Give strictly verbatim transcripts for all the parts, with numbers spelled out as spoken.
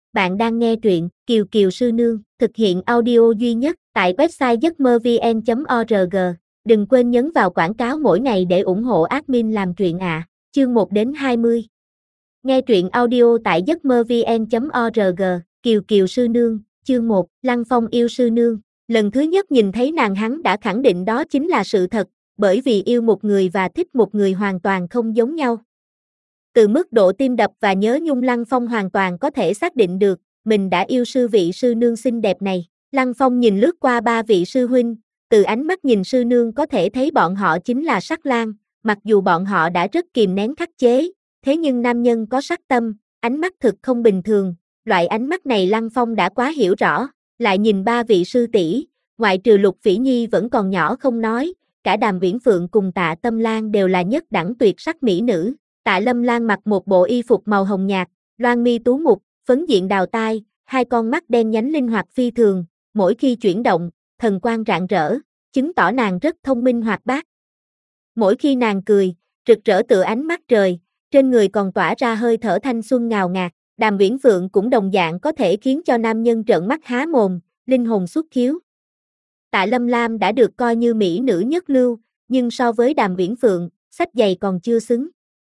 Bạn đang nghe truyện Kiều Kiều Sư Nương, thực hiện audio duy nhất tại website giấc mơ vn chấm org. Đừng quên nhấn vào quảng cáo mỗi ngày để ủng hộ admin làm truyện ạ. À. Chương một đến hai mươi. Nghe truyện audio tại giấc mơ vn chấm org. Kiều Kiều Sư Nương, chương một. Lăng Phong yêu Sư Nương. Lần thứ nhất nhìn thấy nàng, hắn đã khẳng định đó chính là sự thật, bởi vì yêu một người và thích một người hoàn toàn không giống nhau. Từ mức độ tim đập và nhớ nhung, Lăng Phong hoàn toàn có thể xác định được, mình đã yêu sư vị sư nương xinh đẹp này. Lăng Phong nhìn lướt qua ba vị sư huynh, từ ánh mắt nhìn sư nương có thể thấy bọn họ chính là sắc lang, mặc dù bọn họ đã rất kìm nén khắc chế, thế nhưng nam nhân có sắc tâm, ánh mắt thực không bình thường, loại ánh mắt này Lăng Phong đã quá hiểu rõ. Lại nhìn ba vị sư tỷ, ngoại trừ Lục Phỉ Nhi vẫn còn nhỏ không nói, cả Đàm Viễn Phượng cùng Tạ Tâm Lan đều là nhất đẳng tuyệt sắc mỹ nữ. Tạ Lâm Lan mặc một bộ y phục màu hồng nhạt, loan mi tú mục, phấn diện đào tai, hai con mắt đen nhánh linh hoạt phi thường, mỗi khi chuyển động, thần quang rạng rỡ, chứng tỏ nàng rất thông minh hoạt bát. Mỗi khi nàng cười, rực rỡ tựa ánh mắt trời, trên người còn tỏa ra hơi thở thanh xuân ngào ngạt. Đàm Viễn Phượng cũng đồng dạng có thể khiến cho nam nhân trợn mắt há mồm, linh hồn xuất khiếu. Tạ Lâm Lam đã được coi như mỹ nữ nhất lưu, nhưng so với Đàm Viễn Phượng, xách giày còn chưa xứng.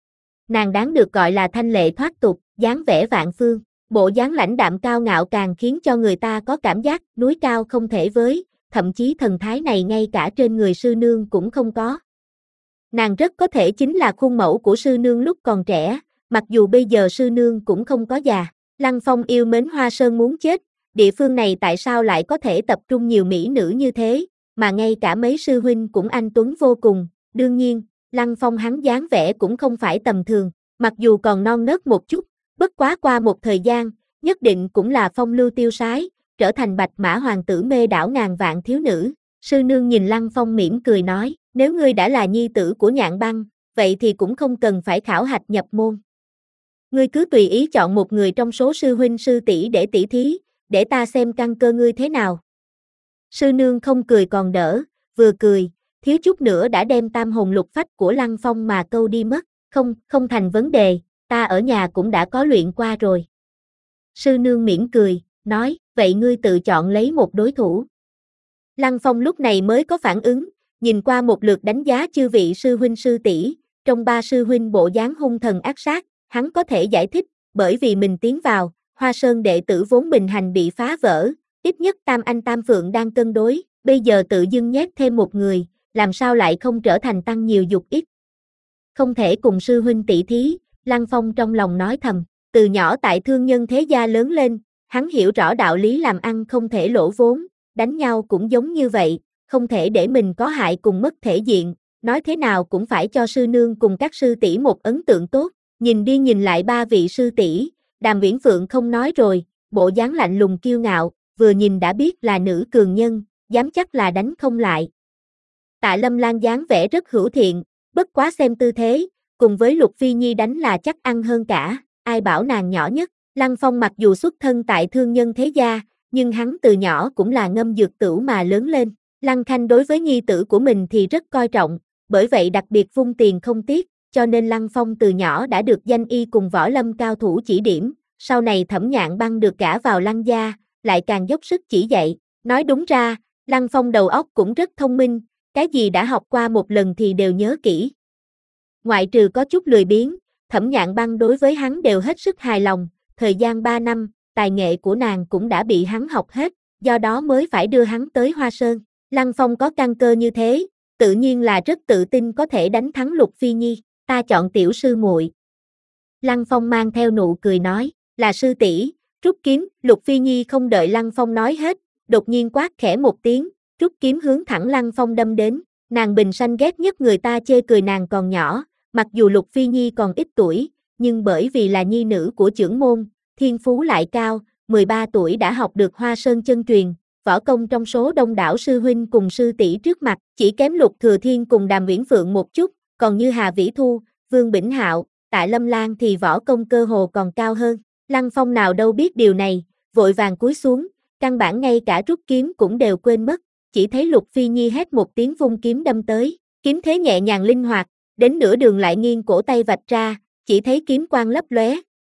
Nàng đáng được gọi là thanh lệ thoát tục, dáng vẻ vạn phương, bộ dáng lãnh đạm cao ngạo càng khiến cho người ta có cảm giác núi cao không thể với, thậm chí thần thái này ngay cả trên người sư nương cũng không có. Nàng rất có thể chính là khuôn mẫu của sư nương lúc còn trẻ, mặc dù bây giờ sư nương cũng không có già. Lăng Phong yêu mến Hoa Sơn muốn chết, địa phương này tại sao lại có thể tập trung nhiều mỹ nữ như thế, mà ngay cả mấy sư huynh cũng anh tuấn vô cùng. Đương nhiên, Lăng Phong hắn dáng vẻ cũng không phải tầm thường, mặc dù còn non nớt một chút, bất quá qua một thời gian, nhất định cũng là phong lưu tiêu sái, trở thành bạch mã hoàng tử mê đảo ngàn vạn thiếu nữ. Sư nương nhìn Lăng Phong mỉm cười nói, nếu ngươi đã là nhi tử của Nhạn Băng, vậy thì cũng không cần phải khảo hạch nhập môn. Ngươi cứ tùy ý chọn một người trong số sư huynh sư tỷ để tỉ thí, để ta xem căn cơ ngươi thế nào. Sư nương không cười còn đỡ, vừa cười, thiếu chút nữa đã đem tam hồn lục phách của Lăng Phong mà câu đi mất. Không, không thành vấn đề, ta ở nhà cũng đã có luyện qua rồi. Sư nương mỉm cười, nói, vậy ngươi tự chọn lấy một đối thủ. Lăng Phong lúc này mới có phản ứng, nhìn qua một lượt đánh giá chư vị sư huynh sư tỷ, trong ba sư huynh bộ dáng hung thần ác sát, hắn có thể giải thích, bởi vì mình tiến vào, Hoa Sơn đệ tử vốn bình hành bị phá vỡ, ít nhất tam anh tam phượng đang cân đối, bây giờ tự dưng nhét thêm một người, làm sao lại không trở thành tăng nhiều dục ít. Không thể cùng sư huynh tỷ thí, Lăng Phong trong lòng nói thầm, từ nhỏ tại thương nhân thế gia lớn lên, hắn hiểu rõ đạo lý làm ăn không thể lỗ vốn, đánh nhau cũng giống như vậy, không thể để mình có hại cùng mất thể diện, nói thế nào cũng phải cho sư nương cùng các sư tỷ một ấn tượng tốt. Nhìn đi nhìn lại ba vị sư tỷ, Đàm Viễn Phượng không nói rồi, bộ dáng lạnh lùng kiêu ngạo, vừa nhìn đã biết là nữ cường nhân, dám chắc là đánh không lại. Tạ Lâm Lan dáng vẻ rất hữu thiện, bất quá xem tư thế, cùng với Lục Phi Nhi đánh là chắc ăn hơn cả, ai bảo nàng nhỏ nhất. Lăng Phong mặc dù xuất thân tại thương nhân thế gia, nhưng hắn từ nhỏ cũng là ngâm dược tửu mà lớn lên. Lăng Khanh đối với nhi tử của mình thì rất coi trọng, bởi vậy đặc biệt vung tiền không tiếc, cho nên Lăng Phong từ nhỏ đã được danh y cùng võ lâm cao thủ chỉ điểm, sau này Thẩm Nhạn Băng được gả vào Lăng gia, lại càng dốc sức chỉ dạy. Nói đúng ra, Lăng Phong đầu óc cũng rất thông minh, cái gì đã học qua một lần thì đều nhớ kỹ. Ngoại trừ có chút lười biếng, Thẩm Nhạn Băng đối với hắn đều hết sức hài lòng, thời gian ba năm, tài nghệ của nàng cũng đã bị hắn học hết, do đó mới phải đưa hắn tới Hoa Sơn. Lăng Phong có căn cơ như thế, tự nhiên là rất tự tin có thể đánh thắng Lục Phi Nhi. Ta chọn tiểu sư muội. Lăng Phong mang theo nụ cười nói, là sư tỷ, rút kiếm. Lục Phi Nhi không đợi Lăng Phong nói hết, đột nhiên quát khẽ một tiếng, rút kiếm hướng thẳng Lăng Phong đâm đến. Nàng bình sanh ghét nhất người ta chê cười nàng còn nhỏ, mặc dù Lục Phi Nhi còn ít tuổi, nhưng bởi vì là nhi nữ của trưởng môn, thiên phú lại cao, mười ba tuổi đã học được Hoa Sơn chân truyền, võ công trong số đông đảo sư huynh cùng sư tỷ trước mặt, chỉ kém Lục Thừa Thiên cùng Đàm Viễn Phượng một chút. Còn như Hà Vĩ Thu, Vương Bỉnh Hạo, Tạ Lâm Lan thì võ công cơ hồ còn cao hơn. Lăng Phong nào đâu biết điều này, vội vàng cúi xuống, căn bản ngay cả rút kiếm cũng đều quên mất, chỉ thấy Lục Phi Nhi hét một tiếng vung kiếm đâm tới, kiếm thế nhẹ nhàng linh hoạt, đến nửa đường lại nghiêng cổ tay vạch ra, chỉ thấy kiếm quang lấp lóe,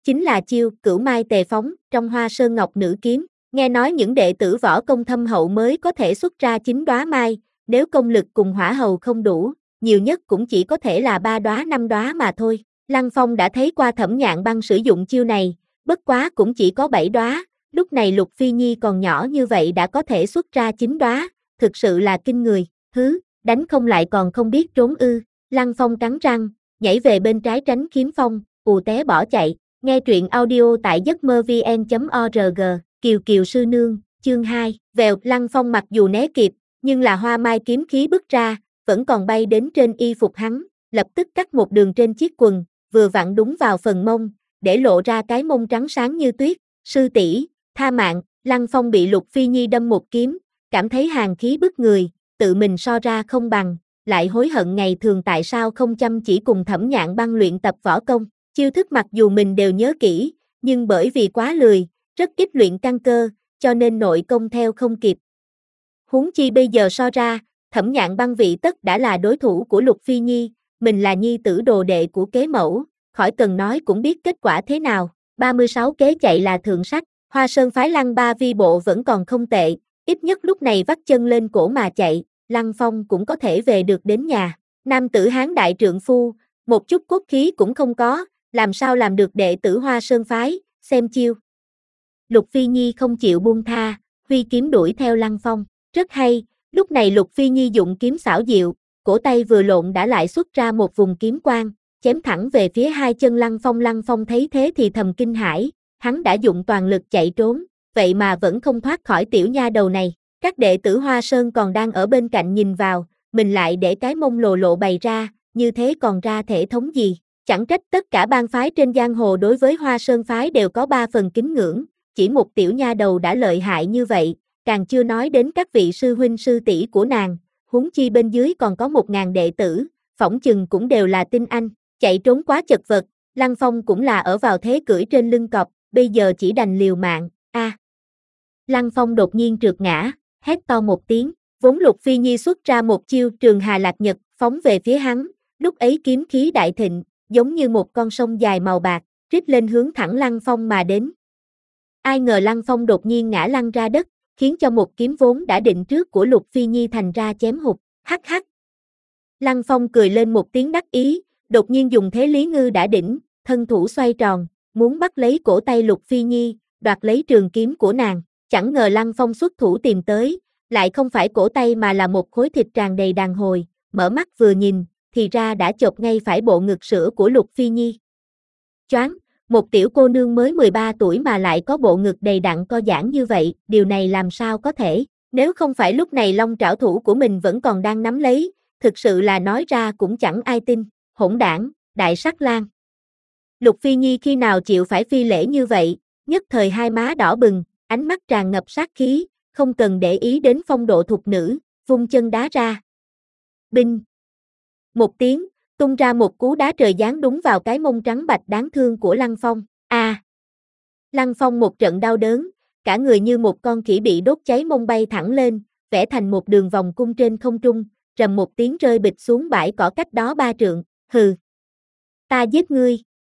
chính là chiêu Cửu Mai Tề Phóng trong Hoa Sơn Ngọc Nữ Kiếm. Nghe nói những đệ tử võ công thâm hậu mới có thể xuất ra chín đóa mai, nếu công lực cùng hỏa hầu không đủ, nhiều nhất cũng chỉ có thể là ba đóa năm đóa mà thôi. Lăng Phong đã thấy qua Thẩm Nhạn Băng sử dụng chiêu này, bất quá cũng chỉ có bảy đóa, lúc này Lục Phi Nhi còn nhỏ như vậy đã có thể xuất ra chín đóa, thực sự là kinh người. Hứ, đánh không lại còn không biết trốn ư? Lăng Phong cắn răng, nhảy về bên trái tránh kiếm phong, ù té bỏ chạy. Nghe truyện audio tại giấc mơ vn chấm org, Kiều Kiều sư nương, chương hai. Vèo, Lăng Phong mặc dù né kịp, nhưng là hoa mai kiếm khí bứt ra, vẫn còn bay đến trên y phục hắn, lập tức cắt một đường trên chiếc quần, vừa vặn đúng vào phần mông, để lộ ra cái mông trắng sáng như tuyết. Sư tỷ, tha mạng. Lăng Phong bị Lục Phi Nhi đâm một kiếm, cảm thấy hàn khí bức người, tự mình so ra không bằng, lại hối hận ngày thường tại sao không chăm chỉ cùng Thẩm Nhạn Băng luyện tập võ công. Chiêu thức mặc dù mình đều nhớ kỹ, nhưng bởi vì quá lười, rất ít luyện căn cơ, cho nên nội công theo không kịp. Huống chi bây giờ so ra, Thẩm Nhạn Băng vị tất đã là đối thủ của Lục Phi Nhi, mình là nhi tử đồ đệ của kế mẫu, khỏi cần nói cũng biết kết quả thế nào. ba mươi sáu kế chạy là thượng sách, Hoa Sơn phái Lăng Ba Vi bộ vẫn còn không tệ, ít nhất lúc này vắt chân lên cổ mà chạy, Lăng Phong cũng có thể về được đến nhà. Nam tử Hán đại trượng phu, một chút cốt khí cũng không có, làm sao làm được đệ tử Hoa Sơn phái, xem chiêu. Lục Phi Nhi không chịu buông tha, huy kiếm đuổi theo Lăng Phong, rất hay, lúc này Lục Phi Nhi dụng kiếm xảo diệu, cổ tay vừa lộn đã lại xuất ra một vùng kiếm quang, chém thẳng về phía hai chân Lăng Phong. Lăng Phong thấy thế thì thầm kinh hãi, hắn đã dụng toàn lực chạy trốn, vậy mà vẫn không thoát khỏi tiểu nha đầu này. Các đệ tử Hoa Sơn còn đang ở bên cạnh nhìn vào, mình lại để cái mông lồ lộ bày ra, như thế còn ra thể thống gì? Chẳng trách tất cả bang phái trên giang hồ đối với Hoa Sơn phái đều có ba phần kính ngưỡng, chỉ một tiểu nha đầu đã lợi hại như vậy, càng chưa nói đến các vị sư huynh sư tỷ của nàng, huống chi bên dưới còn có một ngàn đệ tử, phỏng chừng cũng đều là tinh anh. Chạy trốn quá chật vật, Lăng Phong cũng là ở vào thế cưỡi trên lưng cọp, bây giờ chỉ đành liều mạng. A! À. Lăng Phong đột nhiên trượt ngã, hét to một tiếng, vốn Lục Phi Nhi xuất ra một chiêu Trường Hà Lạc Nhật, phóng về phía hắn, lúc ấy kiếm khí đại thịnh, giống như một con sông dài màu bạc, rít lên hướng thẳng Lăng Phong mà đến. Ai ngờ Lăng Phong đột nhiên ngã lăn ra đất, khiến cho một kiếm vốn đã định trước của Lục Phi Nhi thành ra chém hụt. Hắc hắc. Lăng Phong cười lên một tiếng đắc ý, đột nhiên dùng thế Lý Ngư đã đỉnh, thân thủ xoay tròn, muốn bắt lấy cổ tay Lục Phi Nhi, đoạt lấy trường kiếm của nàng. Chẳng ngờ Lăng Phong xuất thủ tìm tới, lại không phải cổ tay mà là một khối thịt tràn đầy đàn hồi, mở mắt vừa nhìn, thì ra đã chộp ngay phải bộ ngực sữa của Lục Phi Nhi. Choáng, một tiểu cô nương mới mười ba tuổi mà lại có bộ ngực đầy đặn co giãn như vậy, điều này làm sao có thể? Nếu không phải lúc này long trảo thủ của mình vẫn còn đang nắm lấy, thực sự là nói ra cũng chẳng ai tin. Hỗn đảng, đại sắc lang. Lục Phi Nhi khi nào chịu phải phi lễ như vậy, nhất thời hai má đỏ bừng, ánh mắt tràn ngập sát khí, không cần để ý đến phong độ thục nữ, vung chân đá ra. Binh! Một tiếng, tung ra một cú đá trời giáng đúng vào cái mông trắng bạch đáng thương của Lăng Phong. A! À. Lăng Phong một trận đau đớn, cả người như một con khỉ bị đốt cháy mông bay thẳng lên, vẽ thành một đường vòng cung trên không trung, rầm một tiếng rơi bịch xuống bãi cỏ cách đó ba trượng. Hừ! Ta giết ngươi!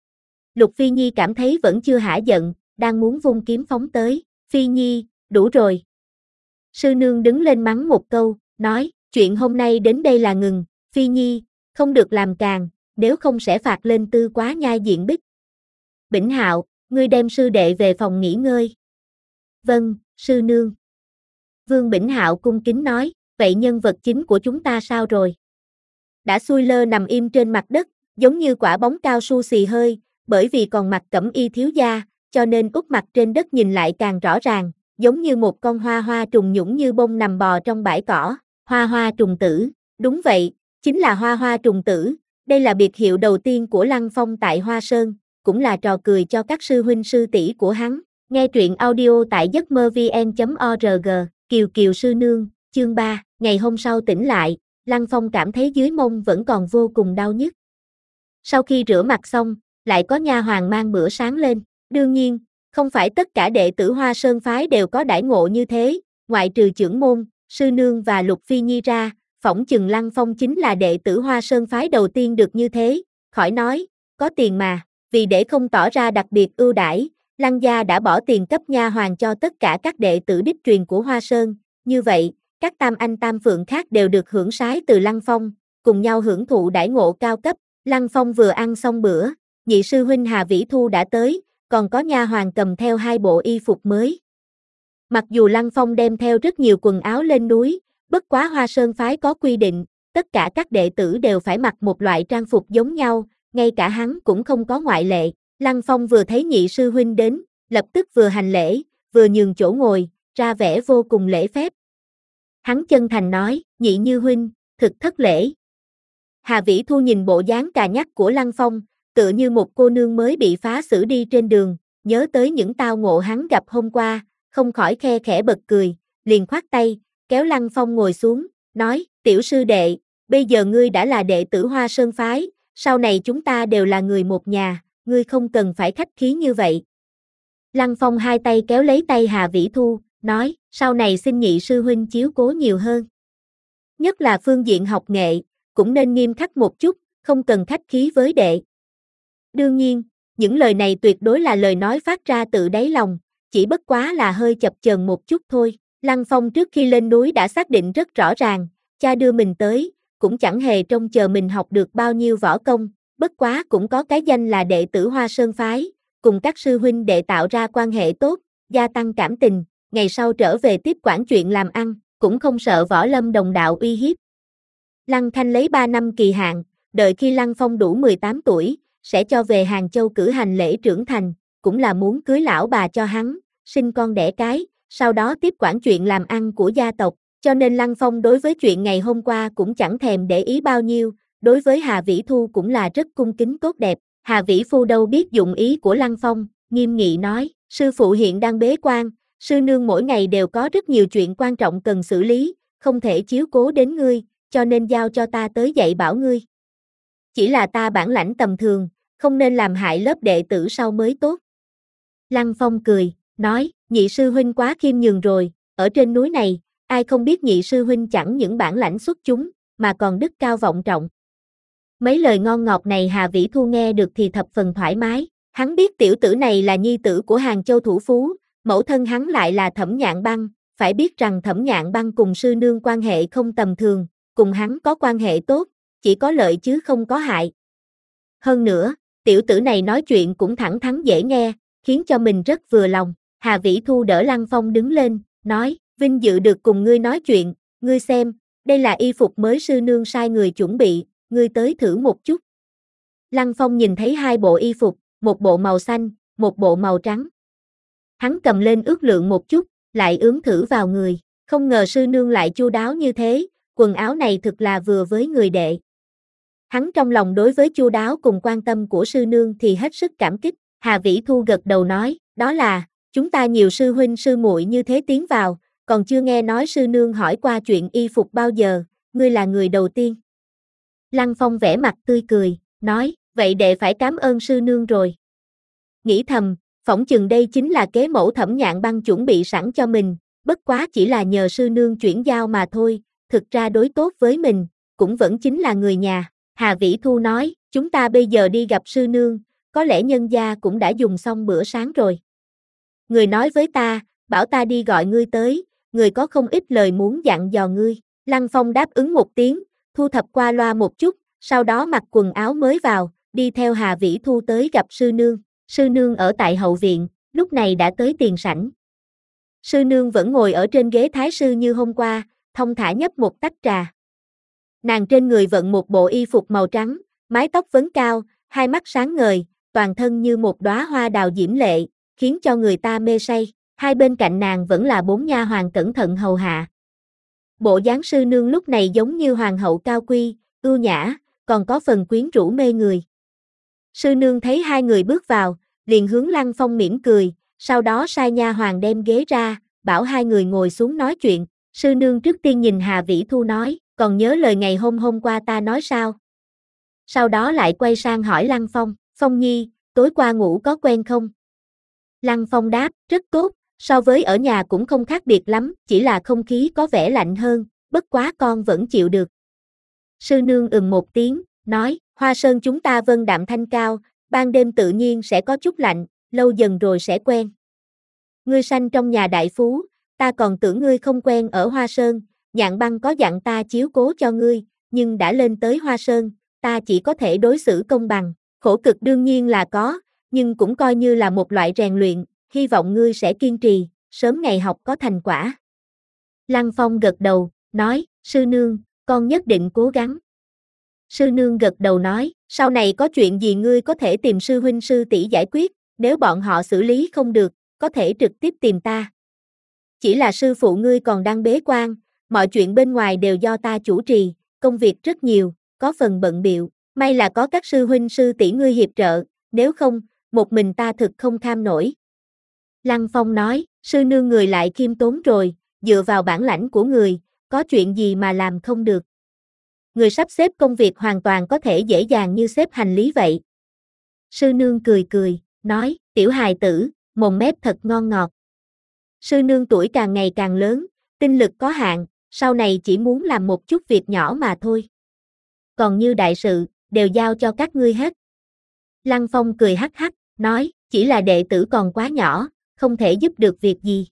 Lục Phi Nhi cảm thấy vẫn chưa hả giận, đang muốn vung kiếm phóng tới. Phi Nhi, đủ rồi. Sư nương đứng lên mắng một câu, nói, chuyện hôm nay đến đây là ngừng, Phi Nhi, không được làm càng, nếu không sẽ phạt lên tư quá nhai diện bích. Bỉnh Hạo, ngươi đem sư đệ về phòng nghỉ ngơi. Vâng, sư nương. Vương Bỉnh Hạo cung kính nói, vậy nhân vật chính của chúng ta sao rồi? Đã xuôi lơ nằm im trên mặt đất, giống như quả bóng cao su xì hơi, bởi vì còn mặc cẩm y thiếu gia, cho nên úp mặt trên đất nhìn lại càng rõ ràng, giống như một con hoa hoa trùng nhũng như bông nằm bò trong bãi cỏ. Hoa hoa trùng tử, đúng vậy, chính là hoa hoa trùng tử, đây là biệt hiệu đầu tiên của Lăng Phong tại Hoa Sơn, cũng là trò cười cho các sư huynh sư tỷ của hắn. Nghe truyện audio tại giấc mơ vn chấm org, Kiều Kiều sư nương, chương ba. Ngày hôm sau tỉnh lại, Lăng Phong cảm thấy dưới mông vẫn còn vô cùng đau nhức. Sau khi rửa mặt xong, lại có nha hoàn mang bữa sáng lên. Đương nhiên, không phải tất cả đệ tử Hoa Sơn phái đều có đãi ngộ như thế, ngoại trừ trưởng môn, sư nương và Lục Phi Nhi ra, phỏng chừng Lăng Phong chính là đệ tử Hoa Sơn phái đầu tiên được như thế, khỏi nói, có tiền mà. Vì để không tỏ ra đặc biệt ưu đãi, Lăng gia đã bỏ tiền cấp nha hoàn cho tất cả các đệ tử đích truyền của Hoa Sơn, như vậy, các tam anh tam phượng khác đều được hưởng sái từ Lăng Phong, cùng nhau hưởng thụ đãi ngộ cao cấp. Lăng Phong vừa ăn xong bữa, nhị sư huynh Hà Vĩ Thu đã tới, còn có nha hoàn cầm theo hai bộ y phục mới. Mặc dù Lăng Phong đem theo rất nhiều quần áo lên núi, bất quá Hoa Sơn phái có quy định, tất cả các đệ tử đều phải mặc một loại trang phục giống nhau, ngay cả hắn cũng không có ngoại lệ. Lăng Phong vừa thấy nhị sư huynh đến, lập tức vừa hành lễ, vừa nhường chỗ ngồi, ra vẻ vô cùng lễ phép. Hắn chân thành nói, nhị như huynh, thực thất lễ. Hà Vĩ Thu nhìn bộ dáng cà nhắc của Lăng Phong, tựa như một cô nương mới bị phá xử đi trên đường, nhớ tới những tao ngộ hắn gặp hôm qua, không khỏi khe khẽ bật cười, liền khoát tay, kéo Lăng Phong ngồi xuống, nói, tiểu sư đệ, bây giờ ngươi đã là đệ tử Hoa Sơn phái, sau này chúng ta đều là người một nhà, ngươi không cần phải khách khí như vậy. Lăng Phong hai tay kéo lấy tay Hà Vĩ Thu, nói, sau này xin nhị sư huynh chiếu cố nhiều hơn. Nhất là phương diện học nghệ, cũng nên nghiêm khắc một chút, không cần khách khí với đệ. Đương nhiên, những lời này tuyệt đối là lời nói phát ra từ đáy lòng, chỉ bất quá là hơi chập chờn một chút thôi. Lăng Phong trước khi lên núi đã xác định rất rõ ràng, cha đưa mình tới, cũng chẳng hề trông chờ mình học được bao nhiêu võ công, bất quá cũng có cái danh là đệ tử Hoa Sơn phái, cùng các sư huynh đệ tạo ra quan hệ tốt, gia tăng cảm tình, ngày sau trở về tiếp quản chuyện làm ăn, cũng không sợ võ lâm đồng đạo uy hiếp. Lăng Khanh lấy ba năm kỳ hạn, đợi khi Lăng Phong đủ mười tám tuổi, sẽ cho về Hàng Châu cử hành lễ trưởng thành, cũng là muốn cưới lão bà cho hắn, sinh con đẻ cái, sau đó tiếp quản chuyện làm ăn của gia tộc, cho nên Lăng Phong đối với chuyện ngày hôm qua cũng chẳng thèm để ý bao nhiêu, đối với Hà Vĩ Thu cũng là rất cung kính tốt đẹp. Hà Vĩ Phu đâu biết dụng ý của Lăng Phong, nghiêm nghị nói, sư phụ hiện đang bế quan, sư nương mỗi ngày đều có rất nhiều chuyện quan trọng cần xử lý, không thể chiếu cố đến ngươi, cho nên giao cho ta tới dạy bảo ngươi. Chỉ là ta bản lãnh tầm thường, không nên làm hại lớp đệ tử sau mới tốt. Lăng Phong cười, nói, nhị sư huynh quá khiêm nhường rồi, ở trên núi này, ai không biết nhị sư huynh chẳng những bản lãnh xuất chúng, mà còn đức cao vọng trọng. Mấy lời ngon ngọt này Hà Vĩ Thu nghe được thì thập phần thoải mái, hắn biết tiểu tử này là nhi tử của Hàng Châu thủ phú, mẫu thân hắn lại là Thẩm Nhạn Băng, phải biết rằng Thẩm Nhạn Băng cùng sư nương quan hệ không tầm thường, cùng hắn có quan hệ tốt, chỉ có lợi chứ không có hại. Hơn nữa, tiểu tử này nói chuyện cũng thẳng thắn dễ nghe, khiến cho mình rất vừa lòng. Hà Vĩ Thu đỡ Lăng Phong đứng lên, nói, vinh dự được cùng ngươi nói chuyện, ngươi xem, đây là y phục mới sư nương sai người chuẩn bị, ngươi tới thử một chút. Lăng Phong nhìn thấy hai bộ y phục, một bộ màu xanh, một bộ màu trắng. Hắn cầm lên ước lượng một chút, lại ướm thử vào người, không ngờ sư nương lại chu đáo như thế, quần áo này thực là vừa với người đệ. Hắn trong lòng đối với chu đáo cùng quan tâm của sư nương thì hết sức cảm kích. Hà Vĩ Thu gật đầu nói, đó là, chúng ta nhiều sư huynh sư muội như thế tiến vào, còn chưa nghe nói sư nương hỏi qua chuyện y phục bao giờ, ngươi là người đầu tiên. Lăng Phong vẻ mặt tươi cười, nói, vậy đệ phải cảm ơn sư nương rồi. Nghĩ thầm, phỏng chừng đây chính là kế mẫu Thẩm Nhạn Băng chuẩn bị sẵn cho mình, bất quá chỉ là nhờ sư nương chuyển giao mà thôi, thực ra đối tốt với mình, cũng vẫn chính là người nhà. Hà Vĩ Thu nói, chúng ta bây giờ đi gặp sư nương, có lẽ nhân gia cũng đã dùng xong bữa sáng rồi. Người nói với ta, bảo ta đi gọi ngươi tới, người có không ít lời muốn dặn dò ngươi. Lăng Phong đáp ứng một tiếng, thu thập qua loa một chút, sau đó mặc quần áo mới vào, đi theo Hà Vĩ Thu tới gặp sư nương. Sư nương ở tại hậu viện, lúc này đã tới tiền sảnh. Sư nương vẫn ngồi ở trên ghế thái sư như hôm qua, thong thả nhấp một tách trà. Nàng trên người vận một bộ y phục màu trắng, mái tóc vấn cao, hai mắt sáng ngời, toàn thân như một đóa hoa đào diễm lệ, khiến cho người ta mê say. Hai bên cạnh nàng vẫn là bốn nha hoàn cẩn thận hầu hạ. Bộ dáng sư nương lúc này giống như hoàng hậu cao quý, ưu nhã, còn có phần quyến rũ mê người. Sư nương thấy hai người bước vào, liền hướng Lăng Phong mỉm cười, sau đó sai nha hoàn đem ghế ra, bảo hai người ngồi xuống nói chuyện. Sư nương trước tiên nhìn Hà Vĩ Thu nói, còn nhớ lời ngày hôm hôm qua ta nói sao? Sau đó lại quay sang hỏi Lăng Phong, Phong Nhi, tối qua ngủ có quen không? Lăng Phong đáp, rất tốt, so với ở nhà cũng không khác biệt lắm, chỉ là không khí có vẻ lạnh hơn, bất quá con vẫn chịu được. Sư nương ừm một tiếng, nói, Hoa Sơn chúng ta vân đạm thanh cao, ban đêm tự nhiên sẽ có chút lạnh, lâu dần rồi sẽ quen. Ngươi sanh trong nhà đại phú, ta còn tưởng ngươi không quen ở Hoa Sơn, Nhạn Băng có dặn ta chiếu cố cho ngươi, nhưng đã lên tới Hoa Sơn, ta chỉ có thể đối xử công bằng, khổ cực đương nhiên là có, nhưng cũng coi như là một loại rèn luyện, hy vọng ngươi sẽ kiên trì, sớm ngày học có thành quả. Lăng Phong gật đầu, nói, sư nương, con nhất định cố gắng. Sư nương gật đầu nói, sau này có chuyện gì ngươi có thể tìm sư huynh sư tỷ giải quyết, nếu bọn họ xử lý không được, có thể trực tiếp tìm ta. Chỉ là sư phụ ngươi còn đang bế quan, mọi chuyện bên ngoài đều do ta chủ trì, công việc rất nhiều, có phần bận bịu, may là có các sư huynh sư tỷ ngươi hiệp trợ, nếu không, một mình ta thực không kham nổi. Lăng Phong nói, sư nương người lại khiêm tốn rồi, dựa vào bản lãnh của người, có chuyện gì mà làm không được. Người sắp xếp công việc hoàn toàn có thể dễ dàng như xếp hành lý vậy. Sư nương cười cười, nói, tiểu hài tử, mồm mép thật ngon ngọt. Sư nương tuổi càng ngày càng lớn, tinh lực có hạn, sau này chỉ muốn làm một chút việc nhỏ mà thôi. Còn như đại sự, đều giao cho các ngươi hết. Lăng Phong cười hắc hắc, nói, chỉ là đệ tử còn quá nhỏ, không thể giúp được việc gì.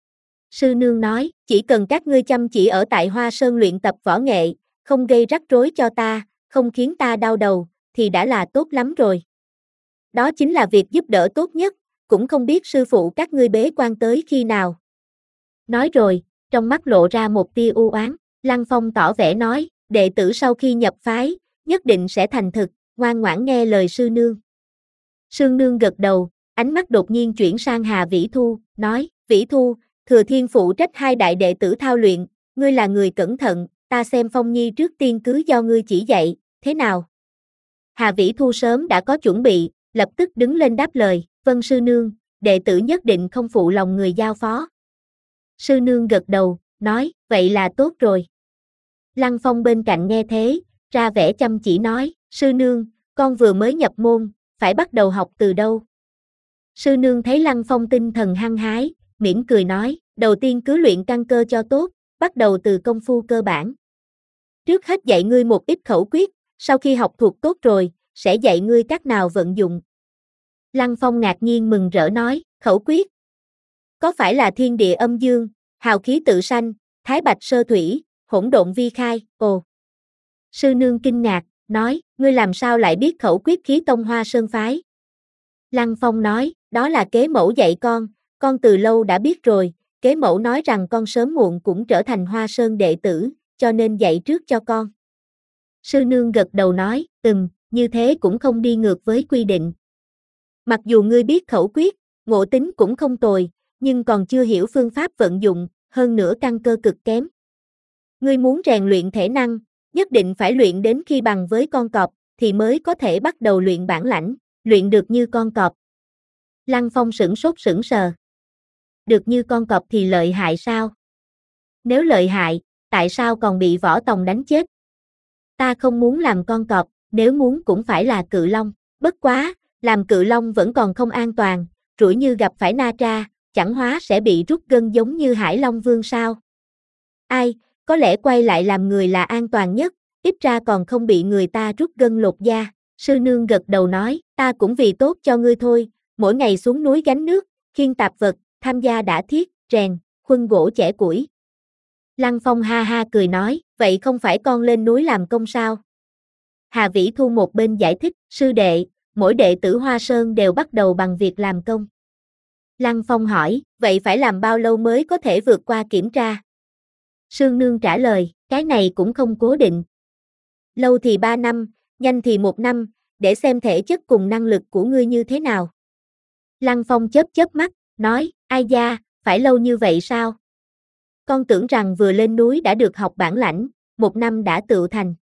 Sư nương nói, chỉ cần các ngươi chăm chỉ ở tại Hoa Sơn luyện tập võ nghệ, không gây rắc rối cho ta, không khiến ta đau đầu, thì đã là tốt lắm rồi. Đó chính là việc giúp đỡ tốt nhất, cũng không biết sư phụ các ngươi bế quan tới khi nào. Nói rồi, trong mắt lộ ra một tia u oán, Lăng Phong tỏ vẻ nói, đệ tử sau khi nhập phái, nhất định sẽ thành thực, ngoan ngoãn nghe lời sư nương. Sư nương gật đầu, ánh mắt đột nhiên chuyển sang Hà Vĩ Thu, nói, Vĩ Thu, Thừa Thiên phụ trách hai đại đệ tử thao luyện, ngươi là người cẩn thận, ta xem Phong Nhi trước tiên cứ do ngươi chỉ dạy, thế nào? Hà Vĩ Thu sớm đã có chuẩn bị, lập tức đứng lên đáp lời, vâng sư nương, đệ tử nhất định không phụ lòng người giao phó. Sư nương gật đầu, nói, vậy là tốt rồi. Lăng Phong bên cạnh nghe thế, ra vẻ chăm chỉ nói, sư nương, con vừa mới nhập môn, phải bắt đầu học từ đâu? Sư nương thấy Lăng Phong tinh thần hăng hái, mỉm cười nói, đầu tiên cứ luyện căn cơ cho tốt, bắt đầu từ công phu cơ bản. Trước hết dạy ngươi một ít khẩu quyết, sau khi học thuộc tốt rồi, sẽ dạy ngươi cách nào vận dụng. Lăng Phong ngạc nhiên mừng rỡ nói, khẩu quyết. Có phải là thiên địa âm dương, hào khí tự sanh, thái bạch sơ thủy, hỗn độn vi khai, ồ. Sư nương kinh ngạc, nói, ngươi làm sao lại biết khẩu quyết khí tông Hoa Sơn phái? Lăng Phong nói, đó là kế mẫu dạy con, con từ lâu đã biết rồi, kế mẫu nói rằng con sớm muộn cũng trở thành Hoa Sơn đệ tử, cho nên dạy trước cho con. Sư nương gật đầu nói, ừm, như thế cũng không đi ngược với quy định. Mặc dù ngươi biết khẩu quyết, ngộ tính cũng không tồi, nhưng còn chưa hiểu phương pháp vận dụng, hơn nữa căn cơ cực kém. Ngươi muốn rèn luyện thể năng, nhất định phải luyện đến khi bằng với con cọp, thì mới có thể bắt đầu luyện bản lãnh, luyện được như con cọp. Lăng Phong sửng sốt sững sờ. Được như con cọp thì lợi hại sao? Nếu lợi hại, tại sao còn bị Võ Tòng đánh chết? Ta không muốn làm con cọp, nếu muốn cũng phải là cự long, bất quá, làm cự long vẫn còn không an toàn, rủi như gặp phải Na Tra, chẳng hóa sẽ bị rút gân giống như Hải Long Vương sao? Ai, có lẽ quay lại làm người là an toàn nhất, ít ra còn không bị người ta rút gân lột da. Sư nương gật đầu nói, ta cũng vì tốt cho ngươi thôi, mỗi ngày xuống núi gánh nước, khiêng tạp vật, tham gia đả thiết, rèn, khuân gỗ chẻ củi. Lăng Phong ha ha cười nói, vậy không phải con lên núi làm công sao? Hà Vĩ Thu một bên giải thích, sư đệ, mỗi đệ tử Hoa Sơn đều bắt đầu bằng việc làm công. Lăng Phong hỏi, vậy phải làm bao lâu mới có thể vượt qua kiểm tra? Sương Nương trả lời, cái này cũng không cố định. Lâu thì ba năm, nhanh thì một năm, để xem thể chất cùng năng lực của ngươi như thế nào. Lăng Phong chớp chớp mắt, nói, ai da, phải lâu như vậy sao? Con tưởng rằng vừa lên núi đã được học bản lãnh, một năm đã tự thành.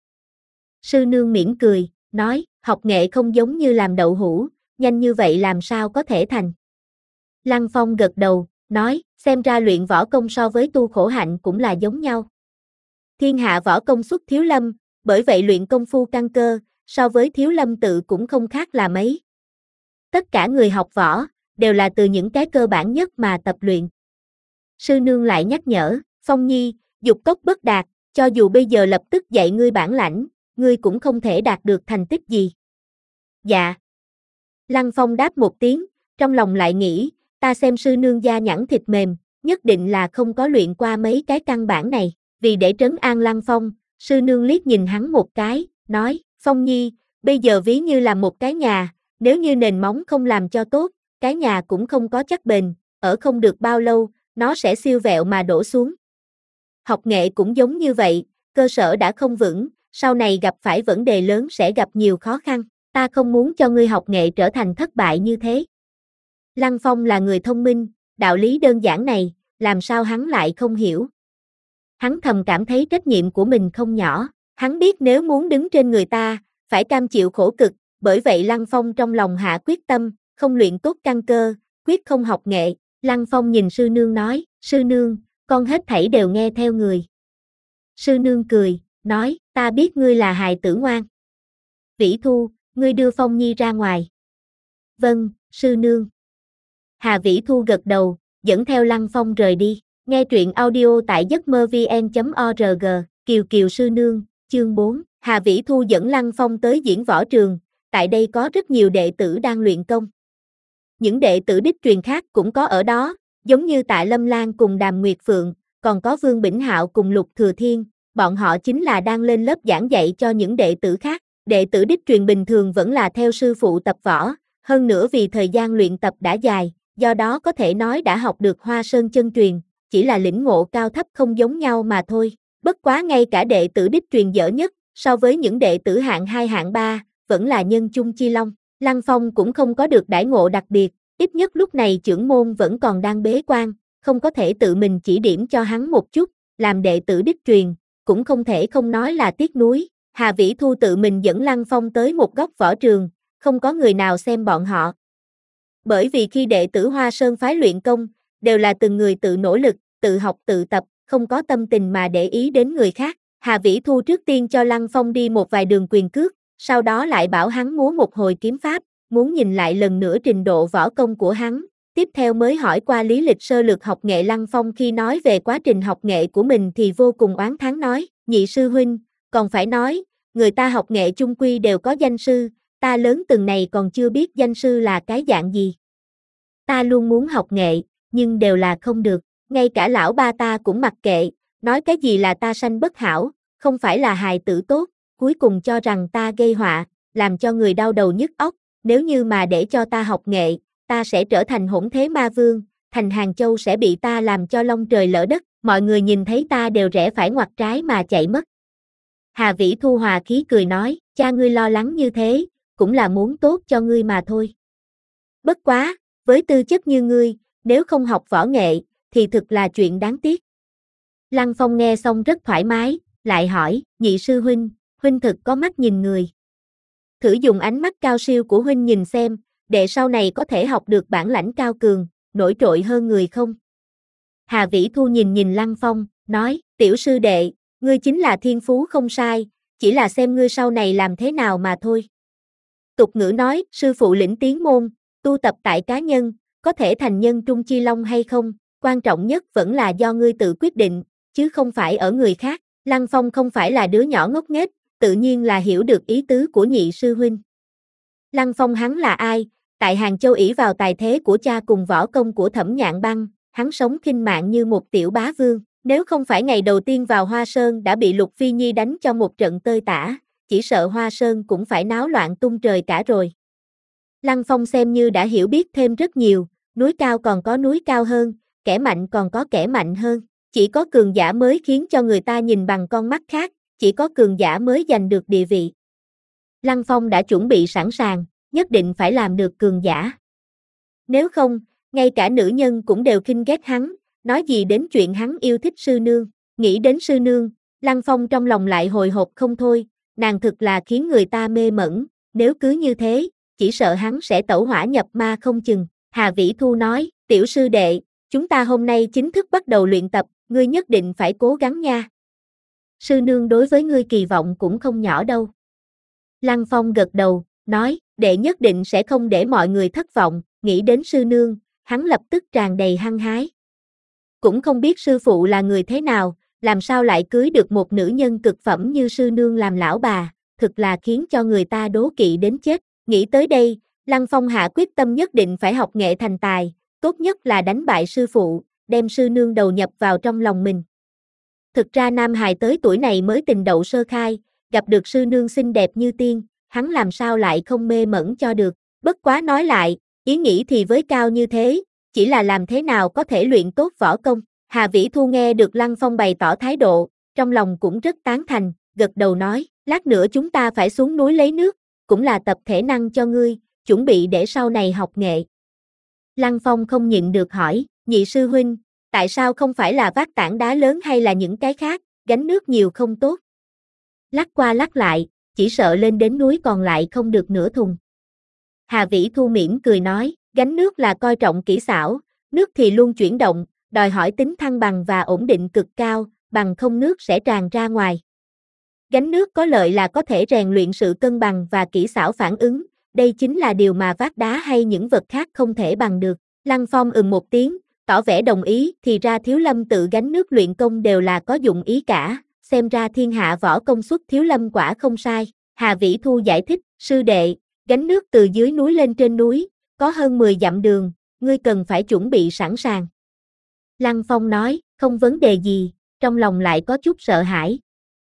Sư nương mỉm cười, nói, học nghệ không giống như làm đậu hũ, nhanh như vậy làm sao có thể thành. Lăng Phong gật đầu, nói, xem ra luyện võ công so với tu khổ hạnh cũng là giống nhau. Thiên hạ võ công xuất thiếu lâm, bởi vậy luyện công phu căn cơ, so với thiếu lâm tự cũng không khác là mấy. Tất cả người học võ, đều là từ những cái cơ bản nhất mà tập luyện. Sư nương lại nhắc nhở, Phong Nhi, dục cốc bất đạt, cho dù bây giờ lập tức dạy ngươi bản lãnh, ngươi cũng không thể đạt được thành tích gì. Dạ. Lăng Phong đáp một tiếng, trong lòng lại nghĩ, ta xem sư nương da nhẵn thịt mềm, nhất định là không có luyện qua mấy cái căn bản này, vì để trấn an Lăng Phong, sư nương liếc nhìn hắn một cái, nói, Phong Nhi, bây giờ ví như là một cái nhà, nếu như nền móng không làm cho tốt, cái nhà cũng không có chắc bền, ở không được bao lâu, nó sẽ siêu vẹo mà đổ xuống. Học nghệ cũng giống như vậy, cơ sở đã không vững, sau này gặp phải vấn đề lớn sẽ gặp nhiều khó khăn, ta không muốn cho ngươi học nghệ trở thành thất bại như thế. Lăng Phong là người thông minh, đạo lý đơn giản này, làm sao hắn lại không hiểu. Hắn thầm cảm thấy trách nhiệm của mình không nhỏ, hắn biết nếu muốn đứng trên người ta, phải cam chịu khổ cực, bởi vậy Lăng Phong trong lòng hạ quyết tâm, không luyện tốt căn cơ, quyết không học nghệ. Lăng Phong nhìn sư nương nói, sư nương, con hết thảy đều nghe theo người. Sư nương cười, nói, ta biết ngươi là hài tử ngoan. Vĩ Thu, ngươi đưa Phong Nhi ra ngoài. Vâng, sư nương. Hà Vĩ Thu gật đầu, dẫn theo Lăng Phong rời đi. Nghe truyện audio tại giấc mơ vn chấm org, Kiều Kiều sư nương, chương bốn. Hà Vĩ Thu dẫn Lăng Phong tới diễn võ trường, tại đây có rất nhiều đệ tử đang luyện công. Những đệ tử đích truyền khác cũng có ở đó, giống như Tạ Lâm Lan cùng Đàm Nguyệt Phượng, còn có Vương Bỉnh Hạo cùng Lục Thừa Thiên, bọn họ chính là đang lên lớp giảng dạy cho những đệ tử khác. Đệ tử đích truyền bình thường vẫn là theo sư phụ tập võ, hơn nữa vì thời gian luyện tập đã dài, do đó có thể nói đã học được Hoa Sơn chân truyền, chỉ là lĩnh ngộ cao thấp không giống nhau mà thôi. Bất quá ngay cả đệ tử đích truyền dở nhất, so với những đệ tử hạng hai hạng ba, vẫn là nhân chung chi long. Lăng Phong cũng không có được đãi ngộ đặc biệt, ít nhất lúc này chưởng môn vẫn còn đang bế quan, không có thể tự mình chỉ điểm cho hắn một chút, làm đệ tử đích truyền, cũng không thể không nói là tiếc nuối. Hà Vĩ Thu tự mình dẫn Lăng Phong tới một góc võ trường, không có người nào xem bọn họ. Bởi vì khi đệ tử Hoa Sơn phái luyện công, đều là từng người tự nỗ lực, tự học tự tập, không có tâm tình mà để ý đến người khác. Hà Vĩ Thu trước tiên cho Lăng Phong đi một vài đường quyền cước, sau đó lại bảo hắn múa một hồi kiếm pháp, muốn nhìn lại lần nữa trình độ võ công của hắn. Tiếp theo mới hỏi qua lý lịch sơ lược học nghệ. Lăng Phong khi nói về quá trình học nghệ của mình thì vô cùng oán thán nói, nhị sư huynh, còn phải nói, người ta học nghệ chung quy đều có danh sư, ta lớn từng này còn chưa biết danh sư là cái dạng gì. Ta luôn muốn học nghệ, nhưng đều là không được, ngay cả lão ba ta cũng mặc kệ, nói cái gì là ta sanh bất hảo, không phải là hài tử tốt, cuối cùng cho rằng ta gây họa, làm cho người đau đầu nhức óc, nếu như mà để cho ta học nghệ, ta sẽ trở thành hỗn thế ma vương, thành Hàng Châu sẽ bị ta làm cho long trời lỡ đất, mọi người nhìn thấy ta đều rẽ phải ngoặt trái mà chạy mất. Hà Vĩ Thu hòa khí cười nói, cha ngươi lo lắng như thế, cũng là muốn tốt cho ngươi mà thôi. Bất quá, với tư chất như ngươi, nếu không học võ nghệ, thì thực là chuyện đáng tiếc. Lăng Phong nghe xong rất thoải mái, lại hỏi, nhị sư huynh, huynh thực có mắt nhìn người. Thử dùng ánh mắt cao siêu của huynh nhìn xem, để sau này có thể học được bản lãnh cao cường, nổi trội hơn người không? Hà Vĩ Thu nhìn nhìn Lăng Phong, nói, tiểu sư đệ, ngươi chính là thiên phú không sai, chỉ là xem ngươi sau này làm thế nào mà thôi. Tục ngữ nói, sư phụ lĩnh tiến môn, tu tập tại cá nhân, có thể thành nhân trung chi long hay không, quan trọng nhất vẫn là do ngươi tự quyết định, chứ không phải ở người khác. Lăng Phong không phải là đứa nhỏ ngốc nghếch, tự nhiên là hiểu được ý tứ của nhị sư huynh. Lăng Phong hắn là ai? Tại Hàng Châu ỷ vào tài thế của cha cùng võ công của Thẩm Nhạn Băng, hắn sống khinh mạng như một tiểu bá vương. Nếu không phải ngày đầu tiên vào Hoa Sơn đã bị Lục Phi Nhi đánh cho một trận tơi tả, chỉ sợ Hoa Sơn cũng phải náo loạn tung trời cả rồi. Lăng Phong xem như đã hiểu biết thêm rất nhiều, núi cao còn có núi cao hơn, kẻ mạnh còn có kẻ mạnh hơn. Chỉ có cường giả mới khiến cho người ta nhìn bằng con mắt khác, chỉ có cường giả mới giành được địa vị. Lăng Phong đã chuẩn bị sẵn sàng, nhất định phải làm được cường giả. Nếu không, ngay cả nữ nhân cũng đều khinh ghét hắn, nói gì đến chuyện hắn yêu thích sư nương. Nghĩ đến sư nương, Lăng Phong trong lòng lại hồi hộp không thôi, nàng thực là khiến người ta mê mẩn, nếu cứ như thế, chỉ sợ hắn sẽ tẩu hỏa nhập ma không chừng. Hà Vĩ Thu nói, tiểu sư đệ, chúng ta hôm nay chính thức bắt đầu luyện tập, ngươi nhất định phải cố gắng nha. Sư nương đối với ngươi kỳ vọng cũng không nhỏ đâu. Lăng Phong gật đầu, nói, đệ nhất định sẽ không để mọi người thất vọng. Nghĩ đến sư nương, hắn lập tức tràn đầy hăng hái. Cũng không biết sư phụ là người thế nào, làm sao lại cưới được một nữ nhân cực phẩm như sư nương làm lão bà, thực là khiến cho người ta đố kỵ đến chết. Nghĩ tới đây, Lăng Phong hạ quyết tâm nhất định phải học nghệ thành tài, tốt nhất là đánh bại sư phụ, đem sư nương đầu nhập vào trong lòng mình. Thực ra nam hài tới tuổi này mới tình đậu sơ khai, gặp được sư nương xinh đẹp như tiên, hắn làm sao lại không mê mẩn cho được. Bất quá nói lại, ý nghĩ thì với cao như thế, chỉ là làm thế nào có thể luyện tốt võ công. Hà Vĩ Thu nghe được Lăng Phong bày tỏ thái độ, trong lòng cũng rất tán thành, gật đầu nói, lát nữa chúng ta phải xuống núi lấy nước, cũng là tập thể năng cho ngươi, chuẩn bị để sau này học nghệ. Lăng Phong không nhịn được hỏi, nhị sư huynh, tại sao không phải là vác tảng đá lớn hay là những cái khác, gánh nước nhiều không tốt? Lắc qua lắc lại, chỉ sợ lên đến núi còn lại không được nửa thùng. Hà Vĩ Thu mỉm cười nói, gánh nước là coi trọng kỹ xảo, nước thì luôn chuyển động, đòi hỏi tính thăng bằng và ổn định cực cao, bằng không nước sẽ tràn ra ngoài. Gánh nước có lợi là có thể rèn luyện sự cân bằng và kỹ xảo phản ứng, đây chính là điều mà vác đá hay những vật khác không thể bằng được. Lăng Phong ừm một tiếng, tỏ vẻ đồng ý, thì ra Thiếu Lâm tự gánh nước luyện công đều là có dụng ý cả, xem ra thiên hạ võ công xuất Thiếu Lâm quả không sai. Hà Vĩ Thu giải thích, sư đệ, gánh nước từ dưới núi lên trên núi, có hơn mười dặm đường, ngươi cần phải chuẩn bị sẵn sàng. Lăng Phong nói, không vấn đề gì, trong lòng lại có chút sợ hãi.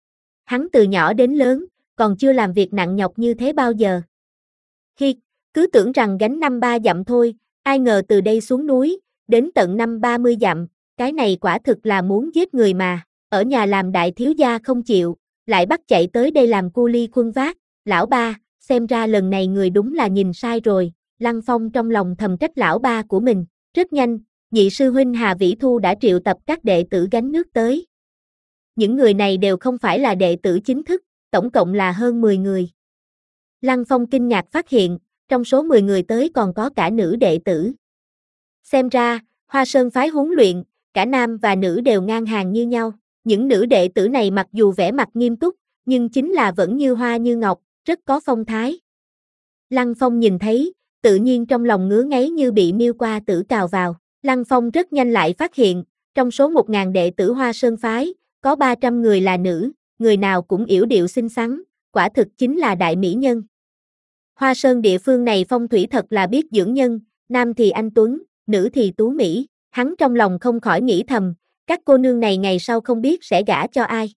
Hắn từ nhỏ đến lớn, còn chưa làm việc nặng nhọc như thế bao giờ. Khi, cứ tưởng rằng gánh năm ba dặm thôi, ai ngờ từ đây xuống núi, đến tận năm ba mươi dặm, cái này quả thực là muốn giết người mà, ở nhà làm đại thiếu gia không chịu, lại bắt chạy tới đây làm cu li khuân vác, lão ba, xem ra lần này người đúng là nhìn sai rồi. Lăng Phong trong lòng thầm trách lão ba của mình. Rất nhanh, nhị sư huynh Hà Vĩ Thu đã triệu tập các đệ tử gánh nước tới. Những người này đều không phải là đệ tử chính thức, tổng cộng là hơn mười người. Lăng Phong kinh ngạc phát hiện, trong số mười người tới còn có cả nữ đệ tử. Xem ra, Hoa Sơn phái huấn luyện, cả nam và nữ đều ngang hàng như nhau. Những nữ đệ tử này mặc dù vẻ mặt nghiêm túc, nhưng chính là vẫn như hoa như ngọc, rất có phong thái. Lăng Phong nhìn thấy, tự nhiên trong lòng ngứa ngáy như bị miêu qua tử cào vào. Lăng Phong rất nhanh lại phát hiện, trong số một nghìn đệ tử Hoa Sơn phái, có ba trăm người là nữ, người nào cũng yểu điệu xinh xắn, quả thực chính là đại mỹ nhân. Hoa Sơn địa phương này phong thủy thật là biết dưỡng nhân, nam thì anh tuấn, nữ thì tú mỹ, hắn trong lòng không khỏi nghĩ thầm, các cô nương này ngày sau không biết sẽ gả cho ai.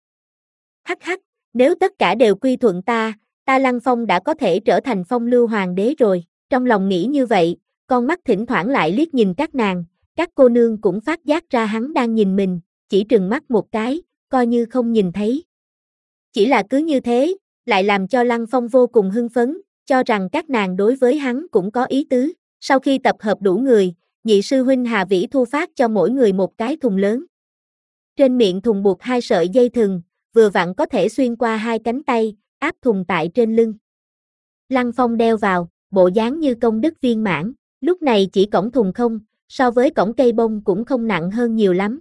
Hắc hắc, nếu tất cả đều quy thuận ta, ta Lăng Phong đã có thể trở thành phong lưu hoàng đế rồi. Trong lòng nghĩ như vậy, con mắt thỉnh thoảng lại liếc nhìn các nàng, các cô nương cũng phát giác ra hắn đang nhìn mình, chỉ trừng mắt một cái, coi như không nhìn thấy. Chỉ là cứ như thế, lại làm cho Lăng Phong vô cùng hưng phấn, cho rằng các nàng đối với hắn cũng có ý tứ. Sau khi tập hợp đủ người, nhị sư huynh Hà Vĩ Thu phát cho mỗi người một cái thùng lớn. Trên miệng thùng buộc hai sợi dây thừng, vừa vặn có thể xuyên qua hai cánh tay, áp thùng tại trên lưng. Lăng Phong đeo vào, bộ dáng như công đức viên mãn, lúc này chỉ cổng thùng không, so với cổng cây bông cũng không nặng hơn nhiều lắm.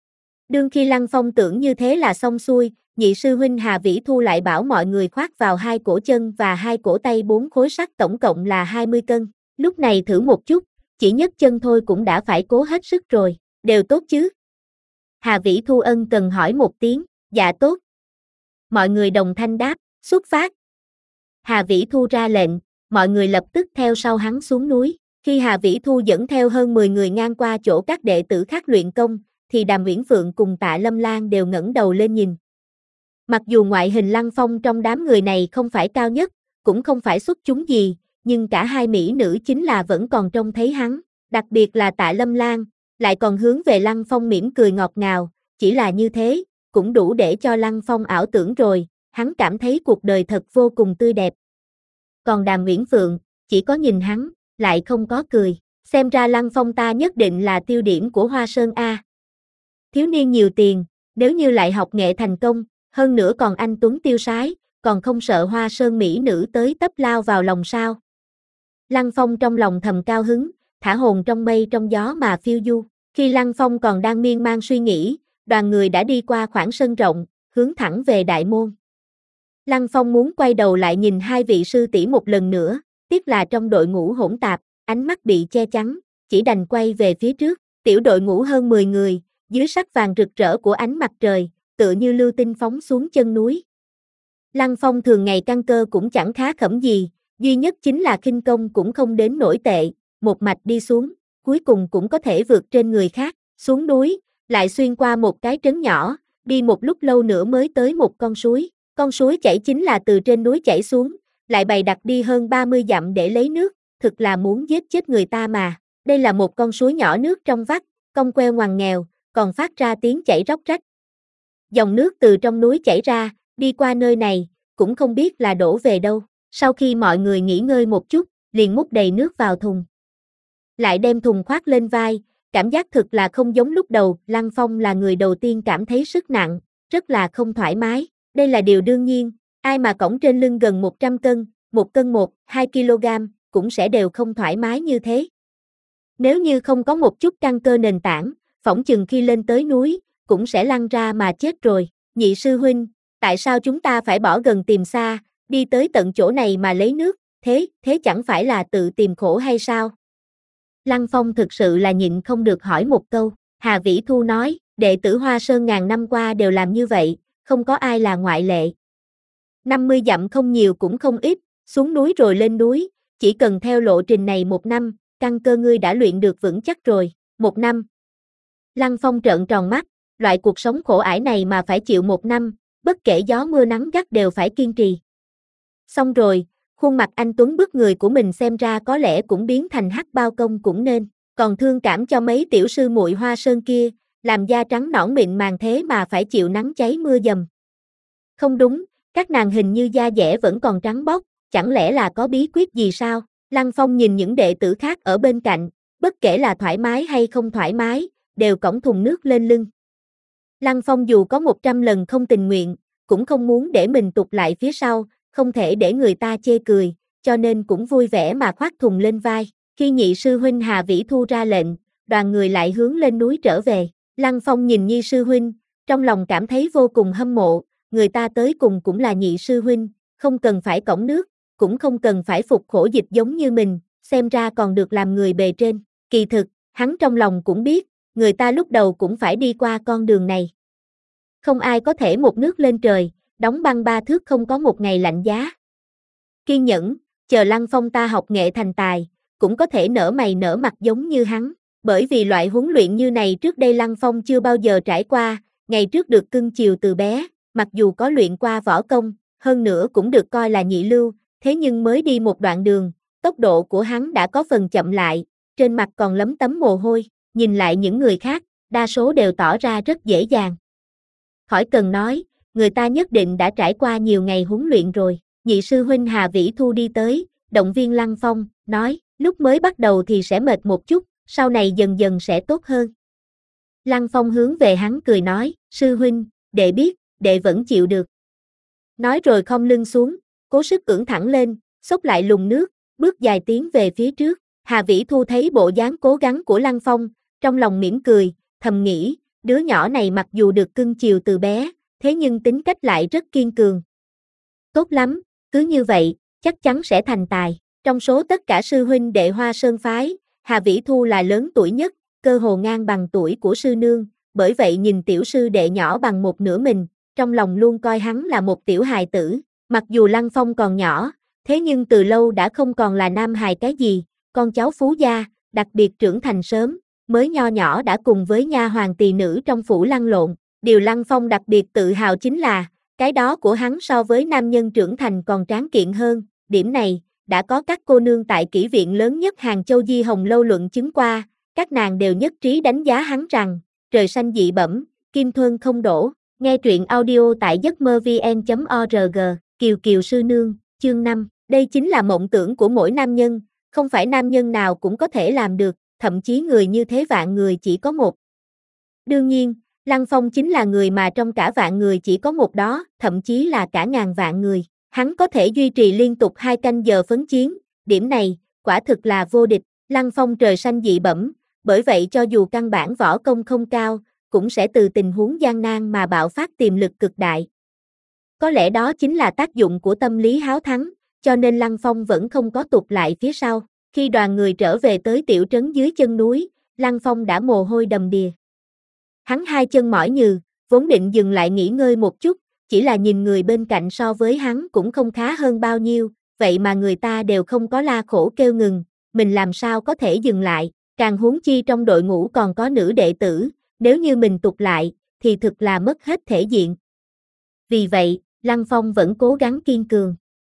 Đương khi Lăng Phong tưởng như thế là xong xuôi, nhị sư huynh Hà Vĩ Thu lại bảo mọi người khoác vào hai cổ chân và hai cổ tay bốn khối sắt tổng cộng là hai mươi cân. Lúc này thử một chút, chỉ nhấc chân thôi cũng đã phải cố hết sức rồi, đều tốt chứ? Hà Vĩ Thu ân cần hỏi một tiếng, dạ tốt. Mọi người đồng thanh đáp, xuất phát. Hà Vĩ Thu ra lệnh, mọi người lập tức theo sau hắn xuống núi. Khi Hà Vĩ Thu dẫn theo hơn mười người ngang qua chỗ các đệ tử khác luyện công, thì Đàm Uyển Phượng cùng Tạ Lâm Lan đều ngẩng đầu lên nhìn. Mặc dù ngoại hình Lăng Phong trong đám người này không phải cao nhất, cũng không phải xuất chúng gì, nhưng cả hai mỹ nữ chính là vẫn còn trông thấy hắn, đặc biệt là Tạ Lâm Lan, lại còn hướng về Lăng Phong mỉm cười ngọt ngào, chỉ là như thế, cũng đủ để cho Lăng Phong ảo tưởng rồi, hắn cảm thấy cuộc đời thật vô cùng tươi đẹp. Còn Đàm Uyển Phượng, chỉ có nhìn hắn, lại không có cười, xem ra Lăng Phong ta nhất định là tiêu điểm của Hoa Sơn A. Thiếu niên nhiều tiền, nếu như lại học nghệ thành công, hơn nữa còn anh tuấn tiêu sái, còn không sợ Hoa Sơn mỹ nữ tới tấp lao vào lòng sao. Lăng Phong trong lòng thầm cao hứng, thả hồn trong mây trong gió mà phiêu du. Khi Lăng Phong còn đang miên man suy nghĩ, đoàn người đã đi qua khoảng sân rộng, hướng thẳng về đại môn. Lăng Phong muốn quay đầu lại nhìn hai vị sư tỷ một lần nữa, tiếc là trong đội ngũ hỗn tạp, ánh mắt bị che chắn, chỉ đành quay về phía trước. Tiểu đội ngũ hơn mười người, dưới sắc vàng rực rỡ của ánh mặt trời, tựa như lưu tinh phóng xuống chân núi. Lăng Phong thường ngày căn cơ cũng chẳng khá khẩm gì, duy nhất chính là khinh công cũng không đến nổi tệ, một mạch đi xuống, cuối cùng cũng có thể vượt trên người khác, xuống núi, lại xuyên qua một cái trấn nhỏ, đi một lúc lâu nữa mới tới một con suối, con suối chảy chính là từ trên núi chảy xuống, lại bày đặt đi hơn ba mươi dặm để lấy nước, thực là muốn giết chết người ta mà, đây là một con suối nhỏ nước trong vắt, cong queo ngoằn nghèo, còn phát ra tiếng chảy róc rách. Dòng nước từ trong núi chảy ra, đi qua nơi này, cũng không biết là đổ về đâu, sau khi mọi người nghỉ ngơi một chút, liền múc đầy nước vào thùng. Lại đem thùng khoác lên vai, cảm giác thực là không giống lúc đầu, Lăng Phong là người đầu tiên cảm thấy sức nặng, rất là không thoải mái, đây là điều đương nhiên, ai mà cõng trên lưng gần một trăm cân, một cân một, hai ki lô gam, cũng sẽ đều không thoải mái như thế. Nếu như không có một chút căn cơ nền tảng, phỏng chừng khi lên tới núi, cũng sẽ lăn ra mà chết rồi. Nhị sư huynh, tại sao chúng ta phải bỏ gần tìm xa, đi tới tận chỗ này mà lấy nước, thế, thế chẳng phải là tự tìm khổ hay sao? Lăng Phong thực sự là nhịn không được hỏi một câu, Hà Vĩ Thu nói, đệ tử Hoa Sơn ngàn năm qua đều làm như vậy, không có ai là ngoại lệ. năm mươi dặm không nhiều cũng không ít, xuống núi rồi lên núi, chỉ cần theo lộ trình này một năm, căn cơ ngươi đã luyện được vững chắc rồi, một năm. Lăng Phong trợn tròn mắt, loại cuộc sống khổ ải này mà phải chịu một năm, bất kể gió mưa nắng gắt đều phải kiên trì. Xong rồi, khuôn mặt anh Tuấn bức người của mình xem ra có lẽ cũng biến thành hắc bao công cũng nên, còn thương cảm cho mấy tiểu sư muội Hoa Sơn kia, làm da trắng nõn mịn màng thế mà phải chịu nắng cháy mưa dầm. Không đúng, các nàng hình như da dẻ vẫn còn trắng bóc, chẳng lẽ là có bí quyết gì sao? Lăng Phong nhìn những đệ tử khác ở bên cạnh, bất kể là thoải mái hay không thoải mái, đều cõng thùng nước lên lưng. Lăng Phong dù có một trăm lần không tình nguyện, cũng không muốn để mình tụt lại phía sau, không thể để người ta chê cười, cho nên cũng vui vẻ mà khoác thùng lên vai. Khi nhị sư huynh Hà Vĩ Thu ra lệnh, đoàn người lại hướng lên núi trở về. Lăng Phong nhìn nhị sư huynh, trong lòng cảm thấy vô cùng hâm mộ, người ta tới cùng cũng là nhị sư huynh, không cần phải cõng nước, cũng không cần phải phục khổ dịch giống như mình, xem ra còn được làm người bề trên. Kỳ thực, hắn trong lòng cũng biết, người ta lúc đầu cũng phải đi qua con đường này. Không ai có thể một nước lên trời, đóng băng ba thước không có một ngày lạnh giá. Kiên nhẫn, chờ Lăng Phong ta học nghệ thành tài, cũng có thể nở mày nở mặt giống như hắn. Bởi vì loại huấn luyện như này trước đây Lăng Phong chưa bao giờ trải qua, ngày trước được cưng chiều từ bé, mặc dù có luyện qua võ công, hơn nữa cũng được coi là nhị lưu, thế nhưng mới đi một đoạn đường, tốc độ của hắn đã có phần chậm lại, trên mặt còn lấm tấm mồ hôi, nhìn lại những người khác, đa số đều tỏ ra rất dễ dàng. Khỏi cần nói, người ta nhất định đã trải qua nhiều ngày huấn luyện rồi. Nhị sư huynh Hà Vĩ Thu đi tới, động viên Lăng Phong, nói, lúc mới bắt đầu thì sẽ mệt một chút, sau này dần dần sẽ tốt hơn. Lăng Phong hướng về hắn cười nói, sư huynh, đệ biết, đệ vẫn chịu được. Nói rồi khom lưng xuống, cố sức ưỡn thẳng lên, xốc lại lùng nước, bước dài tiến về phía trước. Hà Vĩ Thu thấy bộ dáng cố gắng của Lăng Phong, trong lòng mỉm cười, thầm nghĩ, đứa nhỏ này mặc dù được cưng chiều từ bé, thế nhưng tính cách lại rất kiên cường. Tốt lắm, cứ như vậy, chắc chắn sẽ thành tài. Trong số tất cả sư huynh đệ Hoa Sơn phái, Hà Vĩ Thu là lớn tuổi nhất, cơ hồ ngang bằng tuổi của sư nương, bởi vậy nhìn tiểu sư đệ nhỏ bằng một nửa mình, trong lòng luôn coi hắn là một tiểu hài tử. Mặc dù Lăng Phong còn nhỏ, thế nhưng từ lâu đã không còn là nam hài cái gì, con cháu phú gia, đặc biệt trưởng thành sớm, mới nho nhỏ đã cùng với nha hoàng tỳ nữ trong phủ lăn lộn. Điều Lăng Phong đặc biệt tự hào chính là, cái đó của hắn so với nam nhân trưởng thành còn tráng kiện hơn, điểm này, đã có các cô nương tại kỹ viện lớn nhất Hàng Châu Di Hồng Lâu luận chứng qua, các nàng đều nhất trí đánh giá hắn rằng, trời xanh dị bẩm, kim thuần không đổ. Nghe truyện audio tại giấc mơ vn chấm org, Kiều Kiều sư nương, chương năm, đây chính là mộng tưởng của mỗi nam nhân, không phải nam nhân nào cũng có thể làm được, thậm chí người như thế vạn người chỉ có một. Đương nhiên, Lăng Phong chính là người mà trong cả vạn người chỉ có một đó, thậm chí là cả ngàn vạn người. Hắn có thể duy trì liên tục hai canh giờ phấn chiến, điểm này, quả thực là vô địch. Lăng Phong trời xanh dị bẩm, bởi vậy cho dù căn bản võ công không cao, cũng sẽ từ tình huống gian nan mà bạo phát tiềm lực cực đại. Có lẽ đó chính là tác dụng của tâm lý háo thắng, cho nên Lăng Phong vẫn không có tụt lại phía sau. Khi đoàn người trở về tới tiểu trấn dưới chân núi, Lăng Phong đã mồ hôi đầm đìa. Hắn hai chân mỏi nhừ, vốn định dừng lại nghỉ ngơi một chút, chỉ là nhìn người bên cạnh so với hắn cũng không khá hơn bao nhiêu, vậy mà người ta đều không có la khổ kêu ngừng, mình làm sao có thể dừng lại, càng huống chi trong đội ngũ còn có nữ đệ tử, nếu như mình tụt lại, thì thực là mất hết thể diện. Vì vậy, Lăng Phong vẫn cố gắng kiên cường.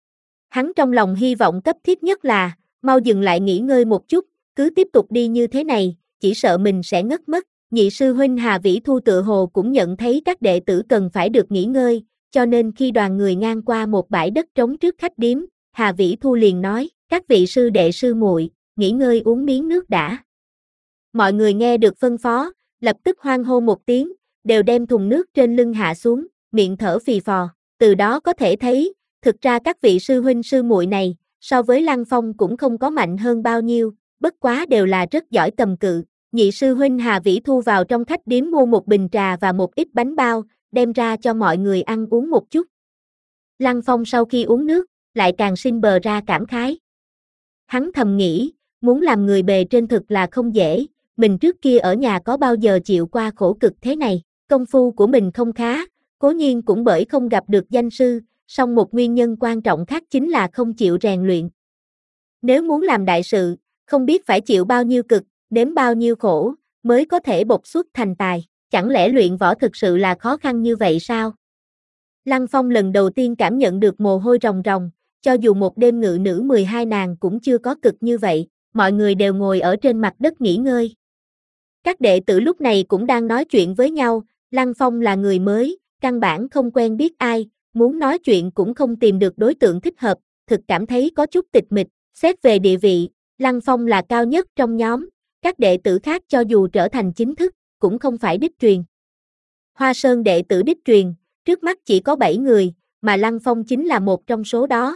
Hắn trong lòng hy vọng cấp thiết nhất là, mau dừng lại nghỉ ngơi một chút, cứ tiếp tục đi như thế này, chỉ sợ mình sẽ ngất mất. Nhị sư huynh Hà Vĩ Thu tựa hồ cũng nhận thấy các đệ tử cần phải được nghỉ ngơi, cho nên khi đoàn người ngang qua một bãi đất trống trước khách điếm, Hà Vĩ Thu liền nói, các vị sư đệ sư muội, nghỉ ngơi uống miếng nước đã. Mọi người nghe được phân phó, lập tức hoan hô một tiếng, đều đem thùng nước trên lưng hạ xuống, miệng thở phì phò. Từ đó có thể thấy, thực ra các vị sư huynh sư muội này, so với Lăng Phong cũng không có mạnh hơn bao nhiêu, bất quá đều là rất giỏi cầm cự. Nhị sư huynh Hà Vĩ Thu vào trong khách điếm mua một bình trà và một ít bánh bao, đem ra cho mọi người ăn uống một chút. Lăng Phong sau khi uống nước, lại càng sinh bờ ra cảm khái. Hắn thầm nghĩ, muốn làm người bề trên thực là không dễ, mình trước kia ở nhà có bao giờ chịu qua khổ cực thế này, công phu của mình không khá, cố nhiên cũng bởi không gặp được danh sư, song một nguyên nhân quan trọng khác chính là không chịu rèn luyện. Nếu muốn làm đại sự, không biết phải chịu bao nhiêu cực, nếm bao nhiêu khổ, mới có thể bộc xuất thành tài, chẳng lẽ luyện võ thực sự là khó khăn như vậy sao? Lăng Phong lần đầu tiên cảm nhận được mồ hôi ròng ròng, cho dù một đêm ngự nữ mười hai nàng cũng chưa có cực như vậy, mọi người đều ngồi ở trên mặt đất nghỉ ngơi. Các đệ tử lúc này cũng đang nói chuyện với nhau, Lăng Phong là người mới, căn bản không quen biết ai, muốn nói chuyện cũng không tìm được đối tượng thích hợp, thực cảm thấy có chút tịch mịch, xét về địa vị, Lăng Phong là cao nhất trong nhóm, các đệ tử khác cho dù trở thành chính thức, cũng không phải đích truyền. Hoa Sơn đệ tử đích truyền, trước mắt chỉ có bảy người, mà Lăng Phong chính là một trong số đó.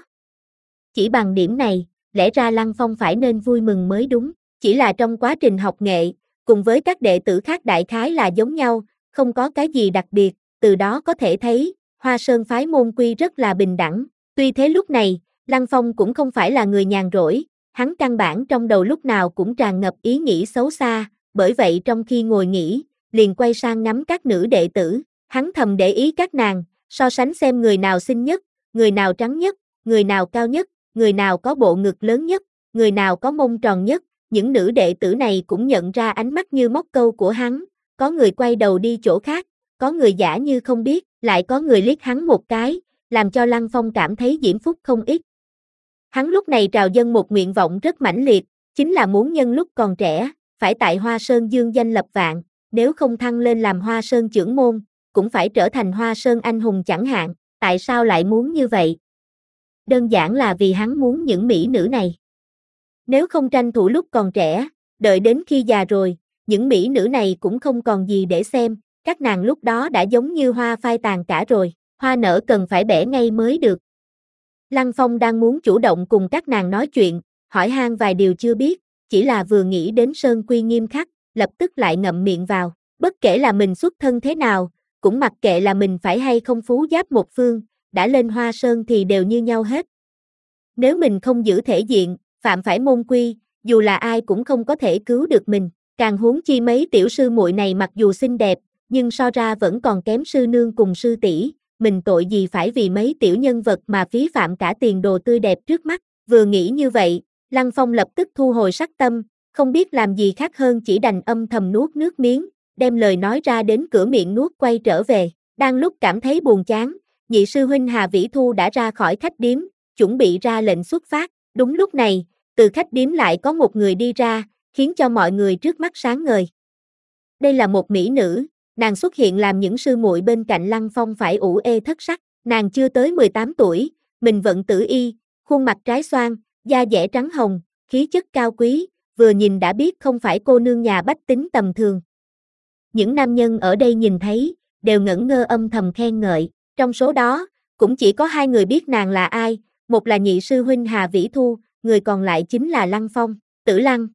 Chỉ bằng điểm này, lẽ ra Lăng Phong phải nên vui mừng mới đúng, chỉ là trong quá trình học nghệ, cùng với các đệ tử khác đại khái là giống nhau, không có cái gì đặc biệt, từ đó có thể thấy, Hoa Sơn phái môn quy rất là bình đẳng. Tuy thế lúc này, Lăng Phong cũng không phải là người nhàn rỗi, hắn căn bản trong đầu lúc nào cũng tràn ngập ý nghĩ xấu xa, bởi vậy trong khi ngồi nghỉ, liền quay sang ngắm các nữ đệ tử, hắn thầm để ý các nàng, so sánh xem người nào xinh nhất, người nào trắng nhất, người nào cao nhất, người nào có bộ ngực lớn nhất, người nào có mông tròn nhất, những nữ đệ tử này cũng nhận ra ánh mắt như móc câu của hắn, có người quay đầu đi chỗ khác, có người giả như không biết, lại có người liếc hắn một cái, làm cho Lăng Phong cảm thấy diễm phúc không ít. Hắn lúc này trào dâng một nguyện vọng rất mãnh liệt, chính là muốn nhân lúc còn trẻ, phải tại Hoa Sơn dương danh lập vạn, nếu không thăng lên làm Hoa Sơn trưởng môn, cũng phải trở thành Hoa Sơn anh hùng chẳng hạn, tại sao lại muốn như vậy? Đơn giản là vì hắn muốn những mỹ nữ này. Nếu không tranh thủ lúc còn trẻ, đợi đến khi già rồi, những mỹ nữ này cũng không còn gì để xem, các nàng lúc đó đã giống như hoa phai tàn cả rồi, hoa nở cần phải bẻ ngay mới được. Lăng Phong đang muốn chủ động cùng các nàng nói chuyện, hỏi han vài điều chưa biết, chỉ là vừa nghĩ đến Sơn quy nghiêm khắc, lập tức lại ngậm miệng vào, bất kể là mình xuất thân thế nào, cũng mặc kệ là mình phải hay không phú giáp một phương, đã lên Hoa Sơn thì đều như nhau hết. Nếu mình không giữ thể diện, phạm phải môn quy, dù là ai cũng không có thể cứu được mình, càng huống chi mấy tiểu sư muội này mặc dù xinh đẹp, nhưng so ra vẫn còn kém sư nương cùng sư tỷ, mình tội gì phải vì mấy tiểu nhân vật mà phí phạm cả tiền đồ tươi đẹp trước mắt. Vừa nghĩ như vậy, Lăng Phong lập tức thu hồi sắc tâm, không biết làm gì khác hơn chỉ đành âm thầm nuốt nước miếng, đem lời nói ra đến cửa miệng nuốt quay trở về. Đang lúc cảm thấy buồn chán, nhị sư huynh Hà Vĩ Thu đã ra khỏi khách điếm, chuẩn bị ra lệnh xuất phát. Đúng lúc này, từ khách điếm lại có một người đi ra, khiến cho mọi người trước mắt sáng ngời. Đây là một mỹ nữ, nàng xuất hiện làm những sư muội bên cạnh Lăng Phong phải ủ ê thất sắc. Nàng chưa tới mười tám tuổi, mình vận tử y, khuôn mặt trái xoan, da dẻ trắng hồng, khí chất cao quý, vừa nhìn đã biết không phải cô nương nhà bách tính tầm thường. Những nam nhân ở đây nhìn thấy, đều ngẩn ngơ âm thầm khen ngợi, trong số đó, cũng chỉ có hai người biết nàng là ai, một là nhị sư huynh Hà Vĩ Thu, người còn lại chính là Lăng Phong, Tử Lăng.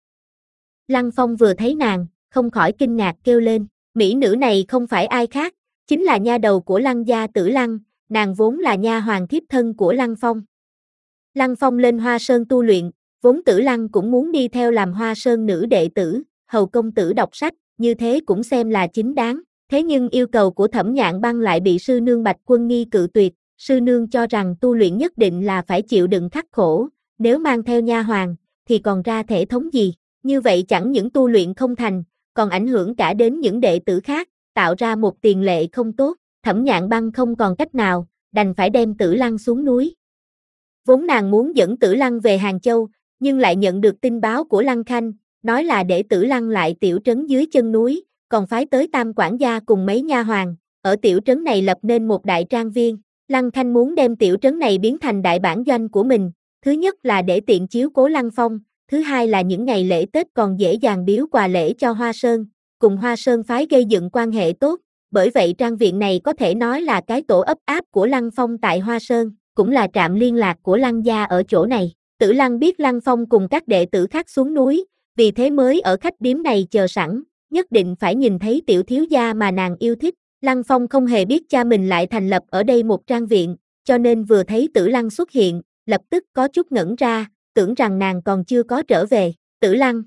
Lăng Phong vừa thấy nàng, không khỏi kinh ngạc kêu lên, mỹ nữ này không phải ai khác, chính là nha đầu của Lăng gia Tử Lăng, nàng vốn là nha hoàng thiếp thân của Lăng Phong. Lăng Phong lên Hoa Sơn tu luyện, vốn Tử Lăng cũng muốn đi theo làm Hoa Sơn nữ đệ tử, hầu công tử đọc sách, như thế cũng xem là chính đáng, thế nhưng yêu cầu của Thẩm Nhạn Băng lại bị sư nương Bạch Quân Nghi cự tuyệt, sư nương cho rằng tu luyện nhất định là phải chịu đựng khắc khổ, nếu mang theo nha hoàn, thì còn ra thể thống gì, như vậy chẳng những tu luyện không thành, còn ảnh hưởng cả đến những đệ tử khác, tạo ra một tiền lệ không tốt. Thẩm Nhạn Băng không còn cách nào, đành phải đem Tử Lăng xuống núi. Vốn nàng muốn dẫn Tử Lăng về Hàng Châu, nhưng lại nhận được tin báo của Lăng Khanh, nói là để Tử Lăng lại tiểu trấn dưới chân núi, còn phái tới Tam quản gia cùng mấy nha hoàn, ở tiểu trấn này lập nên một đại trang viên. Lăng Khanh muốn đem tiểu trấn này biến thành đại bản doanh của mình, thứ nhất là để tiện chiếu cố Lăng Phong, thứ hai là những ngày lễ Tết còn dễ dàng biếu quà lễ cho Hoa Sơn, cùng Hoa Sơn phái gây dựng quan hệ tốt, bởi vậy trang viện này có thể nói là cái tổ ấp áp của Lăng Phong tại Hoa Sơn, cũng là trạm liên lạc của Lăng gia ở chỗ này. Tử Lăng biết Lăng Phong cùng các đệ tử khác xuống núi, vì thế mới ở khách điếm này chờ sẵn, nhất định phải nhìn thấy tiểu thiếu gia mà nàng yêu thích. Lăng Phong không hề biết cha mình lại thành lập ở đây một trang viện, cho nên vừa thấy Tử Lăng xuất hiện, lập tức có chút ngẩn ra, tưởng rằng nàng còn chưa có trở về. Tử Lăng,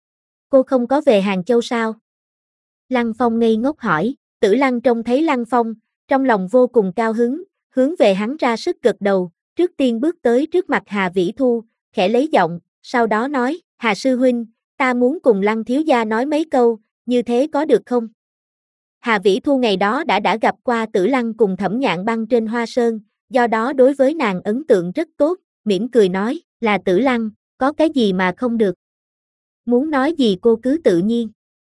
cô không có về Hàng Châu sao? Lăng Phong ngây ngốc hỏi. Tử Lăng trông thấy Lăng Phong, trong lòng vô cùng cao hứng, hướng về hắn ra sức gật đầu, trước tiên bước tới trước mặt Hà Vĩ Thu, khẽ lấy giọng, sau đó nói, Hà sư huynh, ta muốn cùng Lăng thiếu gia nói mấy câu, như thế có được không? Hà Vĩ Thu ngày đó đã đã gặp qua Tử Lăng cùng Thẩm Nhạn Băng trên Hoa Sơn, do đó đối với nàng ấn tượng rất tốt, mỉm cười nói, là Tử Lăng, có cái gì mà không được? Muốn nói gì cô cứ tự nhiên.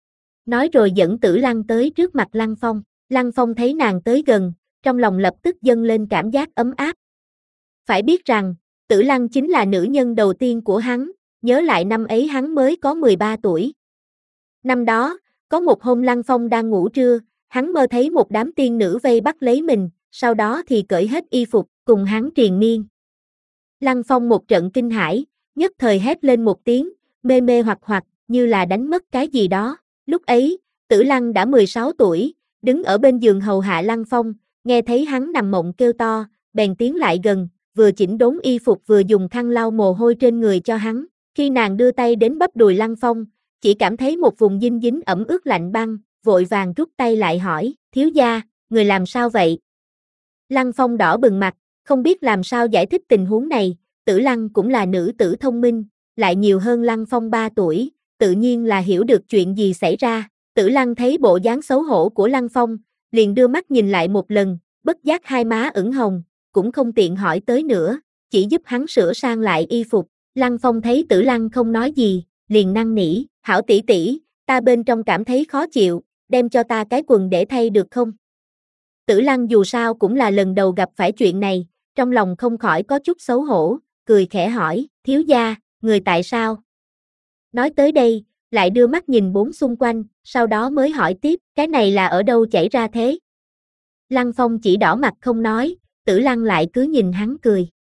Nói rồi dẫn Tử Lăng tới trước mặt Lăng Phong. Lăng Phong thấy nàng tới gần, trong lòng lập tức dâng lên cảm giác ấm áp. Phải biết rằng, Tử Lăng chính là nữ nhân đầu tiên của hắn, nhớ lại năm ấy hắn mới có mười ba tuổi. Năm đó, có một hôm Lăng Phong đang ngủ trưa, hắn mơ thấy một đám tiên nữ vây bắt lấy mình, sau đó thì cởi hết y phục, cùng hắn triền miên. Lăng Phong một trận kinh hãi, nhất thời hét lên một tiếng, mê mê hoặc hoặc, như là đánh mất cái gì đó. Lúc ấy, Tử Lăng đã mười sáu tuổi, đứng ở bên giường hầu hạ Lăng Phong, nghe thấy hắn nằm mộng kêu to, bèn tiến lại gần, vừa chỉnh đốn y phục vừa dùng khăn lau mồ hôi trên người cho hắn. Khi nàng đưa tay đến bắp đùi Lăng Phong, chỉ cảm thấy một vùng dinh dính ẩm ướt lạnh băng, vội vàng rút tay lại hỏi, thiếu gia, người làm sao vậy? Lăng Phong đỏ bừng mặt, không biết làm sao giải thích tình huống này, Tử Lăng cũng là nữ tử thông minh, lại nhiều hơn Lăng Phong ba tuổi, tự nhiên là hiểu được chuyện gì xảy ra. Tử Lăng thấy bộ dáng xấu hổ của Lăng Phong, liền đưa mắt nhìn lại một lần, bất giác hai má ửng hồng, cũng không tiện hỏi tới nữa, chỉ giúp hắn sửa sang lại y phục. Lăng Phong thấy Tử Lăng không nói gì, liền năn nỉ, hảo tỷ tỷ, ta bên trong cảm thấy khó chịu, đem cho ta cái quần để thay được không? Tử Lăng dù sao cũng là lần đầu gặp phải chuyện này, trong lòng không khỏi có chút xấu hổ, cười khẽ hỏi, thiếu gia, người tại sao? Nói tới đây, lại đưa mắt nhìn bốn xung quanh, sau đó mới hỏi tiếp, cái này là ở đâu chảy ra thế? Lăng Phong chỉ đỏ mặt không nói, Tử Lăng lại cứ nhìn hắn cười.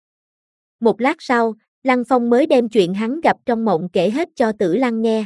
Một lát sau, Lăng Phong mới đem chuyện hắn gặp trong mộng kể hết cho Tử Lăng nghe.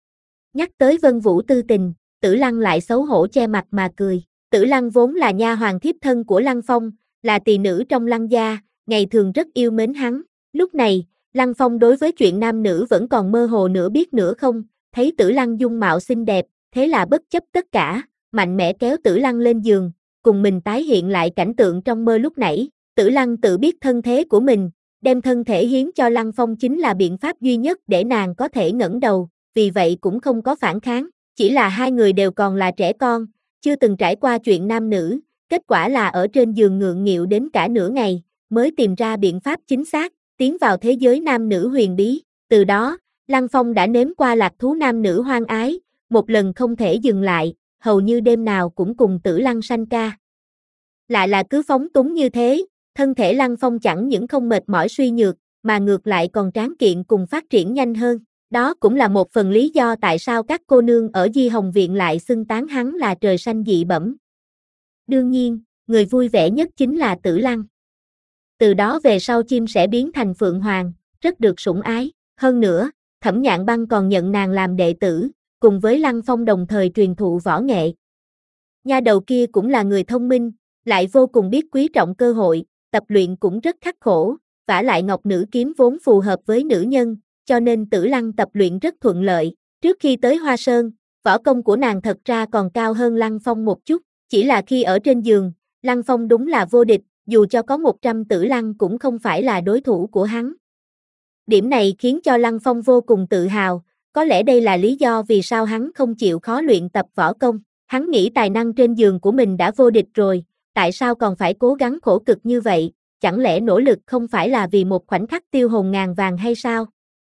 Nhắc tới Vân Vũ tư tình, Tử Lăng lại xấu hổ che mặt mà cười. Tử Lăng vốn là nha hoàn thiếp thân của Lăng Phong, là tỳ nữ trong Lăng gia, ngày thường rất yêu mến hắn. Lúc này, Lăng Phong đối với chuyện nam nữ vẫn còn mơ hồ nửa biết nửa không, thấy Tử Lăng dung mạo xinh đẹp, thế là bất chấp tất cả, mạnh mẽ kéo Tử Lăng lên giường, cùng mình tái hiện lại cảnh tượng trong mơ lúc nãy. Tử Lăng tự biết thân thế của mình, đem thân thể hiến cho Lăng Phong chính là biện pháp duy nhất để nàng có thể ngẩng đầu, vì vậy cũng không có phản kháng, chỉ là hai người đều còn là trẻ con, chưa từng trải qua chuyện nam nữ, kết quả là ở trên giường ngượng nghịu đến cả nửa ngày, mới tìm ra biện pháp chính xác, tiến vào thế giới nam nữ huyền bí. Từ đó, Lăng Phong đã nếm qua lạc thú nam nữ hoang ái, một lần không thể dừng lại, hầu như đêm nào cũng cùng Tử Lăng sanh ca. Lại là cứ phóng túng như thế, thân thể Lăng Phong chẳng những không mệt mỏi suy nhược, mà ngược lại còn tráng kiện cùng phát triển nhanh hơn. Đó cũng là một phần lý do tại sao các cô nương ở Di Hồng Viện lại xưng tán hắn là trời xanh dị bẩm. Đương nhiên, người vui vẻ nhất chính là Tử Lăng. Từ đó về sau chim sẽ biến thành Phượng Hoàng, rất được sủng ái. Hơn nữa, Thẩm Nhạn Băng còn nhận nàng làm đệ tử, cùng với Lăng Phong đồng thời truyền thụ võ nghệ. Nha đầu kia cũng là người thông minh, lại vô cùng biết quý trọng cơ hội, tập luyện cũng rất khắc khổ, vả lại ngọc nữ kiếm vốn phù hợp với nữ nhân, cho nên Tử Lăng tập luyện rất thuận lợi. Trước khi tới Hoa Sơn, võ công của nàng thật ra còn cao hơn Lăng Phong một chút, chỉ là khi ở trên giường, Lăng Phong đúng là vô địch, dù cho có một trăm Tử Lăng cũng không phải là đối thủ của hắn. Điểm này khiến cho Lăng Phong vô cùng tự hào, có lẽ đây là lý do vì sao hắn không chịu khó luyện tập võ công. Hắn nghĩ tài năng trên giường của mình đã vô địch rồi, tại sao còn phải cố gắng khổ cực như vậy, chẳng lẽ nỗ lực không phải là vì một khoảnh khắc tiêu hồn ngàn vàng hay sao?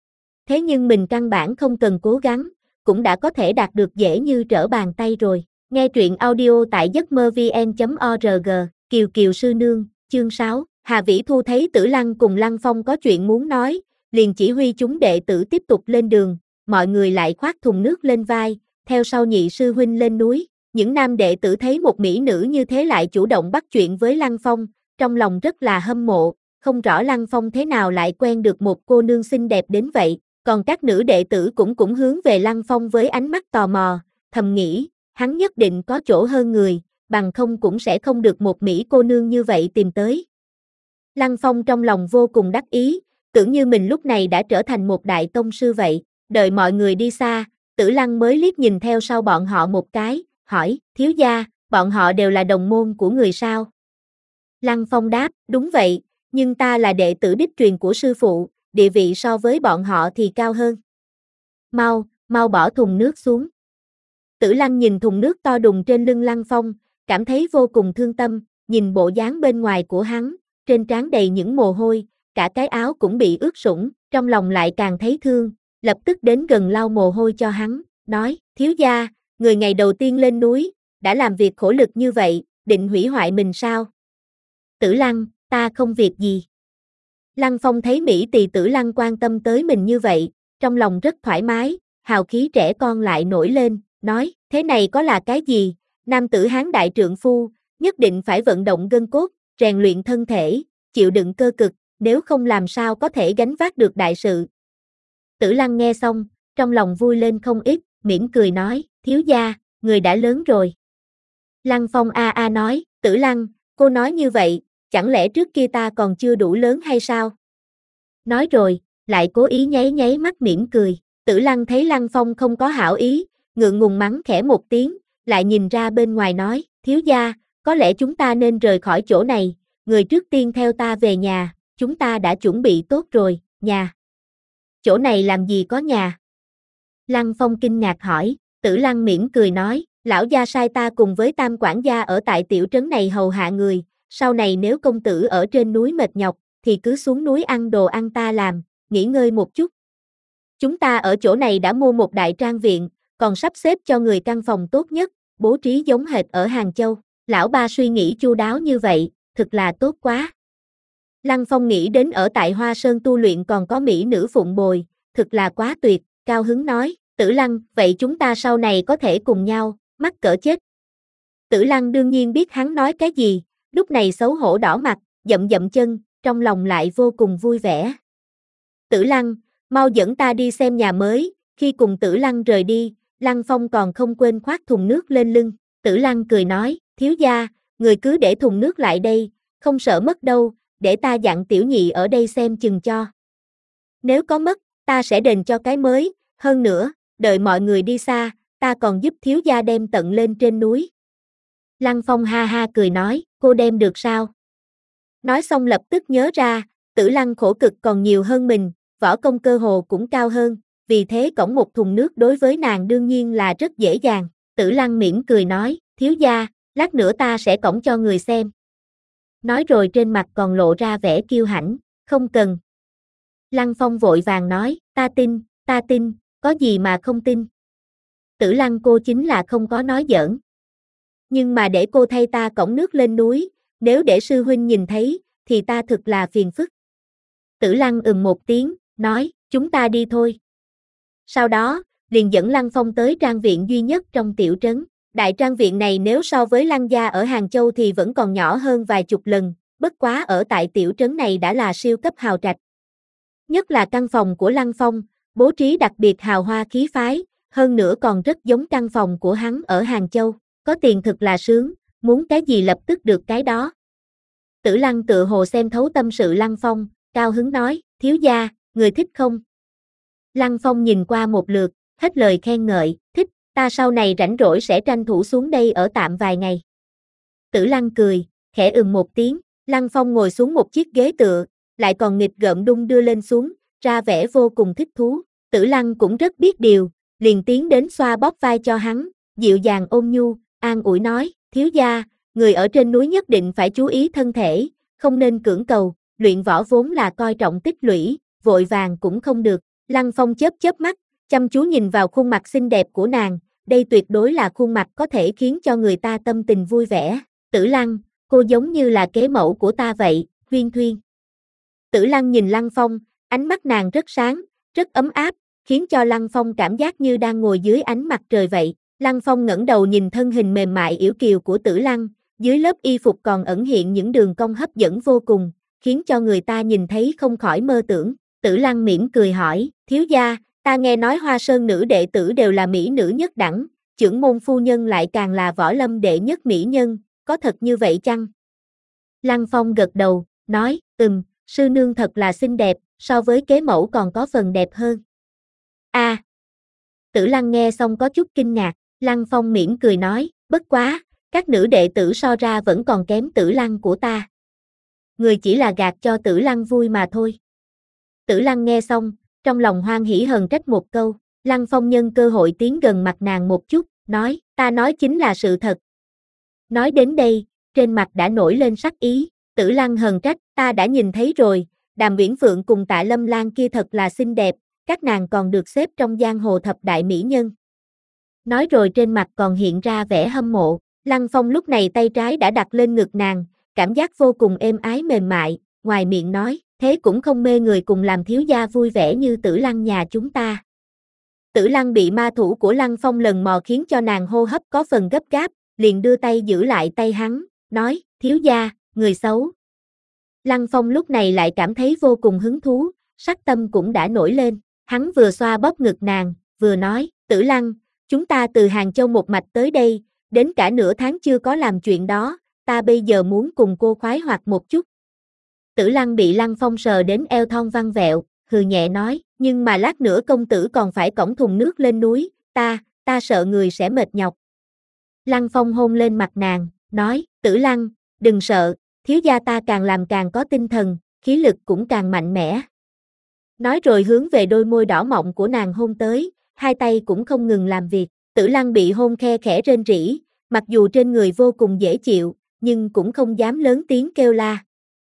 Thế nhưng mình căn bản không cần cố gắng, cũng đã có thể đạt được dễ như trở bàn tay rồi. Nghe truyện audio tại giấc mơ vn chấm org, Kiều Kiều Sư Nương, chương sáu. Hà Vĩ Thu thấy Tử Lăng cùng Lăng Phong có chuyện muốn nói, liền chỉ huy chúng đệ tử tiếp tục lên đường, mọi người lại khoác thùng nước lên vai, theo sau nhị sư huynh lên núi. Những nam đệ tử thấy một mỹ nữ như thế lại chủ động bắt chuyện với Lăng Phong, trong lòng rất là hâm mộ, không rõ Lăng Phong thế nào lại quen được một cô nương xinh đẹp đến vậy, còn các nữ đệ tử cũng cũng hướng về Lăng Phong với ánh mắt tò mò, thầm nghĩ, hắn nhất định có chỗ hơn người, bằng không cũng sẽ không được một mỹ cô nương như vậy tìm tới. Lăng Phong trong lòng vô cùng đắc ý, tưởng như mình lúc này đã trở thành một đại tông sư vậy, đợi mọi người đi xa, Tử Lăng mới liếc nhìn theo sau bọn họ một cái, hỏi, thiếu gia, bọn họ đều là đồng môn của người sao? Lăng Phong đáp, đúng vậy, nhưng ta là đệ tử đích truyền của sư phụ, địa vị so với bọn họ thì cao hơn. Mau, mau bỏ thùng nước xuống. Tử Lăng nhìn thùng nước to đùng trên lưng Lăng Phong, cảm thấy vô cùng thương tâm, nhìn bộ dáng bên ngoài của hắn, trên trán đầy những mồ hôi, cả cái áo cũng bị ướt sũng, trong lòng lại càng thấy thương, lập tức đến gần lau mồ hôi cho hắn, nói, thiếu gia, người ngày đầu tiên lên núi, đã làm việc khổ lực như vậy, định hủy hoại mình sao? Tử Lăng, ta không việc gì. Lăng Phong thấy Mỹ tỳ Tử Lăng quan tâm tới mình như vậy, trong lòng rất thoải mái, hào khí trẻ con lại nổi lên, nói, thế này có là cái gì, nam tử hán đại trượng phu, nhất định phải vận động gân cốt, rèn luyện thân thể, chịu đựng cơ cực, nếu không làm sao có thể gánh vác được đại sự. Tử Lăng nghe xong, trong lòng vui lên không ít, mỉm cười nói, thiếu gia, người đã lớn rồi. Lăng Phong a a nói, Tử Lăng, cô nói như vậy, chẳng lẽ trước kia ta còn chưa đủ lớn hay sao? Nói rồi, lại cố ý nháy nháy mắt mỉm cười. Tử Lăng thấy Lăng Phong không có hảo ý, ngượng ngùng mắng khẽ một tiếng, lại nhìn ra bên ngoài nói, thiếu gia, có lẽ chúng ta nên rời khỏi chỗ này, người trước tiên theo ta về nhà, chúng ta đã chuẩn bị tốt rồi, nhà. Chỗ này làm gì có nhà? Lăng Phong kinh ngạc hỏi, Tử Lăng mỉm cười nói, lão gia sai ta cùng với tam quản gia ở tại tiểu trấn này hầu hạ người, sau này nếu công tử ở trên núi mệt nhọc, thì cứ xuống núi ăn đồ ăn ta làm, nghỉ ngơi một chút. Chúng ta ở chỗ này đã mua một đại trang viện, còn sắp xếp cho người căn phòng tốt nhất, bố trí giống hệt ở Hàng Châu. Lão ba suy nghĩ chu đáo như vậy, thực là tốt quá. Lăng Phong nghĩ đến ở tại Hoa Sơn tu luyện còn có mỹ nữ phụng bồi, thực là quá tuyệt, cao hứng nói, Tử Lăng, vậy chúng ta sau này có thể cùng nhau, mắc cỡ chết. Tử Lăng đương nhiên biết hắn nói cái gì, lúc này xấu hổ đỏ mặt, dậm dậm chân, trong lòng lại vô cùng vui vẻ. Tử Lăng, mau dẫn ta đi xem nhà mới, khi cùng Tử Lăng rời đi, Lăng Phong còn không quên khoác thùng nước lên lưng. Tử Lăng cười nói, thiếu gia, người cứ để thùng nước lại đây, không sợ mất đâu, để ta dặn tiểu nhị ở đây xem chừng cho. Nếu có mất, ta sẽ đền cho cái mới, hơn nữa, đợi mọi người đi xa, ta còn giúp thiếu gia đem tận lên trên núi. Lăng Phong ha ha cười nói, cô đem được sao? Nói xong lập tức nhớ ra, Tử Lăng khổ cực còn nhiều hơn mình, võ công cơ hồ cũng cao hơn, vì thế cõng một thùng nước đối với nàng đương nhiên là rất dễ dàng. Tử Lăng mỉm cười nói, thiếu gia, lát nữa ta sẽ cõng cho người xem. Nói rồi trên mặt còn lộ ra vẻ kiêu hãnh, không cần. Lăng Phong vội vàng nói, ta tin, ta tin, có gì mà không tin. Tử Lăng cô chính là không có nói giỡn. Nhưng mà để cô thay ta cõng nước lên núi, nếu để sư huynh nhìn thấy, thì ta thực là phiền phức. Tử Lăng ừm một tiếng, nói, chúng ta đi thôi. Sau đó, liền dẫn Lăng Phong tới trang viện duy nhất trong tiểu trấn. Đại trang viện này nếu so với Lăng gia ở Hàng Châu thì vẫn còn nhỏ hơn vài chục lần, bất quá ở tại tiểu trấn này đã là siêu cấp hào trạch. Nhất là căn phòng của Lăng Phong, bố trí đặc biệt hào hoa khí phái, hơn nữa còn rất giống căn phòng của hắn ở Hàng Châu, có tiền thực là sướng, muốn cái gì lập tức được cái đó. Tử Lăng tự hồ xem thấu tâm sự Lăng Phong, cao hứng nói, thiếu gia, người thích không? Lăng Phong nhìn qua một lượt, hết lời khen ngợi, thích, ta sau này rảnh rỗi sẽ tranh thủ xuống đây ở tạm vài ngày. Tử Lăng cười, khẽ ừm một tiếng, Lăng Phong ngồi xuống một chiếc ghế tựa, lại còn nghịch gợm đung đưa lên xuống, ra vẻ vô cùng thích thú. Tử Lăng cũng rất biết điều, liền tiến đến xoa bóp vai cho hắn, dịu dàng ôn nhu, an ủi nói, thiếu gia, người ở trên núi nhất định phải chú ý thân thể, không nên cưỡng cầu, luyện võ vốn là coi trọng tích lũy, vội vàng cũng không được. Lăng Phong chớp chớp mắt, chăm chú nhìn vào khuôn mặt xinh đẹp của nàng, đây tuyệt đối là khuôn mặt có thể khiến cho người ta tâm tình vui vẻ. Tử Lăng, cô giống như là kế mẫu của ta vậy, Huyên Thuyên. Tử Lăng nhìn Lăng Phong, ánh mắt nàng rất sáng, rất ấm áp, khiến cho Lăng Phong cảm giác như đang ngồi dưới ánh mặt trời vậy. Lăng Phong ngẩng đầu nhìn thân hình mềm mại yểu kiều của Tử Lăng, dưới lớp y phục còn ẩn hiện những đường cong hấp dẫn vô cùng, khiến cho người ta nhìn thấy không khỏi mơ tưởng. Tử Lăng mỉm cười hỏi, thiếu gia, ta nghe nói Hoa Sơn nữ đệ tử đều là mỹ nữ nhất đẳng, chưởng môn phu nhân lại càng là võ lâm đệ nhất mỹ nhân, có thật như vậy chăng? Lăng Phong gật đầu, nói, ừm, sư nương thật là xinh đẹp, so với kế mẫu còn có phần đẹp hơn. A. À, Tử Lăng nghe xong có chút kinh ngạc, Lăng Phong mỉm cười nói, bất quá, các nữ đệ tử so ra vẫn còn kém Tử Lăng của ta. Người chỉ là gạt cho Tử Lăng vui mà thôi. Tử Lăng nghe xong, trong lòng hoan hỉ hờn trách một câu, Lăng Phong nhân cơ hội tiến gần mặt nàng một chút, nói, ta nói chính là sự thật. Nói đến đây, trên mặt đã nổi lên sắc ý, Tử Lăng hờn trách, ta đã nhìn thấy rồi, Đàm Uyển Phượng cùng Tạ Lâm Lan kia thật là xinh đẹp, các nàng còn được xếp trong giang hồ thập đại mỹ nhân. Nói rồi trên mặt còn hiện ra vẻ hâm mộ, Lăng Phong lúc này tay trái đã đặt lên ngực nàng, cảm giác vô cùng êm ái mềm mại, ngoài miệng nói, thế cũng không mê người cùng làm thiếu gia vui vẻ như Tử Lăng nhà chúng ta. Tử Lăng bị ma thủ của Lăng Phong lần mò khiến cho nàng hô hấp có phần gấp gáp, liền đưa tay giữ lại tay hắn, nói, thiếu gia, người xấu. Lăng Phong lúc này lại cảm thấy vô cùng hứng thú, sắc tâm cũng đã nổi lên, hắn vừa xoa bóp ngực nàng, vừa nói, Tử Lăng, chúng ta từ Hàng Châu một mạch tới đây, đến cả nửa tháng chưa có làm chuyện đó, ta bây giờ muốn cùng cô khoái hoạt một chút. Tử Lăng bị Lăng Phong sờ đến eo thon văng vẹo, hừ nhẹ nói, nhưng mà lát nữa công tử còn phải cõng thùng nước lên núi, ta, ta sợ người sẽ mệt nhọc. Lăng Phong hôn lên mặt nàng, nói, Tử Lăng, đừng sợ, thiếu gia ta càng làm càng có tinh thần, khí lực cũng càng mạnh mẽ. Nói rồi hướng về đôi môi đỏ mọng của nàng hôn tới, hai tay cũng không ngừng làm việc, Tử Lăng bị hôn khe khẽ rên rỉ, mặc dù trên người vô cùng dễ chịu, nhưng cũng không dám lớn tiếng kêu la.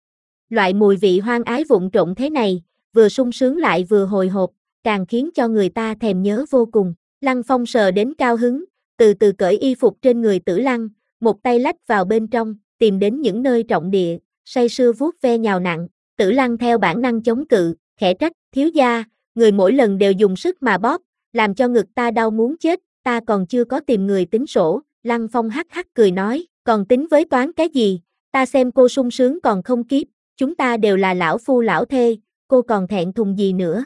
Loại mùi vị hoang ái vụng trộn thế này, vừa sung sướng lại vừa hồi hộp, càng khiến cho người ta thèm nhớ vô cùng. Lăng Phong sờ đến cao hứng, từ từ cởi y phục trên người Tử Lăng, một tay lách vào bên trong, tìm đến những nơi trọng địa, say sưa vuốt ve nhào nặn. Tử Lăng theo bản năng chống cự, khẽ trách, thiếu gia, người mỗi lần đều dùng sức mà bóp, làm cho ngực ta đau muốn chết, ta còn chưa có tìm người tính sổ. Lăng Phong hắc hắc cười nói, còn tính với toán cái gì, ta xem cô sung sướng còn không kiếp, chúng ta đều là lão phu lão thê, cô còn thẹn thùng gì nữa.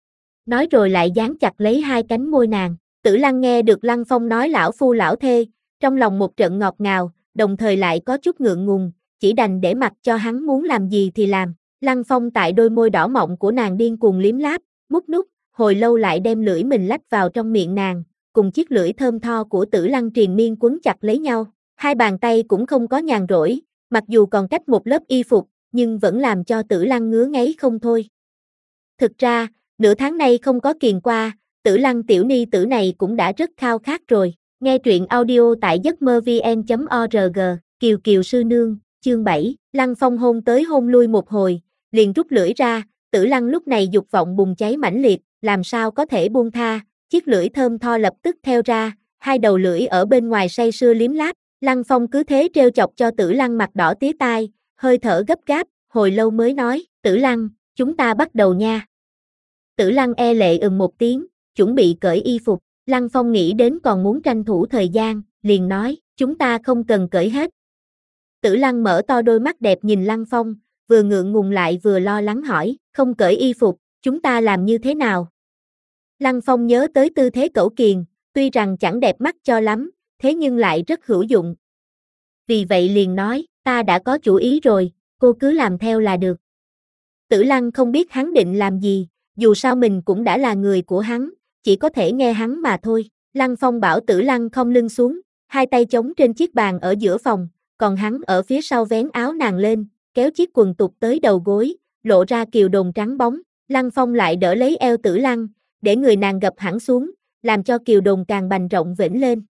Nói rồi lại dán chặt lấy hai cánh môi nàng, Tử Lăng nghe được Lăng Phong nói lão phu lão thê, trong lòng một trận ngọt ngào, đồng thời lại có chút ngượng ngùng, chỉ đành để mặc cho hắn muốn làm gì thì làm. Lăng Phong tại đôi môi đỏ mọng của nàng điên cuồng liếm láp, mút nút, hồi lâu lại đem lưỡi mình lách vào trong miệng nàng, cùng chiếc lưỡi thơm tho của Tử Lăng triền miên quấn chặt lấy nhau, hai bàn tay cũng không có nhàn rỗi, mặc dù còn cách một lớp y phục, nhưng vẫn làm cho Tử Lăng ngứa ngáy không thôi. Thực ra, nửa tháng nay không có kiền qua, Tử Lăng tiểu ni tử này cũng đã rất khao khát rồi. Nghe truyện audio tại giấc mơ vn chấm org, Kiều Kiều sư nương, chương bảy, Lăng Phong hôn tới hôn lui một hồi, liền rút lưỡi ra, Tử Lăng lúc này dục vọng bùng cháy mãnh liệt, làm sao có thể buông tha, chiếc lưỡi thơm tho lập tức theo ra, hai đầu lưỡi ở bên ngoài say sưa liếm láp, Lăng Phong cứ thế trêu chọc cho Tử Lăng mặt đỏ tía tai, hơi thở gấp gáp, hồi lâu mới nói, Tử Lăng, chúng ta bắt đầu nha. Tử Lăng e lệ ừm một tiếng, chuẩn bị cởi y phục, Lăng Phong nghĩ đến còn muốn tranh thủ thời gian, liền nói, chúng ta không cần cởi hết. Tử Lăng mở to đôi mắt đẹp nhìn Lăng Phong, vừa ngượng ngùng lại vừa lo lắng hỏi, không cởi y phục, chúng ta làm như thế nào? Lăng Phong nhớ tới tư thế cẩu kiền, tuy rằng chẳng đẹp mắt cho lắm, thế nhưng lại rất hữu dụng. Vì vậy liền nói, ta đã có chủ ý rồi, cô cứ làm theo là được. Tử Lăng không biết hắn định làm gì, dù sao mình cũng đã là người của hắn, chỉ có thể nghe hắn mà thôi. Lăng Phong bảo Tử Lăng không lưng xuống, hai tay chống trên chiếc bàn ở giữa phòng, còn hắn ở phía sau vén áo nàng lên, kéo chiếc quần tụt tới đầu gối, lộ ra kiều đồn trắng bóng. Lăng Phong lại đỡ lấy eo Tử Lăng, để người nàng gập hẳn xuống, làm cho kiều đồn càng bành rộng vểnh lên.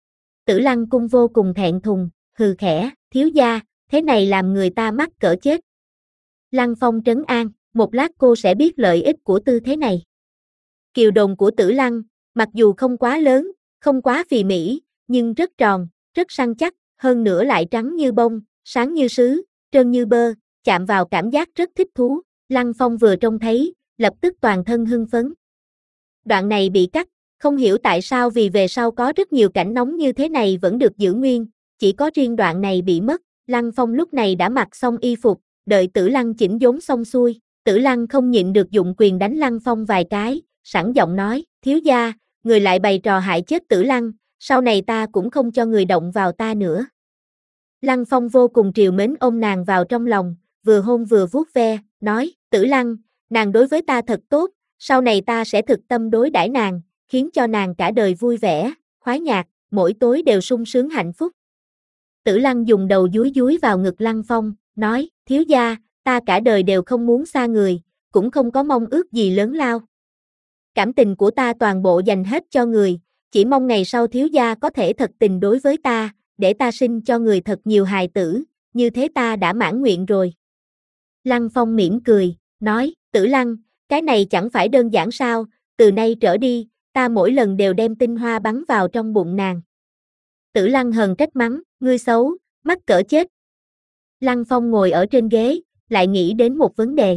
Tử Lăng cung vô cùng thẹn thùng, hừ khẽ, thiếu gia, thế này làm người ta mắc cỡ chết. Lăng Phong trấn an, một lát cô sẽ biết lợi ích của tư thế này. Kiều đồn của Tử Lăng, mặc dù không quá lớn, không quá phì mỹ, nhưng rất tròn, rất săn chắc, hơn nữa lại trắng như bông, sáng như sứ, trơn như bơ, chạm vào cảm giác rất thích thú. Lăng Phong vừa trông thấy, lập tức toàn thân hưng phấn. Đoạn này bị cắt, không hiểu tại sao vì về sau có rất nhiều cảnh nóng như thế này vẫn được giữ nguyên, chỉ có riêng đoạn này bị mất. Lăng Phong lúc này đã mặc xong y phục, đợi Tử Lăng chỉnh vốn xong xuôi, Tử Lăng không nhịn được dụng quyền đánh Lăng Phong vài cái, sẵn giọng nói, thiếu gia, người lại bày trò hại chết Tử Lăng, sau này ta cũng không cho người động vào ta nữa. Lăng Phong vô cùng trìu mến ôm nàng vào trong lòng, vừa hôn vừa vuốt ve, nói, Tử Lăng, nàng đối với ta thật tốt, sau này ta sẽ thực tâm đối đãi nàng, khiến cho nàng cả đời vui vẻ, khoái nhạc, mỗi tối đều sung sướng hạnh phúc. Tử Lăng dùng đầu dúi dúi vào ngực Lăng Phong, nói, thiếu gia, ta cả đời đều không muốn xa người, cũng không có mong ước gì lớn lao. Cảm tình của ta toàn bộ dành hết cho người, chỉ mong ngày sau thiếu gia có thể thật tình đối với ta, để ta sinh cho người thật nhiều hài tử, như thế ta đã mãn nguyện rồi. Lăng Phong mỉm cười, nói, Tử Lăng, cái này chẳng phải đơn giản sao, từ nay trở đi, ta mỗi lần đều đem tinh hoa bắn vào trong bụng nàng. Tử Lăng hờn trách mắng, ngươi xấu, mắc cỡ chết. Lăng Phong ngồi ở trên ghế, lại nghĩ đến một vấn đề.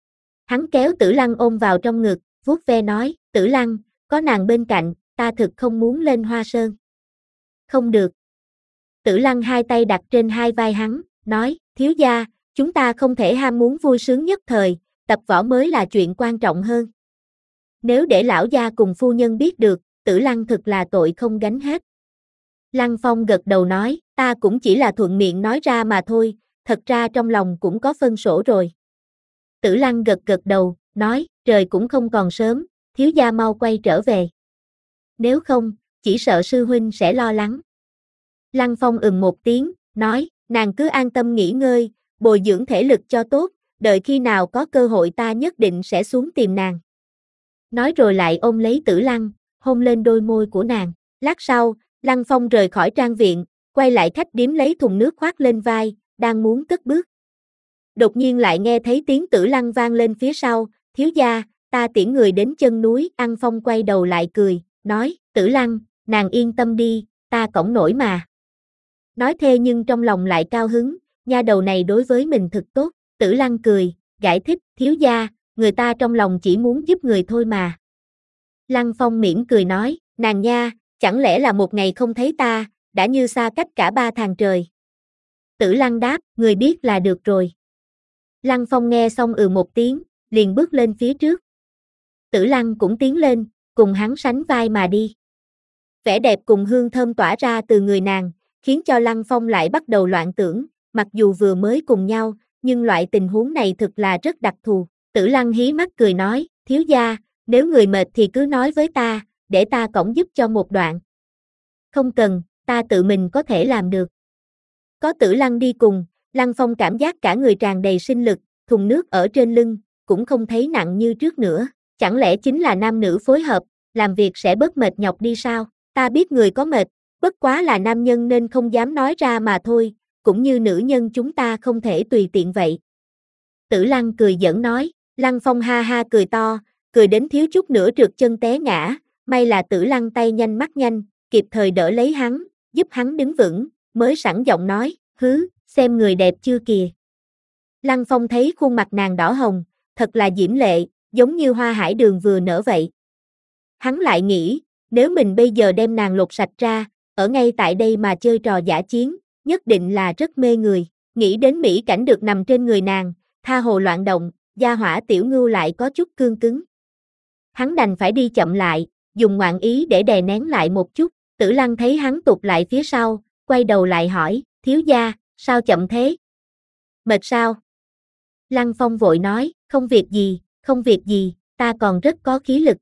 Hắn kéo Tử Lăng ôm vào trong ngực, vuốt ve nói, Tử Lăng, có nàng bên cạnh, ta thực không muốn lên Hoa Sơn. Không được. Tử Lăng hai tay đặt trên hai vai hắn, nói, thiếu gia, chúng ta không thể ham muốn vui sướng nhất thời, tập võ mới là chuyện quan trọng hơn. Nếu để lão gia cùng phu nhân biết được, Tử Lăng thực là tội không gánh hết. Lăng Phong gật đầu nói, ta cũng chỉ là thuận miệng nói ra mà thôi, thật ra trong lòng cũng có phân sổ rồi. Tử Lăng gật gật đầu, nói, trời cũng không còn sớm, thiếu gia mau quay trở về. Nếu không, chỉ sợ sư huynh sẽ lo lắng. Lăng Phong ừm một tiếng, nói, nàng cứ an tâm nghỉ ngơi, bồi dưỡng thể lực cho tốt, đợi khi nào có cơ hội ta nhất định sẽ xuống tìm nàng. Nói rồi lại ôm lấy Tử Lăng, hôn lên đôi môi của nàng. Lát sau, Lăng Phong rời khỏi trang viện, quay lại khách điếm lấy thùng nước khoác lên vai, đang muốn cất bước. Đột nhiên lại nghe thấy tiếng Tử Lăng vang lên phía sau, thiếu gia, ta tiễn người đến chân núi. Lăng Phong quay đầu lại cười, nói, Tử Lăng, nàng yên tâm đi, ta cõng nổi mà. Nói thê nhưng trong lòng lại cao hứng, nha đầu này đối với mình thực tốt. Tử Lăng cười, giải thích, thiếu gia, người ta trong lòng chỉ muốn giúp người thôi mà. Lăng Phong mỉm cười nói, nàng nha, chẳng lẽ là một ngày không thấy ta, đã như xa cách cả ba tháng trời. Tử Lăng đáp, người biết là được rồi. Lăng Phong nghe xong ừ một tiếng, liền bước lên phía trước. Tử Lăng cũng tiến lên, cùng hắn sánh vai mà đi. Vẻ đẹp cùng hương thơm tỏa ra từ người nàng, khiến cho Lăng Phong lại bắt đầu loạn tưởng, mặc dù vừa mới cùng nhau, nhưng loại tình huống này thực là rất đặc thù. Tử Lăng hí mắt cười nói, thiếu gia, nếu người mệt thì cứ nói với ta, để ta cõng giúp cho một đoạn. Không cần, ta tự mình có thể làm được. Có Tử Lăng đi cùng, Lăng Phong cảm giác cả người tràn đầy sinh lực, thùng nước ở trên lưng, cũng không thấy nặng như trước nữa. Chẳng lẽ chính là nam nữ phối hợp, làm việc sẽ bớt mệt nhọc đi sao? Ta biết người có mệt, bất quá là nam nhân nên không dám nói ra mà thôi, cũng như nữ nhân chúng ta không thể tùy tiện vậy. Tử Lăng cười giỡn nói, Lăng Phong ha ha cười to, cười đến thiếu chút nữa trượt chân té ngã, may là Tử Lăng tay nhanh mắt nhanh, kịp thời đỡ lấy hắn, giúp hắn đứng vững, mới sẵn giọng nói, hứ, xem người đẹp chưa kìa. Lăng Phong thấy khuôn mặt nàng đỏ hồng, thật là diễm lệ, giống như hoa hải đường vừa nở vậy. Hắn lại nghĩ, nếu mình bây giờ đem nàng lột sạch ra, ở ngay tại đây mà chơi trò dã chiến, nhất định là rất mê người. Nghĩ đến mỹ cảnh được nằm trên người nàng, tha hồ loạn động, gia hỏa tiểu ngưu lại có chút cương cứng. Hắn đành phải đi chậm lại, dùng ngoạn ý để đè nén lại một chút. Tử Lăng thấy hắn tụt lại phía sau, quay đầu lại hỏi, thiếu gia, sao chậm thế? Mệt sao? Lăng Phong vội nói, không việc gì, không việc gì, ta còn rất có khí lực.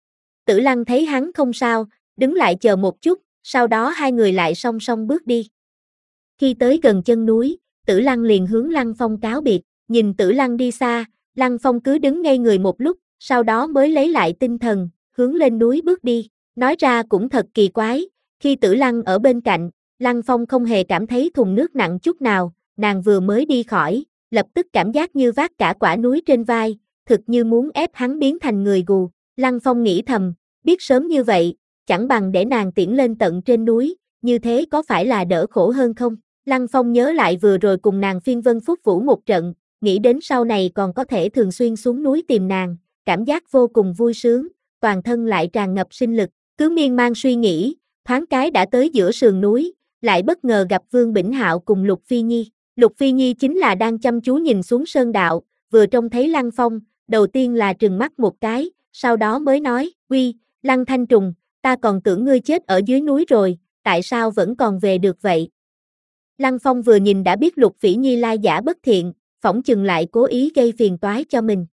Tử Lăng thấy hắn không sao, đứng lại chờ một chút, sau đó hai người lại song song bước đi. Khi tới gần chân núi, Tử Lăng liền hướng Lăng Phong cáo biệt, nhìn Tử Lăng đi xa, Lăng Phong cứ đứng ngây người một lúc, sau đó mới lấy lại tinh thần, hướng lên núi bước đi. Nói ra cũng thật kỳ quái, khi Tử Lăng ở bên cạnh, Lăng Phong không hề cảm thấy thùng nước nặng chút nào, nàng vừa mới đi khỏi, lập tức cảm giác như vác cả quả núi trên vai, thực như muốn ép hắn biến thành người gù. Lăng Phong nghĩ thầm, biết sớm như vậy, chẳng bằng để nàng tiễn lên tận trên núi, như thế có phải là đỡ khổ hơn không? Lăng Phong nhớ lại vừa rồi cùng nàng phiên vân phúc vũ một trận, nghĩ đến sau này còn có thể thường xuyên xuống núi tìm nàng, cảm giác vô cùng vui sướng, toàn thân lại tràn ngập sinh lực, cứ miên man suy nghĩ, thoáng cái đã tới giữa sườn núi, lại bất ngờ gặp Vương Bỉnh Hạo cùng Lục Phi Nhi. Lục Phi Nhi chính là đang chăm chú nhìn xuống sơn đạo, vừa trông thấy Lăng Phong, đầu tiên là trừng mắt một cái, sau đó mới nói, uy, Lăng Thanh Trùng, ta còn tưởng ngươi chết ở dưới núi rồi, tại sao vẫn còn về được vậy? Lăng Phong vừa nhìn đã biết Lục Phỉ Nhi lai giả bất thiện, phỏng chừng lại cố ý gây phiền toái cho mình.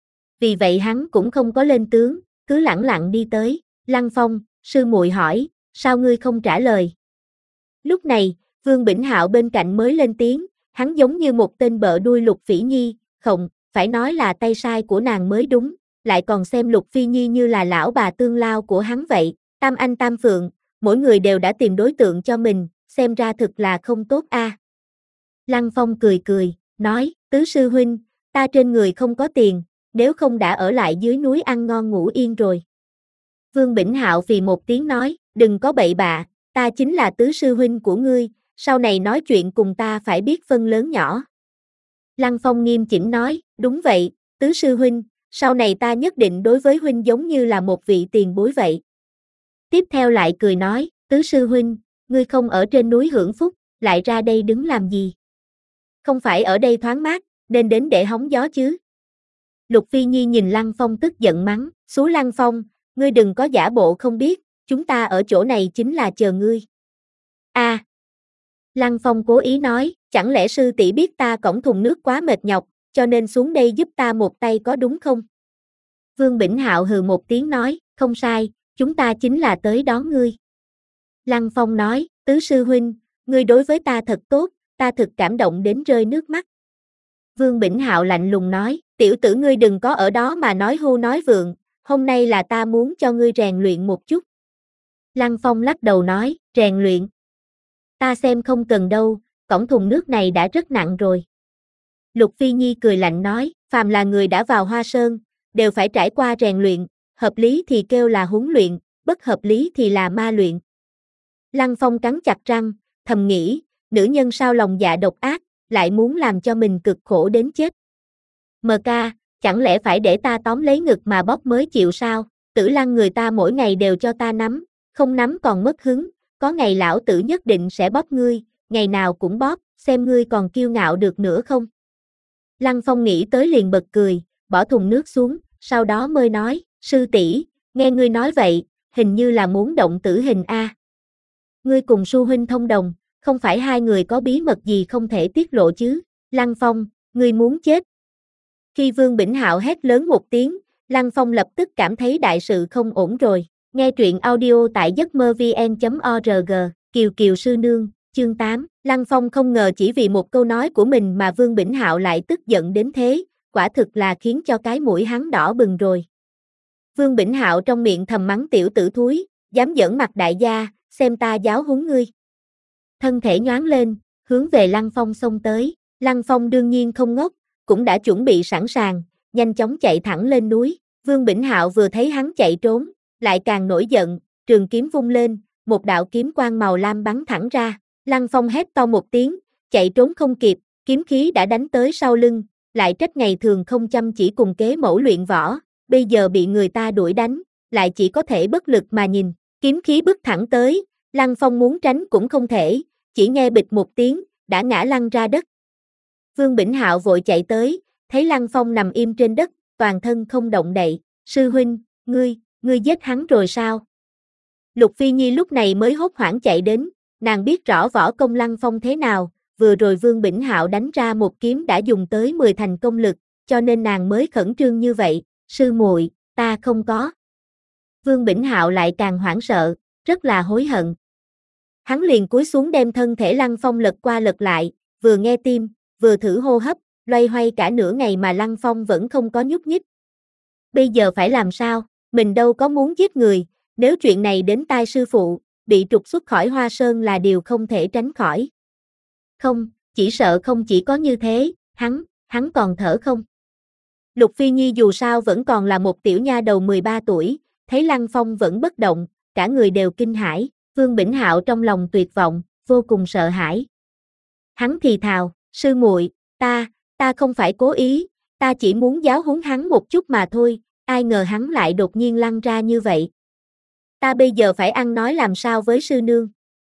Vì vậy hắn cũng không có lên tướng, cứ lẳng lặng đi tới. Lăng Phong, sư muội hỏi, sao ngươi không trả lời? Lúc này, Vương Bỉnh Hạo bên cạnh mới lên tiếng, hắn giống như một tên bợ đuôi Lục Phỉ Nhi, không, phải nói là tay sai của nàng mới đúng, lại còn xem Lục Phi Nhi như là lão bà tương lao của hắn vậy. Tam anh tam phượng, mỗi người đều đã tìm đối tượng cho mình, xem ra thực là không tốt a. À. Lăng Phong cười cười, nói, tứ sư huynh, ta trên người không có tiền, nếu không đã ở lại dưới núi ăn ngon ngủ yên rồi. Vương Bỉnh Hạo phì một tiếng nói, đừng có bậy bạ, ta chính là tứ sư huynh của ngươi, sau này nói chuyện cùng ta phải biết phân lớn nhỏ. Lăng Phong nghiêm chỉnh nói, đúng vậy, tứ sư huynh, sau này ta nhất định đối với huynh giống như là một vị tiền bối vậy. Tiếp theo lại cười nói, tứ sư huynh, ngươi không ở trên núi hưởng phúc, lại ra đây đứng làm gì? Không phải ở đây thoáng mát, nên đến để hóng gió chứ. Lục Phi Nhi nhìn Lăng Phong tức giận mắng, xú Lăng Phong, ngươi đừng có giả bộ không biết, chúng ta ở chỗ này chính là chờ ngươi. A. À. Lăng Phong cố ý nói, chẳng lẽ sư tỷ biết ta cõng thùng nước quá mệt nhọc, cho nên xuống đây giúp ta một tay có đúng không? Vương Bỉnh Hạo hừ một tiếng nói, không sai, chúng ta chính là tới đón ngươi. Lăng Phong nói, tứ sư huynh, ngươi đối với ta thật tốt, ta thực cảm động đến rơi nước mắt. Vương Bỉnh Hạo lạnh lùng nói, tiểu tử ngươi đừng có ở đó mà nói hưu nói vượng, hôm nay là ta muốn cho ngươi rèn luyện một chút. Lăng Phong lắc đầu nói, rèn luyện. Ta xem không cần đâu, cõng thùng nước này đã rất nặng rồi. Lục Phi Nhi cười lạnh nói, phàm là người đã vào Hoa Sơn, đều phải trải qua rèn luyện, hợp lý thì kêu là huấn luyện, bất hợp lý thì là ma luyện. Lăng Phong cắn chặt răng, thầm nghĩ, nữ nhân sao lòng dạ độc ác, lại muốn làm cho mình cực khổ đến chết. Mờ ca, chẳng lẽ phải để ta tóm lấy ngực mà bóp mới chịu sao? Tử Lăng người ta mỗi ngày đều cho ta nắm, không nắm còn mất hứng, có ngày lão tử nhất định sẽ bóp ngươi, ngày nào cũng bóp, xem ngươi còn kiêu ngạo được nữa không? Lăng Phong nghĩ tới liền bật cười, bỏ thùng nước xuống, sau đó mới nói, sư tỷ, nghe ngươi nói vậy, hình như là muốn động tử hình a. Ngươi cùng sư huynh thông đồng, không phải hai người có bí mật gì không thể tiết lộ chứ? Lăng Phong, ngươi muốn chết. Khi Vương Bỉnh Hạo hét lớn một tiếng, Lăng Phong lập tức cảm thấy đại sự không ổn rồi. Nghe truyện audio tại giấc mơ vn chấm org, Kiều Kiều sư nương, chương tám. Lăng Phong không ngờ chỉ vì một câu nói của mình mà Vương Bỉnh Hạo lại tức giận đến thế, quả thực là khiến cho cái mũi hắn đỏ bừng rồi. Vương Bỉnh Hạo trong miệng thầm mắng tiểu tử thúi, dám giỡn mặt đại gia, xem ta giáo huấn ngươi. Thân thể nhoáng lên, hướng về Lăng Phong xông tới. Lăng Phong đương nhiên không ngốc, cũng đã chuẩn bị sẵn sàng, nhanh chóng chạy thẳng lên núi. Vương Bỉnh Hạo vừa thấy hắn chạy trốn, lại càng nổi giận, trường kiếm vung lên, một đạo kiếm quang màu lam bắn thẳng ra. Lăng Phong hét to một tiếng, chạy trốn không kịp, kiếm khí đã đánh tới sau lưng, lại trách ngày thường không chăm chỉ cùng kế mẫu luyện võ, bây giờ bị người ta đuổi đánh, lại chỉ có thể bất lực mà nhìn. Kiếm khí bức thẳng tới, Lăng Phong muốn tránh cũng không thể, chỉ nghe bịch một tiếng, đã ngã lăn ra đất. Vương Bỉnh Hạo vội chạy tới, thấy Lăng Phong nằm im trên đất, toàn thân không động đậy. Sư huynh, ngươi, ngươi giết hắn rồi sao? Lục Phi Nhi lúc này mới hốt hoảng chạy đến, nàng biết rõ võ công Lăng Phong thế nào, vừa rồi Vương Bỉnh Hạo đánh ra một kiếm đã dùng tới mười thành công lực, cho nên nàng mới khẩn trương như vậy. Sư muội, ta không có. Vương Bỉnh Hạo lại càng hoảng sợ, rất là hối hận. Hắn liền cúi xuống đem thân thể Lăng Phong lật qua lật lại, vừa nghe tim, vừa thử hô hấp, loay hoay cả nửa ngày mà Lăng Phong vẫn không có nhúc nhích. Bây giờ phải làm sao? Mình đâu có muốn giết người, nếu chuyện này đến tai sư phụ, bị trục xuất khỏi Hoa Sơn là điều không thể tránh khỏi. Không, chỉ sợ không chỉ có như thế, hắn, hắn còn thở không? Lục Phi Nhi dù sao vẫn còn là một tiểu nha đầu mười ba tuổi, thấy Lăng Phong vẫn bất động, cả người đều kinh hãi, Vương Bỉnh Hạo trong lòng tuyệt vọng, vô cùng sợ hãi. Hắn thì thào, sư muội, ta, ta không phải cố ý, ta chỉ muốn giáo huấn hắn một chút mà thôi, ai ngờ hắn lại đột nhiên lăn ra như vậy. Ta bây giờ phải ăn nói làm sao với sư nương.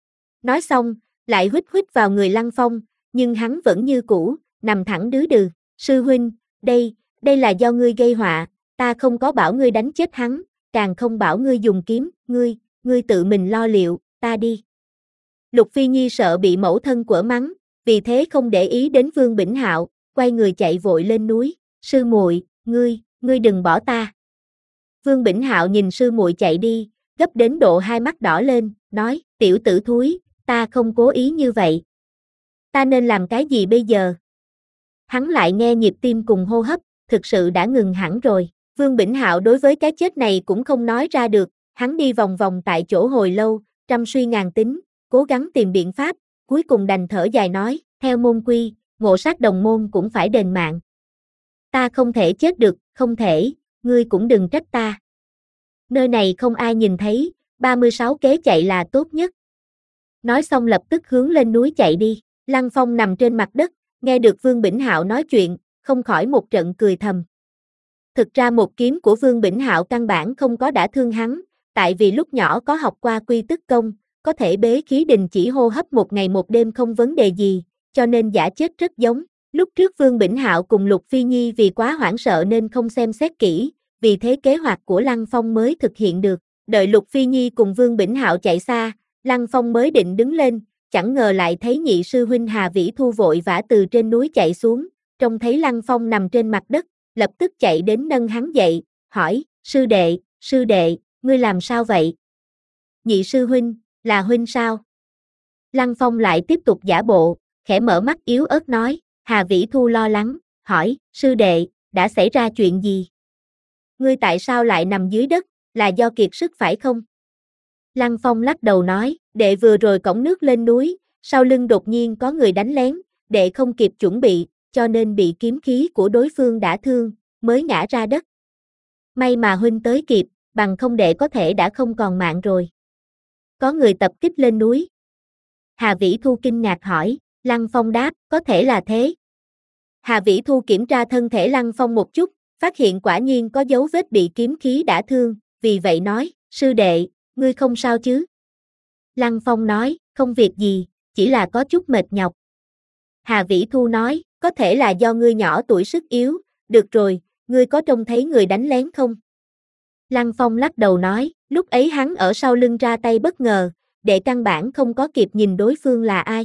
Nói xong, lại huýt huýt vào người Lăng Phong, nhưng hắn vẫn như cũ, nằm thẳng đứ đừ, sư huynh, đây, đây là do ngươi gây họa, ta không có bảo ngươi đánh chết hắn, càng không bảo ngươi dùng kiếm, ngươi, ngươi tự mình lo liệu, ta đi. Lục Phi Nhi sợ bị mẫu thân quở mắng, vì thế không để ý đến Vương Bỉnh Hạo, quay người chạy vội lên núi, sư muội, ngươi, ngươi đừng bỏ ta. Vương Bỉnh Hạo nhìn sư muội chạy đi, gấp đến độ hai mắt đỏ lên, nói, tiểu tử thúi, ta không cố ý như vậy. Ta nên làm cái gì bây giờ? Hắn lại nghe nhịp tim cùng hô hấp, thực sự đã ngừng hẳn rồi. Vương Bỉnh Hạo đối với cái chết này cũng không nói ra được, hắn đi vòng vòng tại chỗ hồi lâu, trăm suy ngàn tính, cố gắng tìm biện pháp, cuối cùng đành thở dài nói, theo môn quy, ngộ sát đồng môn cũng phải đền mạng. Ta không thể chết được, không thể, ngươi cũng đừng trách ta. Nơi này không ai nhìn thấy, ba mươi sáu kế chạy là tốt nhất. Nói xong lập tức hướng lên núi chạy đi, Lăng Phong nằm trên mặt đất, nghe được Vương Bỉnh Hạo nói chuyện, không khỏi một trận cười thầm. Thực ra một kiếm của Vương Bỉnh Hạo căn bản không có đã thương hắn, tại vì lúc nhỏ có học qua quy tức công, có thể bế khí đình chỉ hô hấp một ngày một đêm không vấn đề gì, cho nên giả chết rất giống. Lúc trước Vương Bỉnh Hạo cùng Lục Phi Nhi vì quá hoảng sợ nên không xem xét kỹ, vì thế kế hoạch của Lăng Phong mới thực hiện được. Đợi Lục Phi Nhi cùng Vương Bỉnh Hạo chạy xa, Lăng Phong mới định đứng lên, chẳng ngờ lại thấy nhị sư huynh Hà Vĩ Thu vội vã từ trên núi chạy xuống, trông thấy Lăng Phong nằm trên mặt đất, lập tức chạy đến nâng hắn dậy, hỏi, sư đệ, sư đệ, ngươi làm sao vậy? Nhị sư huynh, là huynh sao? Lăng Phong lại tiếp tục giả bộ, khẽ mở mắt yếu ớt nói, Hà Vĩ Thu lo lắng, hỏi, sư đệ, đã xảy ra chuyện gì? Ngươi tại sao lại nằm dưới đất, là do kiệt sức phải không? Lăng Phong lắc đầu nói, đệ vừa rồi cõng nước lên núi, sau lưng đột nhiên có người đánh lén, đệ không kịp chuẩn bị, cho nên bị kiếm khí của đối phương đả thương, mới ngã ra đất. May mà huynh tới kịp, bằng không đệ có thể đã không còn mạng rồi. Có người tập kích lên núi. Hà Vĩ Thu kinh ngạc hỏi, Lăng Phong đáp, có thể là thế. Hà Vĩ Thu kiểm tra thân thể Lăng Phong một chút, phát hiện quả nhiên có dấu vết bị kiếm khí đả thương, vì vậy nói, sư đệ, ngươi không sao chứ? Lăng Phong nói, không việc gì, chỉ là có chút mệt nhọc. Hà Vĩ Thu nói, có thể là do ngươi nhỏ tuổi sức yếu, được rồi, ngươi có trông thấy người đánh lén không? Lăng Phong lắc đầu nói, lúc ấy hắn ở sau lưng ra tay bất ngờ, đệ căn bản không có kịp nhìn đối phương là ai.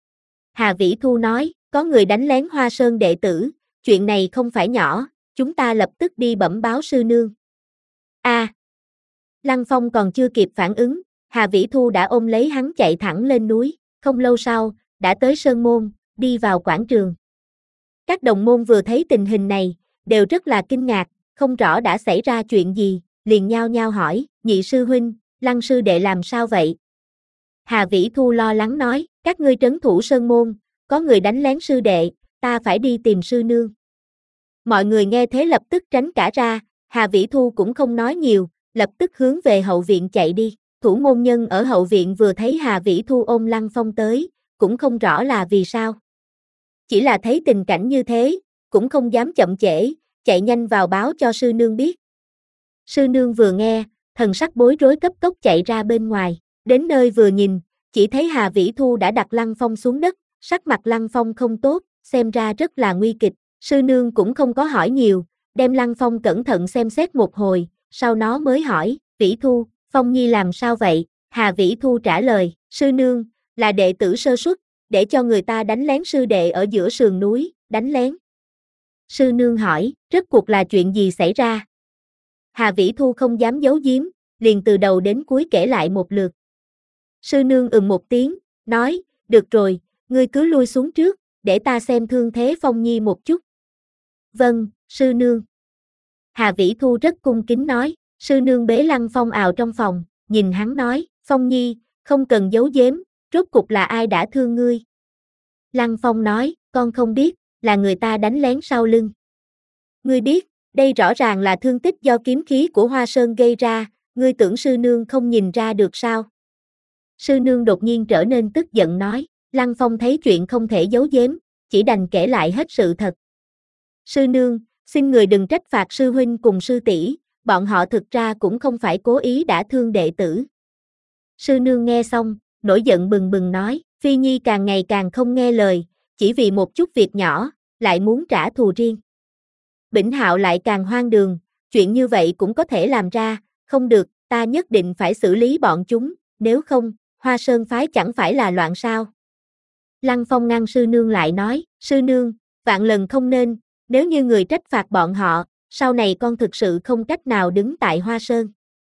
Hà Vĩ Thu nói, có người đánh lén Hoa Sơn đệ tử, chuyện này không phải nhỏ, chúng ta lập tức đi bẩm báo sư nương. A. À, Lăng Phong còn chưa kịp phản ứng, Hà Vĩ Thu đã ôm lấy hắn chạy thẳng lên núi, không lâu sau, đã tới Sơn Môn, đi vào quảng trường. Các đồng môn vừa thấy tình hình này, đều rất là kinh ngạc, không rõ đã xảy ra chuyện gì, liền nhao nhao hỏi, nhị sư huynh, Lăng sư đệ làm sao vậy? Hà Vĩ Thu lo lắng nói, các ngươi trấn thủ Sơn Môn, có người đánh lén sư đệ, ta phải đi tìm sư nương. Mọi người nghe thế lập tức tránh cả ra, Hà Vĩ Thu cũng không nói nhiều, lập tức hướng về hậu viện chạy đi. Thủ môn nhân ở hậu viện vừa thấy Hà Vĩ Thu ôm Lăng Phong tới, cũng không rõ là vì sao. Chỉ là thấy tình cảnh như thế, cũng không dám chậm trễ, chạy nhanh vào báo cho sư nương biết. Sư nương vừa nghe, thần sắc bối rối cấp tốc chạy ra bên ngoài, đến nơi vừa nhìn, chỉ thấy Hà Vĩ Thu đã đặt Lăng Phong xuống đất, sắc mặt Lăng Phong không tốt, xem ra rất là nguy kịch. Sư nương cũng không có hỏi nhiều, đem Lăng Phong cẩn thận xem xét một hồi, sau đó mới hỏi, Vĩ Thu, Phong Nhi làm sao vậy? Hà Vĩ Thu trả lời, sư nương, là đệ tử sơ suất, để cho người ta đánh lén sư đệ ở giữa sườn núi, đánh lén. Sư nương hỏi, rốt cuộc là chuyện gì xảy ra? Hà Vĩ Thu không dám giấu giếm, liền từ đầu đến cuối kể lại một lượt. Sư nương ừm một tiếng, nói, được rồi, ngươi cứ lui xuống trước, để ta xem thương thế Phong Nhi một chút. Vâng, sư nương. Hà Vĩ Thu rất cung kính nói, sư nương bế Lăng Phong ào trong phòng, nhìn hắn nói, Phong Nhi, không cần giấu giếm, rốt cục là ai đã thương ngươi? Lăng Phong nói, con không biết, là người ta đánh lén sau lưng. Ngươi biết, đây rõ ràng là thương tích do kiếm khí của Hoa Sơn gây ra, ngươi tưởng sư nương không nhìn ra được sao? Sư nương đột nhiên trở nên tức giận nói, Lăng Phong thấy chuyện không thể giấu giếm, chỉ đành kể lại hết sự thật. Sư nương, xin người đừng trách phạt sư huynh cùng sư tỷ, bọn họ thực ra cũng không phải cố ý đã thương đệ tử. Sư nương nghe xong, nổi giận bừng bừng nói, Phi Nhi càng ngày càng không nghe lời, chỉ vì một chút việc nhỏ, lại muốn trả thù riêng. Bỉnh Hạo lại càng hoang đường, chuyện như vậy cũng có thể làm ra, không được, ta nhất định phải xử lý bọn chúng, nếu không, Hoa Sơn phái chẳng phải là loạn sao. Lăng Phong ngăn sư nương lại nói, sư nương, vạn lần không nên, nếu như người trách phạt bọn họ, sau này con thực sự không cách nào đứng tại Hoa Sơn.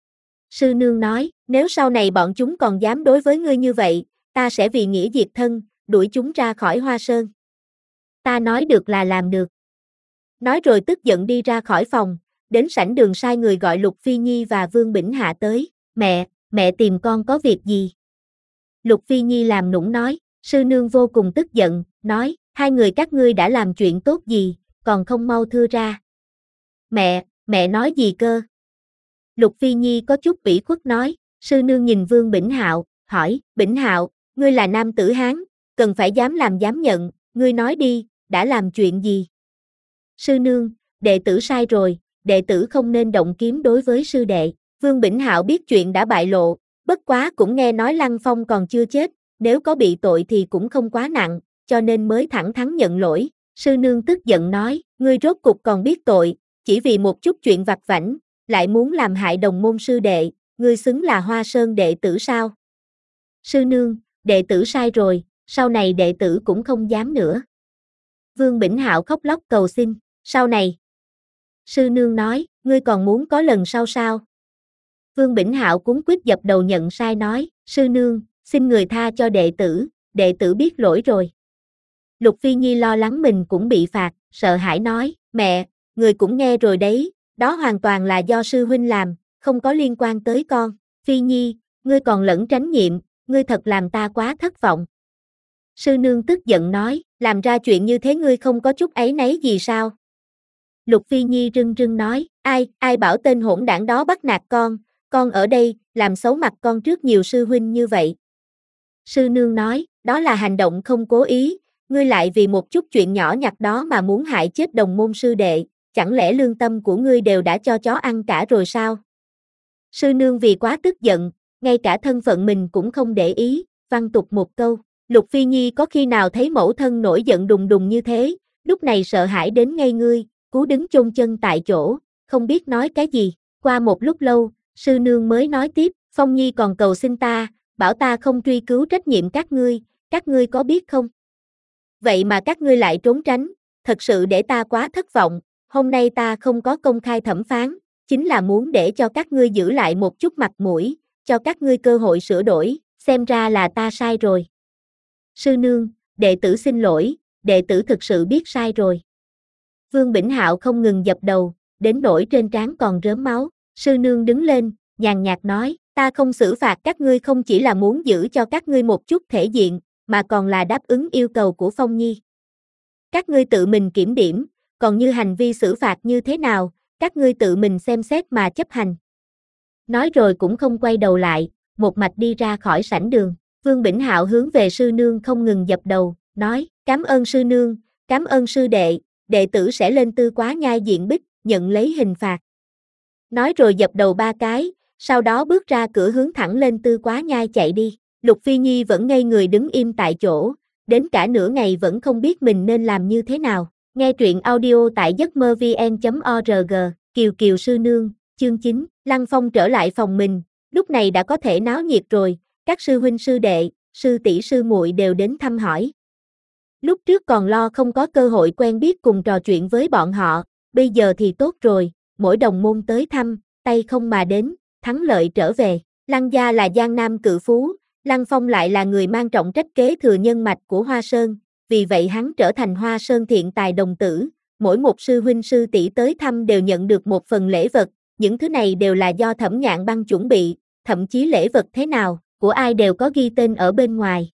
Sư nương nói, nếu sau này bọn chúng còn dám đối với ngươi như vậy, ta sẽ vì nghĩa diệt thân, đuổi chúng ra khỏi Hoa Sơn. Ta nói được là làm được. Nói rồi tức giận đi ra khỏi phòng, đến sảnh đường sai người gọi Lục Phi Nhi và Vương Bỉnh Hạ tới, mẹ, mẹ tìm con có việc gì? Lục Phi Nhi làm nũng nói, sư nương vô cùng tức giận, nói, hai người các ngươi đã làm chuyện tốt gì, còn không mau thưa ra. Mẹ, mẹ nói gì cơ? Lục Phi Nhi có chút ủy khuất nói, sư nương nhìn Vương Bỉnh Hạo, hỏi, Bỉnh Hạo, ngươi là nam tử Hán, cần phải dám làm dám nhận, ngươi nói đi, đã làm chuyện gì? Sư nương, đệ tử sai rồi, đệ tử không nên động kiếm đối với sư đệ. Vương Bỉnh Hạo biết chuyện đã bại lộ, bất quá cũng nghe nói Lăng Phong còn chưa chết, nếu có bị tội thì cũng không quá nặng, cho nên mới thẳng thắn nhận lỗi. Sư nương tức giận nói, ngươi rốt cục còn biết tội, chỉ vì một chút chuyện vặt vãnh, lại muốn làm hại đồng môn sư đệ, ngươi xứng là Hoa Sơn đệ tử sao? Sư nương, đệ tử sai rồi, sau này đệ tử cũng không dám nữa. Vương Bỉnh Hạo khóc lóc cầu xin, sau này. Sư nương nói, ngươi còn muốn có lần sau sao? Vương Bỉnh Hạo cuống quýt dập đầu nhận sai nói, sư nương, xin người tha cho đệ tử, đệ tử biết lỗi rồi. Lục Phi Nhi lo lắng mình cũng bị phạt, sợ hãi nói, mẹ, người cũng nghe rồi đấy, đó hoàn toàn là do sư huynh làm, không có liên quan tới con. Phi Nhi, ngươi còn lẫn tránh nhiệm, ngươi thật làm ta quá thất vọng. Sư nương tức giận nói, làm ra chuyện như thế ngươi không có chút áy náy gì sao? Lục Phi Nhi rưng rưng nói, ai, ai bảo tên hỗn đảng đó bắt nạt con, con ở đây, làm xấu mặt con trước nhiều sư huynh như vậy. Sư nương nói, đó là hành động không cố ý, ngươi lại vì một chút chuyện nhỏ nhặt đó mà muốn hại chết đồng môn sư đệ, chẳng lẽ lương tâm của ngươi đều đã cho chó ăn cả rồi sao? Sư nương vì quá tức giận, ngay cả thân phận mình cũng không để ý, văn tục một câu. Lục Phi Nhi có khi nào thấy mẫu thân nổi giận đùng đùng như thế, lúc này sợ hãi đến ngây ngươi, cú đứng chôn chân tại chỗ, không biết nói cái gì. Qua một lúc lâu, sư nương mới nói tiếp, Phong Nhi còn cầu xin ta, bảo ta không truy cứu trách nhiệm các ngươi, các ngươi có biết không? Vậy mà các ngươi lại trốn tránh, thật sự để ta quá thất vọng, hôm nay ta không có công khai thẩm phán, chính là muốn để cho các ngươi giữ lại một chút mặt mũi, cho các ngươi cơ hội sửa đổi, xem ra là ta sai rồi. Sư nương, đệ tử xin lỗi, đệ tử thực sự biết sai rồi. Vương Bỉnh Hạo không ngừng dập đầu, đến nỗi trên trán còn rớm máu. Sư nương đứng lên, nhàn nhạt nói, ta không xử phạt các ngươi không chỉ là muốn giữ cho các ngươi một chút thể diện, mà còn là đáp ứng yêu cầu của Phong Nhi. Các ngươi tự mình kiểm điểm, còn như hành vi xử phạt như thế nào, các ngươi tự mình xem xét mà chấp hành. Nói rồi cũng không quay đầu lại, một mạch đi ra khỏi sảnh đường. Vương Bỉnh Hạo hướng về sư nương không ngừng dập đầu, nói, cảm ơn sư nương, cảm ơn sư đệ, đệ tử sẽ lên Tư Quá Nhai diện bích, nhận lấy hình phạt. Nói rồi dập đầu ba cái, sau đó bước ra cửa hướng thẳng lên Tư Quá Nhai chạy đi. Lục Phi Nhi vẫn ngây người đứng im tại chỗ, đến cả nửa ngày vẫn không biết mình nên làm như thế nào. Nghe truyện audio tại giấc mơ vn chấm org, Kiều Kiều sư nương, chương chín, Lăng Phong trở lại phòng mình, lúc này đã có thể náo nhiệt rồi, các sư huynh sư đệ, sư tỷ sư muội đều đến thăm hỏi. Lúc trước còn lo không có cơ hội quen biết cùng trò chuyện với bọn họ, bây giờ thì tốt rồi, mỗi đồng môn tới thăm, tay không mà đến, thắng lợi trở về. Lăng gia là Giang Nam cự phú, Lăng Phong lại là người mang trọng trách kế thừa nhân mạch của Hoa Sơn, vì vậy hắn trở thành Hoa Sơn thiện tài đồng tử, mỗi một sư huynh sư tỷ tới thăm đều nhận được một phần lễ vật, những thứ này đều là do Thẩm Ngạn Băng chuẩn bị, thậm chí lễ vật thế nào, của ai đều có ghi tên ở bên ngoài.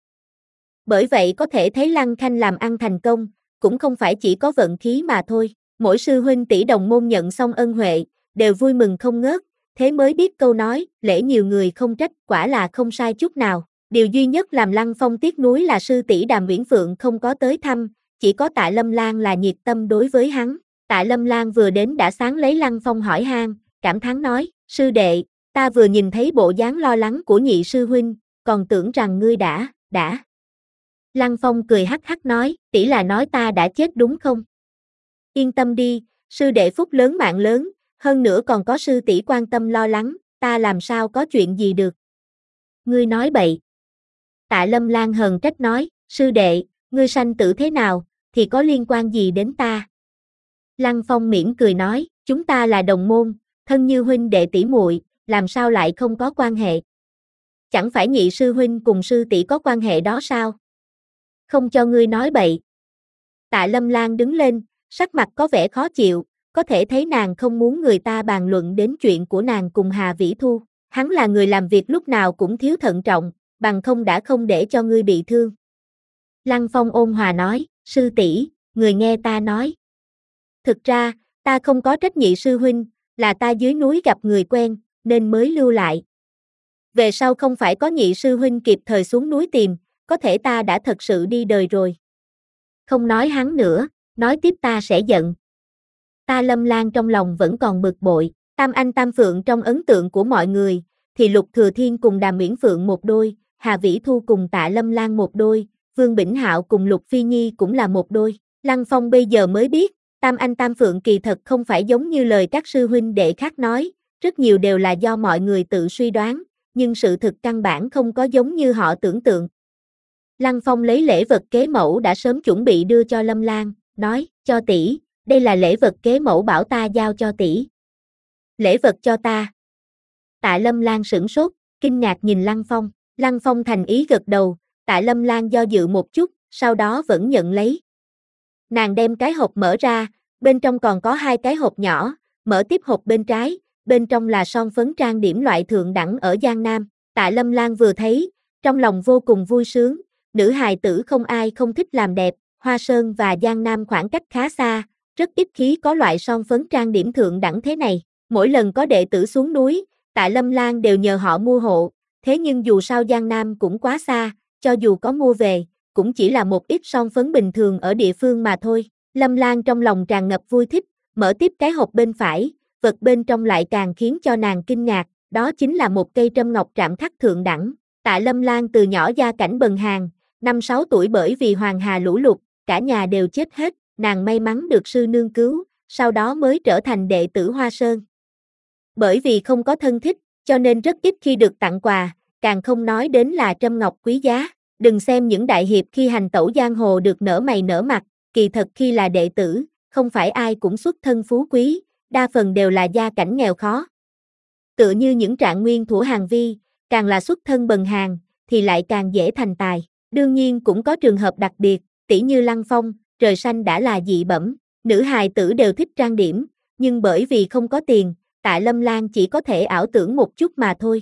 Bởi vậy có thể thấy Lăng Khanh làm ăn thành công, cũng không phải chỉ có vận khí mà thôi, mỗi sư huynh tỷ đồng môn nhận xong ân huệ, đều vui mừng không ngớt, thế mới biết câu nói, lễ nhiều người không trách, quả là không sai chút nào. Điều duy nhất làm Lăng Phong tiếc nuối là sư tỷ Đàm Uyển Phượng không có tới thăm, chỉ có Tạ Lâm Lan là nhiệt tâm đối với hắn. Tạ Lâm Lan vừa đến đã sáng lấy Lăng Phong hỏi han, cảm thán nói, sư đệ, ta vừa nhìn thấy bộ dáng lo lắng của nhị sư huynh, còn tưởng rằng ngươi đã, đã. Lăng Phong cười hắc hắc nói, tỷ là nói ta đã chết đúng không? Yên tâm đi, sư đệ phúc lớn mạng lớn, hơn nữa còn có sư tỷ quan tâm lo lắng, ta làm sao có chuyện gì được. Ngươi nói bậy. Tạ Lâm Lan hờn trách nói, sư đệ, ngươi sanh tử thế nào, thì có liên quan gì đến ta? Lăng Phong mỉm cười nói, chúng ta là đồng môn, thân như huynh đệ tỷ muội, làm sao lại không có quan hệ? Chẳng phải nhị sư huynh cùng sư tỷ có quan hệ đó sao? Không cho ngươi nói bậy. Tạ Lâm Lan đứng lên, sắc mặt có vẻ khó chịu, có thể thấy nàng không muốn người ta bàn luận đến chuyện của nàng cùng Hà Vĩ Thu. Hắn là người làm việc lúc nào cũng thiếu thận trọng, bằng không đã không để cho ngươi bị thương. Lăng Phong ôn hòa nói, sư tỷ, người nghe ta nói. Thực ra, ta không có trách nhị sư huynh, là ta dưới núi gặp người quen, nên mới lưu lại. Về sau không phải có nhị sư huynh kịp thời xuống núi tìm, có thể ta đã thật sự đi đời rồi. Không nói hắn nữa, nói tiếp ta sẽ giận. Ta Lâm Lan trong lòng vẫn còn bực bội, Tam Anh Tam Phượng trong ấn tượng của mọi người, thì Lục Thừa Thiên cùng Đàm Uyển Phượng một đôi, Hà Vĩ Thu cùng Tạ Lâm Lan một đôi, Vương Bỉnh Hạo cùng Lục Phi Nhi cũng là một đôi. Lăng Phong bây giờ mới biết, Tam Anh Tam Phượng kỳ thật không phải giống như lời các sư huynh đệ khác nói, rất nhiều đều là do mọi người tự suy đoán, nhưng sự thực căn bản không có giống như họ tưởng tượng. Lăng Phong lấy lễ vật kế mẫu đã sớm chuẩn bị đưa cho Lâm Lan, nói, cho tỷ, đây là lễ vật kế mẫu bảo ta giao cho tỷ. Lễ vật cho ta. Tạ Lâm Lan sửng sốt, kinh ngạc nhìn Lăng Phong, Lăng Phong thành ý gật đầu, Tạ Lâm Lan do dự một chút, sau đó vẫn nhận lấy. Nàng đem cái hộp mở ra, bên trong còn có hai cái hộp nhỏ, mở tiếp hộp bên trái, bên trong là son phấn trang điểm loại thượng đẳng ở Giang Nam. Tạ Lâm Lan vừa thấy, trong lòng vô cùng vui sướng, nữ hài tử không ai không thích làm đẹp, Hoa Sơn và Giang Nam khoảng cách khá xa, rất ít khi có loại son phấn trang điểm thượng đẳng thế này. Mỗi lần có đệ tử xuống núi, Tạ Lâm Lan đều nhờ họ mua hộ, thế nhưng dù sao Giang Nam cũng quá xa, cho dù có mua về, cũng chỉ là một ít son phấn bình thường ở địa phương mà thôi. Lâm Lan trong lòng tràn ngập vui thích, mở tiếp cái hộp bên phải, vật bên trong lại càng khiến cho nàng kinh ngạc, đó chính là một cây trâm ngọc trạm khắc thượng đẳng. Tạ Lâm Lan từ nhỏ gia cảnh bần hàn, năm sáu tuổi bởi vì Hoàng Hà lũ lụt, cả nhà đều chết hết, nàng may mắn được sư nương cứu, sau đó mới trở thành đệ tử Hoa Sơn. Bởi vì không có thân thích, cho nên rất ít khi được tặng quà, càng không nói đến là trâm ngọc quý giá. Đừng xem những đại hiệp khi hành tẩu giang hồ được nở mày nở mặt, kỳ thật khi là đệ tử, không phải ai cũng xuất thân phú quý, đa phần đều là gia cảnh nghèo khó. Tựa như những trạng nguyên thủ Hàn Vi, càng là xuất thân bần hàn, thì lại càng dễ thành tài. Đương nhiên cũng có trường hợp đặc biệt, tỷ như Lăng Phong, trời xanh đã là dị bẩm, nữ hài tử đều thích trang điểm, nhưng bởi vì không có tiền, Tạ Lâm Lan chỉ có thể ảo tưởng một chút mà thôi.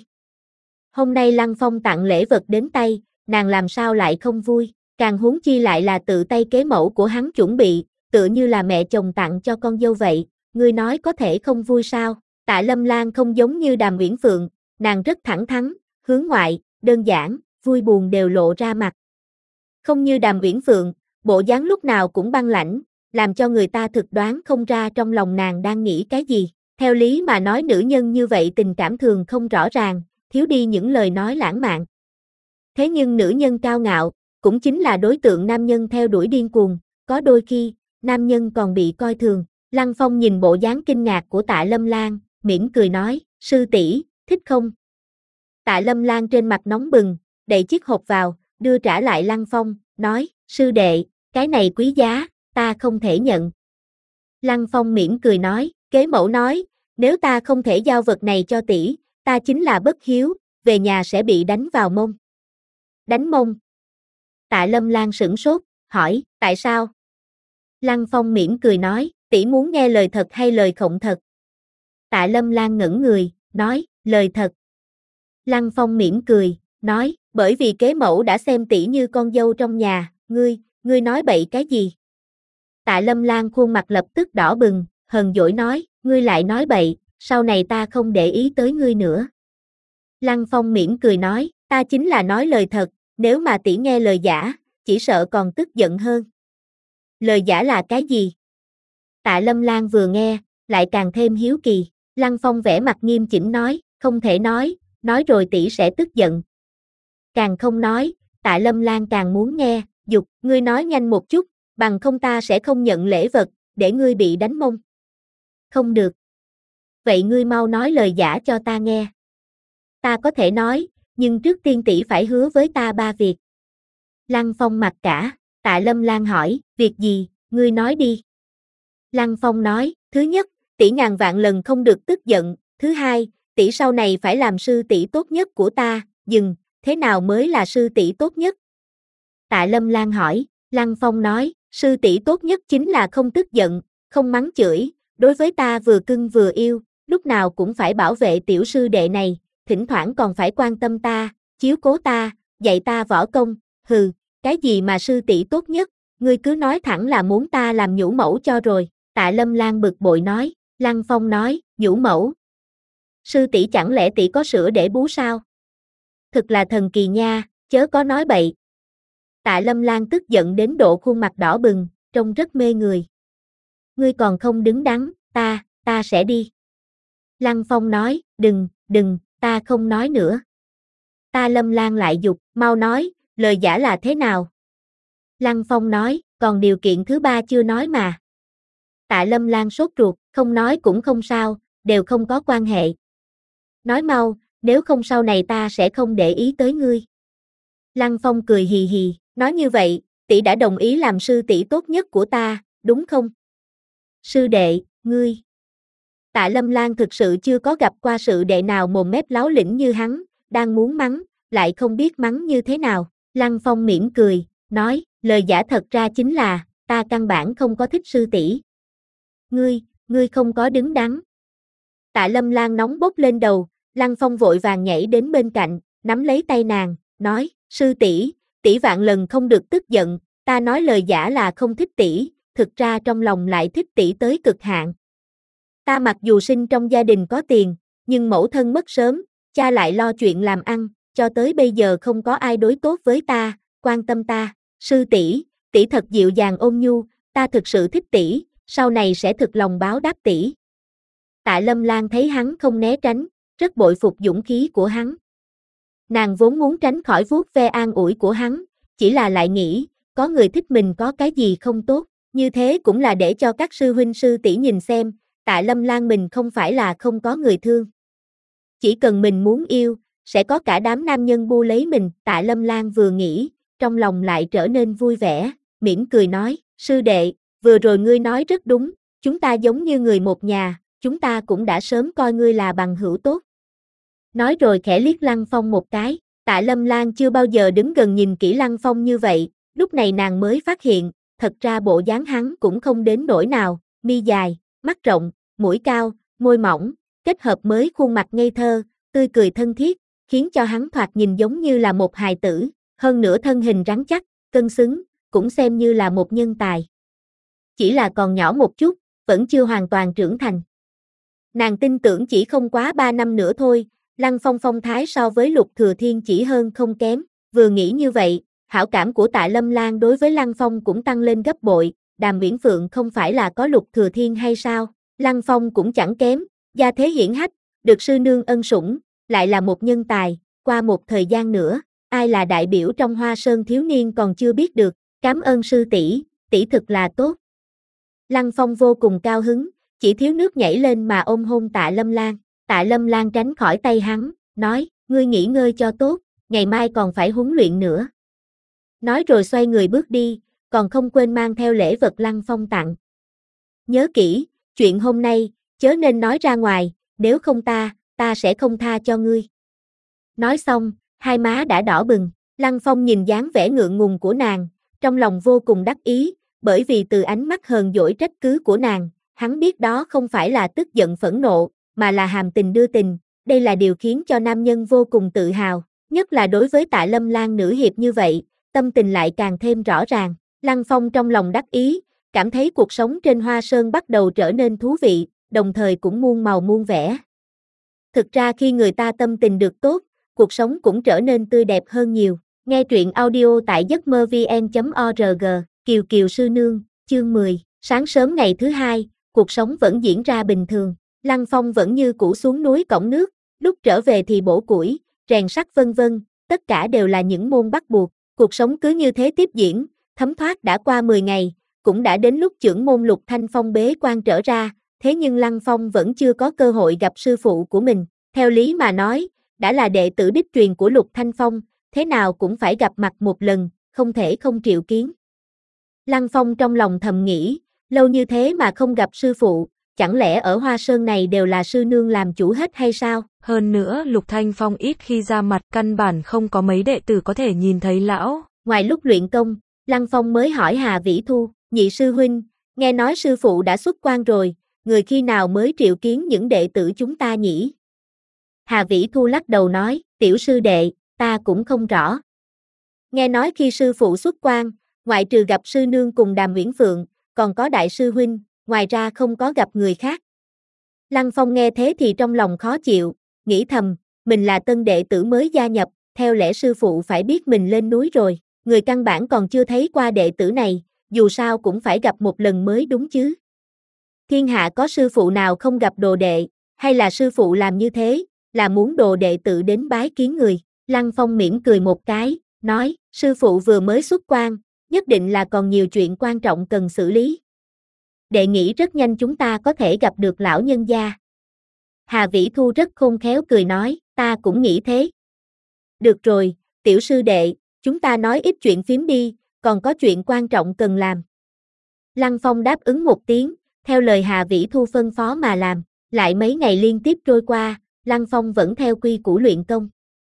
Hôm nay Lăng Phong tặng lễ vật đến tay, nàng làm sao lại không vui, càng huống chi lại là tự tay kế mẫu của hắn chuẩn bị, tựa như là mẹ chồng tặng cho con dâu vậy, ngươi nói có thể không vui sao? Tạ Lâm Lan không giống như Đàm Uyển Phượng, nàng rất thẳng thắn, hướng ngoại, đơn giản, vui buồn đều lộ ra mặt. Không như Đàm Uyển Phượng, bộ dáng lúc nào cũng băng lãnh, làm cho người ta thực đoán không ra trong lòng nàng đang nghĩ cái gì. Theo lý mà nói nữ nhân như vậy tình cảm thường không rõ ràng, thiếu đi những lời nói lãng mạn. Thế nhưng nữ nhân cao ngạo, cũng chính là đối tượng nam nhân theo đuổi điên cuồng, có đôi khi, nam nhân còn bị coi thường. Lăng Phong nhìn bộ dáng kinh ngạc của Tạ Lâm Lan, mỉm cười nói, sư tỷ, thích không? Tạ Lâm Lan trên mặt nóng bừng, đẩy chiếc hộp vào, đưa trả lại Lăng Phong, nói, sư đệ, cái này quý giá, ta không thể nhận. Lăng Phong mỉm cười nói, kế mẫu nói, nếu ta không thể giao vật này cho tỷ, ta chính là bất hiếu, về nhà sẽ bị đánh vào mông. Đánh mông. Tạ Lâm Lan sửng sốt, hỏi, tại sao? Lăng Phong mỉm cười nói, tỷ muốn nghe lời thật hay lời khộng thật? Tạ Lâm Lan ngẩn người, nói, lời thật. Lăng Phong mỉm cười, nói, bởi vì kế mẫu đã xem tỷ như con dâu trong nhà, ngươi, ngươi nói bậy cái gì? Tạ Lâm Lan khuôn mặt lập tức đỏ bừng, hờn dỗi nói, ngươi lại nói bậy, sau này ta không để ý tới ngươi nữa. Lăng Phong mỉm cười nói, ta chính là nói lời thật, nếu mà tỷ nghe lời giả, chỉ sợ còn tức giận hơn. Lời giả là cái gì? Tạ Lâm Lan vừa nghe, lại càng thêm hiếu kỳ. Lăng Phong vẻ mặt nghiêm chỉnh nói, không thể nói, nói rồi tỷ sẽ tức giận. Càng không nói, Tạ Lâm Lan càng muốn nghe, dục, ngươi nói nhanh một chút, bằng không ta sẽ không nhận lễ vật, để ngươi bị đánh mông. Không được. Vậy ngươi mau nói lời giả cho ta nghe. Ta có thể nói, nhưng trước tiên tỷ phải hứa với ta ba việc. Lăng Phong mặc cả, Tạ Lâm Lan hỏi, việc gì, ngươi nói đi. Lăng Phong nói, thứ nhất, tỷ ngàn vạn lần không được tức giận, thứ hai, tỷ sau này phải làm sư tỷ tốt nhất của ta, dừng, thế nào mới là sư tỷ tốt nhất? Tạ Lâm Lan hỏi, Lăng Phong nói, sư tỷ tốt nhất chính là không tức giận, không mắng chửi, đối với ta vừa cưng vừa yêu, lúc nào cũng phải bảo vệ tiểu sư đệ này, thỉnh thoảng còn phải quan tâm ta, chiếu cố ta, dạy ta võ công, hừ, cái gì mà sư tỷ tốt nhất, ngươi cứ nói thẳng là muốn ta làm nhũ mẫu cho rồi. Tạ Lâm Lan bực bội nói, Lăng Phong nói, nhũ mẫu. Sư tỷ chẳng lẽ tỷ có sữa để bú sao? Thực là thần kỳ nha, chớ có nói bậy. Tạ Lâm Lan tức giận đến độ khuôn mặt đỏ bừng, trông rất mê người. Ngươi còn không đứng đắn, ta, ta sẽ đi. Lăng Phong nói, đừng, đừng, ta không nói nữa. Tạ Lâm Lan lại giục, mau nói, lời giả là thế nào? Lăng Phong nói, còn điều kiện thứ ba chưa nói mà. Tạ Lâm Lan sốt ruột, không nói cũng không sao, đều không có quan hệ. Nói mau, nếu không sau này ta sẽ không để ý tới ngươi. Lăng Phong cười hì hì, nói như vậy, tỷ đã đồng ý làm sư tỷ tốt nhất của ta, đúng không? Sư đệ, ngươi. Tạ Lâm Lan thực sự chưa có gặp qua sự đệ nào mồm mép láo lĩnh như hắn, đang muốn mắng, lại không biết mắng như thế nào. Lăng Phong mỉm cười, nói, lời giả thật ra chính là, ta căn bản không có thích sư tỷ. Ngươi, ngươi không có đứng đắn. Tạ Lâm Lan nóng bốc lên đầu, Lăng Phong vội vàng nhảy đến bên cạnh, nắm lấy tay nàng, nói, sư tỷ, tỷ vạn lần không được tức giận, ta nói lời giả là không thích tỷ, thực ra trong lòng lại thích tỷ tới cực hạn. Ta mặc dù sinh trong gia đình có tiền, nhưng mẫu thân mất sớm, cha lại lo chuyện làm ăn, cho tới bây giờ không có ai đối tốt với ta, quan tâm ta, sư tỷ, tỷ thật dịu dàng ôn nhu, ta thực sự thích tỷ, sau này sẽ thực lòng báo đáp tỷ. Tạ Lâm Lan thấy hắn không né tránh, rất bội phục dũng khí của hắn. Nàng vốn muốn tránh khỏi vuốt ve an ủi của hắn, chỉ là lại nghĩ, có người thích mình có cái gì không tốt, như thế cũng là để cho các sư huynh sư tỷ nhìn xem, Tạ Lâm Lan mình không phải là không có người thương. Chỉ cần mình muốn yêu, sẽ có cả đám nam nhân bu lấy mình. Tạ Lâm Lan vừa nghĩ, trong lòng lại trở nên vui vẻ, mỉm cười nói, sư đệ, vừa rồi ngươi nói rất đúng, chúng ta giống như người một nhà, chúng ta cũng đã sớm coi ngươi là bằng hữu tốt. Nói rồi khẽ liếc Lăng Phong một cái, Tạ Lâm Lan chưa bao giờ đứng gần nhìn kỹ Lăng Phong như vậy, lúc này nàng mới phát hiện, thật ra bộ dáng hắn cũng không đến nỗi nào, mi dài, mắt rộng, mũi cao, môi mỏng, kết hợp mới khuôn mặt ngây thơ, tươi cười thân thiết, khiến cho hắn thoạt nhìn giống như là một hài tử, hơn nữa thân hình rắn chắc, cân xứng, cũng xem như là một nhân tài. Chỉ là còn nhỏ một chút, vẫn chưa hoàn toàn trưởng thành. Nàng tin tưởng chỉ không quá ba năm nữa thôi, Lăng Phong phong thái so với Lục Thừa Thiên chỉ hơn không kém, vừa nghĩ như vậy, hảo cảm của Tạ Lâm Lan đối với Lăng Phong cũng tăng lên gấp bội, Đàm Uyển Phượng không phải là có Lục Thừa Thiên hay sao, Lăng Phong cũng chẳng kém, gia thế hiển hách, được sư nương ân sủng, lại là một nhân tài, qua một thời gian nữa, ai là đại biểu trong Hoa Sơn thiếu niên còn chưa biết được, cảm ơn sư tỷ, tỷ thực là tốt. Lăng Phong vô cùng cao hứng, chỉ thiếu nước nhảy lên mà ôm hôn Tạ Lâm Lan. Tạ Lâm Lan tránh khỏi tay hắn, nói, ngươi nghỉ ngơi cho tốt, ngày mai còn phải huấn luyện nữa. Nói rồi xoay người bước đi, còn không quên mang theo lễ vật Lăng Phong tặng. Nhớ kỹ, chuyện hôm nay, chớ nên nói ra ngoài, nếu không ta, ta sẽ không tha cho ngươi. Nói xong, hai má đã đỏ bừng, Lăng Phong nhìn dáng vẻ ngượng ngùng của nàng, trong lòng vô cùng đắc ý, bởi vì từ ánh mắt hờn dỗi trách cứ của nàng, hắn biết đó không phải là tức giận phẫn nộ, mà là hàm tình đưa tình, đây là điều khiến cho nam nhân vô cùng tự hào, nhất là đối với Tạ Lâm Lan nữ hiệp như vậy, tâm tình lại càng thêm rõ ràng. Lăng Phong trong lòng đắc ý, cảm thấy cuộc sống trên Hoa Sơn bắt đầu trở nên thú vị, đồng thời cũng muôn màu muôn vẻ. Thực ra khi người ta tâm tình được tốt, cuộc sống cũng trở nên tươi đẹp hơn nhiều. Nghe truyện audio tại giấc mơ vn chấm org, Kiều Kiều Sư Nương, chương mười, sáng sớm ngày thứ hai, cuộc sống vẫn diễn ra bình thường. Lăng Phong vẫn như cũ xuống núi cõng nước, lúc trở về thì bổ củi, rèn sắt vân vân, tất cả đều là những môn bắt buộc. Cuộc sống cứ như thế tiếp diễn, thấm thoát đã qua mười ngày, cũng đã đến lúc chưởng môn Lục Thanh Phong bế quan trở ra, thế nhưng Lăng Phong vẫn chưa có cơ hội gặp sư phụ của mình. Theo lý mà nói, đã là đệ tử đích truyền của Lục Thanh Phong, thế nào cũng phải gặp mặt một lần, không thể không triệu kiến. Lăng Phong trong lòng thầm nghĩ, lâu như thế mà không gặp sư phụ, chẳng lẽ ở Hoa Sơn này đều là sư nương làm chủ hết hay sao? Hơn nữa Lục Thanh Phong ít khi ra mặt, căn bản không có mấy đệ tử có thể nhìn thấy lão. Ngoài lúc luyện công, Lăng Phong mới hỏi Hà Vĩ Thu, nhị sư huynh, nghe nói sư phụ đã xuất quan rồi, người khi nào mới triệu kiến những đệ tử chúng ta nhỉ? Hà Vĩ Thu lắc đầu nói, tiểu sư đệ, ta cũng không rõ. Nghe nói khi sư phụ xuất quan, ngoại trừ gặp sư nương cùng Đàm Uyển Phượng, còn có đại sư huynh, ngoài ra không có gặp người khác. Lăng Phong nghe thế thì trong lòng khó chịu, nghĩ thầm, mình là tân đệ tử mới gia nhập, theo lẽ sư phụ phải biết mình lên núi rồi, người căn bản còn chưa thấy qua đệ tử này, dù sao cũng phải gặp một lần mới đúng chứ. Thiên hạ có sư phụ nào không gặp đồ đệ, hay là sư phụ làm như thế, là muốn đồ đệ tự đến bái kiến người? Lăng Phong mỉm cười một cái, nói, sư phụ vừa mới xuất quan, nhất định là còn nhiều chuyện quan trọng cần xử lý. Đệ nghĩ rất nhanh chúng ta có thể gặp được lão nhân gia. Hà Vĩ Thu rất khôn khéo cười nói, ta cũng nghĩ thế. Được rồi, tiểu sư đệ, chúng ta nói ít chuyện phím đi, còn có chuyện quan trọng cần làm. Lăng Phong đáp ứng một tiếng, theo lời Hà Vĩ Thu phân phó mà làm, lại mấy ngày liên tiếp trôi qua, Lăng Phong vẫn theo quy củ luyện công.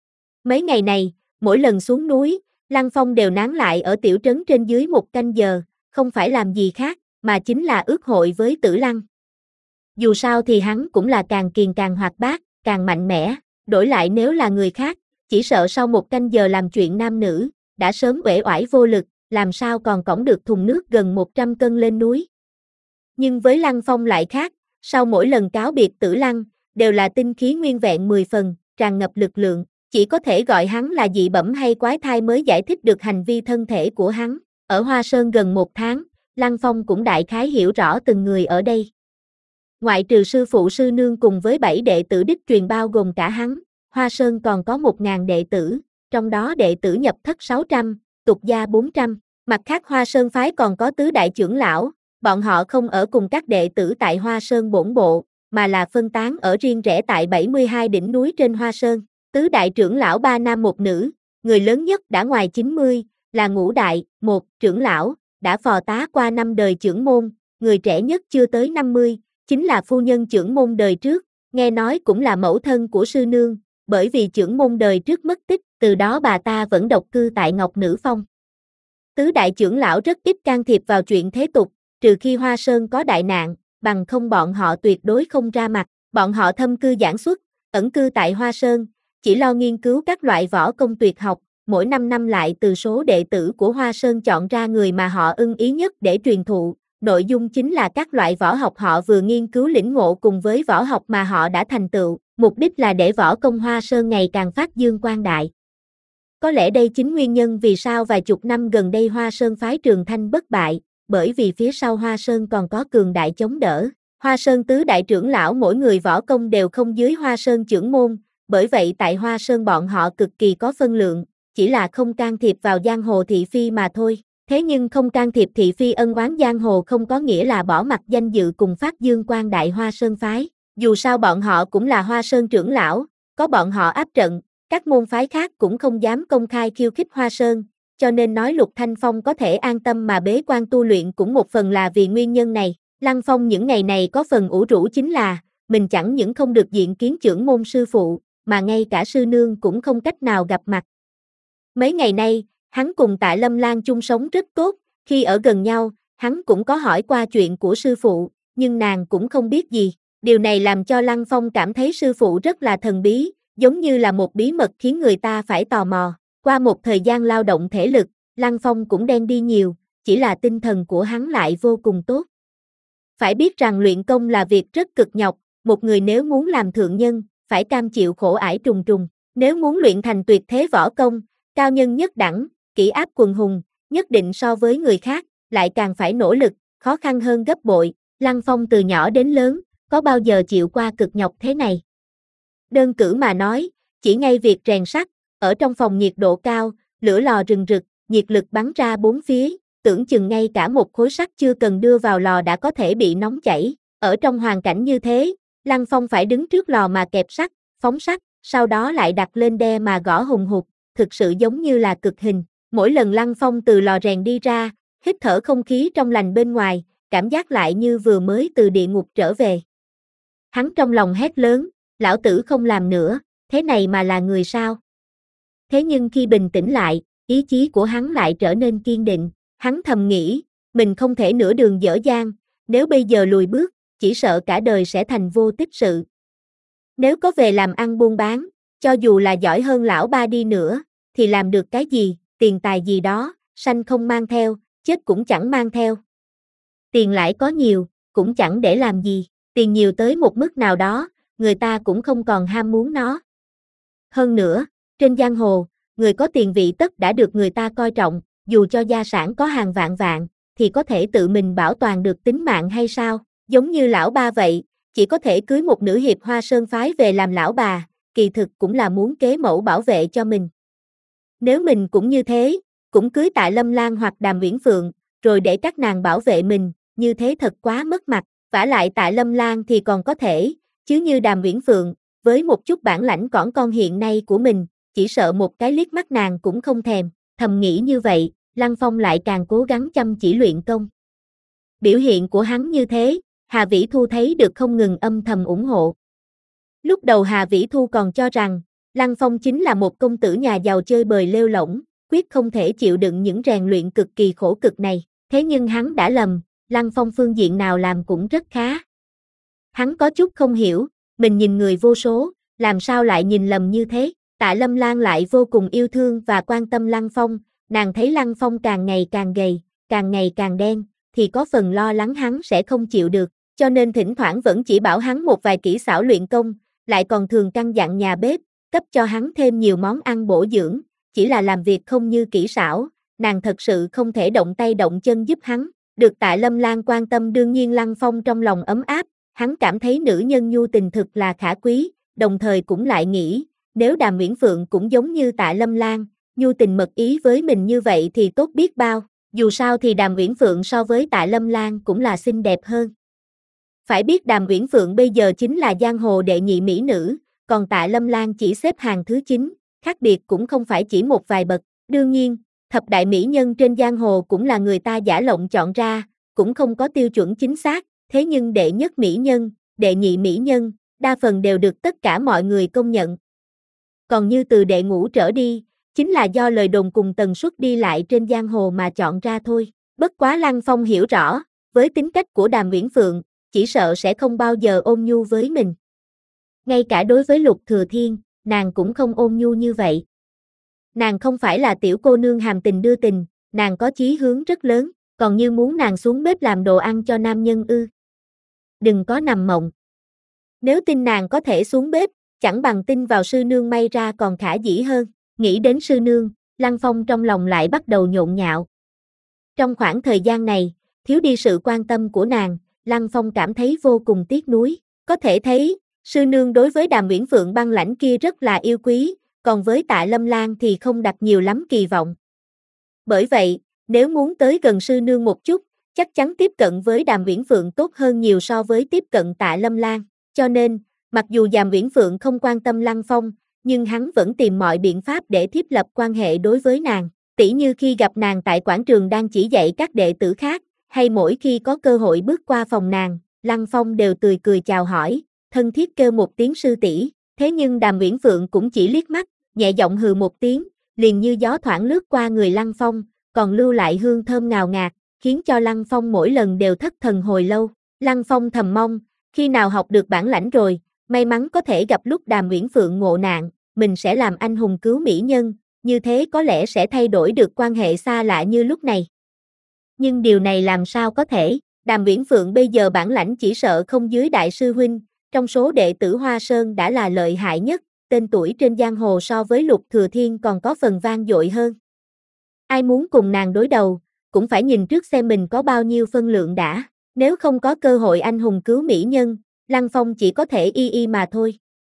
Mấy ngày này, mỗi lần xuống núi, Lăng Phong đều nán lại ở tiểu trấn trên dưới một canh giờ, không phải làm gì khác, mà chính là ước hội với Tử Lăng. Dù sao thì hắn cũng là càng kiền càng hoạt bát, càng mạnh mẽ, đổi lại nếu là người khác, chỉ sợ sau một canh giờ làm chuyện nam nữ, đã sớm uể oải vô lực, làm sao còn cõng được thùng nước gần một trăm cân lên núi. Nhưng với Lăng Phong lại khác, sau mỗi lần cáo biệt Tử Lăng, đều là tinh khí nguyên vẹn mười phần, tràn ngập lực lượng, chỉ có thể gọi hắn là dị bẩm hay quái thai mới giải thích được hành vi thân thể của hắn. Ở Hoa Sơn gần một tháng, Lăng Phong cũng đại khái hiểu rõ từng người ở đây. Ngoại trừ sư phụ sư nương cùng với bảy đệ tử đích truyền bao gồm cả hắn, Hoa Sơn còn có một ngàn đệ tử, trong đó đệ tử nhập thất sáu trăm, tục gia bốn trăm. Mặt khác Hoa Sơn phái còn có tứ đại trưởng lão, bọn họ không ở cùng các đệ tử tại Hoa Sơn bổn bộ, mà là phân tán ở riêng rẽ tại bảy mươi hai đỉnh núi trên Hoa Sơn. Tứ đại trưởng lão ba nam một nữ, người lớn nhất đã ngoài chín mươi, là Ngũ đại, một trưởng lão, đã phò tá qua năm đời trưởng môn, người trẻ nhất chưa tới năm mươi, chính là phu nhân trưởng môn đời trước, nghe nói cũng là mẫu thân của sư nương, bởi vì trưởng môn đời trước mất tích, từ đó bà ta vẫn độc cư tại Ngọc Nữ Phong. Tứ đại trưởng lão rất ít can thiệp vào chuyện thế tục, trừ khi Hoa Sơn có đại nạn, bằng không bọn họ tuyệt đối không ra mặt, bọn họ thâm cư giảng xuất, ẩn cư tại Hoa Sơn, chỉ lo nghiên cứu các loại võ công tuyệt học, mỗi năm năm lại từ số đệ tử của Hoa Sơn chọn ra người mà họ ưng ý nhất để truyền thụ, nội dung chính là các loại võ học họ vừa nghiên cứu lĩnh ngộ cùng với võ học mà họ đã thành tựu, mục đích là để võ công Hoa Sơn ngày càng phát dương quang đại. Có lẽ đây chính nguyên nhân vì sao vài chục năm gần đây Hoa Sơn phái Trường Thanh bất bại, bởi vì phía sau Hoa Sơn còn có cường đại chống đỡ. Hoa Sơn tứ đại trưởng lão mỗi người võ công đều không dưới Hoa Sơn trưởng môn, bởi vậy tại Hoa Sơn bọn họ cực kỳ có phân lượng, chỉ là không can thiệp vào giang hồ thị phi mà thôi. Thế nhưng không can thiệp thị phi ân oán giang hồ không có nghĩa là bỏ mặc danh dự cùng phát dương quang đại Hoa Sơn phái. Dù sao bọn họ cũng là Hoa Sơn trưởng lão, có bọn họ áp trận, các môn phái khác cũng không dám công khai khiêu khích Hoa Sơn, cho nên nói Lục Thanh Phong có thể an tâm mà bế quan tu luyện cũng một phần là vì nguyên nhân này. Lăng Phong những ngày này có phần ủ rũ chính là, mình chẳng những không được diện kiến trưởng môn sư phụ, mà ngay cả sư nương cũng không cách nào gặp mặt. Mấy ngày nay, Hắn cùng Tạ Lâm Lan chung sống rất tốt, khi ở gần nhau, hắn cũng có hỏi qua chuyện của sư phụ, nhưng nàng cũng không biết gì. Điều này làm cho Lăng Phong cảm thấy sư phụ rất là thần bí, giống như là một bí mật khiến người ta phải tò mò. Qua một thời gian lao động thể lực, Lăng Phong cũng đen đi nhiều, chỉ là tinh thần của hắn lại vô cùng tốt. Phải biết rằng luyện công là việc rất cực nhọc, một người nếu muốn làm thượng nhân, phải cam chịu khổ ải trùng trùng. Nếu muốn luyện thành tuyệt thế võ công, cao nhân nhất đẳng, kỹ áp quần hùng, nhất định so với người khác, lại càng phải nỗ lực, khó khăn hơn gấp bội. Lăng Phong từ nhỏ đến lớn, có bao giờ chịu qua cực nhọc thế này? Đơn cử mà nói, chỉ ngay việc rèn sắt, ở trong phòng nhiệt độ cao, lửa lò rừng rực, nhiệt lực bắn ra bốn phía, tưởng chừng ngay cả một khối sắt chưa cần đưa vào lò đã có thể bị nóng chảy. Ở trong hoàn cảnh như thế, Lăng Phong phải đứng trước lò mà kẹp sắt, phóng sắt, sau đó lại đặt lên đe mà gõ hùng hục, thực sự giống như là cực hình. Mỗi lần Lăng Phong từ lò rèn đi ra, hít thở không khí trong lành bên ngoài, cảm giác lại như vừa mới từ địa ngục trở về. Hắn trong lòng hét lớn, lão tử không làm nữa, thế này mà là người sao? Thế nhưng khi bình tĩnh lại, ý chí của hắn lại trở nên kiên định, hắn thầm nghĩ, mình không thể nửa đường dở dang, nếu bây giờ lùi bước, chỉ sợ cả đời sẽ thành vô tích sự. Nếu có về làm ăn buôn bán, cho dù là giỏi hơn lão ba đi nữa, thì làm được cái gì, tiền tài gì đó, sanh không mang theo, chết cũng chẳng mang theo. Tiền lãi có nhiều, cũng chẳng để làm gì, tiền nhiều tới một mức nào đó, người ta cũng không còn ham muốn nó. Hơn nữa, trên giang hồ, người có tiền vị tất đã được người ta coi trọng, dù cho gia sản có hàng vạn vạn, thì có thể tự mình bảo toàn được tính mạng hay sao? Giống như lão ba vậy, chỉ có thể cưới một nữ hiệp Hoa Sơn phái về làm lão bà, kỳ thực cũng là muốn kế mẫu bảo vệ cho mình. Nếu mình cũng như thế, cũng cưới Tạ Lâm Lan hoặc Đàm Uyển Phượng, rồi để các nàng bảo vệ mình, như thế thật quá mất mặt. Vả lại Tạ Lâm Lan thì còn có thể, chứ như Đàm Uyển Phượng, với một chút bản lãnh cỏn con hiện nay của mình, chỉ sợ một cái liếc mắt nàng cũng không thèm. Thầm nghĩ như vậy, Lăng Phong lại càng cố gắng chăm chỉ luyện công. Biểu hiện của hắn như thế, Hà Vĩ Thu thấy được không ngừng âm thầm ủng hộ. Lúc đầu Hà Vĩ Thu còn cho rằng, Lăng Phong chính là một công tử nhà giàu chơi bời lêu lỏng, quyết không thể chịu đựng những rèn luyện cực kỳ khổ cực này. Thế nhưng hắn đã lầm, Lăng Phong phương diện nào làm cũng rất khá. Hắn có chút không hiểu, mình nhìn người vô số, làm sao lại nhìn lầm như thế. Tạ Lâm Lan lại vô cùng yêu thương và quan tâm Lăng Phong, nàng thấy Lăng Phong càng ngày càng gầy, càng ngày càng đen, thì có phần lo lắng hắn sẽ không chịu được, cho nên thỉnh thoảng vẫn chỉ bảo hắn một vài kỹ xảo luyện công, lại còn thường căn dặn nhà bếp, cấp cho hắn thêm nhiều món ăn bổ dưỡng, chỉ là làm việc không như kỹ xảo, nàng thật sự không thể động tay động chân giúp hắn. Được Tạ Lâm Lan quan tâm đương nhiên Lăng Phong trong lòng ấm áp, hắn cảm thấy nữ nhân nhu tình thực là khả quý, đồng thời cũng lại nghĩ, nếu Đàm Uyển Phượng cũng giống như Tạ Lâm Lan, nhu tình mật ý với mình như vậy thì tốt biết bao, dù sao thì Đàm Uyển Phượng so với Tạ Lâm Lan cũng là xinh đẹp hơn. Phải biết Đàm Uyển Phượng bây giờ chính là giang hồ đệ nhị mỹ nữ, còn Tạ Lâm Lan chỉ xếp hàng thứ chín, khác biệt cũng không phải chỉ một vài bậc. Đương nhiên, thập đại mỹ nhân trên giang hồ cũng là người ta giả lộng chọn ra, cũng không có tiêu chuẩn chính xác, thế nhưng đệ nhất mỹ nhân, đệ nhị mỹ nhân, đa phần đều được tất cả mọi người công nhận. Còn như từ đệ ngũ trở đi, chính là do lời đồn cùng tần suất đi lại trên giang hồ mà chọn ra thôi. Bất quá Lăng Phong hiểu rõ, với tính cách của Đàm Uyển Phượng, chỉ sợ sẽ không bao giờ ôn nhu với mình. Ngay cả đối với Lục Thừa Thiên, nàng cũng không ôn nhu như vậy. Nàng không phải là tiểu cô nương hàm tình đưa tình, nàng có chí hướng rất lớn, còn như muốn nàng xuống bếp làm đồ ăn cho nam nhân ư. Đừng có nằm mộng. Nếu tin nàng có thể xuống bếp, chẳng bằng tin vào sư nương may ra còn khả dĩ hơn. Nghĩ đến sư nương, Lăng Phong trong lòng lại bắt đầu nhộn nhạo. Trong khoảng thời gian này, thiếu đi sự quan tâm của nàng, Lăng Phong cảm thấy vô cùng tiếc nuối. Có thể thấy, sư nương đối với Đàm Uyển Phượng băng lãnh kia rất là yêu quý, còn với Tạ Lâm Lan thì không đặt nhiều lắm kỳ vọng. Bởi vậy, nếu muốn tới gần sư nương một chút, chắc chắn tiếp cận với Đàm Uyển Phượng tốt hơn nhiều so với tiếp cận Tạ Lâm Lan. Cho nên, mặc dù Đàm Uyển Phượng không quan tâm Lăng Phong, nhưng hắn vẫn tìm mọi biện pháp để thiết lập quan hệ đối với nàng. Tỉ như khi gặp nàng tại quảng trường đang chỉ dạy các đệ tử khác, hay mỗi khi có cơ hội bước qua phòng nàng, Lăng Phong đều tươi cười chào hỏi, thân thiết kêu một tiếng sư tỷ. Thế nhưng Đàm Uyển Phượng cũng chỉ liếc mắt, nhẹ giọng hừ một tiếng, liền như gió thoảng lướt qua người Lăng Phong, còn lưu lại hương thơm ngào ngạt, khiến cho Lăng Phong mỗi lần đều thất thần hồi lâu. Lăng Phong thầm mong, khi nào học được bản lãnh rồi, may mắn có thể gặp lúc Đàm Uyển Phượng ngộ nạn, mình sẽ làm anh hùng cứu mỹ nhân, như thế có lẽ sẽ thay đổi được quan hệ xa lạ như lúc này. Nhưng điều này làm sao có thể, Đàm Uyển Phượng bây giờ bản lãnh chỉ sợ không dưới đại sư huynh, trong số đệ tử Hoa Sơn đã là lợi hại nhất, tên tuổi trên giang hồ so với Lục Thừa Thiên còn có phần vang dội hơn. Ai muốn cùng nàng đối đầu, cũng phải nhìn trước xem mình có bao nhiêu phân lượng đã, nếu không có cơ hội anh hùng cứu mỹ nhân, Lăng Phong chỉ có thể y y mà thôi.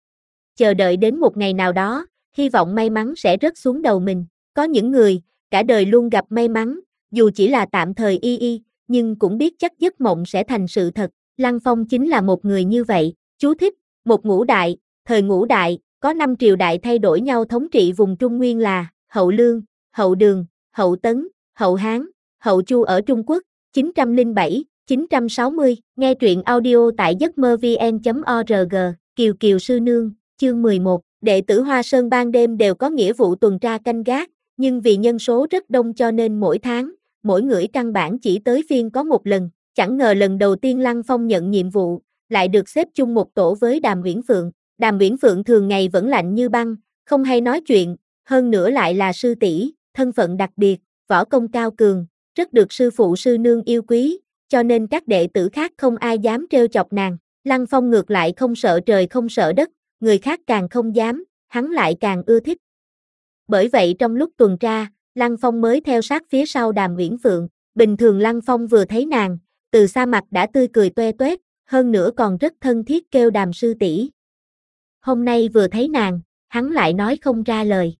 Chờ đợi đến một ngày nào đó, hy vọng may mắn sẽ rớt xuống đầu mình, có những người, cả đời luôn gặp may mắn, dù chỉ là tạm thời y y, nhưng cũng biết chắc giấc mộng sẽ thành sự thật, Lăng Phong chính là một người như vậy. Chú thích, một ngũ đại, thời ngũ đại, có năm triều đại thay đổi nhau thống trị vùng Trung Nguyên là Hậu Lương, Hậu Đường, Hậu Tấn, Hậu Hán, Hậu Chu ở Trung Quốc, chín trăm lẻ bảy đến chín trăm sáu mươi, nghe truyện audio tại giấc mơ vn chấm org, Kiều Kiều Sư Nương, chương mười một, đệ tử Hoa Sơn ban đêm đều có nghĩa vụ tuần tra canh gác, nhưng vì nhân số rất đông cho nên mỗi tháng, mỗi người căn bản chỉ tới phiên có một lần, chẳng ngờ lần đầu tiên Lăng Phong nhận nhiệm vụ, lại được xếp chung một tổ với Đàm Uyển Phượng. Đàm Uyển Phượng thường ngày vẫn lạnh như băng, không hay nói chuyện, hơn nữa lại là sư tỷ, thân phận đặc biệt, võ công cao cường, rất được sư phụ sư nương yêu quý, cho nên các đệ tử khác không ai dám trêu chọc nàng. Lăng Phong ngược lại không sợ trời không sợ đất, người khác càng không dám, hắn lại càng ưa thích. Bởi vậy trong lúc tuần tra, Lăng Phong mới theo sát phía sau Đàm Uyển Phượng. Bình thường Lăng Phong vừa thấy nàng, từ xa mặt đã tươi cười toe toét, hơn nữa còn rất thân thiết kêu Đàm sư tỷ. Hôm nay vừa thấy nàng, hắn lại nói không ra lời.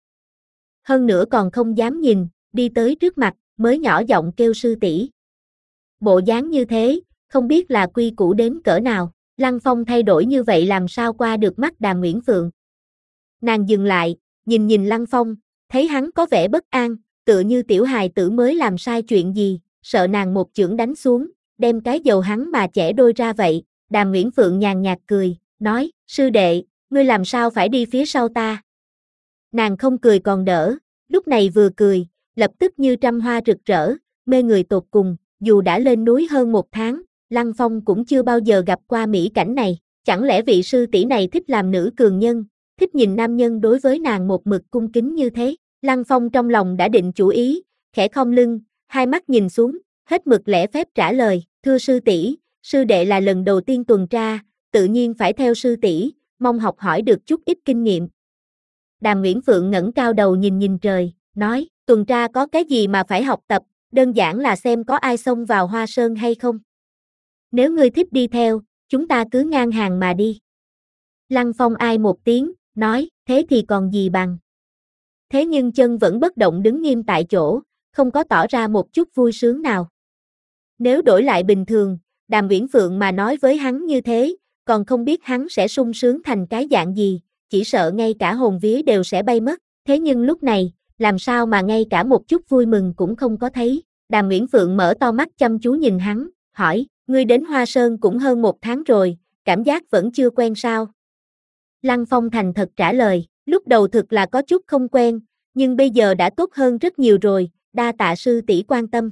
Hơn nữa còn không dám nhìn, đi tới trước mặt, mới nhỏ giọng kêu sư tỷ. Bộ dáng như thế, không biết là quy củ đến cỡ nào, Lăng Phong thay đổi như vậy làm sao qua được mắt Đàm Uyển Phượng. Nàng dừng lại, nhìn nhìn Lăng Phong, thấy hắn có vẻ bất an, tựa như tiểu hài tử mới làm sai chuyện gì, sợ nàng một chưởng đánh xuống, đem cái dầu hắn mà chẻ đôi ra vậy. Đàm Uyển Phượng nhàn nhạt cười, nói, sư đệ, ngươi làm sao phải đi phía sau ta? Nàng không cười còn đỡ, lúc này vừa cười, lập tức như trăm hoa rực rỡ, mê người tột cùng, dù đã lên núi hơn một tháng, Lăng Phong cũng chưa bao giờ gặp qua mỹ cảnh này, chẳng lẽ vị sư tỷ này thích làm nữ cường nhân, thích nhìn nam nhân đối với nàng một mực cung kính như thế? Lăng Phong trong lòng đã định chủ ý, khẽ khom lưng, hai mắt nhìn xuống, hết mực lễ phép trả lời, thưa sư tỷ, sư đệ là lần đầu tiên tuần tra, tự nhiên phải theo sư tỷ, mong học hỏi được chút ít kinh nghiệm. Đàm Uyển Phượng ngẩng cao đầu nhìn nhìn trời, nói, tuần tra có cái gì mà phải học tập, đơn giản là xem có ai xông vào Hoa Sơn hay không. Nếu ngươi thích đi theo, chúng ta cứ ngang hàng mà đi. Lăng Phong ai một tiếng, nói, thế thì còn gì bằng. Thế nhưng chân vẫn bất động đứng nghiêm tại chỗ, không có tỏ ra một chút vui sướng nào. Nếu đổi lại bình thường, Đàm Uyển Phượng mà nói với hắn như thế, còn không biết hắn sẽ sung sướng thành cái dạng gì, chỉ sợ ngay cả hồn vía đều sẽ bay mất. Thế nhưng lúc này, làm sao mà ngay cả một chút vui mừng cũng không có thấy. Đàm Uyển Phượng mở to mắt chăm chú nhìn hắn, hỏi, ngươi đến Hoa Sơn cũng hơn một tháng rồi, cảm giác vẫn chưa quen sao? Lăng Phong thành thật trả lời, lúc đầu thực là có chút không quen, nhưng bây giờ đã tốt hơn rất nhiều rồi, đa tạ sư tỷ quan tâm.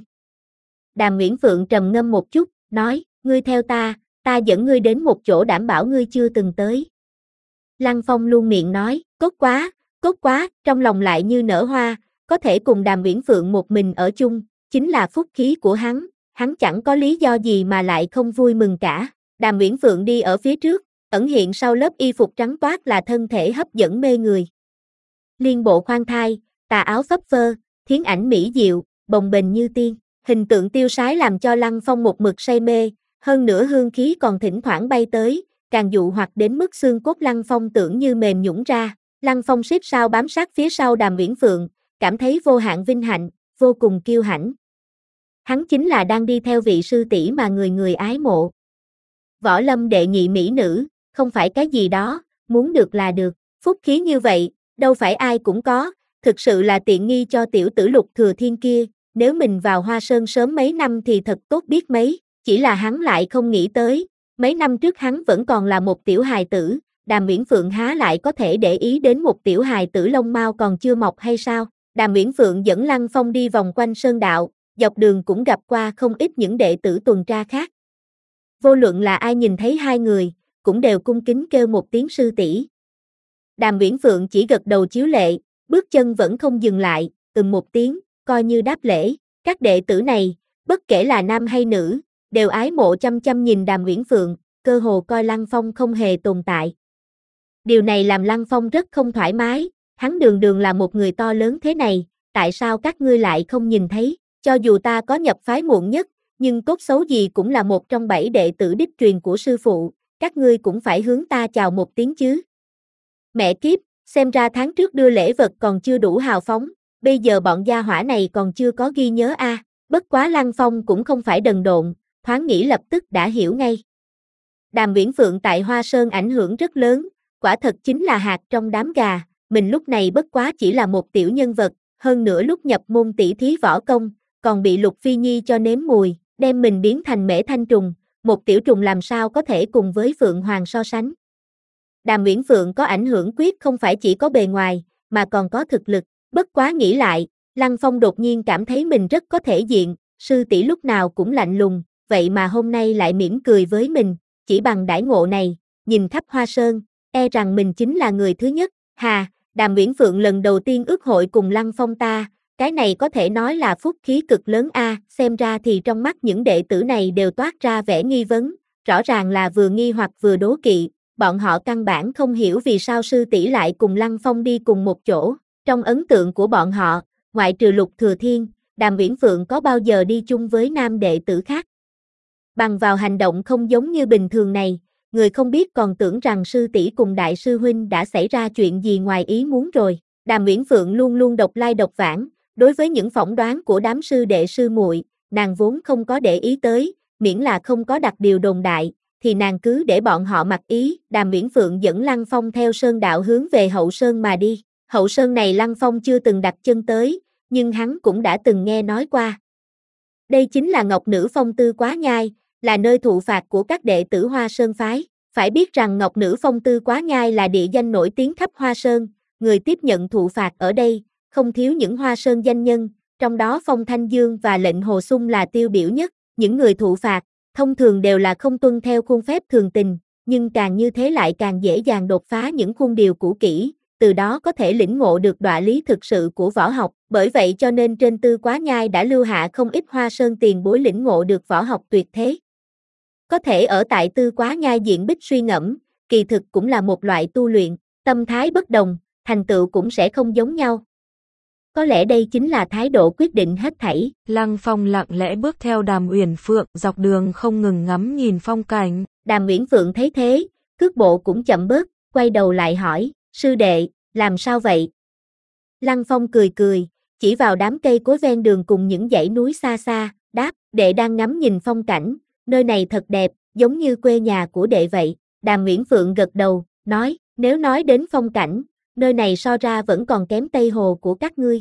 Đàm Uyển Phượng trầm ngâm một chút, nói, ngươi theo ta, ta dẫn ngươi đến một chỗ đảm bảo ngươi chưa từng tới. Lăng Phong luôn miệng nói, tốt quá, tốt quá, trong lòng lại như nở hoa, có thể cùng Đàm Uyển Phượng một mình ở chung, chính là phúc khí của hắn, hắn chẳng có lý do gì mà lại không vui mừng cả. Đàm Uyển Phượng đi ở phía trước, ẩn hiện sau lớp y phục trắng toát là thân thể hấp dẫn mê người. Liên bộ khoan thai, tà áo phấp phơ, thiến ảnh mỹ diệu, bồng bềnh như tiên, hình tượng tiêu sái làm cho Lăng Phong một mực say mê, hơn nữa hương khí còn thỉnh thoảng bay tới, càng dụ hoặc đến mức xương cốt Lăng Phong tưởng như mềm nhũn ra. Lăng Phong xếp sau bám sát phía sau Đàm Uyển Phượng, cảm thấy vô hạn vinh hạnh, vô cùng kiêu hãnh. Hắn chính là đang đi theo vị sư tỷ mà người người ái mộ. Võ lâm đệ nhị mỹ nữ, không phải cái gì đó, muốn được là được, phúc khí như vậy, đâu phải ai cũng có, thực sự là tiện nghi cho tiểu tử Lục Thừa Thiên kia, nếu mình vào Hoa Sơn sớm mấy năm thì thật tốt biết mấy, chỉ là hắn lại không nghĩ tới, mấy năm trước hắn vẫn còn là một tiểu hài tử, Đàm Uyển Phượng há lại có thể để ý đến một tiểu hài tử lông mao còn chưa mọc hay sao? Đàm Uyển Phượng dẫn Lăng Phong đi vòng quanh sơn đạo, dọc đường cũng gặp qua không ít những đệ tử tuần tra khác. Vô luận là ai nhìn thấy hai người, cũng đều cung kính kêu một tiếng sư tỷ. Đàm Uyển Phượng chỉ gật đầu chiếu lệ, bước chân vẫn không dừng lại, ừm một tiếng, coi như đáp lễ. Các đệ tử này, bất kể là nam hay nữ, đều ái mộ chăm chăm nhìn Đàm Uyển Phượng, cơ hồ coi Lăng Phong không hề tồn tại. Điều này làm Lăng Phong rất không thoải mái, hắn đường đường là một người to lớn thế này, tại sao các ngươi lại không nhìn thấy, cho dù ta có nhập phái muộn nhất, nhưng tốt xấu gì cũng là một trong bảy đệ tử đích truyền của sư phụ, các ngươi cũng phải hướng ta chào một tiếng chứ. Mẹ kiếp, xem ra tháng trước đưa lễ vật còn chưa đủ hào phóng, bây giờ bọn gia hỏa này còn chưa có ghi nhớ a. À. Bất quá Lăng Phong cũng không phải đần độn, thoáng nghĩ lập tức đã hiểu ngay. Đàm Uyển Phượng tại Hoa Sơn ảnh hưởng rất lớn, quả thật chính là hạt trong đám gà, mình lúc này bất quá chỉ là một tiểu nhân vật, hơn nữa lúc nhập môn tỷ thí võ công, còn bị Lục Phi Nhi cho nếm mùi, đem mình biến thành mễ thanh trùng, một tiểu trùng làm sao có thể cùng với Phượng Hoàng so sánh. Đàm Uyển Phượng có ảnh hưởng quyết không phải chỉ có bề ngoài, mà còn có thực lực, bất quá nghĩ lại, Lăng Phong đột nhiên cảm thấy mình rất có thể diện, sư tỷ lúc nào cũng lạnh lùng, vậy mà hôm nay lại mỉm cười với mình, chỉ bằng đãi ngộ này, nhìn khắp Hoa Sơn, e rằng mình chính là người thứ nhất, hà, Đàm Uyển Phượng lần đầu tiên ước hội cùng Lăng Phong ta, cái này có thể nói là phúc khí cực lớn a. À, xem ra thì trong mắt những đệ tử này đều toát ra vẻ nghi vấn, rõ ràng là vừa nghi hoặc vừa đố kỵ, bọn họ căn bản không hiểu vì sao sư tỷ lại cùng Lăng Phong đi cùng một chỗ, trong ấn tượng của bọn họ, ngoại trừ Lục Thừa Thiên, Đàm Uyển Phượng có bao giờ đi chung với nam đệ tử khác. Bằng vào hành động không giống như bình thường này, người không biết còn tưởng rằng sư tỷ cùng đại sư huynh đã xảy ra chuyện gì ngoài ý muốn rồi. Đàm Uyển Phượng luôn luôn độc lai độc vãng, đối với những phỏng đoán của đám sư đệ sư muội, nàng vốn không có để ý tới, miễn là không có đặt điều đồn đại, thì nàng cứ để bọn họ mặc ý. Đàm Uyển Phượng dẫn Lăng Phong theo sơn đạo hướng về Hậu Sơn mà đi. Hậu Sơn này Lăng Phong chưa từng đặt chân tới, nhưng hắn cũng đã từng nghe nói qua. Đây chính là Ngọc Nữ Phong Tư Quá Nhai, là nơi thụ phạt của các đệ tử Hoa Sơn phái. Phải biết rằng Ngọc Nữ Phong Tư Quá Nhai là địa danh nổi tiếng khắp Hoa Sơn, người tiếp nhận thụ phạt ở đây, không thiếu những Hoa Sơn danh nhân, trong đó Phong Thanh Dương và Lệnh Hồ Xung là tiêu biểu nhất. Những người thụ phạt, thông thường đều là không tuân theo khuôn phép thường tình, nhưng càng như thế lại càng dễ dàng đột phá những khuôn điều cũ kỹ, từ đó có thể lĩnh ngộ được đọa lý thực sự của võ học. Bởi vậy cho nên trên Tư Quá Nhai đã lưu hạ không ít Hoa Sơn tiền bối lĩnh ngộ được võ học tuyệt thế. Có thể ở tại Tư Quá Nhai diện bích suy ngẫm, kỳ thực cũng là một loại tu luyện, tâm thái bất đồng, thành tựu cũng sẽ không giống nhau. Có lẽ đây chính là thái độ quyết định hết thảy. Lăng Phong lặng lẽ bước theo Đàm Uyển Phượng, dọc đường không ngừng ngắm nhìn phong cảnh. Đàm Uyển Phượng thấy thế, cước bộ cũng chậm bớt, quay đầu lại hỏi, sư đệ, làm sao vậy? Lăng Phong cười cười, chỉ vào đám cây cối ven đường cùng những dãy núi xa xa, đáp, đệ đang ngắm nhìn phong cảnh, nơi này thật đẹp, giống như quê nhà của đệ vậy. Đàm Uyển Phượng gật đầu, nói, nếu nói đến phong cảnh, nơi này so ra vẫn còn kém Tây Hồ của các ngươi.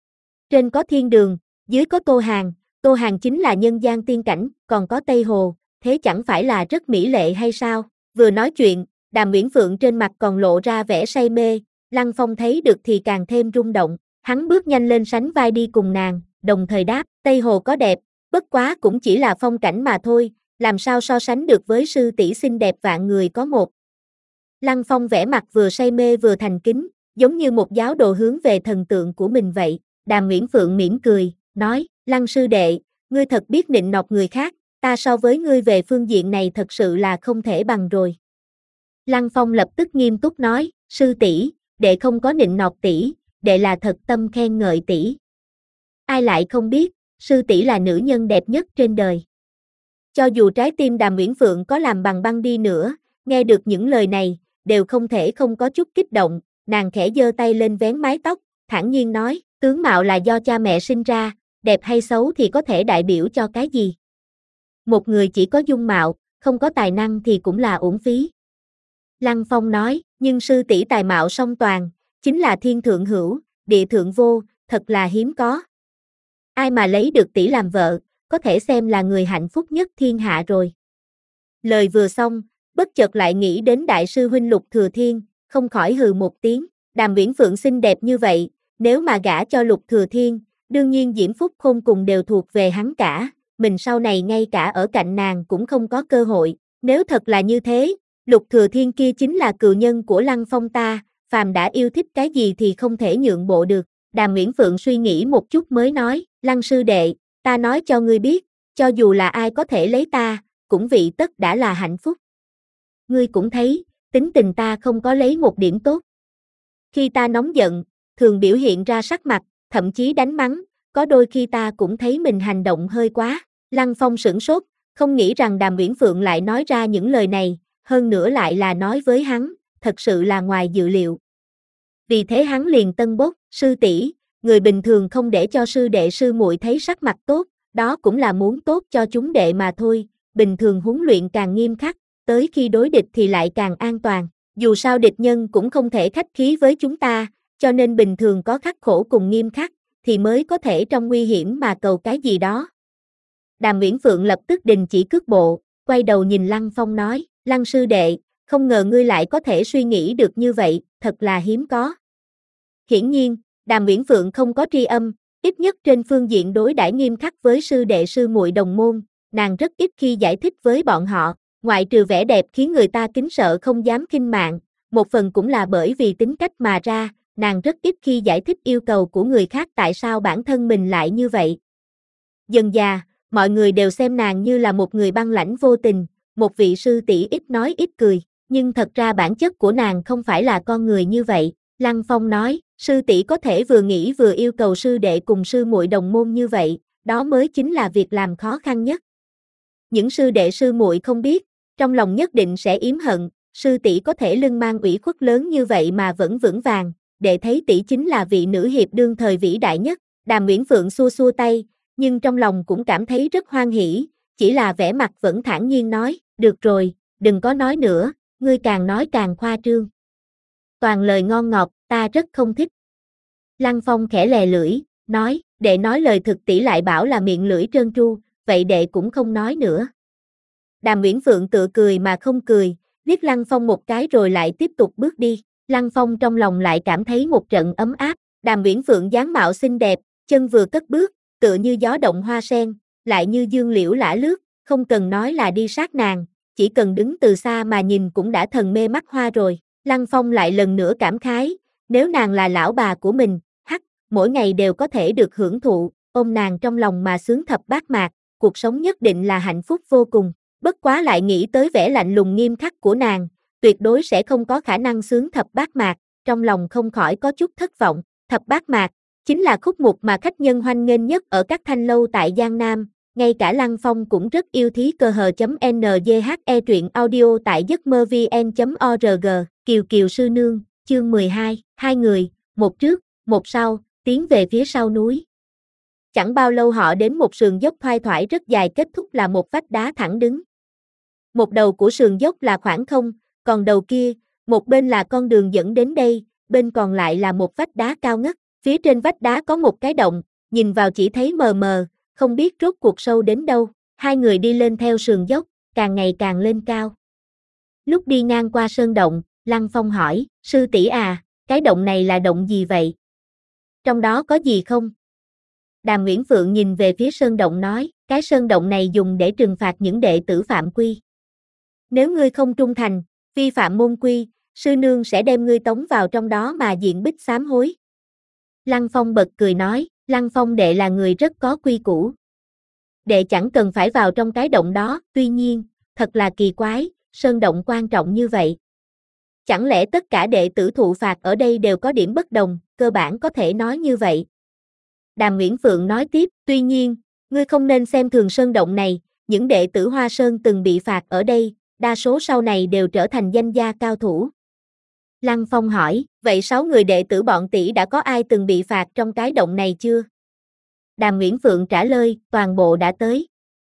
Trên có thiên đường, dưới có Tô Hàng, Tô Hàng chính là nhân gian tiên cảnh, còn có Tây Hồ, thế chẳng phải là rất mỹ lệ hay sao? Vừa nói chuyện, Đàm Uyển Phượng trên mặt còn lộ ra vẻ say mê, Lăng Phong thấy được thì càng thêm rung động, hắn bước nhanh lên sánh vai đi cùng nàng, đồng thời đáp, Tây Hồ có đẹp, bất quá cũng chỉ là phong cảnh mà thôi, làm sao so sánh được với sư tỷ xinh đẹp vạn người có một. Lăng Phong vẻ mặt vừa say mê vừa thành kính, giống như một giáo đồ hướng về thần tượng của mình vậy. Đàm Uyển Phượng mỉm cười, nói, Lăng sư đệ, ngươi thật biết nịnh nọt người khác, ta so với ngươi về phương diện này thật sự là không thể bằng rồi. Lăng Phong lập tức nghiêm túc nói, sư tỷ, đệ không có nịnh nọt tỷ, đệ là thật tâm khen ngợi tỷ. Ai lại không biết, sư tỷ là nữ nhân đẹp nhất trên đời. Cho dù trái tim Đàm Uyển Phượng có làm bằng băng đi nữa, nghe được những lời này, đều không thể không có chút kích động, nàng khẽ giơ tay lên vén mái tóc, thản nhiên nói, tướng mạo là do cha mẹ sinh ra, đẹp hay xấu thì có thể đại biểu cho cái gì? Một người chỉ có dung mạo, không có tài năng thì cũng là uổng phí. Lăng Phong nói, nhưng sư tỷ tài mạo song toàn, chính là thiên thượng hữu, địa thượng vô, thật là hiếm có. Ai mà lấy được tỷ làm vợ, có thể xem là người hạnh phúc nhất thiên hạ rồi. Lời vừa xong, bất chợt lại nghĩ đến đại sư huynh Lục Thừa Thiên, không khỏi hừ một tiếng, Đàm Uyển Phượng xinh đẹp như vậy, nếu mà gả cho Lục Thừa Thiên, đương nhiên diễm phúc khôn cùng đều thuộc về hắn cả, mình sau này ngay cả ở cạnh nàng cũng không có cơ hội, nếu thật là như thế, Lục Thừa Thiên kia chính là cừu nhân của Lăng Phong ta, phàm đã yêu thích cái gì thì không thể nhượng bộ được. Đàm Uyển Phượng suy nghĩ một chút mới nói, Lăng sư đệ, ta nói cho ngươi biết, cho dù là ai có thể lấy ta, cũng vị tất đã là hạnh phúc. Ngươi cũng thấy, tính tình ta không có lấy một điểm tốt. Khi ta nóng giận, thường biểu hiện ra sắc mặt, thậm chí đánh mắng, có đôi khi ta cũng thấy mình hành động hơi quá. Lăng Phong sửng sốt, không nghĩ rằng Đàm Uyển Phượng lại nói ra những lời này, hơn nữa lại là nói với hắn, thật sự là ngoài dự liệu. Vì thế hắn liền tân bốc, sư tỷ, người bình thường không để cho sư đệ sư muội thấy sắc mặt tốt, đó cũng là muốn tốt cho chúng đệ mà thôi, bình thường huấn luyện càng nghiêm khắc, tới khi đối địch thì lại càng an toàn, dù sao địch nhân cũng không thể khách khí với chúng ta, cho nên bình thường có khắc khổ cùng nghiêm khắc, thì mới có thể trong nguy hiểm mà cầu cái gì đó. Đàm Uyển Phượng lập tức đình chỉ cước bộ, quay đầu nhìn Lăng Phong nói, Lăng sư đệ, không ngờ ngươi lại có thể suy nghĩ được như vậy, thật là hiếm có. Hiển nhiên, Đàm Uyển Phượng không có tri âm, ít nhất trên phương diện đối đãi nghiêm khắc với sư đệ sư muội đồng môn, nàng rất ít khi giải thích với bọn họ, ngoại trừ vẻ đẹp khiến người ta kính sợ không dám khinh mạng, một phần cũng là bởi vì tính cách mà ra, nàng rất ít khi giải thích yêu cầu của người khác tại sao bản thân mình lại như vậy. Dần dà, mọi người đều xem nàng như là một người băng lãnh vô tình, một vị sư tỷ ít nói ít cười, nhưng thật ra bản chất của nàng không phải là con người như vậy. Lăng Phong nói, sư tỷ có thể vừa nghĩ vừa yêu cầu sư đệ cùng sư muội đồng môn như vậy, đó mới chính là việc làm khó khăn nhất. Những sư đệ sư muội không biết, trong lòng nhất định sẽ yếm hận, sư tỷ có thể lưng mang ủy khuất lớn như vậy mà vẫn vững vàng, đệ thấy tỷ chính là vị nữ hiệp đương thời vĩ đại nhất. Đàm Uyển Phượng xua xua tay, nhưng trong lòng cũng cảm thấy rất hoan hỉ, chỉ là vẻ mặt vẫn thản nhiên nói, được rồi, đừng có nói nữa, ngươi càng nói càng khoa trương. Toàn lời ngon ngọt, ta rất không thích. Lăng Phong khẽ lè lưỡi, nói, đệ nói lời thực tỷ lại bảo là miệng lưỡi trơn tru, vậy đệ cũng không nói nữa. Đàm Uyển Phượng tự cười mà không cười, liếc Lăng Phong một cái rồi lại tiếp tục bước đi. Lăng Phong trong lòng lại cảm thấy một trận ấm áp, Đàm Uyển Phượng dáng mạo xinh đẹp, chân vừa cất bước, tựa như gió động hoa sen, lại như dương liễu lả lướt, không cần nói là đi sát nàng, chỉ cần đứng từ xa mà nhìn cũng đã thần mê mắt hoa rồi. Lăng Phong lại lần nữa cảm khái, nếu nàng là lão bà của mình, hắc, mỗi ngày đều có thể được hưởng thụ, ôm nàng trong lòng mà sướng thập bát mạc, cuộc sống nhất định là hạnh phúc vô cùng. Bất quá lại nghĩ tới vẻ lạnh lùng nghiêm khắc của nàng, tuyệt đối sẽ không có khả năng sướng thập bát mạc, trong lòng không khỏi có chút thất vọng. Thập bát mạc chính là khúc mục mà khách nhân hoan nghênh nhất ở các thanh lâu tại Giang Nam, ngay cả Lăng Phong cũng rất yêu thí cờ hờ.nzhe truyện audio tại giấc mơ vn chấm org. Kiều Kiều sư nương, chương mười hai, hai người, một trước, một sau, tiến về phía sau núi. Chẳng bao lâu họ đến một sườn dốc thoai thoải rất dài, kết thúc là một vách đá thẳng đứng. Một đầu của sườn dốc là khoảng không, còn đầu kia, một bên là con đường dẫn đến đây, bên còn lại là một vách đá cao ngất. Phía trên vách đá có một cái động, nhìn vào chỉ thấy mờ mờ, không biết rốt cuộc sâu đến đâu. Hai người đi lên theo sườn dốc, càng ngày càng lên cao. Lúc đi ngang qua sơn động, Lăng Phong hỏi, sư tỷ à, cái động này là động gì vậy? Trong đó có gì không? Đàm Uyển Phượng nhìn về phía sơn động nói, cái sơn động này dùng để trừng phạt những đệ tử phạm quy. Nếu ngươi không trung thành, vi phạm môn quy, sư nương sẽ đem ngươi tống vào trong đó mà diện bích sám hối. Lăng Phong bật cười nói, Lăng Phong đệ là người rất có quy củ. Đệ chẳng cần phải vào trong cái động đó, tuy nhiên, thật là kỳ quái, sơn động quan trọng như vậy. Chẳng lẽ tất cả đệ tử thụ phạt ở đây đều có điểm bất đồng, cơ bản có thể nói như vậy. Đàm Uyển Phượng nói tiếp, tuy nhiên, ngươi không nên xem thường sơn động này, những đệ tử Hoa Sơn từng bị phạt ở đây, đa số sau này đều trở thành danh gia cao thủ. Lăng Phong hỏi, vậy sáu người đệ tử bọn tỷ đã có ai từng bị phạt trong cái động này chưa? Đàm Uyển Phượng trả lời, toàn bộ đã tới.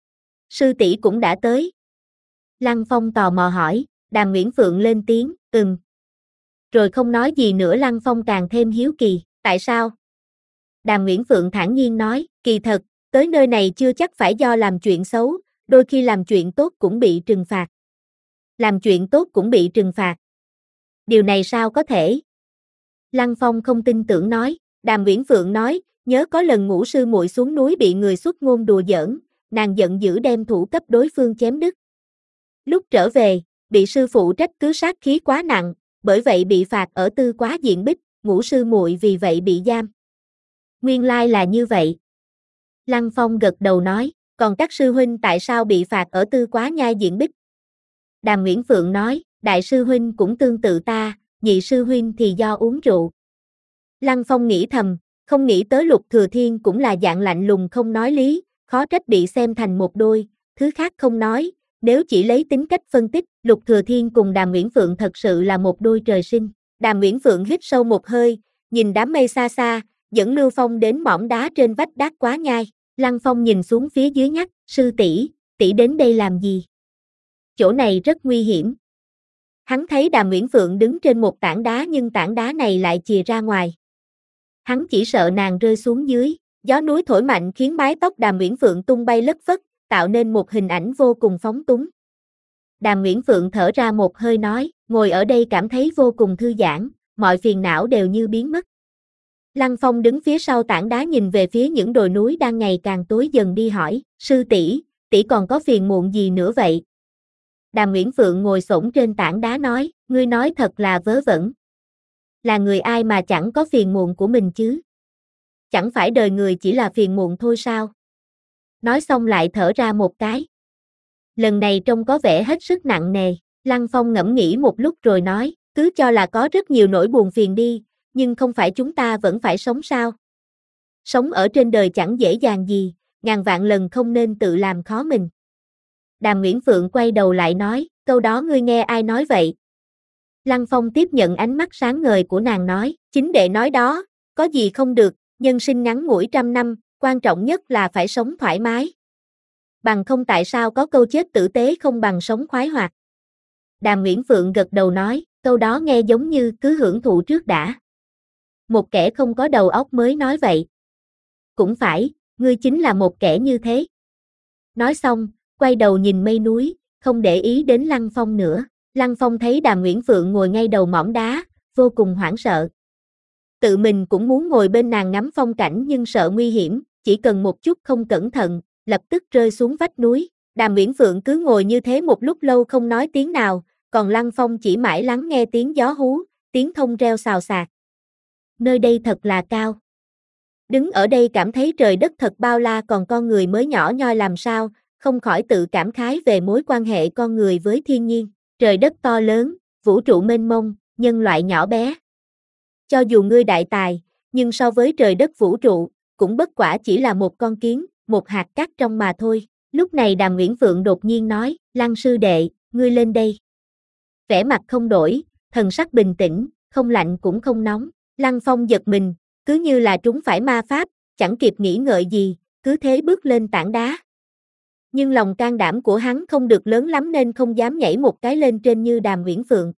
Sư tỷ cũng đã tới. Lăng Phong tò mò hỏi, Đàm Uyển Phượng lên tiếng, ừm. Rồi không nói gì nữa. Lăng Phong càng thêm hiếu kỳ, tại sao? Đàm Uyển Phượng thản nhiên nói, kỳ thật, tới nơi này chưa chắc phải do làm chuyện xấu, đôi khi làm chuyện tốt cũng bị trừng phạt. Làm chuyện tốt cũng bị trừng phạt. Điều này sao có thể? Lăng Phong không tin tưởng nói, Đàm Uyển Phượng nói, nhớ có lần ngũ sư muội xuống núi bị người xuất ngôn đùa giỡn, nàng giận dữ đem thủ cấp đối phương chém đứt. Lúc trở về, bị sư phụ trách cứ sát khí quá nặng, bởi vậy bị phạt ở Tư Quá Diện Bích, ngũ sư muội vì vậy bị giam. Nguyên lai là như vậy. Lăng Phong gật đầu nói, còn các sư huynh tại sao bị phạt ở Tư Quá Nhai Diện Bích? Đàm Uyển Phượng nói, đại sư huynh cũng tương tự ta, nhị sư huynh thì do uống rượu. Lăng Phong nghĩ thầm, không nghĩ tới Lục Thừa Thiên cũng là dạng lạnh lùng không nói lý, khó trách bị xem thành một đôi, thứ khác không nói, nếu chỉ lấy tính cách phân tích, Lục Thừa Thiên cùng Đàm Uyển Phượng thật sự là một đôi trời sinh. Đàm Uyển Phượng hít sâu một hơi, nhìn đám mây xa xa, dẫn Lưu Phong đến mỏm đá trên vách đá Quá Nhai. Lăng Phong nhìn xuống phía dưới nhắc, sư tỷ, tỷ đến đây làm gì? Chỗ này rất nguy hiểm. Hắn thấy Đàm Uyển Phượng đứng trên một tảng đá nhưng tảng đá này lại chìa ra ngoài. Hắn chỉ sợ nàng rơi xuống dưới, gió núi thổi mạnh khiến mái tóc Đàm Uyển Phượng tung bay lất phất, tạo nên một hình ảnh vô cùng phóng túng. Đàm Uyển Phượng thở ra một hơi nói, ngồi ở đây cảm thấy vô cùng thư giãn, mọi phiền não đều như biến mất. Lăng Phong đứng phía sau tảng đá nhìn về phía những đồi núi đang ngày càng tối dần đi hỏi, sư tỷ, tỷ còn có phiền muộn gì nữa vậy? Đàm Uyển Phượng ngồi xổm trên tảng đá nói, ngươi nói thật là vớ vẩn. Là người ai mà chẳng có phiền muộn của mình chứ? Chẳng phải đời người chỉ là phiền muộn thôi sao? Nói xong lại thở ra một cái. Lần này trông có vẻ hết sức nặng nề, Lăng Phong ngẫm nghĩ một lúc rồi nói, cứ cho là có rất nhiều nỗi buồn phiền đi, nhưng không phải chúng ta vẫn phải sống sao? Sống ở trên đời chẳng dễ dàng gì, ngàn vạn lần không nên tự làm khó mình. Đàm Uyển Phượng quay đầu lại nói, câu đó ngươi nghe ai nói vậy? Lăng Phong tiếp nhận ánh mắt sáng ngời của nàng nói, chính đệ nói đó, có gì không được, nhân sinh ngắn ngủi trăm năm, quan trọng nhất là phải sống thoải mái. Bằng không tại sao có câu chết tử tế không bằng sống khoái hoạt. Đàm Uyển Phượng gật đầu nói, câu đó nghe giống như cứ hưởng thụ trước đã. Một kẻ không có đầu óc mới nói vậy. Cũng phải, ngươi chính là một kẻ như thế. Nói xong, quay đầu nhìn mây núi, không để ý đến Lăng Phong nữa. Lăng Phong thấy Đàm Uyển Phượng ngồi ngay đầu mỏm đá, vô cùng hoảng sợ. Tự mình cũng muốn ngồi bên nàng ngắm phong cảnh nhưng sợ nguy hiểm, chỉ cần một chút không cẩn thận, lập tức rơi xuống vách núi. Đàm Uyển Phượng cứ ngồi như thế một lúc lâu không nói tiếng nào, còn Lăng Phong chỉ mãi lắng nghe tiếng gió hú, tiếng thông reo xào xạc. Nơi đây thật là cao. Đứng ở đây cảm thấy trời đất thật bao la, còn con người mới nhỏ nhoi làm sao, không khỏi tự cảm khái về mối quan hệ con người với thiên nhiên. Trời đất to lớn, vũ trụ mênh mông, nhân loại nhỏ bé. Cho dù ngươi đại tài, nhưng so với trời đất vũ trụ, cũng bất quả chỉ là một con kiến, một hạt cát trong mà thôi. Lúc này Đàm Uyển Phượng đột nhiên nói, Lăng sư đệ, ngươi lên đây. Vẻ mặt không đổi, thần sắc bình tĩnh, không lạnh cũng không nóng. Lăng Phong giật mình, cứ như là trúng phải ma pháp, chẳng kịp nghĩ ngợi gì, cứ thế bước lên tảng đá. Nhưng lòng can đảm của hắn không được lớn lắm nên không dám nhảy một cái lên trên như Đàm Uyển Phượng.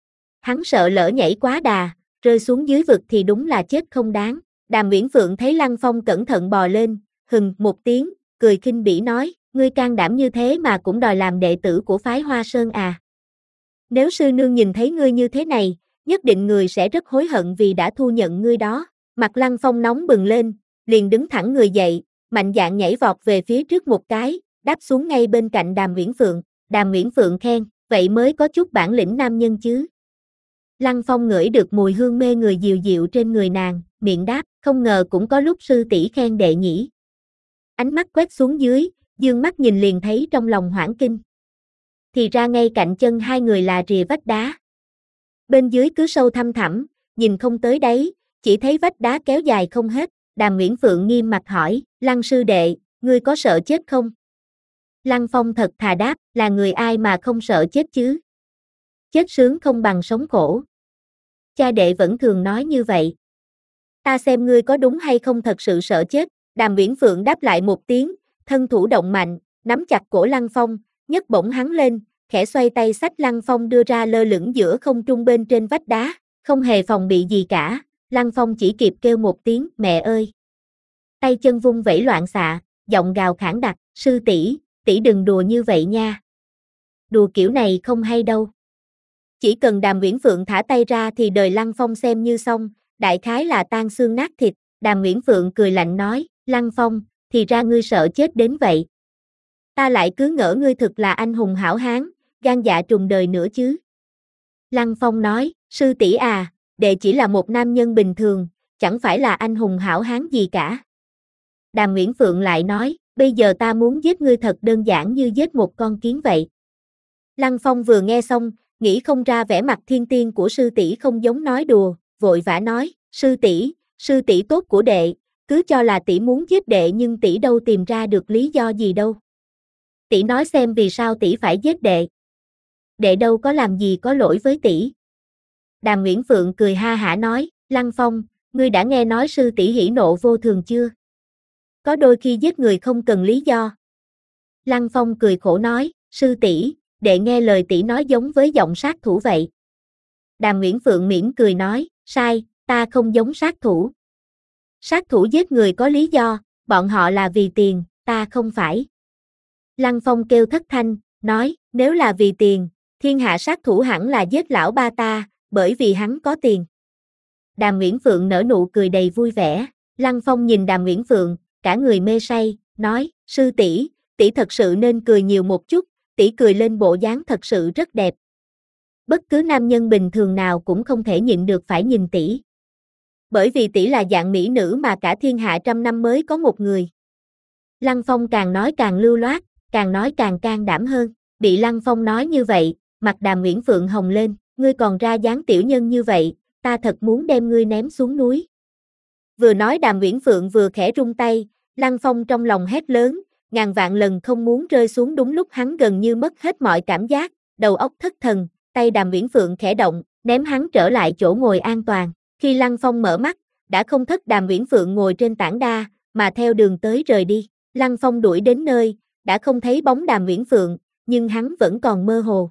Hắn sợ lỡ nhảy quá đà, rơi xuống dưới vực thì đúng là chết không đáng. Đàm Uyển Phượng thấy Lăng Phong cẩn thận bò lên, hừng một tiếng, cười khinh bỉ nói, ngươi can đảm như thế mà cũng đòi làm đệ tử của phái Hoa Sơn à. Nếu sư nương nhìn thấy ngươi như thế này, nhất định người sẽ rất hối hận vì đã thu nhận ngươi đó. Mặt Lăng Phong nóng bừng lên, liền đứng thẳng người dậy, mạnh dạn nhảy vọt về phía trước một cái, đáp xuống ngay bên cạnh Đàm Uyển Phượng. Đàm Uyển Phượng khen, vậy mới có chút bản lĩnh nam nhân chứ. Lăng Phong ngửi được mùi hương mê người dịu dịu trên người nàng, miệng đáp, không ngờ cũng có lúc sư tỷ khen đệ nhỉ. Ánh mắt quét xuống dưới, dương mắt nhìn liền thấy trong lòng hoảng kinh. Thì ra ngay cạnh chân hai người là rìa vách đá. Bên dưới cứ sâu thăm thẳm, nhìn không tới đáy, chỉ thấy vách đá kéo dài không hết. Đàm Uyển Phượng nghiêm mặt hỏi, Lăng sư đệ, ngươi có sợ chết không? Lăng Phong thật thà đáp, là người ai mà không sợ chết chứ? Chết sướng không bằng sống khổ. Cha đệ vẫn thường nói như vậy. Ta xem ngươi có đúng hay không thật sự sợ chết. Đàm Uyển Phượng đáp lại một tiếng, thân thủ động mạnh, nắm chặt cổ Lăng Phong, nhấc bổng hắn lên, khẽ xoay tay xách Lăng Phong đưa ra lơ lửng giữa không trung bên trên vách đá, không hề phòng bị gì cả. Lăng Phong chỉ kịp kêu một tiếng, mẹ ơi. Tay chân vung vẩy loạn xạ, giọng gào khản đặc, sư tỷ, tỷ đừng đùa như vậy nha. Đùa kiểu này không hay đâu. Chỉ cần Đàm Uyển Phượng thả tay ra thì đời Lăng Phong xem như xong, đại khái là tan xương nát thịt. Đàm Nguyễn Phượng cười lạnh nói, Lăng Phong, thì ra ngươi sợ chết đến vậy. Ta lại cứ ngỡ ngươi thực là anh hùng hảo hán, gan dạ trùng đời nữa chứ. Lăng Phong nói, sư tỷ à, đệ chỉ là một nam nhân bình thường, chẳng phải là anh hùng hảo hán gì cả. Đàm Nguyễn Phượng lại nói, bây giờ ta muốn giết ngươi thật đơn giản như giết một con kiến vậy. Lăng Phong vừa nghe xong, nghĩ không ra vẻ mặt thiên tiên của sư tỷ không giống nói đùa, vội vã nói, sư tỷ, sư tỷ tốt của đệ, cứ cho là tỷ muốn giết đệ nhưng tỷ đâu tìm ra được lý do gì đâu. Tỷ nói xem vì sao tỷ phải giết đệ. Đệ đâu có làm gì có lỗi với tỷ. Đàm Nguyễn Phượng cười ha hả nói, Lăng Phong, ngươi đã nghe nói sư tỷ hỉ nộ vô thường chưa? Có đôi khi giết người không cần lý do. Lăng Phong cười khổ nói, sư tỷ, đệ nghe lời tỷ nói giống với giọng sát thủ vậy. Đàm Nguyễn Phượng mỉm cười nói, sai, ta không giống sát thủ. Sát thủ giết người có lý do, bọn họ là vì tiền, ta không phải. Lăng Phong kêu thất thanh, nói, nếu là vì tiền, thiên hạ sát thủ hẳn là giết lão ba ta, bởi vì hắn có tiền. Đàm Nguyễn Phượng nở nụ cười đầy vui vẻ. Lăng Phong nhìn Đàm Nguyễn Phượng, cả người mê say, nói, sư tỷ, tỷ thật sự nên cười nhiều một chút, tỷ cười lên bộ dáng thật sự rất đẹp. Bất cứ nam nhân bình thường nào cũng không thể nhịn được phải nhìn tỷ. Bởi vì tỷ là dạng mỹ nữ mà cả thiên hạ trăm năm mới có một người. Lăng Phong càng nói càng lưu loát, càng nói càng can đảm hơn. Bị Lăng Phong nói như vậy, mặt Đàm Nguyễn Phượng hồng lên, ngươi còn ra dáng tiểu nhân như vậy, ta thật muốn đem ngươi ném xuống núi. Vừa nói Đàm Nguyễn Phượng vừa khẽ rung tay, Lăng Phong trong lòng hét lớn, ngàn vạn lần không muốn rơi xuống. Đúng lúc hắn gần như mất hết mọi cảm giác, đầu óc thất thần, tay Đàm Nguyễn Phượng khẽ động, ném hắn trở lại chỗ ngồi an toàn. Khi Lăng Phong mở mắt, đã không thất Đàm Nguyễn Phượng ngồi trên tảng đa, mà theo đường tới rời đi. Lăng Phong đuổi đến nơi, đã không thấy bóng Đàm Nguyễn Phượng, nhưng hắn vẫn còn mơ hồ.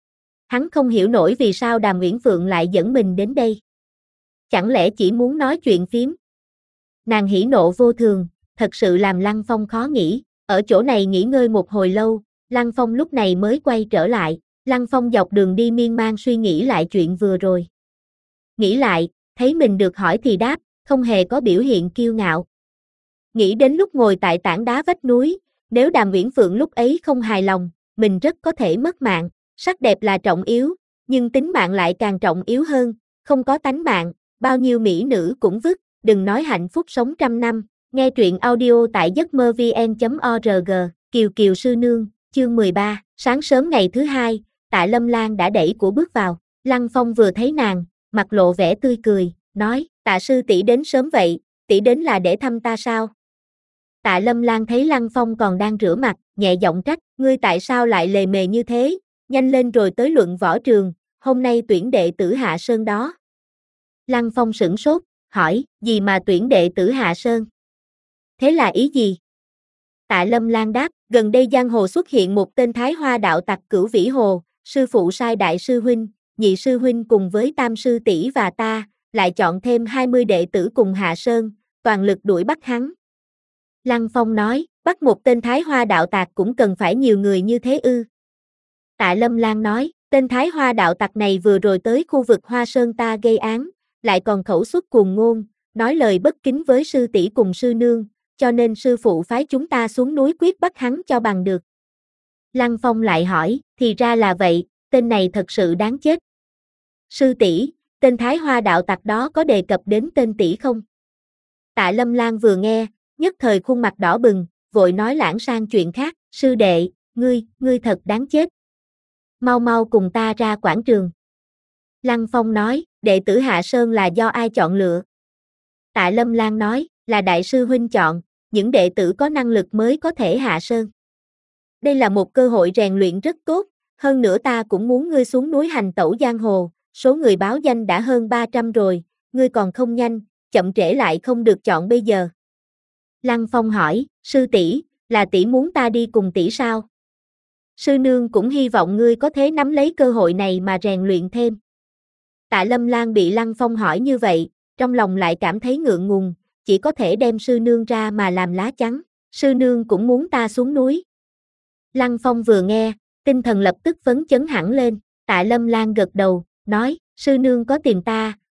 Hắn không hiểu nổi vì sao Đàm Nguyễn Phượng lại dẫn mình đến đây. Chẳng lẽ chỉ muốn nói chuyện phím? Nàng hỉ nộ vô thường, thật sự làm Lăng Phong khó nghĩ. Ở chỗ này nghỉ ngơi một hồi lâu, Lăng Phong lúc này mới quay trở lại. Lăng Phong dọc đường đi miên man suy nghĩ lại chuyện vừa rồi. Nghĩ lại, thấy mình được hỏi thì đáp, không hề có biểu hiện kiêu ngạo. Nghĩ đến lúc ngồi tại tảng đá vách núi, nếu Đàm Nguyễn Phượng lúc ấy không hài lòng, mình rất có thể mất mạng. Sắc đẹp là trọng yếu, nhưng tính mạng lại càng trọng yếu hơn, không có tánh mạng, bao nhiêu mỹ nữ cũng vứt, đừng nói hạnh phúc sống trăm năm. Nghe truyện audio tại giấc mơ vn chấm org, Kiều Kiều sư nương, chương mười ba, sáng sớm ngày thứ hai, Tạ Lâm Lan đã đẩy của bước vào. Lăng Phong vừa thấy nàng, mặt lộ vẻ tươi cười, nói, Tạ sư tỷ đến sớm vậy, tỷ đến là để thăm ta sao? Tạ Lâm Lan thấy Lăng Phong còn đang rửa mặt, nhẹ giọng trách, ngươi tại sao lại lề mề như thế, nhanh lên rồi tới luận võ trường, hôm nay tuyển đệ tử Hạ Sơn đó. Lăng Phong sửng sốt, hỏi, gì mà tuyển đệ tử Hạ Sơn? Thế là ý gì? Tạ Lâm Lan đáp, gần đây giang hồ xuất hiện một tên Thái Hoa đạo tặc Cửu Vĩ Hồ, sư phụ sai đại sư huynh, nhị sư huynh cùng với tam sư tỷ và ta, lại chọn thêm hai mươi đệ tử cùng Hạ Sơn, toàn lực đuổi bắt hắn. Lăng Phong nói, bắt một tên Thái Hoa đạo tặc cũng cần phải nhiều người như thế ư? Tạ Lâm Lan nói, tên Thái Hoa đạo tặc này vừa rồi tới khu vực Hoa Sơn ta gây án, lại còn khẩu xuất cuồng ngôn, nói lời bất kính với sư tỷ cùng sư nương, cho nên sư phụ phái chúng ta xuống núi quyết bắt hắn cho bằng được. Lăng Phong lại hỏi, thì ra là vậy, tên này thật sự đáng chết. Sư tỷ, tên Thái Hoa đạo tặc đó có đề cập đến tên tỷ không? Tạ Lâm Lan vừa nghe, nhất thời khuôn mặt đỏ bừng, vội nói lãng sang chuyện khác, sư đệ, ngươi, ngươi thật đáng chết. Mau mau cùng ta ra quảng trường. Lăng Phong nói, đệ tử Hạ Sơn là do ai chọn lựa? Tạ Lâm Lan nói, là đại sư huynh chọn, những đệ tử có năng lực mới có thể Hạ Sơn. Đây là một cơ hội rèn luyện rất tốt, hơn nữa ta cũng muốn ngươi xuống núi hành tẩu giang hồ, số người báo danh đã hơn ba trăm rồi, ngươi còn không nhanh, chậm trễ lại không được chọn bây giờ. Lăng Phong hỏi, sư tỷ, là tỷ muốn ta đi cùng tỷ sao? Sư nương cũng hy vọng ngươi có thể nắm lấy cơ hội này mà rèn luyện thêm. Tạ Lâm Lan bị Lăng Phong hỏi như vậy, trong lòng lại cảm thấy ngượng ngùng, chỉ có thể đem sư nương ra mà làm lá chắn. Sư nương cũng muốn ta xuống núi. Lăng Phong vừa nghe, tinh thần lập tức phấn chấn hẳn lên. Tạ Lâm Lan gật đầu, nói, sư nương có tìm ta,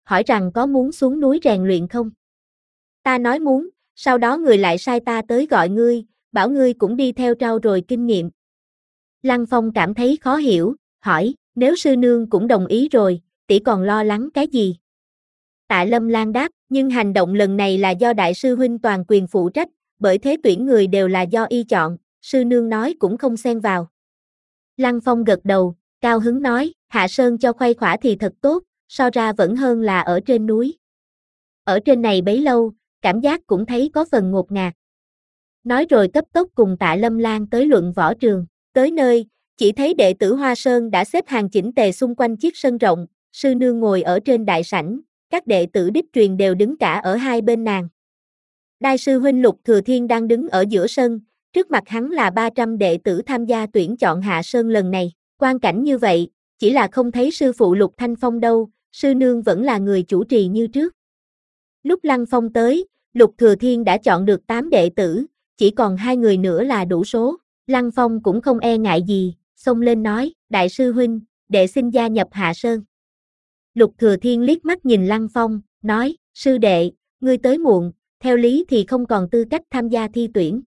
hỏi rằng có muốn xuống núi rèn luyện không. Ta nói muốn, sau đó người lại sai ta tới gọi ngươi, bảo ngươi cũng đi theo trau dồi kinh nghiệm. Lăng Phong cảm thấy khó hiểu, hỏi, nếu sư nương cũng đồng ý rồi, tỷ còn lo lắng cái gì? Tạ Lâm Lan đáp, nhưng hành động lần này là do đại sư huynh toàn quyền phụ trách, bởi thế tuyển người đều là do y chọn, sư nương nói cũng không xen vào. Lăng Phong gật đầu, cao hứng nói, hạ sơn cho khuây khỏa thì thật tốt, so ra vẫn hơn là ở trên núi. Ở trên này bấy lâu, cảm giác cũng thấy có phần ngột ngạt. Nói rồi cấp tốc cùng Tạ Lâm Lan tới luận võ trường, tới nơi, chỉ thấy đệ tử Hoa Sơn đã xếp hàng chỉnh tề xung quanh chiếc sân rộng, sư nương ngồi ở trên đại sảnh, các đệ tử đích truyền đều đứng cả ở hai bên nàng. Đại sư huynh Lục Thừa Thiên đang đứng ở giữa sân, trước mặt hắn là ba trăm đệ tử tham gia tuyển chọn Hạ Sơn lần này, quan cảnh như vậy, chỉ là không thấy sư phụ Lục Thanh Phong đâu, sư nương vẫn là người chủ trì như trước. Lúc Lăng Phong tới, Lục Thừa Thiên đã chọn được tám đệ tử, chỉ còn hai người nữa là đủ số. Lăng Phong cũng không e ngại gì, xông lên nói, đại sư huynh, đệ xin gia nhập Hạ Sơn. Lục Thừa Thiên liếc mắt nhìn Lăng Phong, nói, sư đệ, ngươi tới muộn, theo lý thì không còn tư cách tham gia thi tuyển.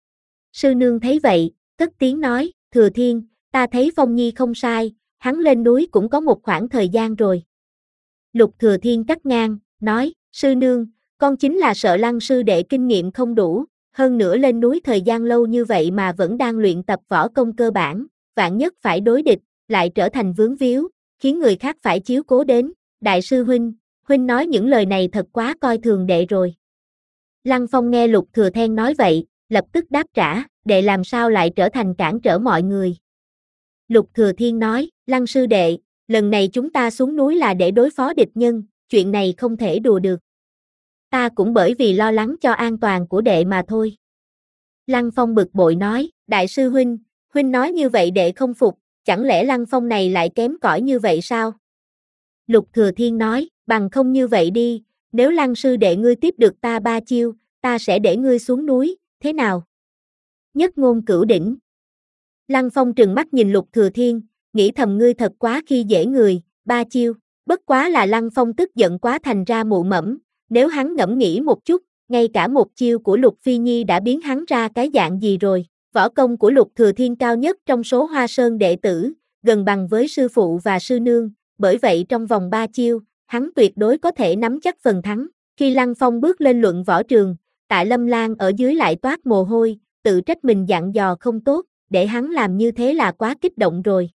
Sư nương thấy vậy, cất tiếng nói, Thừa Thiên, ta thấy Phong Nhi không sai, hắn lên núi cũng có một khoảng thời gian rồi. Lục Thừa Thiên cắt ngang, nói, sư nương, con chính là sợ Lăng sư đệ kinh nghiệm không đủ, hơn nữa lên núi thời gian lâu như vậy mà vẫn đang luyện tập võ công cơ bản, vạn nhất phải đối địch, lại trở thành vướng víu, khiến người khác phải chiếu cố đến. Đại sư huynh, huynh nói những lời này thật quá coi thường đệ rồi. Lăng Phong nghe Lục Thừa Thiên nói vậy, lập tức đáp trả, đệ làm sao lại trở thành cản trở mọi người. Lục Thừa Thiên nói, Lăng sư đệ, lần này chúng ta xuống núi là để đối phó địch nhân, chuyện này không thể đùa được. Ta cũng bởi vì lo lắng cho an toàn của đệ mà thôi. Lăng Phong bực bội nói, đại sư huynh, huynh nói như vậy đệ không phục, chẳng lẽ Lăng Phong này lại kém cỏi như vậy sao? Lục Thừa Thiên nói, bằng không như vậy đi, nếu Lăng sư đệ ngươi tiếp được ta ba chiêu, ta sẽ để ngươi xuống núi, thế nào? Nhất ngôn cửu đỉnh. Lăng Phong trừng mắt nhìn Lục Thừa Thiên, nghĩ thầm ngươi thật quá khi dễ người, ba chiêu, bất quá là Lăng Phong tức giận quá thành ra mụ mẫm, nếu hắn ngẫm nghĩ một chút, ngay cả một chiêu của Lục Phi Nhi đã biến hắn ra cái dạng gì rồi. Võ công của Lục Thừa Thiên cao nhất trong số Hoa Sơn đệ tử, gần bằng với sư phụ và sư nương, bởi vậy trong vòng ba chiêu, hắn tuyệt đối có thể nắm chắc phần thắng. Khi Lăng Phong bước lên luận võ trường, Tạ Lâm Lan ở dưới lại toát mồ hôi, tự trách mình dặn dò không tốt, để hắn làm như thế là quá kích động rồi.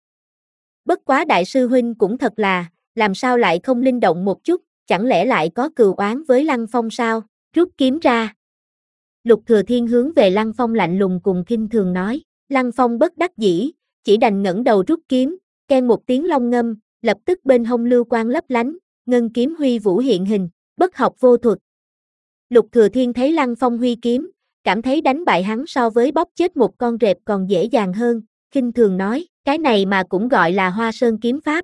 Bất quá đại sư huynh cũng thật là, làm sao lại không linh động một chút, chẳng lẽ lại có cừu oán với Lăng Phong sao? Rút kiếm ra. Lục Thừa Thiên hướng về Lăng Phong lạnh lùng cùng khinh thường nói. Lăng Phong bất đắc dĩ, chỉ đành ngẩng đầu rút kiếm, keng một tiếng long ngâm, lập tức bên hông lưu quang lấp lánh, ngân kiếm huy vũ hiện hình, bất học vô thuật. Lục Thừa Thiên thấy Lăng Phong huy kiếm, cảm thấy đánh bại hắn so với bóp chết một con rệp còn dễ dàng hơn, khinh thường nói, cái này mà cũng gọi là Hoa Sơn kiếm pháp.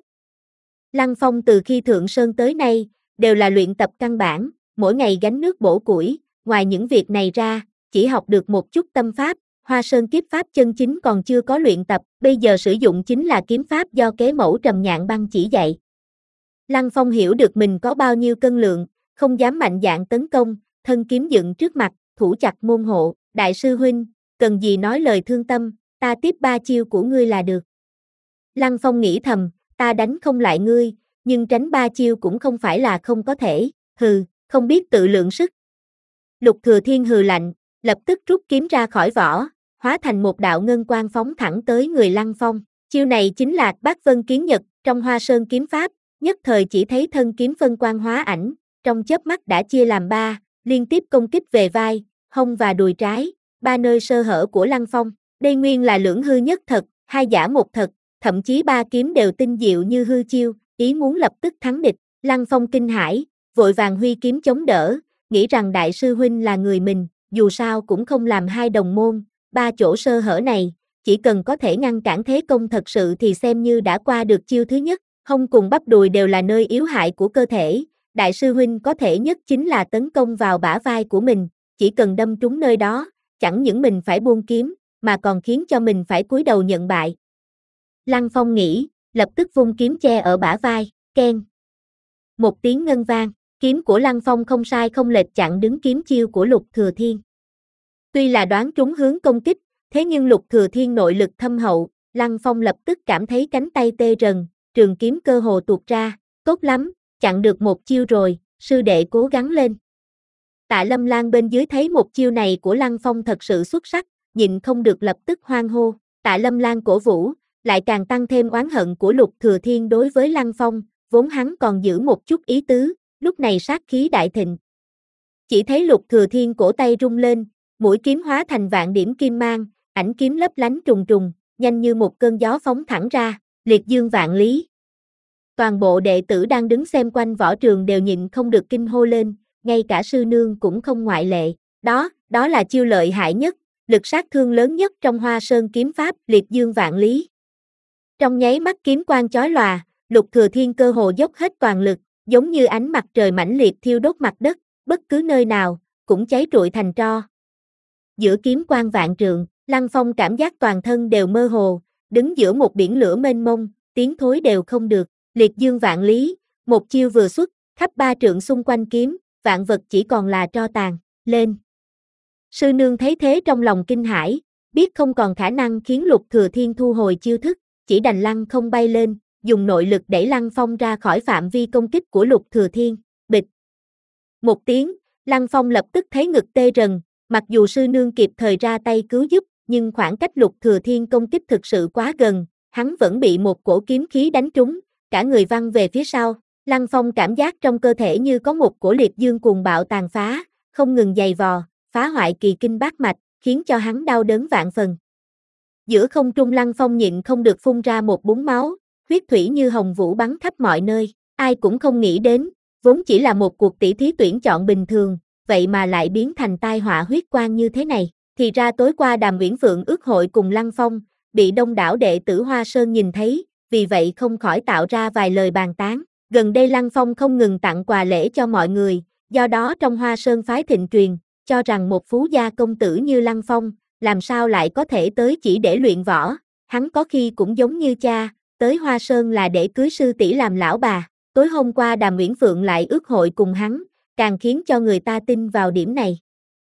Lăng Phong từ khi Thượng Sơn tới nay, đều là luyện tập căn bản, mỗi ngày gánh nước bổ củi, ngoài những việc này ra, chỉ học được một chút tâm pháp, Hoa Sơn kiếp pháp chân chính còn chưa có luyện tập, bây giờ sử dụng chính là kiếm pháp do kế mẫu Trầm Nhạn Băng chỉ dạy. Lăng Phong hiểu được mình có bao nhiêu cân lượng, không dám mạnh dạn tấn công, thân kiếm dựng trước mặt, thủ chặt môn hộ, đại sư huynh, cần gì nói lời thương tâm, ta tiếp ba chiêu của ngươi là được. Lăng Phong nghĩ thầm, ta đánh không lại ngươi, nhưng tránh ba chiêu cũng không phải là không có thể, hừ, không biết tự lượng sức. Lục Thừa Thiên hừ lạnh, lập tức rút kiếm ra khỏi vỏ, hóa thành một đạo ngân quang phóng thẳng tới người Lăng Phong. Chiêu này chính là Bát Vân Kiến Nhật trong Hoa Sơn kiếm pháp, nhất thời chỉ thấy thân kiếm phân quang hóa ảnh, trong chớp mắt đã chia làm ba, liên tiếp công kích về vai, hông và đùi trái, ba nơi sơ hở của Lăng Phong. Đây nguyên là lưỡng hư nhất thật, hai giả một thật, thậm chí ba kiếm đều tinh diệu như hư chiêu, ý muốn lập tức thắng địch. Lăng Phong kinh hãi, vội vàng huy kiếm chống đỡ, nghĩ rằng đại sư huynh là người mình, dù sao cũng không làm hai đồng môn, ba chỗ sơ hở này, chỉ cần có thể ngăn cản thế công thật sự thì xem như đã qua được chiêu thứ nhất. Hông cùng bắp đùi đều là nơi yếu hại của cơ thể, đại sư huynh có thể nhất chính là tấn công vào bả vai của mình, chỉ cần đâm trúng nơi đó, chẳng những mình phải buông kiếm, mà còn khiến cho mình phải cúi đầu nhận bại. Lăng Phong nghĩ, lập tức vung kiếm che ở bả vai, keng. một tiếng ngân vang, kiếm của Lăng Phong không sai không lệch chặn đứng kiếm chiêu của Lục Thừa Thiên. Tuy là đoán trúng hướng công kích, thế nhưng Lục Thừa Thiên nội lực thâm hậu, Lăng Phong lập tức cảm thấy cánh tay tê rần, trường kiếm cơ hồ tuột ra, tốt lắm, chặn được một chiêu rồi, sư đệ cố gắng lên. Tạ Lâm Lan bên dưới thấy một chiêu này của Lăng Phong thật sự xuất sắc, nhịn không được lập tức hoan hô, Tạ Lâm Lan cổ vũ, lại càng tăng thêm oán hận của Lục Thừa Thiên đối với Lăng Phong, vốn hắn còn giữ một chút ý tứ, lúc này sát khí đại thịnh. Chỉ thấy Lục Thừa Thiên cổ tay rung lên, mũi kiếm hóa thành vạn điểm kim mang, ảnh kiếm lấp lánh trùng trùng, nhanh như một cơn gió phóng thẳng ra, liệt dương vạn lý. Toàn bộ đệ tử đang đứng xem quanh võ trường đều nhịn không được kinh hô lên, ngay cả sư nương cũng không ngoại lệ, đó, đó là chiêu lợi hại nhất, lực sát thương lớn nhất trong Hoa Sơn kiếm pháp, liệt dương vạn lý. Trong nháy mắt kiếm quang chói lòa, Lục Thừa Thiên cơ hồ dốc hết toàn lực, giống như ánh mặt trời mãnh liệt thiêu đốt mặt đất, bất cứ nơi nào cũng cháy rụi thành tro. Giữa kiếm quang vạn trượng, Lăng Phong cảm giác toàn thân đều mơ hồ, đứng giữa một biển lửa mênh mông, tiến thối đều không được, liệt dương vạn lý, một chiêu vừa xuất, khắp ba trượng xung quanh kiếm, vạn vật chỉ còn là tro tàn, lên. Sư nương thấy thế trong lòng kinh hãi, biết không còn khả năng khiến Lục Thừa Thiên thu hồi chiêu thức, chỉ đành lăng không bay lên, dùng nội lực đẩy Lăng Phong ra khỏi phạm vi công kích của Lục Thừa Thiên, bịch. Một tiếng, Lăng Phong lập tức thấy ngực tê rần, mặc dù sư nương kịp thời ra tay cứu giúp, nhưng khoảng cách Lục Thừa Thiên công kích thực sự quá gần, hắn vẫn bị một cổ kiếm khí đánh trúng, cả người văng về phía sau. Lăng Phong cảm giác trong cơ thể như có một cổ liệt dương cuồng bạo tàn phá, không ngừng giày vò, phá hoại kỳ kinh bát mạch, khiến cho hắn đau đớn vạn phần. Giữa không trung Lăng Phong nhịn không được phun ra một búng máu, huyết thủy như hồng vũ bắn khắp mọi nơi, ai cũng không nghĩ đến, vốn chỉ là một cuộc tỷ thí tuyển chọn bình thường, vậy mà lại biến thành tai họa huyết quang như thế này. Thì ra tối qua Đàm Uyển Phượng ước hội cùng Lăng Phong, bị đông đảo đệ tử Hoa Sơn nhìn thấy, vì vậy không khỏi tạo ra vài lời bàn tán. Gần đây Lăng Phong không ngừng tặng quà lễ cho mọi người, do đó trong Hoa Sơn phái thịnh truyền, cho rằng một phú gia công tử như Lăng Phong, làm sao lại có thể tới chỉ để luyện võ, hắn có khi cũng giống như cha, tới Hoa Sơn là để cưới sư tỷ làm lão bà. Tối hôm qua Đàm Uyển Phượng lại ước hội cùng hắn, càng khiến cho người ta tin vào điểm này.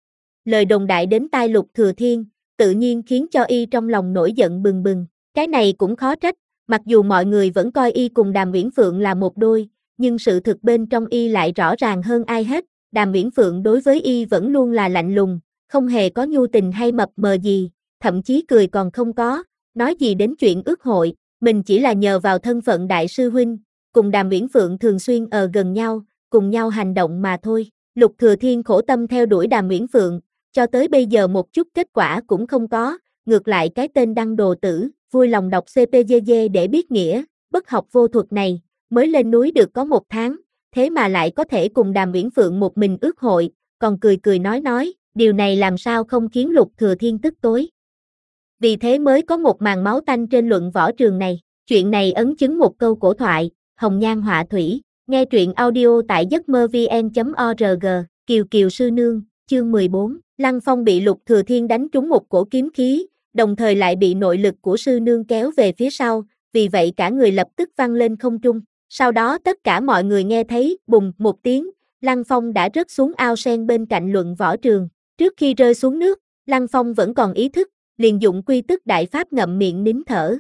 Lời đồn đại đến tai Lục Thừa Thiên, tự nhiên khiến cho y trong lòng nổi giận bừng bừng, cái này cũng khó trách, mặc dù mọi người vẫn coi y cùng Đàm Uyển Phượng là một đôi, nhưng sự thực bên trong y lại rõ ràng hơn ai hết, Đàm Uyển Phượng đối với y vẫn luôn là lạnh lùng, không hề có nhu tình hay mập mờ gì, thậm chí cười còn không có, nói gì đến chuyện ước hội, mình chỉ là nhờ vào thân phận đại sư huynh, cùng Đàm Uyển Phượng thường xuyên ở gần nhau, cùng nhau hành động mà thôi. Lục Thừa Thiên khổ tâm theo đuổi Đàm Uyển Phượng, cho tới bây giờ một chút kết quả cũng không có, ngược lại cái tên đăng đồ tử, vui lòng đọc xê pê giê giê để biết nghĩa, bất học vô thuật này, mới lên núi được có một tháng, thế mà lại có thể cùng Đàm Uyển Phượng một mình ước hội, còn cười cười nói nói, điều này làm sao không khiến Lục Thừa Thiên tức tối. Vì thế mới có một màn máu tanh trên luận võ trường này, chuyện này ấn chứng một câu cổ thoại, hồng nhan họa thủy, nghe truyện audio tại giấc mơ vn chấm org, Kiều Kiều sư nương, chương mười bốn, Lăng Phong bị Lục Thừa Thiên đánh trúng một cổ kiếm khí, đồng thời lại bị nội lực của sư nương kéo về phía sau, vì vậy cả người lập tức văng lên không trung. Sau đó tất cả mọi người nghe thấy bùng một tiếng, Lăng Phong đã rớt xuống ao sen bên cạnh luận võ trường. Trước khi rơi xuống nước, Lăng Phong vẫn còn ý thức, liền dụng quy tức đại pháp ngậm miệng nín thở.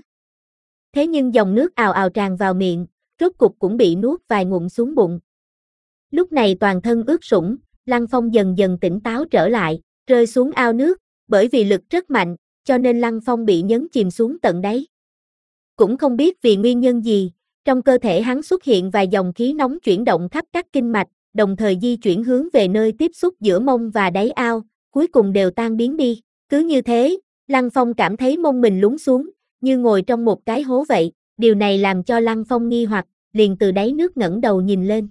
Thế nhưng dòng nước ào ào tràn vào miệng, rốt cục cũng bị nuốt vài ngụm xuống bụng. Lúc này toàn thân ướt sũng, Lăng Phong dần dần tỉnh táo trở lại, rơi xuống ao nước, bởi vì lực rất mạnh, cho nên Lăng Phong bị nhấn chìm xuống tận đáy. Cũng không biết vì nguyên nhân gì, trong cơ thể hắn xuất hiện vài dòng khí nóng chuyển động khắp các kinh mạch, đồng thời di chuyển hướng về nơi tiếp xúc giữa mông và đáy ao, cuối cùng đều tan biến đi. Cứ như thế, Lăng Phong cảm thấy mông mình lún xuống, như ngồi trong một cái hố vậy, điều này làm cho Lăng Phong nghi hoặc, liền từ đáy nước ngẩng đầu nhìn lên.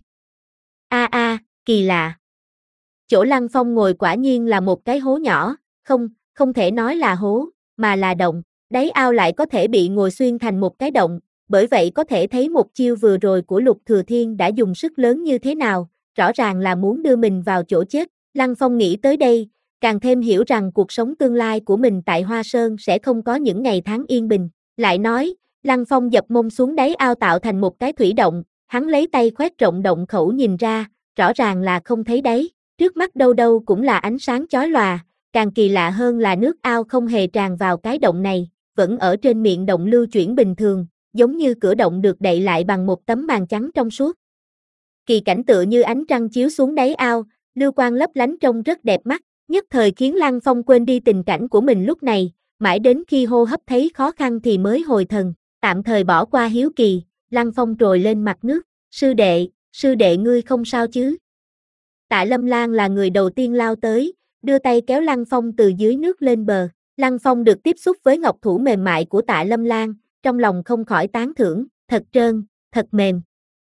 A a, kỳ lạ. Chỗ Lăng Phong ngồi quả nhiên là một cái hố nhỏ, không, không thể nói là hố, mà là động, đáy ao lại có thể bị ngồi xuyên thành một cái động, bởi vậy có thể thấy một chiêu vừa rồi của Lục Thừa Thiên đã dùng sức lớn như thế nào, rõ ràng là muốn đưa mình vào chỗ chết. Lăng Phong nghĩ tới đây, càng thêm hiểu rằng cuộc sống tương lai của mình tại Hoa Sơn sẽ không có những ngày tháng yên bình. Lại nói, Lăng Phong dập mông xuống đáy ao tạo thành một cái thủy động, Hắn lấy tay khoét rộng động khẩu nhìn ra, rõ ràng là không thấy đáy, trước mắt đâu đâu cũng là ánh sáng chói lòa, càng kỳ lạ hơn là nước ao không hề tràn vào cái động này, vẫn ở trên miệng động lưu chuyển bình thường, giống như cửa động được đậy lại bằng một tấm màn trắng trong suốt. Kỳ cảnh tựa như ánh trăng chiếu xuống đáy ao, lưu quang lấp lánh trông rất đẹp mắt, nhất thời khiến Lăng Phong quên đi tình cảnh của mình lúc này, mãi đến khi hô hấp thấy khó khăn thì mới hồi thần, tạm thời bỏ qua hiếu kỳ, Lăng Phong trồi lên mặt nước, sư đệ, sư đệ ngươi không sao chứ? Tạ Lâm Lan là người đầu tiên lao tới, đưa tay kéo Lăng Phong từ dưới nước lên bờ, Lăng Phong được tiếp xúc với ngọc thủ mềm mại của Tạ Lâm Lan, trong lòng không khỏi tán thưởng, thật trơn, thật mềm.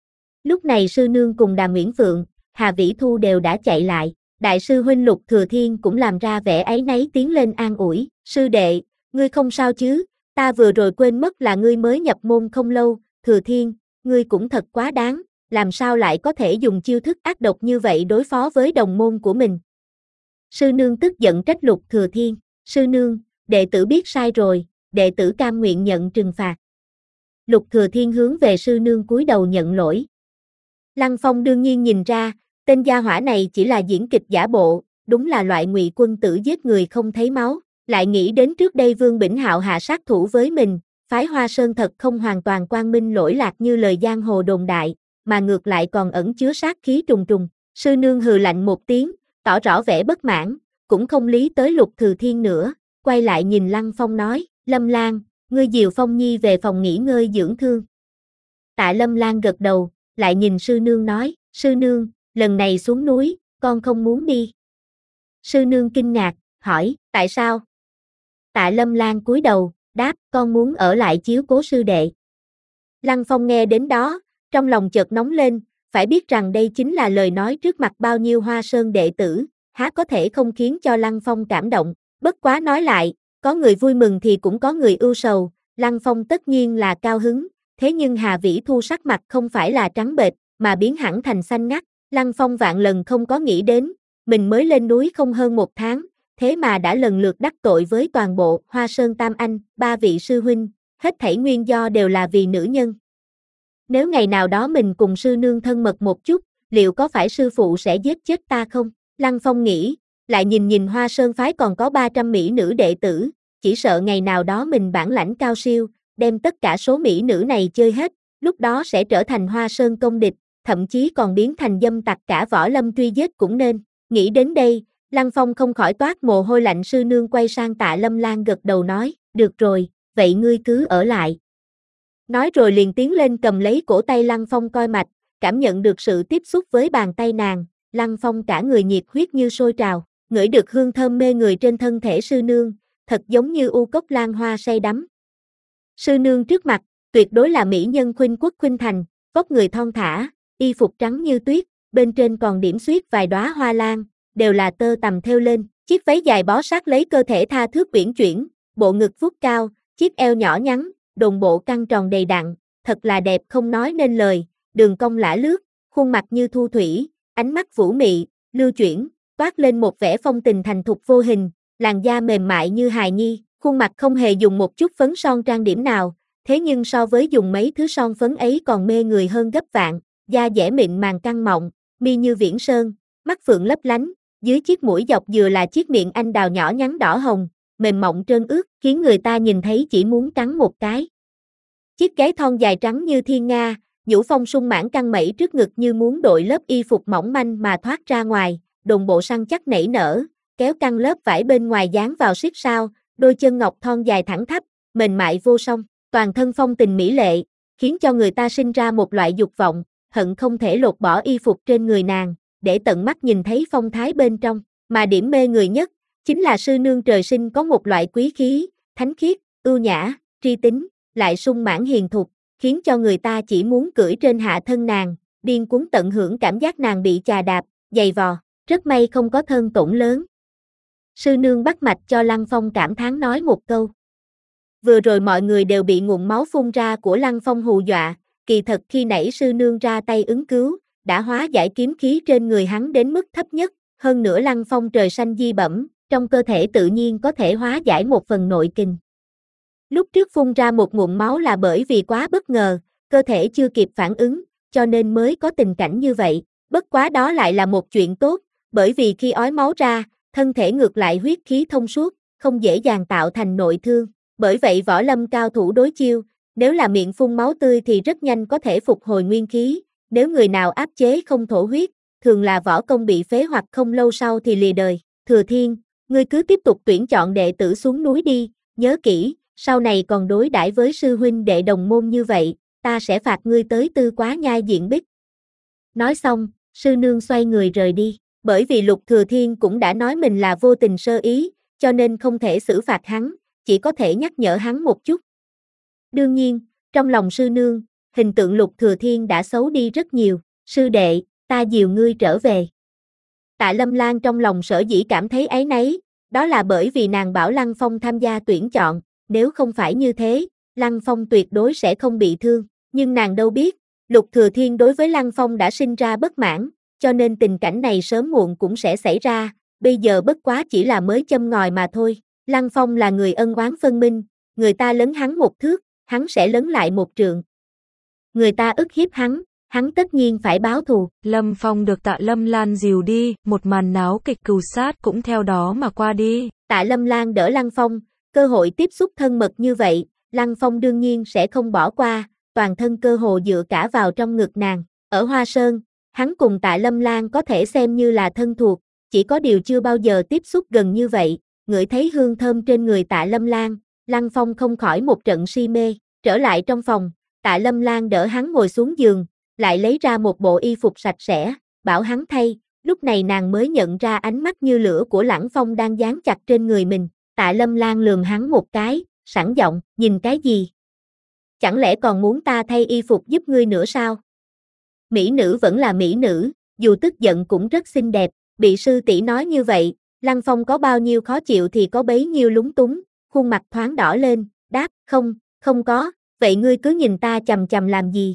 Lúc này sư nương cùng Đàm Uyển Phượng, Hà Vĩ Thu đều đã chạy lại, đại sư huynh Lục Thừa Thiên cũng làm ra vẻ áy náy tiến lên an ủi, sư đệ, ngươi không sao chứ, ta vừa rồi quên mất là ngươi mới nhập môn không lâu, Thừa Thiên, ngươi cũng thật quá đáng, làm sao lại có thể dùng chiêu thức ác độc như vậy đối phó với đồng môn của mình. Sư nương tức giận trách Lục Thừa Thiên, sư nương, đệ tử biết sai rồi, đệ tử cam nguyện nhận trừng phạt. Lục Thừa Thiên hướng về sư nương cúi đầu nhận lỗi. Lăng Phong đương nhiên nhìn ra, tên gia hỏa này chỉ là diễn kịch giả bộ, đúng là loại ngụy quân tử giết người không thấy máu, lại nghĩ đến trước đây Vương Bỉnh Hạo hạ sát thủ với mình, phái Hoa Sơn thật không hoàn toàn quang minh lỗi lạc như lời giang hồ đồn đại, mà ngược lại còn ẩn chứa sát khí trùng trùng. Sư nương hừ lạnh một tiếng, tỏ rõ vẻ bất mãn, cũng không lý tới Lục Thừa Thiên nữa, quay lại nhìn Lăng Phong nói, Lâm Lan, ngươi dìu Phong Nhi về phòng nghỉ ngơi dưỡng thương. Tạ Lâm Lan gật đầu, lại nhìn sư nương nói, sư nương, lần này xuống núi, con không muốn đi. Sư nương kinh ngạc, hỏi, tại sao? Tạ Lâm Lan cúi đầu, đáp, con muốn ở lại chiếu cố sư đệ. Lăng Phong nghe đến đó, trong lòng chợt nóng lên, phải biết rằng đây chính là lời nói trước mặt bao nhiêu Hoa Sơn đệ tử, há có thể không khiến cho Lăng Phong cảm động, bất quá nói lại, có người vui mừng thì cũng có người ưu sầu, Lăng Phong tất nhiên là cao hứng, thế nhưng Hà Vĩ Thu sắc mặt không phải là trắng bệch, mà biến hẳn thành xanh ngắt, Lăng Phong vạn lần không có nghĩ đến, mình mới lên núi không hơn một tháng, thế mà đã lần lượt đắc tội với toàn bộ Hoa Sơn Tam Anh, ba vị sư huynh, hết thảy nguyên do đều là vì nữ nhân. Nếu ngày nào đó mình cùng sư nương thân mật một chút, liệu có phải sư phụ sẽ giết chết ta không? Lăng Phong nghĩ, lại nhìn nhìn Hoa Sơn phái còn có ba trăm mỹ nữ đệ tử, chỉ sợ ngày nào đó mình bản lãnh cao siêu, đem tất cả số mỹ nữ này chơi hết, lúc đó sẽ trở thành Hoa Sơn công địch, thậm chí còn biến thành dâm tặc cả võ lâm truy giết cũng nên. Nghĩ đến đây, Lăng Phong không khỏi toát mồ hôi lạnh, sư nương quay sang Tạ Lâm Lan gật đầu nói, được rồi, vậy ngươi cứ ở lại. Nói rồi liền tiến lên cầm lấy cổ tay Lăng Phong coi mạch, cảm nhận được sự tiếp xúc với bàn tay nàng, Lăng Phong cả người nhiệt huyết như sôi trào, ngửi được hương thơm mê người trên thân thể sư nương, thật giống như u cốc lan hoa say đắm. Sư nương trước mặt, tuyệt đối là mỹ nhân khuynh quốc khuynh thành, vóc người thon thả, y phục trắng như tuyết, bên trên còn điểm xuyết vài đóa hoa lan, đều là tơ tằm thêu lên, chiếc váy dài bó sát lấy cơ thể tha thướt uyển chuyển, bộ ngực vuốt cao, chiếc eo nhỏ nhắn, đồn bộ căng tròn đầy đặn, thật là đẹp không nói nên lời, đường cong lả lướt, khuôn mặt như thu thủy, ánh mắt vũ mị, lưu chuyển, toát lên một vẻ phong tình thành thục vô hình, làn da mềm mại như hài nhi, khuôn mặt không hề dùng một chút phấn son trang điểm nào, thế nhưng so với dùng mấy thứ son phấn ấy còn mê người hơn gấp vạn, da dẻ mịn màng căng mọng, mi như viễn sơn, mắt phượng lấp lánh, dưới chiếc mũi dọc dừa là chiếc miệng anh đào nhỏ nhắn đỏ hồng, mềm mọng trơn ướt, khiến người ta nhìn thấy chỉ muốn cắn một cái. Chiếc gáy thon dài trắng như thiên nga, nhũ phong sung mãn căng mẩy trước ngực như muốn đội lớp y phục mỏng manh mà thoát ra ngoài, đồn bộ săn chắc nảy nở, kéo căng lớp vải bên ngoài dán vào siết sao, đôi chân ngọc thon dài thẳng thấp, mềm mại vô song, toàn thân phong tình mỹ lệ, khiến cho người ta sinh ra một loại dục vọng, hận không thể lột bỏ y phục trên người nàng, để tận mắt nhìn thấy phong thái bên trong, mà điểm mê người nhất, chính là sư nương trời sinh có một loại quý khí, thánh khiết, ưu nhã, tri tính, lại sung mãn hiền thục, khiến cho người ta chỉ muốn cưỡi trên hạ thân nàng, điên cuốn tận hưởng cảm giác nàng bị chà đạp, giày vò, rất may không có thân tổn lớn. Sư nương bắt mạch cho Lăng Phong cảm thán nói một câu. Vừa rồi mọi người đều bị nguồn máu phun ra của Lăng Phong hù dọa, kỳ thật khi nãy sư nương ra tay ứng cứu, đã hóa giải kiếm khí trên người hắn đến mức thấp nhất, hơn nữa Lăng Phong trời xanh di bẩm, trong cơ thể tự nhiên có thể hóa giải một phần nội kình. Lúc trước phun ra một ngụm máu là bởi vì quá bất ngờ, cơ thể chưa kịp phản ứng, cho nên mới có tình cảnh như vậy. Bất quá đó lại là một chuyện tốt, bởi vì khi ói máu ra, thân thể ngược lại huyết khí thông suốt, không dễ dàng tạo thành nội thương. Bởi vậy võ lâm cao thủ đối chiêu, nếu là miệng phun máu tươi thì rất nhanh có thể phục hồi nguyên khí, nếu người nào áp chế không thổ huyết, thường là võ công bị phế hoặc không lâu sau thì lìa đời. Thừa Thiên, ngươi cứ tiếp tục tuyển chọn đệ tử xuống núi đi, nhớ kỹ, sau này còn đối đãi với sư huynh đệ đồng môn như vậy, ta sẽ phạt ngươi tới Tư Quá Nhai diện bích. Nói xong, sư nương xoay người rời đi, bởi vì Lục Thừa Thiên cũng đã nói mình là vô tình sơ ý, cho nên không thể xử phạt hắn, chỉ có thể nhắc nhở hắn một chút. Đương nhiên, trong lòng sư nương, hình tượng Lục Thừa Thiên đã xấu đi rất nhiều, sư đệ, ta dìu ngươi trở về. Tạ Lâm Lan trong lòng sở dĩ cảm thấy áy náy, đó là bởi vì nàng bảo Lăng Phong tham gia tuyển chọn, nếu không phải như thế, Lăng Phong tuyệt đối sẽ không bị thương, nhưng nàng đâu biết, Lục Thừa Thiên đối với Lăng Phong đã sinh ra bất mãn, cho nên tình cảnh này sớm muộn cũng sẽ xảy ra, bây giờ bất quá chỉ là mới châm ngòi mà thôi. Lăng Phong là người ân oán phân minh, người ta lấn hắn một thước, hắn sẽ lấn lại một trượng. Người ta ức hiếp hắn, hắn tất nhiên phải báo thù. Lâm Phong được Tạ Lâm Lan dìu đi, một màn náo kịch cừu sát cũng theo đó mà qua đi. Tạ Lâm Lan đỡ Lăng Phong, cơ hội tiếp xúc thân mật như vậy, Lăng Phong đương nhiên sẽ không bỏ qua, toàn thân cơ hồ dựa cả vào trong ngực nàng. Ở Hoa Sơn, hắn cùng Tạ Lâm Lan có thể xem như là thân thuộc, chỉ có điều chưa bao giờ tiếp xúc gần như vậy, ngửi thấy hương thơm trên người Tạ Lâm Lan, Lăng Phong không khỏi một trận si mê. Trở lại trong phòng, Tạ Lâm Lan đỡ hắn ngồi xuống giường, lại lấy ra một bộ y phục sạch sẽ, bảo hắn thay, lúc này nàng mới nhận ra ánh mắt như lửa của Lăng Phong đang dán chặt trên người mình. Tạ Lâm Lan lườm hắn một cái, sẵn giọng, nhìn cái gì? Chẳng lẽ còn muốn ta thay y phục giúp ngươi nữa sao? Mỹ nữ vẫn là mỹ nữ, dù tức giận cũng rất xinh đẹp, bị sư tỷ nói như vậy, Lăng Phong có bao nhiêu khó chịu thì có bấy nhiêu lúng túng, khuôn mặt thoáng đỏ lên, đáp, không, không có, vậy ngươi cứ nhìn ta chằm chằm làm gì?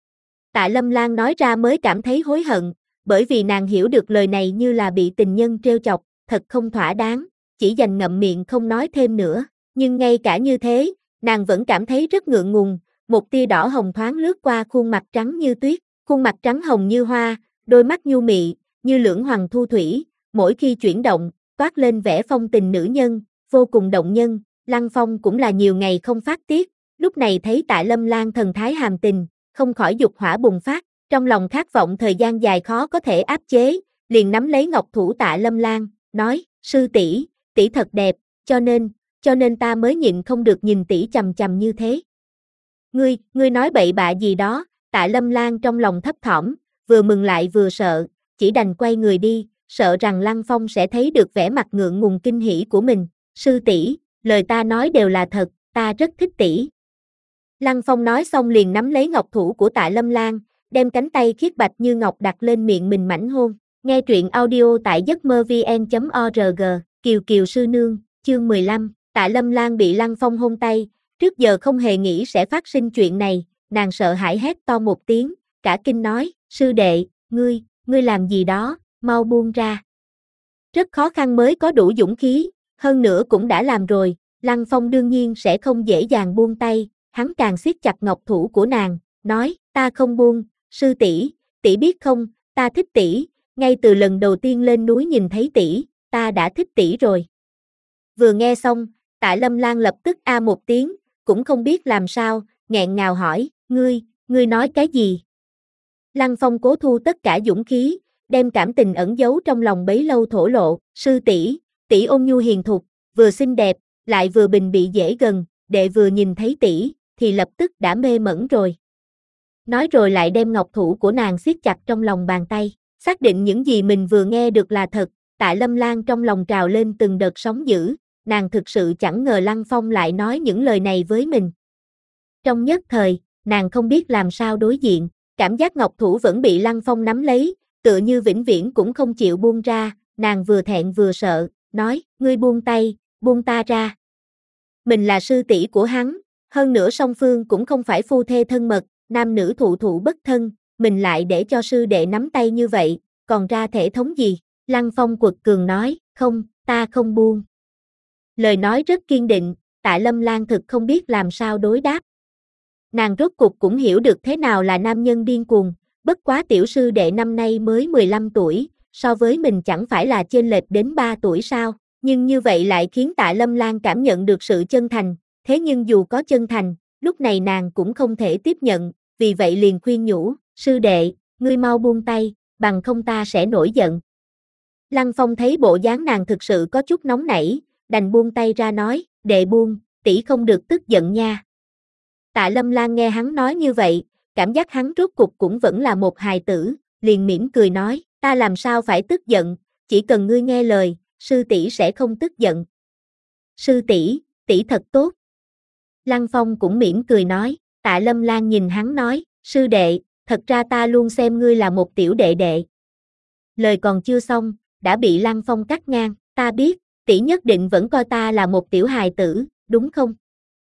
Tạ Lâm Lan nói ra mới cảm thấy hối hận, bởi vì nàng hiểu được lời này như là bị tình nhân trêu chọc, thật không thỏa đáng, chỉ dành ngậm miệng không nói thêm nữa, nhưng ngay cả như thế, nàng vẫn cảm thấy rất ngượng ngùng, một tia đỏ hồng thoáng lướt qua khuôn mặt trắng như tuyết, khuôn mặt trắng hồng như hoa, đôi mắt nhu mị, như lưỡng hoàng thu thủy, mỗi khi chuyển động, toát lên vẻ phong tình nữ nhân, vô cùng động nhân. Lăng Phong cũng là nhiều ngày không phát tiết, lúc này thấy Tạ Lâm Lan thần thái hàm tình, không khỏi dục hỏa bùng phát, trong lòng khát vọng thời gian dài khó có thể áp chế, liền nắm lấy ngọc thủ Tạ Lâm Lan, nói, sư tỷ, tỷ thật đẹp, cho nên, cho nên ta mới nhịn không được nhìn tỷ chằm chằm như thế. Ngươi, ngươi nói bậy bạ gì đó? Tạ Lâm Lan trong lòng thấp thỏm, vừa mừng lại vừa sợ, chỉ đành quay người đi, sợ rằng Lăng Phong sẽ thấy được vẻ mặt ngượng ngùng kinh hỉ của mình. Sư tỷ, lời ta nói đều là thật, ta rất thích tỷ. Lăng Phong nói xong liền nắm lấy ngọc thủ của Tạ Lâm Lan, đem cánh tay khiết bạch như ngọc đặt lên miệng mình mảnh hôn. Nghe truyện audio tại giấc mơ vn chấm org, Kiều Kiều sư nương, chương mười lăm, Tạ Lâm Lan bị Lăng Phong hôn tay, trước giờ không hề nghĩ sẽ phát sinh chuyện này, nàng sợ hãi hét to một tiếng, cả kinh nói, sư đệ, ngươi, ngươi làm gì đó, mau buông ra. Rất khó khăn mới có đủ dũng khí, hơn nữa cũng đã làm rồi, Lăng Phong đương nhiên sẽ không dễ dàng buông tay, hắn càng siết chặt ngọc thủ của nàng, nói, ta không buông, sư tỷ, tỷ biết không, ta thích tỷ, ngay từ lần đầu tiên lên núi nhìn thấy tỷ, ta đã thích tỷ rồi. Vừa nghe xong, Tạ Lâm Lan lập tức a một tiếng, cũng không biết làm sao, nghẹn ngào hỏi, ngươi, ngươi nói cái gì? Lăng Phong cố thu tất cả dũng khí, đem cảm tình ẩn giấu trong lòng bấy lâu thổ lộ, sư tỷ, tỷ ôn nhu hiền thục, vừa xinh đẹp, lại vừa bình bị dễ gần, đệ vừa nhìn thấy tỷ, thì lập tức đã mê mẩn rồi. Nói rồi lại đem ngọc thủ của nàng siết chặt trong lòng bàn tay, xác định những gì mình vừa nghe được là thật, Tạ Lâm Lan trong lòng trào lên từng đợt sóng dữ, nàng thực sự chẳng ngờ Lăng Phong lại nói những lời này với mình. Trong nhất thời, nàng không biết làm sao đối diện, cảm giác ngọc thủ vẫn bị Lăng Phong nắm lấy, tựa như vĩnh viễn cũng không chịu buông ra, nàng vừa thẹn vừa sợ, nói, ngươi buông tay, buông ta ra. Mình là sư tỷ của hắn, hơn nữa song phương cũng không phải phu thê thân mật, nam nữ thụ thụ bất thân, mình lại để cho sư đệ nắm tay như vậy, còn ra thể thống gì? Lăng Phong quật cường nói, không, ta không buông. Lời nói rất kiên định, Tạ Lâm Lan thực không biết làm sao đối đáp. Nàng rốt cục cũng hiểu được thế nào là nam nhân điên cuồng, bất quá tiểu sư đệ năm nay mới mười lăm tuổi, so với mình chẳng phải là chênh lệch đến ba tuổi sao, nhưng như vậy lại khiến Tạ Lâm Lan cảm nhận được sự chân thành, thế nhưng dù có chân thành, lúc này nàng cũng không thể tiếp nhận, vì vậy liền khuyên nhủ, sư đệ, ngươi mau buông tay, bằng không ta sẽ nổi giận. Lăng Phong thấy bộ dáng nàng thực sự có chút nóng nảy, đành buông tay ra nói, đệ buông, tỷ không được tức giận nha. Tạ Lâm Lan nghe hắn nói như vậy, cảm giác hắn rốt cục cũng vẫn là một hài tử, liền mỉm cười nói, ta làm sao phải tức giận, chỉ cần ngươi nghe lời, sư tỷ sẽ không tức giận. Sư tỷ, tỷ thật tốt. Lăng Phong cũng mỉm cười nói, Tạ Lâm Lan nhìn hắn nói, sư đệ, thật ra ta luôn xem ngươi là một tiểu đệ đệ. Lời còn chưa xong, đã bị Lăng Phong cắt ngang, ta biết, tỷ nhất định vẫn coi ta là một tiểu hài tử, đúng không?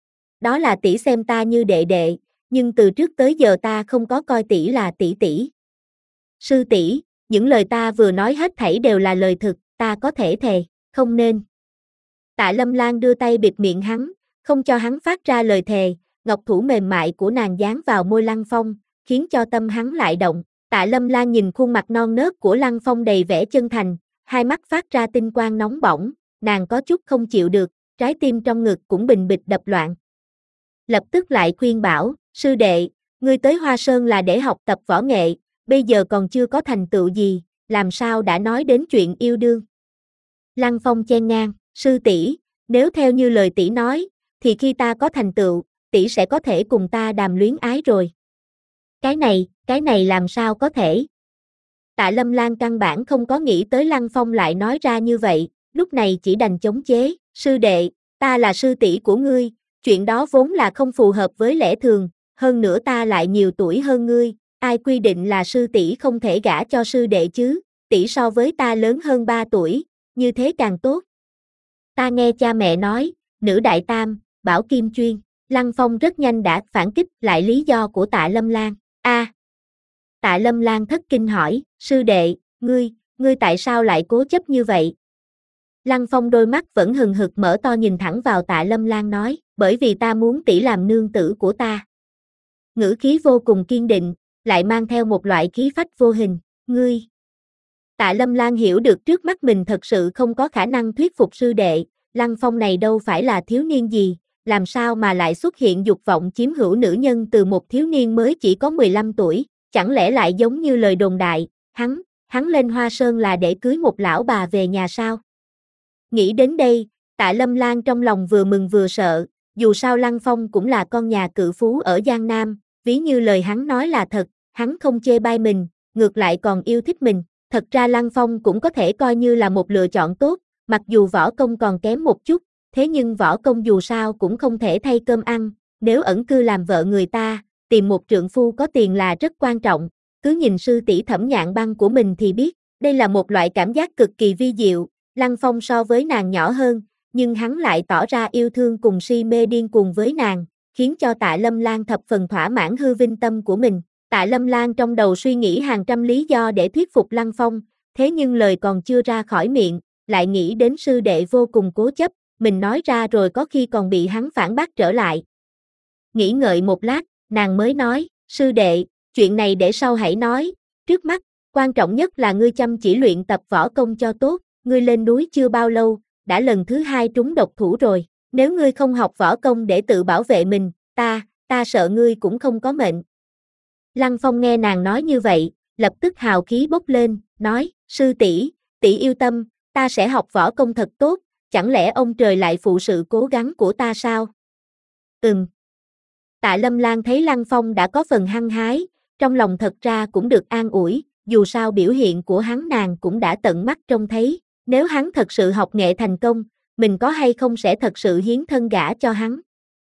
Đó là tỷ xem ta như đệ đệ, nhưng từ trước tới giờ ta không có coi tỷ là tỷ tỷ. Sư tỷ, những lời ta vừa nói hết thảy đều là lời thực, ta có thể thề, không nên. Tạ Lâm Lan đưa tay bịt miệng hắn, không cho hắn phát ra lời thề, ngọc thủ mềm mại của nàng dán vào môi Lăng Phong, khiến cho tâm hắn lại động. Tạ Lâm Lan nhìn khuôn mặt non nớt của Lăng Phong đầy vẻ chân thành, hai mắt phát ra tinh quang nóng bỏng, nàng có chút không chịu được, trái tim trong ngực cũng bình bịch đập loạn. Lập tức lại khuyên bảo, sư đệ, ngươi tới Hoa Sơn là để học tập võ nghệ, bây giờ còn chưa có thành tựu gì, làm sao đã nói đến chuyện yêu đương. Lăng Phong chen ngang, sư tỷ, nếu theo như lời tỷ nói, thì khi ta có thành tựu, tỷ sẽ có thể cùng ta đàm luyến ái rồi. Cái này, cái này làm sao có thể? Tạ Lâm Lan căn bản không có nghĩ tới Lăng Phong lại nói ra như vậy, lúc này chỉ đành chống chế, sư đệ, ta là sư tỷ của ngươi, chuyện đó vốn là không phù hợp với lẽ thường, hơn nữa ta lại nhiều tuổi hơn ngươi, ai quy định là sư tỷ không thể gả cho sư đệ chứ, tỷ so với ta lớn hơn ba tuổi, như thế càng tốt. Ta nghe cha mẹ nói, nữ đại tam, bảo kim chuyên, Lăng Phong rất nhanh đã phản kích lại lý do của Tạ Lâm Lan. A. À, Tạ Lâm Lan thất kinh hỏi, sư đệ, ngươi, ngươi tại sao lại cố chấp như vậy? Lăng Phong đôi mắt vẫn hừng hực mở to nhìn thẳng vào Tạ Lâm Lan nói, bởi vì ta muốn tỷ làm nương tử của ta. Ngữ khí vô cùng kiên định, lại mang theo một loại khí phách vô hình, ngươi. Tạ Lâm Lan hiểu được trước mắt mình thật sự không có khả năng thuyết phục sư đệ, Lăng Phong này đâu phải là thiếu niên gì, làm sao mà lại xuất hiện dục vọng chiếm hữu nữ nhân từ một thiếu niên mới chỉ có mười lăm tuổi, chẳng lẽ lại giống như lời đồn đại, hắn, hắn lên Hoa Sơn là để cưới một lão bà về nhà sao? Nghĩ đến đây, Tạ Lâm Lan trong lòng vừa mừng vừa sợ, dù sao Lăng Phong cũng là con nhà cự phú ở Giang Nam, ví như lời hắn nói là thật, hắn không chê bai mình, ngược lại còn yêu thích mình, thật ra Lăng Phong cũng có thể coi như là một lựa chọn tốt, mặc dù võ công còn kém một chút, thế nhưng võ công dù sao cũng không thể thay cơm ăn, nếu ẩn cư làm vợ người ta, tìm một trượng phu có tiền là rất quan trọng, cứ nhìn sư tỷ Thẩm Nhạn Băng của mình thì biết, đây là một loại cảm giác cực kỳ vi diệu, Lăng Phong so với nàng nhỏ hơn, nhưng hắn lại tỏ ra yêu thương cùng si mê điên cuồng với nàng, khiến cho Tạ Lâm Lan thập phần thỏa mãn hư vinh tâm của mình. Tạ Lâm Lan trong đầu suy nghĩ hàng trăm lý do để thuyết phục Lăng Phong, thế nhưng lời còn chưa ra khỏi miệng, lại nghĩ đến sư đệ vô cùng cố chấp, mình nói ra rồi có khi còn bị hắn phản bác trở lại. Nghĩ ngợi một lát, nàng mới nói, sư đệ, chuyện này để sau hãy nói, trước mắt, quan trọng nhất là ngươi chăm chỉ luyện tập võ công cho tốt, ngươi lên núi chưa bao lâu, đã lần thứ hai trúng độc thủ rồi, nếu ngươi không học võ công để tự bảo vệ mình, ta, ta sợ ngươi cũng không có mệnh. Lăng Phong nghe nàng nói như vậy, lập tức hào khí bốc lên, nói, sư tỷ, tỷ yêu tâm, ta sẽ học võ công thật tốt, chẳng lẽ ông trời lại phụ sự cố gắng của ta sao? Ừm. Tạ Lâm Lan thấy Lăng Phong đã có phần hăng hái, trong lòng thật ra cũng được an ủi, dù sao biểu hiện của hắn nàng cũng đã tận mắt trông thấy, nếu hắn thật sự học nghệ thành công, mình có hay không sẽ thật sự hiến thân gả cho hắn.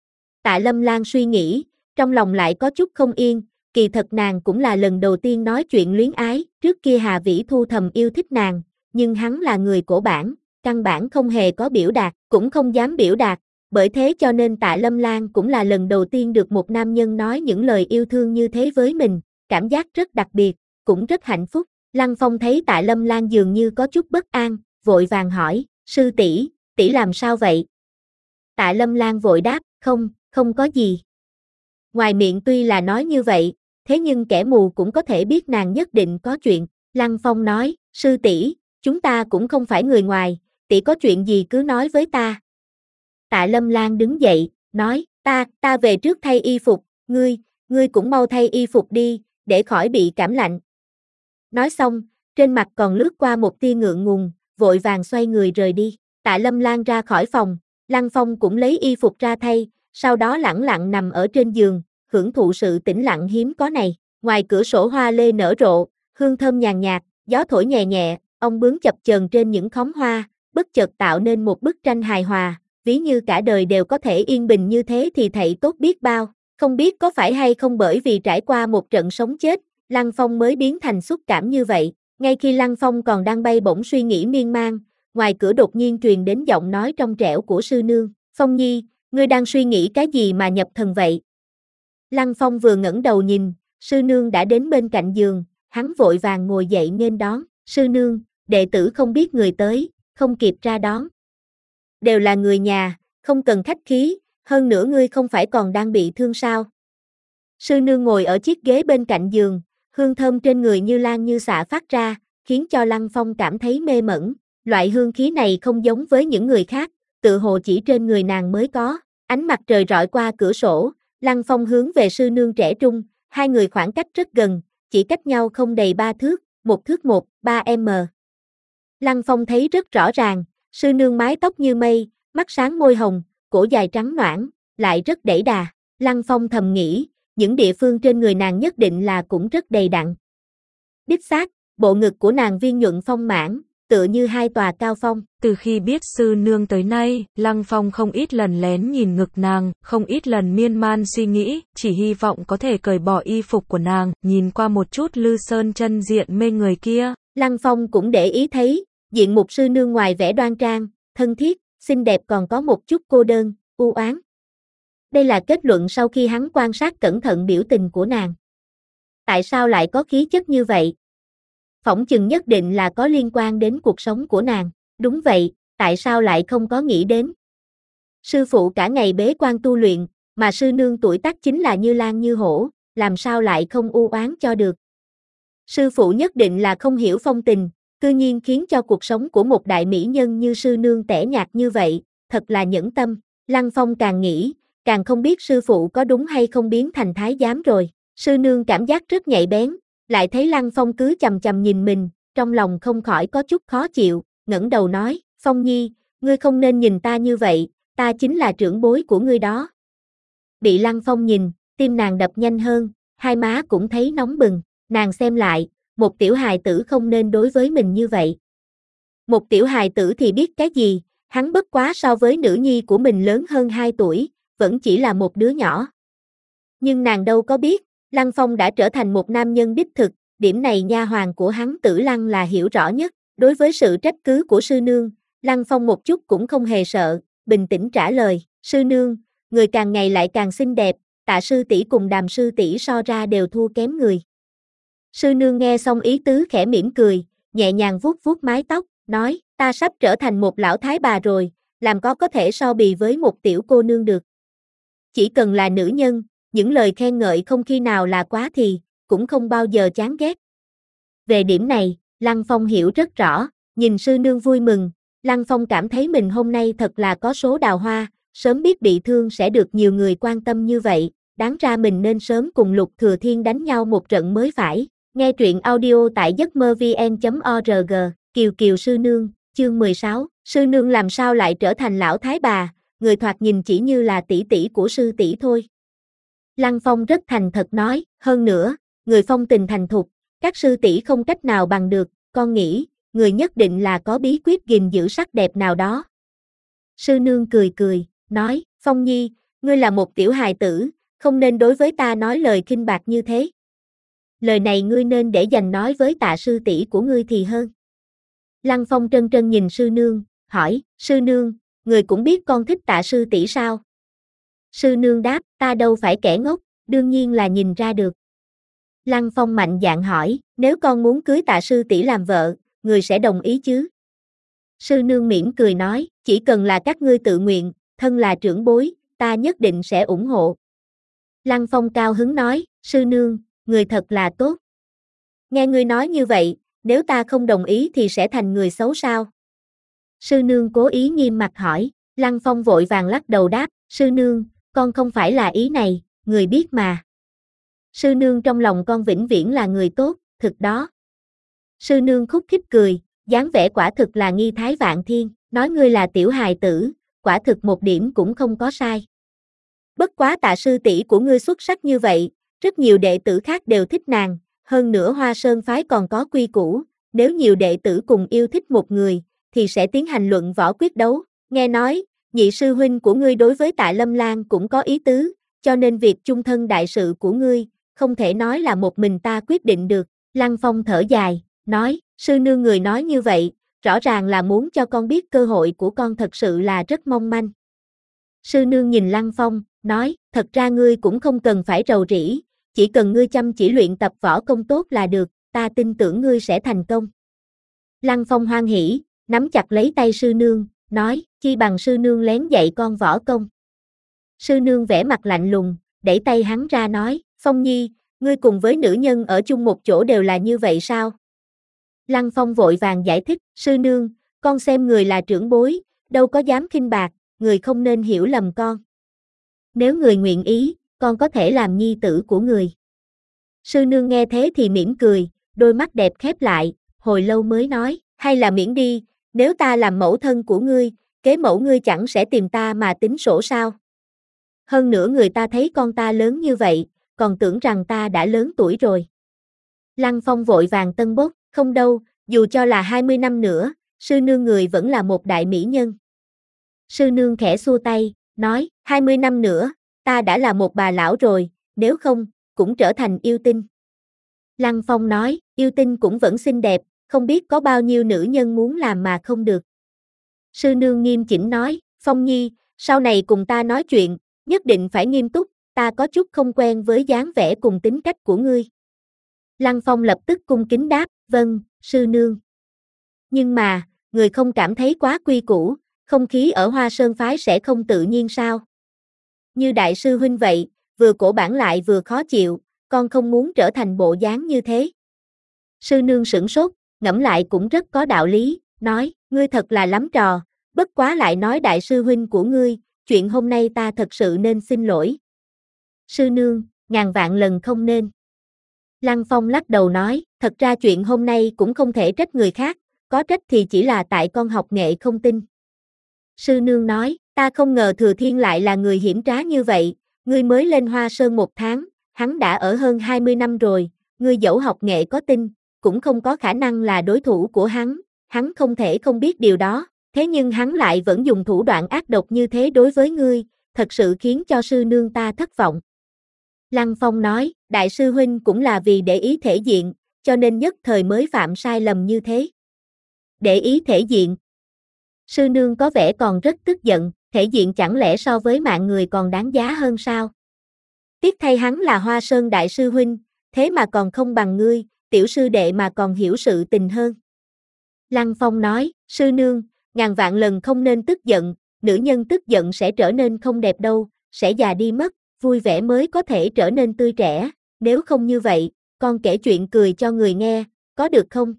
Tạ Lâm Lan suy nghĩ, trong lòng lại có chút không yên, kỳ thật nàng cũng là lần đầu tiên nói chuyện luyến ái, trước kia Hà Vĩ Thu thầm yêu thích nàng, nhưng hắn là người cổ bản, căn bản không hề có biểu đạt, cũng không dám biểu đạt, bởi thế cho nên Tạ Lâm Lan cũng là lần đầu tiên được một nam nhân nói những lời yêu thương như thế với mình, cảm giác rất đặc biệt, cũng rất hạnh phúc. Lăng Phong thấy Tạ Lâm Lan dường như có chút bất an, vội vàng hỏi, sư tỷ, tỷ làm sao vậy? Tạ Lâm Lan vội đáp, không, không có gì. Ngoài miệng tuy là nói như vậy, thế nhưng kẻ mù cũng có thể biết nàng nhất định có chuyện. Lăng Phong nói, sư tỷ, chúng ta cũng không phải người ngoài, tỷ có chuyện gì cứ nói với ta. Tạ Lâm Lan đứng dậy, nói, ta, ta về trước thay y phục, ngươi, ngươi cũng mau thay y phục đi, để khỏi bị cảm lạnh. Nói xong, trên mặt còn lướt qua một tia ngượng ngùng, vội vàng xoay người rời đi. Tạ Lâm Lan ra khỏi phòng, Lăng Phong cũng lấy y phục ra thay, sau đó lẳng lặng nằm ở trên giường, hưởng thụ sự tĩnh lặng hiếm có này. Ngoài cửa sổ hoa lê nở rộ, hương thơm nhàn nhạt, gió thổi nhẹ nhẹ, ong bướm chập chờn trên những khóm hoa, bất chợt tạo nên một bức tranh hài hòa, ví như cả đời đều có thể yên bình như thế thì thảy tốt biết bao. Không biết có phải hay không bởi vì trải qua một trận sống chết, Lăng Phong mới biến thành xúc cảm như vậy. Ngay khi Lăng Phong còn đang bay bổng suy nghĩ miên man, ngoài cửa đột nhiên truyền đến giọng nói trong trẻo của sư nương. Phong Nhi, ngươi đang suy nghĩ cái gì mà nhập thần vậy? Lăng Phong vừa ngẩng đầu nhìn, sư nương đã đến bên cạnh giường, hắn vội vàng ngồi dậy nghênh đón. Sư nương, đệ tử không biết người tới, không kịp ra đón. Đều là người nhà, không cần khách khí, hơn nữa ngươi không phải còn đang bị thương sao? Sư nương ngồi ở chiếc ghế bên cạnh giường, hương thơm trên người như lan như xạ phát ra, khiến cho Lăng Phong cảm thấy mê mẩn. Loại hương khí này không giống với những người khác, tự hồ chỉ trên người nàng mới có. Ánh mặt trời rọi qua cửa sổ, Lăng Phong hướng về sư nương trẻ trung, hai người khoảng cách rất gần, chỉ cách nhau không đầy ba thước, một thước một, ba m. Lăng Phong thấy rất rõ ràng, sư nương mái tóc như mây, mắt sáng môi hồng, cổ dài trắng ноãn, lại rất đẩy đà. Lăng Phong thầm nghĩ, những địa phương trên người nàng nhất định là cũng rất đầy đặn. Đích xác, bộ ngực của nàng viên nhuận phong mãn, tựa như hai tòa cao phong. Từ khi biết sư nương tới nay, Lăng Phong không ít lần lén nhìn ngực nàng, không ít lần miên man suy nghĩ, chỉ hy vọng có thể cởi bỏ y phục của nàng, nhìn qua một chút Lư Sơn chân diện mê người kia. Lăng Phong cũng để ý thấy, diện mục sư nương ngoài vẻ đoan trang, thân thiết, xinh đẹp còn có một chút cô đơn, u oán. Đây là kết luận sau khi hắn quan sát cẩn thận biểu tình của nàng. Tại sao lại có khí chất như vậy? Phỏng chừng nhất định là có liên quan đến cuộc sống của nàng. Đúng vậy, tại sao lại không có nghĩ đến? Sư phụ cả ngày bế quan tu luyện, mà sư nương tuổi tác chính là như lan như hổ, làm sao lại không u oán cho được? Sư phụ nhất định là không hiểu phong tình, cư nhiên khiến cho cuộc sống của một đại mỹ nhân như sư nương tẻ nhạt như vậy, thật là nhẫn tâm. Lăng Phong càng nghĩ, càng không biết sư phụ có đúng hay không biến thành thái giám rồi. Sư nương cảm giác rất nhạy bén, lại thấy Lăng Phong cứ chằm chằm nhìn mình, trong lòng không khỏi có chút khó chịu, ngẩng đầu nói, Phong Nhi, ngươi không nên nhìn ta như vậy, ta chính là trưởng bối của ngươi đó. Bị Lăng Phong nhìn, tim nàng đập nhanh hơn, hai má cũng thấy nóng bừng, nàng xem lại, một tiểu hài tử không nên đối với mình như vậy. Một tiểu hài tử thì biết cái gì, hắn bất quá so với nữ nhi của mình lớn hơn hai tuổi, vẫn chỉ là một đứa nhỏ. Nhưng nàng đâu có biết, Lăng Phong đã trở thành một nam nhân đích thực, điểm này nha hoàn của hắn Tử Lăng là hiểu rõ nhất. Đối với sự trách cứ của sư nương, Lăng Phong một chút cũng không hề sợ, bình tĩnh trả lời, sư nương, người càng ngày lại càng xinh đẹp, Tạ sư tỷ cùng Đàm sư tỷ so ra đều thua kém người. Sư nương nghe xong ý tứ khẽ mỉm cười, nhẹ nhàng vuốt vuốt mái tóc, nói, ta sắp trở thành một lão thái bà rồi, làm có có thể so bì với một tiểu cô nương được. Chỉ cần là nữ nhân, những lời khen ngợi không khi nào là quá thì, cũng không bao giờ chán ghét. Về điểm này, Lăng Phong hiểu rất rõ, nhìn sư nương vui mừng, Lăng Phong cảm thấy mình hôm nay thật là có số đào hoa, sớm biết bị thương sẽ được nhiều người quan tâm như vậy, đáng ra mình nên sớm cùng Lục Thừa Thiên đánh nhau một trận mới phải. Nghe truyện audio tại giấc mơ vn chấm org, Kiều Kiều sư nương, chương mười sáu, sư nương làm sao lại trở thành lão thái bà, người thoạt nhìn chỉ như là tỷ tỷ của sư tỷ thôi. Lăng Phong rất thành thật nói, hơn nữa, người phong tình thành thục, các sư tỷ không cách nào bằng được, con nghĩ, người nhất định là có bí quyết gìn giữ sắc đẹp nào đó. Sư nương cười cười, nói, Phong Nhi, ngươi là một tiểu hài tử, không nên đối với ta nói lời khinh bạc như thế. Lời này ngươi nên để dành nói với Tạ sư tỷ của ngươi thì hơn. Lăng Phong trân trân nhìn sư nương, hỏi, sư nương, người cũng biết con thích Tạ sư tỷ sao? Sư nương đáp, ta đâu phải kẻ ngốc, đương nhiên là nhìn ra được. Lăng Phong mạnh dạn hỏi, nếu con muốn cưới Tạ sư tỷ làm vợ, người sẽ đồng ý chứ? Sư nương mỉm cười nói, chỉ cần là các ngươi tự nguyện, thân là trưởng bối, ta nhất định sẽ ủng hộ. Lăng Phong cao hứng nói, sư nương, người thật là tốt. Nghe ngươi nói như vậy, nếu ta không đồng ý thì sẽ thành người xấu sao? Sư nương cố ý nghiêm mặt hỏi, Lăng Phong vội vàng lắc đầu đáp, sư nương, con không phải là ý này, người biết mà. Sư nương trong lòng con vĩnh viễn là người tốt, thực đó. Sư nương khúc khích cười, dáng vẻ quả thực là nghi thái vạn thiên, nói ngươi là tiểu hài tử, quả thực một điểm cũng không có sai. Bất quá Tạ sư tỷ của ngươi xuất sắc như vậy, rất nhiều đệ tử khác đều thích nàng, hơn nữa Hoa Sơn phái còn có quy củ, nếu nhiều đệ tử cùng yêu thích một người, thì sẽ tiến hành luận võ quyết đấu. Nghe nói, nhị sư huynh của ngươi đối với Tạ Lâm Lan cũng có ý tứ, cho nên việc chung thân đại sự của ngươi, không thể nói là một mình ta quyết định được. Lăng Phong thở dài, nói, sư nương người nói như vậy, rõ ràng là muốn cho con biết cơ hội của con thật sự là rất mong manh. Sư nương nhìn Lăng Phong, nói, thật ra ngươi cũng không cần phải rầu rĩ, chỉ cần ngươi chăm chỉ luyện tập võ công tốt là được, ta tin tưởng ngươi sẽ thành công. Lăng Phong hoan hỉ, nắm chặt lấy tay sư nương, nói, chi bằng sư nương lén dạy con võ công. Sư nương vẻ mặt lạnh lùng, đẩy tay hắn ra nói, Phong Nhi, ngươi cùng với nữ nhân ở chung một chỗ đều là như vậy sao? Lăng Phong vội vàng giải thích, sư nương, con xem người là trưởng bối, đâu có dám khinh bạc, người không nên hiểu lầm con. Nếu người nguyện ý, con có thể làm nhi tử của người. Sư nương nghe thế thì mỉm cười, đôi mắt đẹp khép lại, hồi lâu mới nói, hay là miễn đi, nếu ta làm mẫu thân của ngươi, kế mẫu ngươi chẳng sẽ tìm ta mà tính sổ sao? Hơn nữa người ta thấy con ta lớn như vậy, còn tưởng rằng ta đã lớn tuổi rồi. Lăng Phong vội vàng tân bốc, không đâu, dù cho là hai mươi năm nữa, sư nương người vẫn là một đại mỹ nhân. Sư nương khẽ xua tay, nói, hai mươi năm nữa, ta đã là một bà lão rồi, nếu không, cũng trở thành yêu tinh. Lăng Phong nói, yêu tinh cũng vẫn xinh đẹp, không biết có bao nhiêu nữ nhân muốn làm mà không được. Sư nương nghiêm chỉnh nói, Phong Nhi, sau này cùng ta nói chuyện, nhất định phải nghiêm túc, ta có chút không quen với dáng vẻ cùng tính cách của ngươi. Lăng Phong lập tức cung kính đáp, vâng, sư nương. Nhưng mà, người không cảm thấy quá quy củ, không khí ở Hoa Sơn phái sẽ không tự nhiên sao? Như đại sư huynh vậy, vừa cổ bản lại vừa khó chịu, con không muốn trở thành bộ dáng như thế. Sư nương sửng sốt, ngẫm lại cũng rất có đạo lý, nói, ngươi thật là lắm trò, bất quá lại nói đại sư huynh của ngươi, chuyện hôm nay ta thật sự nên xin lỗi. Sư nương, ngàn vạn lần không nên. Lăng Phong lắc đầu nói, thật ra chuyện hôm nay cũng không thể trách người khác, có trách thì chỉ là tại con học nghệ không tin. Sư nương nói, ta không ngờ Thừa Thiên lại là người hiểm trá như vậy, ngươi mới lên Hoa Sơn một tháng, hắn đã ở hơn hai mươi năm rồi, ngươi dẫu học nghệ có tin, cũng không có khả năng là đối thủ của hắn, hắn không thể không biết điều đó, thế nhưng hắn lại vẫn dùng thủ đoạn ác độc như thế đối với ngươi, thật sự khiến cho sư nương ta thất vọng. Lăng Phong nói, đại sư huynh cũng là vì để ý thể diện, cho nên nhất thời mới phạm sai lầm như thế. Để ý thể diện. Sư nương có vẻ còn rất tức giận, thể diện chẳng lẽ so với mạng người còn đáng giá hơn sao? Tiếc thay hắn là Hoa Sơn đại sư huynh, thế mà còn không bằng ngươi, tiểu sư đệ mà còn hiểu sự tình hơn. Lăng Phong nói, sư nương, ngàn vạn lần không nên tức giận, nữ nhân tức giận sẽ trở nên không đẹp đâu, sẽ già đi mất, vui vẻ mới có thể trở nên tươi trẻ, nếu không như vậy, con kể chuyện cười cho người nghe, có được không?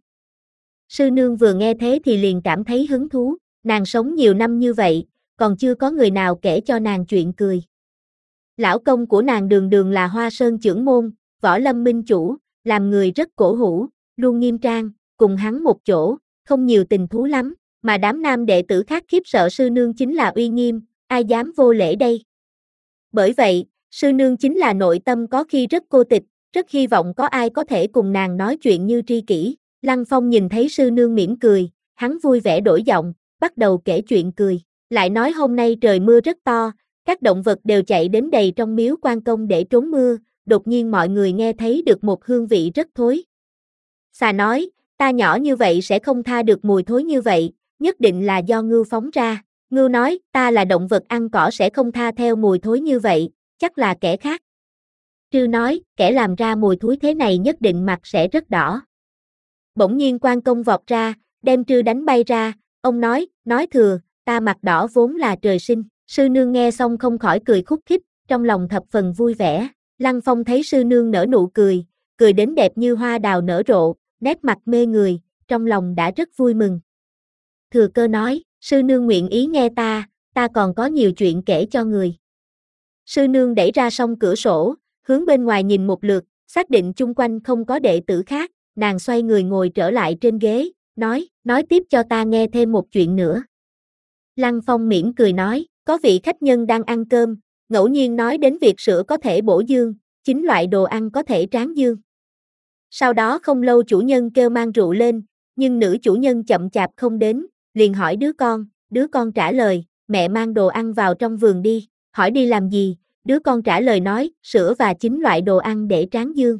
Sư nương vừa nghe thế thì liền cảm thấy hứng thú, nàng sống nhiều năm như vậy, còn chưa có người nào kể cho nàng chuyện cười. Lão công của nàng đường đường là Hoa Sơn trưởng môn, Võ Lâm minh chủ, làm người rất cổ hủ, luôn nghiêm trang, cùng hắn một chỗ, không nhiều tình thú lắm, mà đám nam đệ tử khác khiếp sợ sư nương chính là uy nghiêm, ai dám vô lễ đây. Bởi vậy, sư nương chính là nội tâm có khi rất cô tịch, rất hy vọng có ai có thể cùng nàng nói chuyện như tri kỷ. Lăng Phong nhìn thấy sư nương mỉm cười, hắn vui vẻ đổi giọng, bắt đầu kể chuyện cười, lại nói hôm nay trời mưa rất to, các động vật đều chạy đến đầy trong miếu Quan Công để trốn mưa, đột nhiên mọi người nghe thấy được một hương vị rất thối. Xà nói, ta nhỏ như vậy sẽ không tha được mùi thối như vậy, nhất định là do ngưu phóng ra. Ngưu nói, ta là động vật ăn cỏ sẽ không tha theo mùi thối như vậy, chắc là kẻ khác. Trư nói, kẻ làm ra mùi thối thế này nhất định mặt sẽ rất đỏ. Bỗng nhiên Quan Công vọt ra, đem Trư đánh bay ra, ông nói, nói thừa, ta mặt đỏ vốn là trời sinh. Sư nương nghe xong không khỏi cười khúc khích, trong lòng thập phần vui vẻ. Lăng Phong thấy sư nương nở nụ cười, cười đến đẹp như hoa đào nở rộ, nét mặt mê người, trong lòng đã rất vui mừng. Thừa Cơ nói, sư nương nguyện ý nghe ta, ta còn có nhiều chuyện kể cho người. Sư nương đẩy ra song cửa sổ, hướng bên ngoài nhìn một lượt, xác định chung quanh không có đệ tử khác, nàng xoay người ngồi trở lại trên ghế, nói, nói tiếp cho ta nghe thêm một chuyện nữa. Lăng Phong mỉm cười nói, có vị khách nhân đang ăn cơm, ngẫu nhiên nói đến việc sữa có thể bổ dương, chính loại đồ ăn có thể tráng dương. Sau đó không lâu chủ nhân kêu mang rượu lên, nhưng nữ chủ nhân chậm chạp không đến, liền hỏi đứa con, đứa con trả lời, mẹ mang đồ ăn vào trong vườn đi, hỏi đi làm gì, đứa con trả lời nói, sữa và chính loại đồ ăn để tráng dương.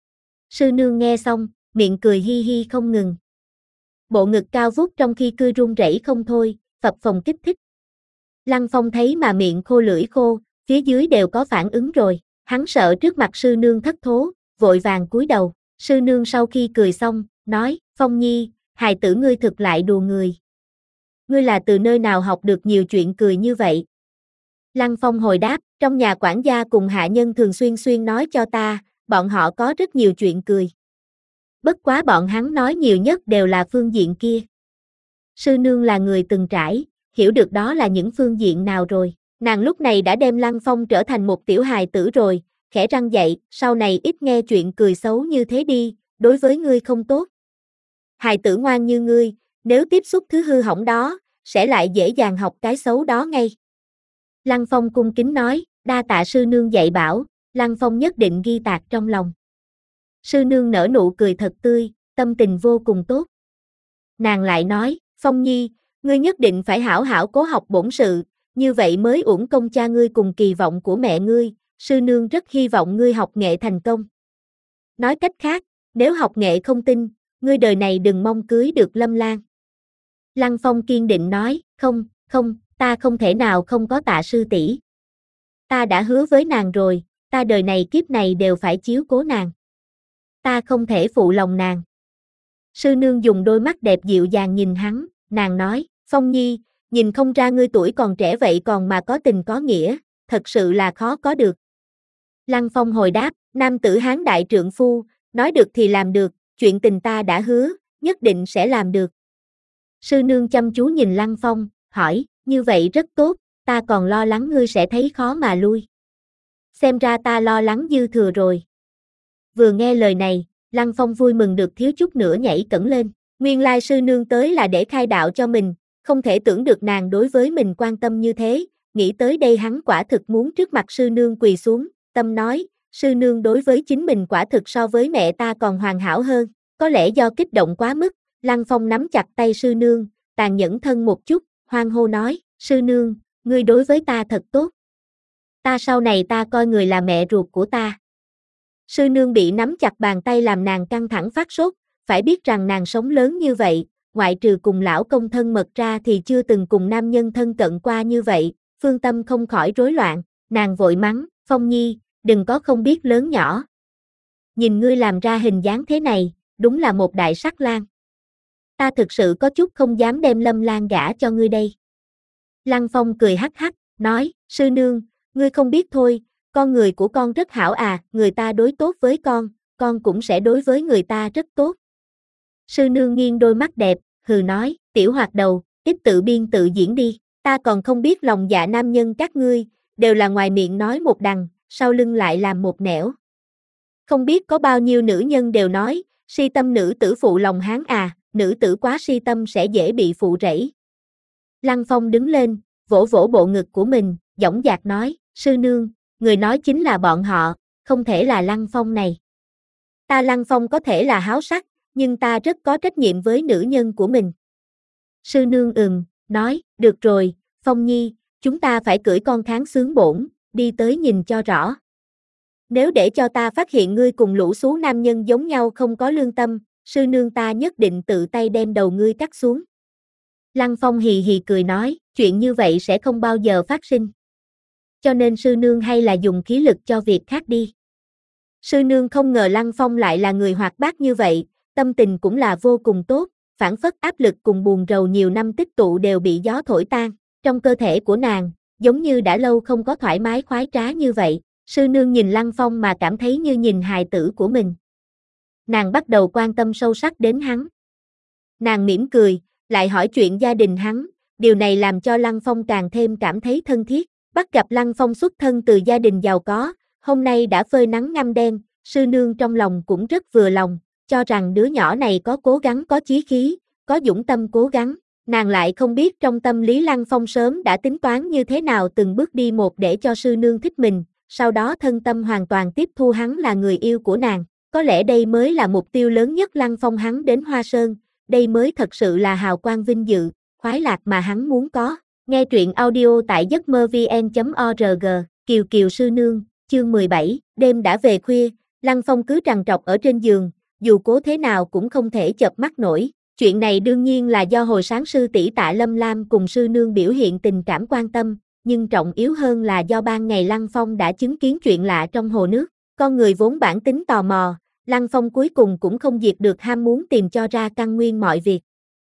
Sư nương nghe xong, miệng cười hi hi không ngừng. Bộ ngực cao vút trong khi cư run rẩy không thôi, phập phồng kích thích. Lăng Phong thấy mà miệng khô lưỡi khô, phía dưới đều có phản ứng rồi, hắn sợ trước mặt sư nương thất thố, vội vàng cúi đầu. Sư nương sau khi cười xong, nói, Phong Nhi, hài tử ngươi thực lại đùa người. Ngươi là từ nơi nào học được nhiều chuyện cười như vậy? Lăng Phong hồi đáp, trong nhà quản gia cùng hạ nhân thường xuyên xuyên nói cho ta, bọn họ có rất nhiều chuyện cười. Bất quá bọn hắn nói nhiều nhất đều là phương diện kia. Sư nương là người từng trải, hiểu được đó là những phương diện nào rồi. Nàng lúc này đã đem Lăng Phong trở thành một tiểu hài tử rồi, khẽ răng dậy, sau này ít nghe chuyện cười xấu như thế đi, đối với ngươi không tốt. Hài tử ngoan như ngươi, nếu tiếp xúc thứ hư hỏng đó, sẽ lại dễ dàng học cái xấu đó ngay. Lăng Phong cung kính nói, đa tạ sư nương dạy bảo, Lăng Phong nhất định ghi tạc trong lòng. Sư nương nở nụ cười thật tươi, tâm tình vô cùng tốt. Nàng lại nói, Phong Nhi, ngươi nhất định phải hảo hảo cố học bổn sự, như vậy mới uổng công cha ngươi cùng kỳ vọng của mẹ ngươi, sư nương rất hy vọng ngươi học nghệ thành công. Nói cách khác, nếu học nghệ không tinh, ngươi đời này đừng mong cưới được Lâm Lan. Lăng Phong kiên định nói, không, không, ta không thể nào không có Tạ sư tỷ. Ta đã hứa với nàng rồi, ta đời này kiếp này đều phải chiếu cố nàng. Ta không thể phụ lòng nàng. Sư nương dùng đôi mắt đẹp dịu dàng nhìn hắn, nàng nói, Phong Nhi, nhìn không ra ngươi tuổi còn trẻ vậy còn mà có tình có nghĩa, thật sự là khó có được. Lăng Phong hồi đáp, nam tử hán đại trượng phu, nói được thì làm được, chuyện tình ta đã hứa, nhất định sẽ làm được. Sư nương chăm chú nhìn Lăng Phong, hỏi, như vậy rất tốt, ta còn lo lắng ngươi sẽ thấy khó mà lui. Xem ra ta lo lắng dư thừa rồi. Vừa nghe lời này, Lăng Phong vui mừng được thiếu chút nữa nhảy cẫng lên. Nguyên lai sư nương tới là để khai đạo cho mình, không thể tưởng được nàng đối với mình quan tâm như thế, nghĩ tới đây hắn quả thực muốn trước mặt sư nương quỳ xuống, tâm nói, sư nương đối với chính mình quả thực so với mẹ ta còn hoàn hảo hơn, có lẽ do kích động quá mức, Lăng Phong nắm chặt tay sư nương, tàn nhẫn thân một chút, hoan hô nói, sư nương, ngươi đối với ta thật tốt. Ta sau này ta coi người là mẹ ruột của ta. Sư nương bị nắm chặt bàn tay làm nàng căng thẳng phát sốt, phải biết rằng nàng sống lớn như vậy, ngoại trừ cùng lão công thân mật ra thì chưa từng cùng nam nhân thân cận qua như vậy, phương tâm không khỏi rối loạn, nàng vội mắng, Phong Nhi, đừng có không biết lớn nhỏ. Nhìn ngươi làm ra hình dáng thế này, đúng là một đại sắc lang. Ta thực sự có chút không dám đem Lâm Lan gả cho ngươi đây. Lăng Phong cười hắc hắc, nói, sư nương, ngươi không biết thôi, con người của con rất hảo à, người ta đối tốt với con, con cũng sẽ đối với người ta rất tốt. Sư nương nghiêng đôi mắt đẹp, hừ nói, tiểu hoạt đầu, ít tự biên tự diễn đi, ta còn không biết lòng dạ nam nhân các ngươi, đều là ngoài miệng nói một đằng, sau lưng lại làm một nẻo. Không biết có bao nhiêu nữ nhân đều nói, si tâm nữ tử phụ lòng hán à, nữ tử quá si tâm sẽ dễ bị phụ rẫy. Lăng Phong đứng lên, vỗ vỗ bộ ngực của mình, dõng dạc nói, sư nương, người nói chính là bọn họ, không thể là Lăng Phong này. Ta Lăng Phong có thể là háo sắc, nhưng ta rất có trách nhiệm với nữ nhân của mình. Sư nương ừm, nói, được rồi, Phong Nhi, chúng ta phải cưỡi con kháng xướng bổn, đi tới nhìn cho rõ. Nếu để cho ta phát hiện ngươi cùng lũ xú nam nhân giống nhau không có lương tâm, sư nương ta nhất định tự tay đem đầu ngươi cắt xuống. Lăng Phong hì hì cười nói, chuyện như vậy sẽ không bao giờ phát sinh. Cho nên sư nương hay là dùng khí lực cho việc khác đi. Sư nương không ngờ Lăng Phong lại là người hoạt bát như vậy, tâm tình cũng là vô cùng tốt, phản phất áp lực cùng buồn rầu nhiều năm tích tụ đều bị gió thổi tan, trong cơ thể của nàng, giống như đã lâu không có thoải mái khoái trá như vậy, sư nương nhìn Lăng Phong mà cảm thấy như nhìn hài tử của mình. nàng bắt đầu quan tâm sâu sắc đến hắn. Nàng mỉm cười, lại hỏi chuyện gia đình hắn, điều này làm cho Lăng Phong càng thêm cảm thấy thân thiết. Bắt gặp Lăng Phong xuất thân từ gia đình giàu có, hôm nay đã phơi nắng ngăm đen, sư nương trong lòng cũng rất vừa lòng, cho rằng đứa nhỏ này có cố gắng có chí khí, có dũng tâm cố gắng. Nàng lại không biết trong tâm lý Lăng Phong sớm đã tính toán như thế nào từng bước đi một để cho sư nương thích mình, sau đó thân tâm hoàn toàn tiếp thu hắn là người yêu của nàng. Có lẽ đây mới là mục tiêu lớn nhất Lăng Phong hắn đến Hoa Sơn, đây mới thật sự là hào quang vinh dự, khoái lạc mà hắn muốn có. Nghe truyện audio tại giấc mơ vn chấm org, Kiều Kiều sư nương, chương mười bảy, đêm đã về khuya, Lăng Phong cứ trằn trọc ở trên giường, dù cố thế nào cũng không thể chợp mắt nổi. Chuyện này đương nhiên là do hồi sáng sư tỷ Tạ Lâm Lam cùng sư nương biểu hiện tình cảm quan tâm, nhưng trọng yếu hơn là do ban ngày Lăng Phong đã chứng kiến chuyện lạ trong hồ nước. Con người vốn bản tính tò mò, Lăng Phong cuối cùng cũng không diệt được ham muốn tìm cho ra căn nguyên mọi việc.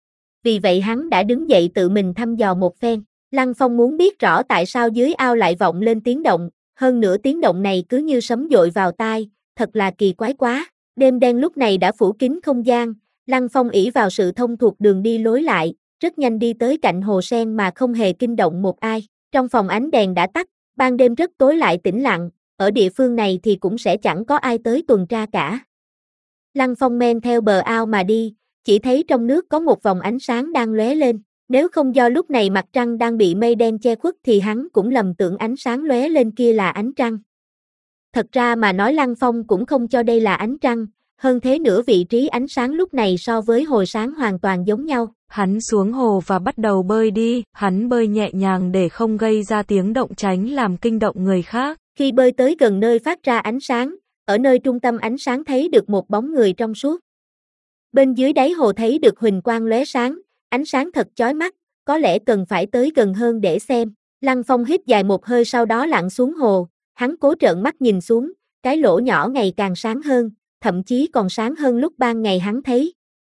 Vì vậy hắn đã đứng dậy tự mình thăm dò một phen. Lăng Phong muốn biết rõ tại sao dưới ao lại vọng lên tiếng động, hơn nữa tiếng động này cứ như sấm dội vào tai, thật là kỳ quái quá. Đêm đen lúc này đã phủ kín không gian, Lăng Phong ỷ vào sự thông thuộc đường đi lối lại, rất nhanh đi tới cạnh hồ sen mà không hề kinh động một ai. Trong phòng ánh đèn đã tắt, ban đêm rất tối lại tĩnh lặng, ở địa phương này thì cũng sẽ chẳng có ai tới tuần tra cả. Lăng Phong men theo bờ ao mà đi, chỉ thấy trong nước có một vòng ánh sáng đang lóe lên. Nếu không do lúc này mặt trăng đang bị mây đen che khuất thì hắn cũng lầm tưởng ánh sáng lóe lên kia là ánh trăng. Thật ra mà nói Lăng Phong cũng không cho đây là ánh trăng, hơn thế nữa vị trí ánh sáng lúc này so với hồi sáng hoàn toàn giống nhau. Hắn xuống hồ và bắt đầu bơi đi, hắn bơi nhẹ nhàng để không gây ra tiếng động tránh làm kinh động người khác. Khi bơi tới gần nơi phát ra ánh sáng, ở nơi trung tâm ánh sáng thấy được một bóng người trong suốt. Bên dưới đáy hồ thấy được huỳnh quang lóe sáng, ánh sáng thật chói mắt, có lẽ cần phải tới gần hơn để xem. Lăng Phong hít dài một hơi sau đó lặn xuống hồ, hắn cố trợn mắt nhìn xuống, cái lỗ nhỏ ngày càng sáng hơn, thậm chí còn sáng hơn lúc ban ngày hắn thấy.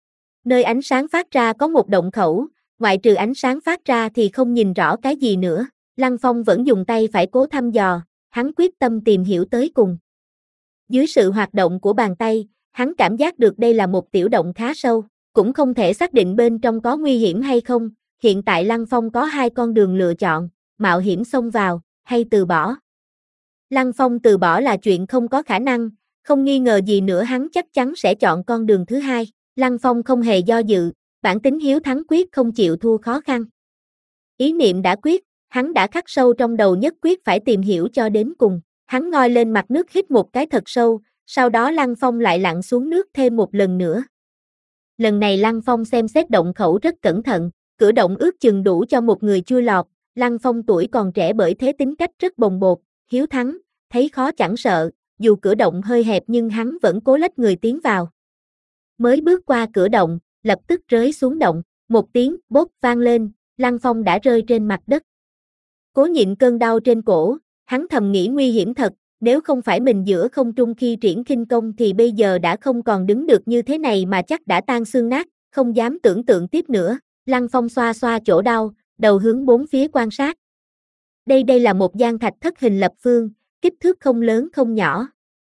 Nơi ánh sáng phát ra có một động khẩu, ngoại trừ ánh sáng phát ra thì không nhìn rõ cái gì nữa. Lăng Phong vẫn dùng tay phải cố thăm dò, hắn quyết tâm tìm hiểu tới cùng. Dưới sự hoạt động của bàn tay, hắn cảm giác được đây là một tiểu động khá sâu, cũng không thể xác định bên trong có nguy hiểm hay không. Hiện tại Lăng Phong có hai con đường lựa chọn, mạo hiểm xông vào, hay từ bỏ. Lăng Phong từ bỏ là chuyện không có khả năng, không nghi ngờ gì nữa hắn chắc chắn sẽ chọn con đường thứ hai. Lăng Phong không hề do dự, bản tính hiếu thắng quyết không chịu thua khó khăn. Ý niệm đã quyết, hắn đã khắc sâu trong đầu nhất quyết phải tìm hiểu cho đến cùng. Hắn ngoi lên mặt nước hít một cái thật sâu, sau đó Lăng Phong lại lặn xuống nước thêm một lần nữa. Lần này Lăng Phong xem xét động khẩu rất cẩn thận, cửa động ước chừng đủ cho một người chui lọt. Lăng Phong tuổi còn trẻ bởi thế tính cách rất bồng bột, hiếu thắng, thấy khó chẳng sợ, dù cửa động hơi hẹp nhưng hắn vẫn cố lách người tiến vào. Mới bước qua cửa động, lập tức rơi xuống động, một tiếng bốp vang lên, Lăng Phong đã rơi trên mặt đất. Cố nhịn cơn đau trên cổ, hắn thầm nghĩ nguy hiểm thật, nếu không phải mình giữa không trung khi triển khinh công thì bây giờ đã không còn đứng được như thế này mà chắc đã tan xương nát, không dám tưởng tượng tiếp nữa. Lăng Phong xoa xoa chỗ đau, đầu hướng bốn phía quan sát. Đây đây là một gian thạch thất hình lập phương, kích thước không lớn không nhỏ.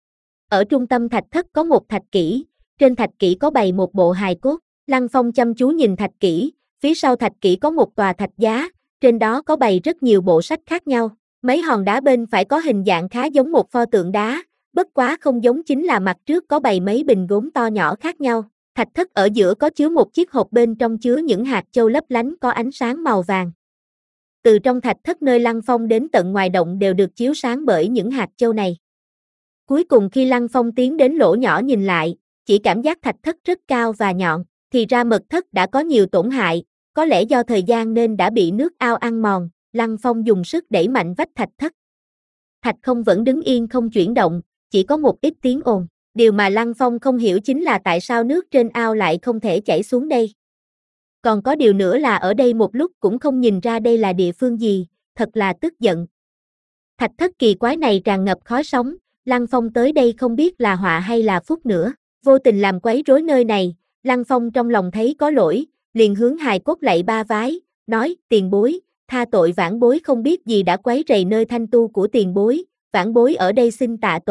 Ở trung tâm thạch thất có một thạch kỷ, trên thạch kỷ có bày một bộ hài cốt. Lăng Phong chăm chú nhìn thạch kỷ, phía sau thạch kỷ có một tòa thạch giá, trên đó có bày rất nhiều bộ sách khác nhau. Mấy hòn đá bên phải có hình dạng khá giống một pho tượng đá, bất quá không giống chính là mặt trước có bày mấy bình gốm to nhỏ khác nhau. Thạch thất ở giữa có chứa một chiếc hộp bên trong chứa những hạt châu lấp lánh có ánh sáng màu vàng. Từ trong thạch thất nơi Lăng Phong đến tận ngoài động đều được chiếu sáng bởi những hạt châu này. Cuối cùng khi Lăng Phong tiến đến lỗ nhỏ nhìn lại, chỉ cảm giác thạch thất rất cao và nhọn, thì ra mật thất đã có nhiều tổn hại, có lẽ do thời gian nên đã bị nước ao ăn mòn. Lăng Phong dùng sức đẩy mạnh vách thạch thất. Thạch không vẫn đứng yên không chuyển động, chỉ có một ít tiếng ồn. Điều mà Lăng Phong không hiểu chính là tại sao nước trên ao lại không thể chảy xuống đây. Còn có điều nữa là ở đây một lúc cũng không nhìn ra đây là địa phương gì, thật là tức giận. Thạch thất kỳ quái này tràn ngập khói sóng, Lăng Phong tới đây không biết là họa hay là phúc nữa. Vô tình làm quấy rối nơi này, Lăng Phong trong lòng thấy có lỗi, liền hướng hài cốt lạy ba vái, nói, tiền bối, tha tội vãn bối không biết gì đã quấy rầy nơi thanh tu của tiền bối, vãn bối ở đây xin tạ tội.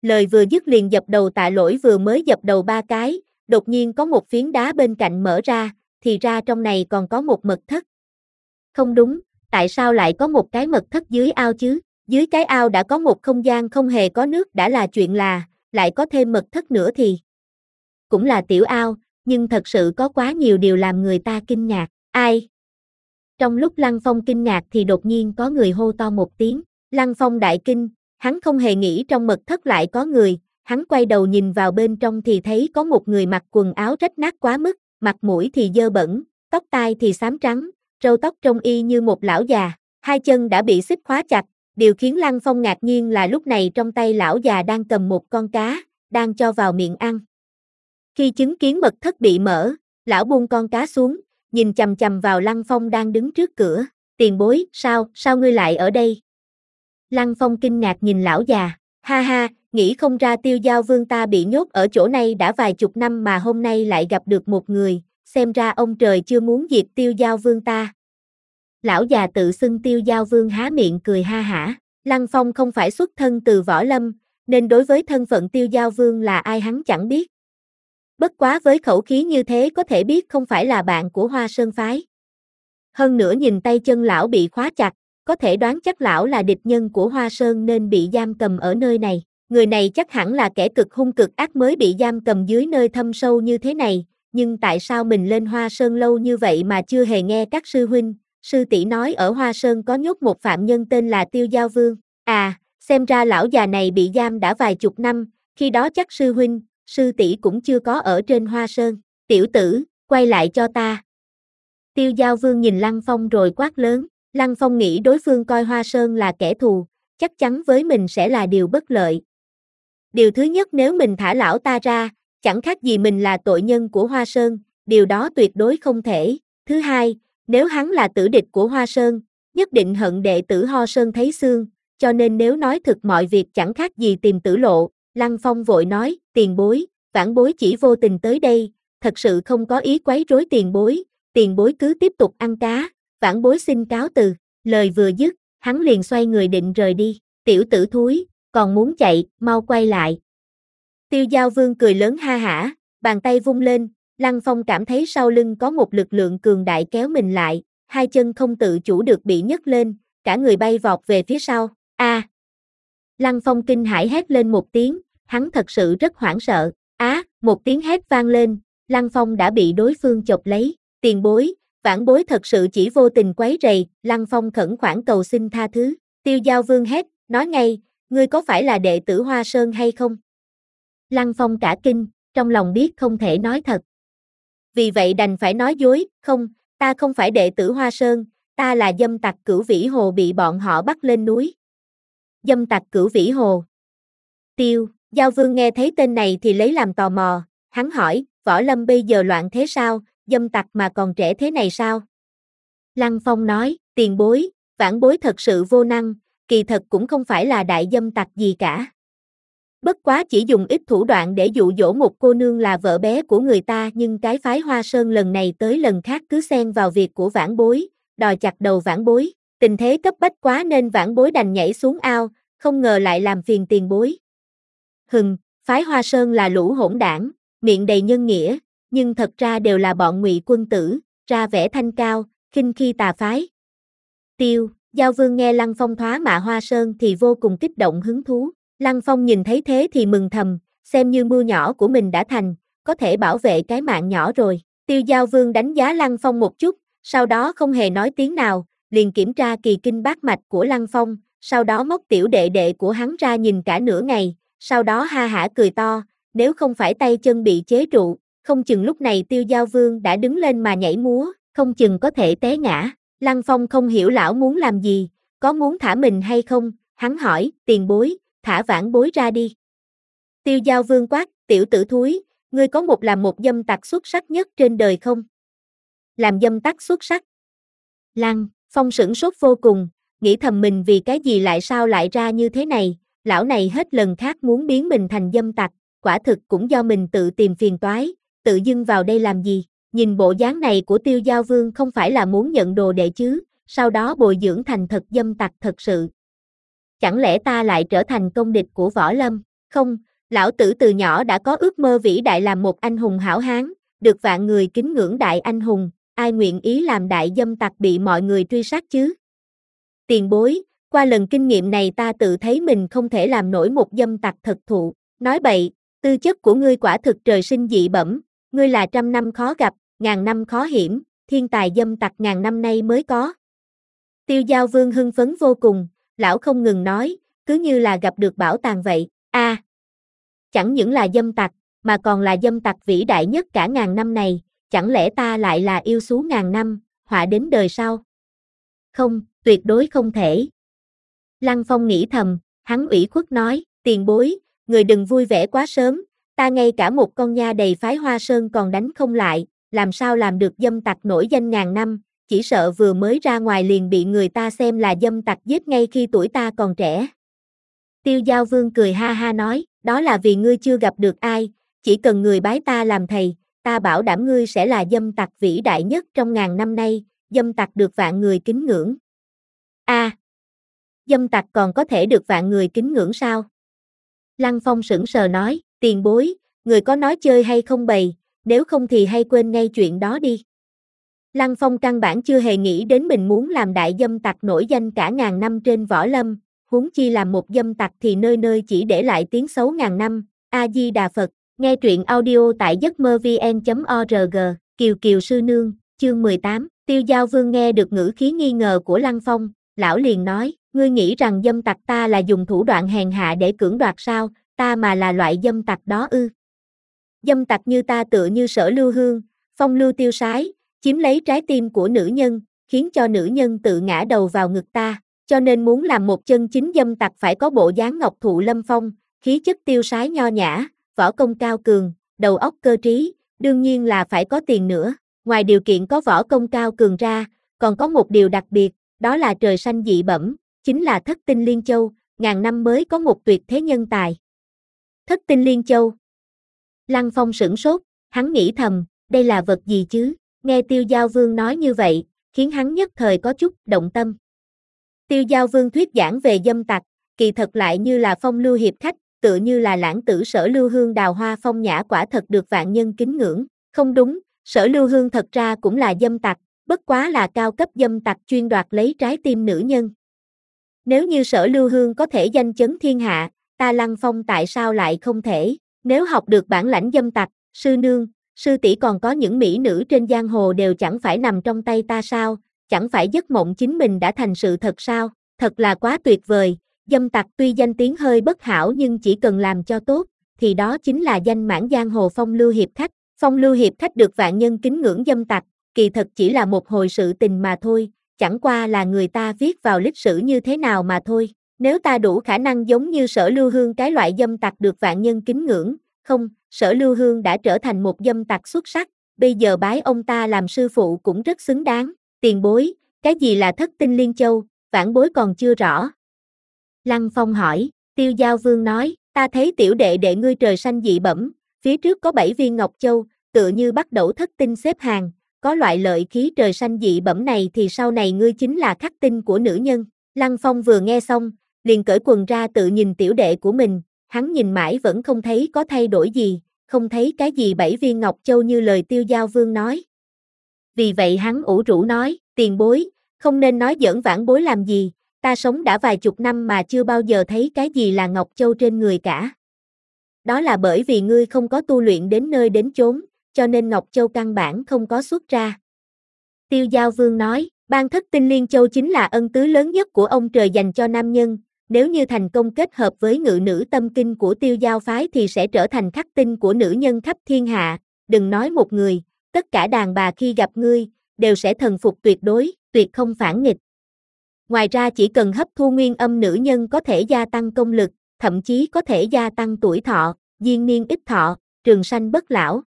Lời vừa dứt liền dập đầu Tạ Lỗi vừa mới dập đầu ba cái, đột nhiên có một phiến đá bên cạnh mở ra, thì ra trong này còn có một mật thất. Không đúng, tại sao lại có một cái mật thất dưới ao chứ? Dưới cái ao đã có một không gian không hề có nước đã là chuyện là, lại có thêm mật thất nữa thì cũng là tiểu ao, nhưng thật sự có quá nhiều điều làm người ta kinh ngạc. Ai? Trong lúc Lăng Phong kinh ngạc thì đột nhiên có người hô to một tiếng. Lăng Phong đại kinh, hắn không hề nghĩ trong mật thất lại có người, hắn quay đầu nhìn vào bên trong thì thấy có một người mặc quần áo rách nát quá mức, mặt mũi thì dơ bẩn, tóc tai thì xám trắng, râu tóc trông y như một lão già, hai chân đã bị xích khóa chặt. Điều khiến Lăng Phong ngạc nhiên là lúc này trong tay lão già đang cầm một con cá, đang cho vào miệng ăn. Khi chứng kiến mật thất bị mở, lão buông con cá xuống, nhìn chằm chằm vào Lăng Phong đang đứng trước cửa. Tiền bối, sao, sao ngươi lại ở đây? Lăng Phong kinh ngạc nhìn lão già, ha ha, nghĩ không ra Tiêu Giao Vương ta bị nhốt ở chỗ này đã vài chục năm mà hôm nay lại gặp được một người, xem ra ông trời chưa muốn diệt Tiêu Giao Vương ta. Lão già tự xưng Tiêu Giao Vương há miệng cười ha hả. Lăng Phong không phải xuất thân từ võ lâm, nên đối với thân phận Tiêu Giao Vương là ai hắn chẳng biết. Bất quá với khẩu khí như thế có thể biết không phải là bạn của Hoa Sơn phái. Hơn nữa nhìn tay chân lão bị khóa chặt, có thể đoán chắc lão là địch nhân của Hoa Sơn nên bị giam cầm ở nơi này. Người này chắc hẳn là kẻ cực hung cực ác mới bị giam cầm dưới nơi thâm sâu như thế này, nhưng tại sao mình lên Hoa Sơn lâu như vậy mà chưa hề nghe các sư huynh, sư tỷ nói ở Hoa Sơn có nhốt một phạm nhân tên là Tiêu Giao Vương. À, xem ra lão già này bị giam đã vài chục năm, khi đó chắc sư huynh, sư tỷ cũng chưa có ở trên Hoa Sơn. Tiểu tử, quay lại cho ta. Tiêu Giao Vương nhìn Lăng Phong rồi quát lớn. Lăng Phong nghĩ đối phương coi Hoa Sơn là kẻ thù, chắc chắn với mình sẽ là điều bất lợi. Điều thứ nhất, nếu mình thả lão ta ra, chẳng khác gì mình là tội nhân của Hoa Sơn, điều đó tuyệt đối không thể. Thứ hai, nếu hắn là tử địch của Hoa Sơn, nhất định hận đệ tử Ho Sơn thấy xương, cho nên nếu nói thực mọi việc chẳng khác gì tìm tử lộ. Lăng Phong vội nói, tiền bối, vãn bối chỉ vô tình tới đây, thật sự không có ý quấy rối tiền bối, tiền bối cứ tiếp tục ăn cá, vãn bối xin cáo từ. Lời vừa dứt, hắn liền xoay người định rời đi. Tiểu tử thúi, còn muốn chạy, mau quay lại. Tiêu Giao Vương cười lớn ha hả, bàn tay vung lên, Lăng Phong cảm thấy sau lưng có một lực lượng cường đại kéo mình lại, hai chân không tự chủ được bị nhấc lên, cả người bay vọt về phía sau. A! À! Lăng Phong kinh hãi hét lên một tiếng, hắn thật sự rất hoảng sợ. Á! À, một tiếng hét vang lên, Lăng Phong đã bị đối phương chộp lấy. Tiền bối, vãn bối thật sự chỉ vô tình quấy rầy. Lăng Phong khẩn khoản cầu xin tha thứ. Tiêu Giao Vương hét, nói ngay, ngươi có phải là đệ tử Hoa Sơn hay không? Lăng Phong cả kinh, trong lòng biết không thể nói thật. Vì vậy đành phải nói dối, không, ta không phải đệ tử Hoa Sơn, ta là dâm tặc Cửu Vĩ Hồ bị bọn họ bắt lên núi. Dâm tặc Cửu Vĩ Hồ. Tiêu Giao Vương nghe thấy tên này thì lấy làm tò mò, hắn hỏi, võ lâm bây giờ loạn thế sao, dâm tặc mà còn trẻ thế này sao? Lăng Phong nói, tiền bối, vãn bối thật sự vô năng, kỳ thật cũng không phải là đại dâm tặc gì cả. Bất quá chỉ dùng ít thủ đoạn để dụ dỗ một cô nương là vợ bé của người ta, nhưng cái phái Hoa Sơn lần này tới lần khác cứ xen vào việc của vãn bối, đòi chặt đầu vãn bối, tình thế cấp bách quá nên vãn bối đành nhảy xuống ao, không ngờ lại làm phiền tiền bối. Hừm, phái Hoa Sơn là lũ hỗn đảng, miệng đầy nhân nghĩa, nhưng thật ra đều là bọn ngụy quân tử, ra vẻ thanh cao, khinh khi tà phái. Tiêu Giao Vương nghe Lăng Phong thoá mạ Hoa Sơn thì vô cùng kích động hứng thú. Lăng Phong nhìn thấy thế thì mừng thầm, xem như mưu nhỏ của mình đã thành, có thể bảo vệ cái mạng nhỏ rồi. Tiêu Giao Vương đánh giá Lăng Phong một chút, sau đó không hề nói tiếng nào, liền kiểm tra kỳ kinh bát mạch của Lăng Phong, sau đó móc tiểu đệ đệ của hắn ra nhìn cả nửa ngày, sau đó ha hả cười to, nếu không phải tay chân bị chế trụ, không chừng lúc này Tiêu Giao Vương đã đứng lên mà nhảy múa, không chừng có thể té ngã. Lăng Phong không hiểu lão muốn làm gì, có muốn thả mình hay không, hắn hỏi, tiền bối, thả vãn bối ra đi. Tiêu Giao Vương quát, tiểu tử thúi, ngươi có một làm một dâm tặc xuất sắc nhất trên đời không? Làm dâm tặc xuất sắc. Lăng Phong sửng sốt vô cùng, nghĩ thầm mình vì cái gì lại sao lại ra như thế này, lão này hết lần khác muốn biến mình thành dâm tặc, quả thực cũng do mình tự tìm phiền toái, tự dưng vào đây làm gì, nhìn bộ dáng này của Tiêu Giao Vương không phải là muốn nhận đồ đệ chứ, sau đó bồi dưỡng thành thật dâm tặc thật sự. Chẳng lẽ ta lại trở thành công địch của võ lâm? Không, lão tử từ nhỏ đã có ước mơ vĩ đại làm một anh hùng hảo hán, được vạn người kính ngưỡng đại anh hùng, ai nguyện ý làm đại dâm tặc bị mọi người truy sát chứ? Tiền bối, qua lần kinh nghiệm này ta tự thấy mình không thể làm nổi một dâm tặc thật thụ. Nói bậy, tư chất của ngươi quả thực trời sinh dị bẩm, ngươi là trăm năm khó gặp, ngàn năm khó hiểm, thiên tài dâm tặc ngàn năm nay mới có. Tiêu Giao Vương hưng phấn vô cùng, lão không ngừng nói, cứ như là gặp được bảo tàng vậy. A, à, chẳng những là dâm tặc, mà còn là dâm tặc vĩ đại nhất cả ngàn năm này, chẳng lẽ ta lại là yêu xú ngàn năm, họa đến đời sau? Không, tuyệt đối không thể. Lăng Phong nghĩ thầm, hắn ủy khuất nói, tiền bối, người đừng vui vẻ quá sớm, ta ngay cả một con nha đầy phái Hoa Sơn còn đánh không lại, làm sao làm được dâm tặc nổi danh ngàn năm, chỉ sợ vừa mới ra ngoài liền bị người ta xem là dâm tặc giết ngay khi tuổi ta còn trẻ. Tiêu Giao Vương cười ha ha nói, đó là vì ngươi chưa gặp được ai, chỉ cần người bái ta làm thầy, ta bảo đảm ngươi sẽ là dâm tặc vĩ đại nhất trong ngàn năm nay, dâm tặc được vạn người kính ngưỡng. A, à, dâm tặc còn có thể được vạn người kính ngưỡng sao? Lăng Phong sững sờ nói, tiền bối, người có nói chơi hay không bày, nếu không thì hay quên ngay chuyện đó đi. Lăng Phong căn bản chưa hề nghĩ đến mình muốn làm đại dâm tặc nổi danh cả ngàn năm trên võ lâm, huống chi làm một dâm tặc thì nơi nơi chỉ để lại tiếng xấu ngàn năm. A Di Đà Phật, nghe truyện audio tại giấc mơ vn chấm org, Kiều Kiều Sư Nương, chương mười tám, Tiêu Giao Vương nghe được ngữ khí nghi ngờ của Lăng Phong, lão liền nói, ngươi nghĩ rằng dâm tặc ta là dùng thủ đoạn hèn hạ để cưỡng đoạt sao, ta mà là loại dâm tặc đó ư? Dâm tặc như ta tựa như Sở Lưu Hương, phong lưu tiêu sái, chiếm lấy trái tim của nữ nhân, khiến cho nữ nhân tự ngã đầu vào ngực ta, cho nên muốn làm một chân chính dâm tặc phải có bộ dáng ngọc thụ lâm phong, khí chất tiêu sái nho nhã, võ công cao cường, đầu óc cơ trí, đương nhiên là phải có tiền nữa. Ngoài điều kiện có võ công cao cường ra, còn có một điều đặc biệt, đó là trời xanh dị bẩm, chính là Thất Tinh Liên Châu, ngàn năm mới có một tuyệt thế nhân tài. Thất Tinh Liên Châu. Lăng Phong sửng sốt, hắn nghĩ thầm, đây là vật gì chứ? Nghe Tiêu Giao Vương nói như vậy, khiến hắn nhất thời có chút động tâm. Tiêu Giao Vương thuyết giảng về dâm tặc, kỳ thật lại như là phong lưu hiệp khách, tựa như là lãng tử Sở Lưu Hương đào hoa phong nhã quả thật được vạn nhân kính ngưỡng. Không đúng, Sở Lưu Hương thật ra cũng là dâm tặc, bất quá là cao cấp dâm tặc chuyên đoạt lấy trái tim nữ nhân. Nếu như Sở Lưu Hương có thể danh chấn thiên hạ, ta Lăng Phong tại sao lại không thể? Nếu học được bản lãnh dâm tặc, sư nương, sư tỷ còn có những mỹ nữ trên giang hồ đều chẳng phải nằm trong tay ta sao? Chẳng phải giấc mộng chính mình đã thành sự thật sao? Thật là quá tuyệt vời, dâm tặc tuy danh tiếng hơi bất hảo nhưng chỉ cần làm cho tốt, thì đó chính là danh mãn giang hồ phong lưu hiệp khách. Phong lưu hiệp khách được vạn nhân kính ngưỡng dâm tặc, kỳ thật chỉ là một hồi sự tình mà thôi, chẳng qua là người ta viết vào lịch sử như thế nào mà thôi. Nếu ta đủ khả năng giống như Sở Lưu Hương cái loại dâm tặc được vạn nhân kính ngưỡng, không, Sở Lưu Hương đã trở thành một dâm tặc xuất sắc, bây giờ bái ông ta làm sư phụ cũng rất xứng đáng. Tiền bối, cái gì là Thất Tinh Liên Châu, vãn bối còn chưa rõ. Lăng Phong hỏi, Tiêu Giao Vương nói, ta thấy tiểu đệ đệ ngươi trời xanh dị bẩm, phía trước có bảy viên ngọc châu, tựa như bắt đầu thất tinh xếp hàng, có loại lợi khí trời xanh dị bẩm này thì sau này ngươi chính là khắc tinh của nữ nhân. Lăng Phong vừa nghe xong, liền cởi quần ra tự nhìn tiểu đệ của mình, hắn nhìn mãi vẫn không thấy có thay đổi gì, không thấy cái gì bảy viên ngọc châu như lời Tiêu Giao Vương nói. Vì vậy hắn ủ rũ nói, tiền bối, không nên nói giỡn vãn bối làm gì, ta sống đã vài chục năm mà chưa bao giờ thấy cái gì là ngọc châu trên người cả. Đó là bởi vì ngươi không có tu luyện đến nơi đến chốn, cho nên ngọc châu căn bản không có xuất ra. Tiêu Giao Vương nói, ban Thất Tinh Liên Châu chính là ân tứ lớn nhất của ông trời dành cho nam nhân, nếu như thành công kết hợp với ngự nữ tâm kinh của Tiêu Giao phái thì sẽ trở thành khắc tinh của nữ nhân khắp thiên hạ, đừng nói một người, tất cả đàn bà khi gặp ngươi, đều sẽ thần phục tuyệt đối, tuyệt không phản nghịch. Ngoài ra chỉ cần hấp thu nguyên âm nữ nhân có thể gia tăng công lực, thậm chí có thể gia tăng tuổi thọ, diên niên ích thọ, trường sanh bất lão.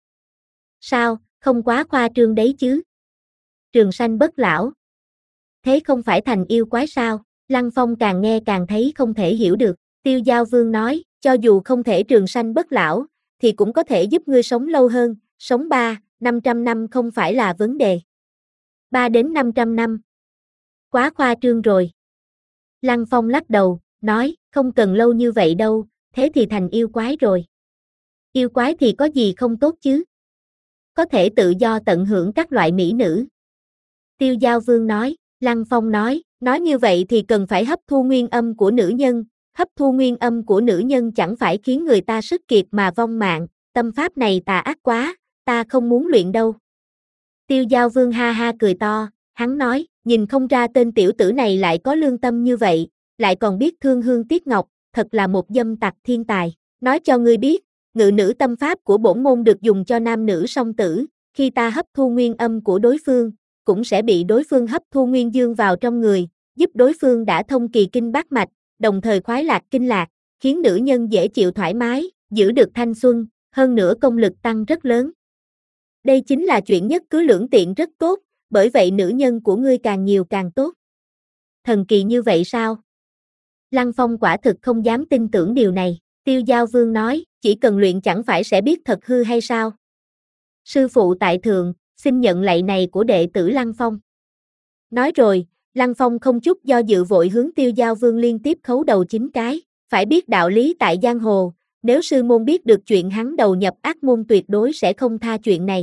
Sao, không quá khoa trương đấy chứ? Trường sanh bất lão. Thế không phải thành yêu quái sao? Lăng Phong càng nghe càng thấy không thể hiểu được. Tiêu Giao Vương nói, cho dù không thể trường sanh bất lão, thì cũng có thể giúp ngươi sống lâu hơn, sống ba, năm trăm năm không phải là vấn đề. ba đến năm trăm năm. Quá khoa trương rồi. Lăng Phong lắc đầu, nói, không cần lâu như vậy đâu, thế thì thành yêu quái rồi. Yêu quái thì có gì không tốt chứ? Có thể tự do tận hưởng các loại mỹ nữ. Tiêu Giao Vương nói, Lăng Phong nói, nói như vậy thì cần phải hấp thu nguyên âm của nữ nhân, hấp thu nguyên âm của nữ nhân chẳng phải khiến người ta sức kiệt mà vong mạng, tâm pháp này tà ác quá, ta không muốn luyện đâu. Tiêu Giao Vương ha ha cười to, hắn nói, nhìn không ra tên tiểu tử này lại có lương tâm như vậy, lại còn biết thương hương tiếc ngọc, thật là một dâm tặc thiên tài. Nói cho ngươi biết, ngự nữ tâm pháp của bổn môn được dùng cho nam nữ song tử, khi ta hấp thu nguyên âm của đối phương, cũng sẽ bị đối phương hấp thu nguyên dương vào trong người, giúp đối phương đã thông kỳ kinh bát mạch, đồng thời khoái lạc kinh lạc, khiến nữ nhân dễ chịu thoải mái, giữ được thanh xuân, hơn nữa công lực tăng rất lớn. Đây chính là chuyện nhất cứ lưỡng tiện rất tốt, bởi vậy nữ nhân của ngươi càng nhiều càng tốt. Thần kỳ như vậy sao? Lăng Phong quả thực không dám tin tưởng điều này. Tiêu Giao Vương nói, chỉ cần luyện chẳng phải sẽ biết thật hư hay sao? Sư phụ tại thượng, xin nhận lạy này của đệ tử Lăng Phong. Nói rồi, Lăng Phong không chút do dự vội hướng Tiêu Giao Vương liên tiếp khấu đầu chín cái, phải biết đạo lý tại giang hồ, nếu sư môn biết được chuyện hắn đầu nhập ác môn tuyệt đối sẽ không tha chuyện này.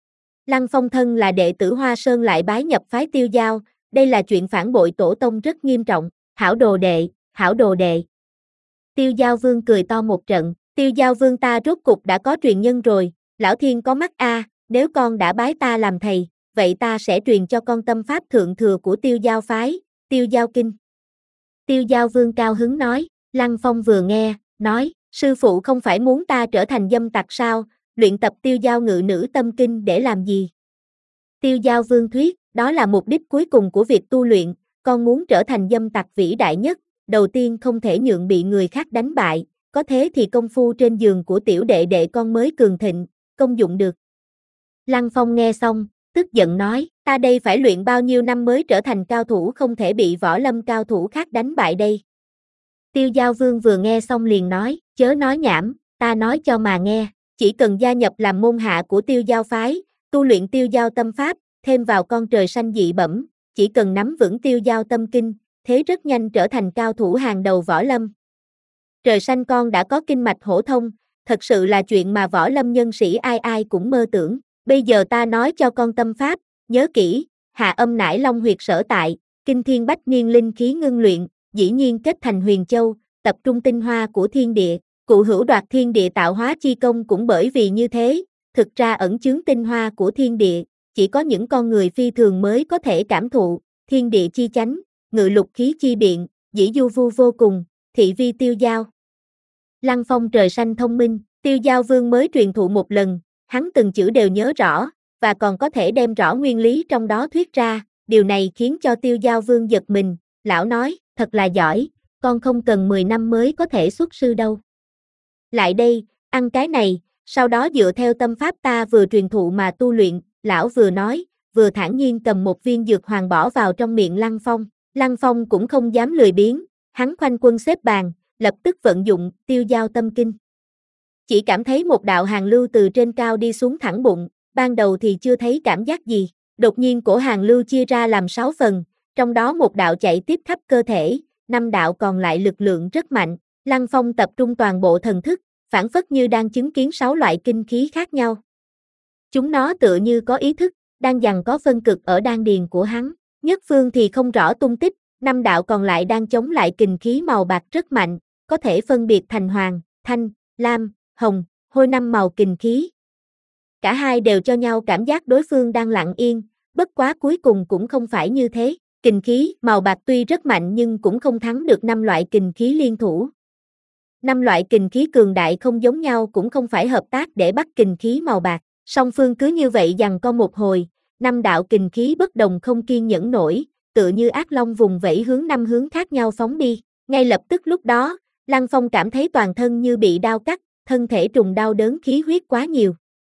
Lăng Phong thân là đệ tử Hoa Sơn lại bái nhập phái Tiêu Giao, đây là chuyện phản bội tổ tông rất nghiêm trọng, hảo đồ đệ, hảo đồ đệ. Tiêu Giao Vương cười to một trận, Tiêu Giao Vương ta rốt cục đã có truyền nhân rồi, lão thiên có mắt a, nếu con đã bái ta làm thầy, vậy ta sẽ truyền cho con tâm pháp thượng thừa của Tiêu Giao phái, Tiêu Giao kinh. Tiêu Giao Vương cao hứng nói, Lăng Phong vừa nghe, nói, sư phụ không phải muốn ta trở thành dâm tặc sao, luyện tập Tiêu Giao ngự nữ tâm kinh để làm gì? Tiêu Giao Vương thuyết, đó là mục đích cuối cùng của việc tu luyện, con muốn trở thành dâm tặc vĩ đại nhất, đầu tiên không thể nhượng bị người khác đánh bại, có thế thì công phu trên giường của tiểu đệ đệ con mới cường thịnh, công dụng được. Lăng Phong nghe xong, tức giận nói, ta đây phải luyện bao nhiêu năm mới trở thành cao thủ không thể bị võ lâm cao thủ khác đánh bại đây. Tiêu Giao Vương vừa nghe xong liền nói, chớ nói nhảm, ta nói cho mà nghe, chỉ cần gia nhập làm môn hạ của Tiêu Giao phái, tu luyện Tiêu Giao tâm pháp, thêm vào con trời xanh dị bẩm, chỉ cần nắm vững Tiêu Giao tâm kinh, thế rất nhanh trở thành cao thủ hàng đầu võ lâm. Trời xanh con đã có kinh mạch hổ thông, thật sự là chuyện mà võ lâm nhân sĩ ai ai cũng mơ tưởng. Bây giờ ta nói cho con tâm pháp, nhớ kỹ, hạ âm nải long huyệt sở tại, kinh thiên bách niên linh khí ngưng luyện, dĩ nhiên kết thành huyền châu, tập trung tinh hoa của thiên địa, cụ hữu đoạt thiên địa tạo hóa chi công cũng bởi vì như thế, thực ra ẩn chứa tinh hoa của thiên địa, chỉ có những con người phi thường mới có thể cảm thụ, thiên địa chi chánh, ngự lục khí chi biện, dĩ du vu vô cùng, thị vi Tiêu Giao. Lăng Phong trời xanh thông minh, Tiêu Giao Vương mới truyền thụ một lần, hắn từng chữ đều nhớ rõ, và còn có thể đem rõ nguyên lý trong đó thuyết ra, điều này khiến cho Tiêu Giao Vương giật mình, lão nói, thật là giỏi, con không cần mười năm mới có thể xuất sư đâu. Lại đây, ăn cái này, sau đó dựa theo tâm pháp ta vừa truyền thụ mà tu luyện, lão vừa nói, vừa thản nhiên cầm một viên dược hoàng bỏ vào trong miệng Lăng Phong. Lăng Phong cũng không dám lười biếng, hắn khoanh quân xếp bàn, lập tức vận dụng Tiêu Giao tâm kinh. Chỉ cảm thấy một đạo hàn lưu từ trên cao đi xuống thẳng bụng, ban đầu thì chưa thấy cảm giác gì, đột nhiên cổ hàn lưu chia ra làm sáu phần, trong đó một đạo chạy tiếp khắp cơ thể, năm đạo còn lại lực lượng rất mạnh, Lăng Phong tập trung toàn bộ thần thức, phản phất như đang chứng kiến sáu loại kinh khí khác nhau. Chúng nó tựa như có ý thức, đang giằng có phân cực ở đan điền của hắn, nhất phương thì không rõ tung tích, năm đạo còn lại đang chống lại kình khí màu bạc rất mạnh, có thể phân biệt thành hoàng, thanh, lam, hồng, hôi năm màu kình khí. Cả hai đều cho nhau cảm giác đối phương đang lặng yên, bất quá cuối cùng cũng không phải như thế, kình khí màu bạc tuy rất mạnh nhưng cũng không thắng được năm loại kình khí liên thủ. Năm loại kình khí cường đại không giống nhau cũng không phải hợp tác để bắt kình khí màu bạc, song phương cứ như vậy giằng co một hồi, năm đạo kình khí bất đồng không kiên nhẫn nổi, tựa như ác long vùng vẫy hướng năm hướng khác nhau phóng đi, ngay lập tức lúc đó, Lăng Phong cảm thấy toàn thân như bị đao cắt, thân thể trùng đau đớn khí huyết quá nhiều.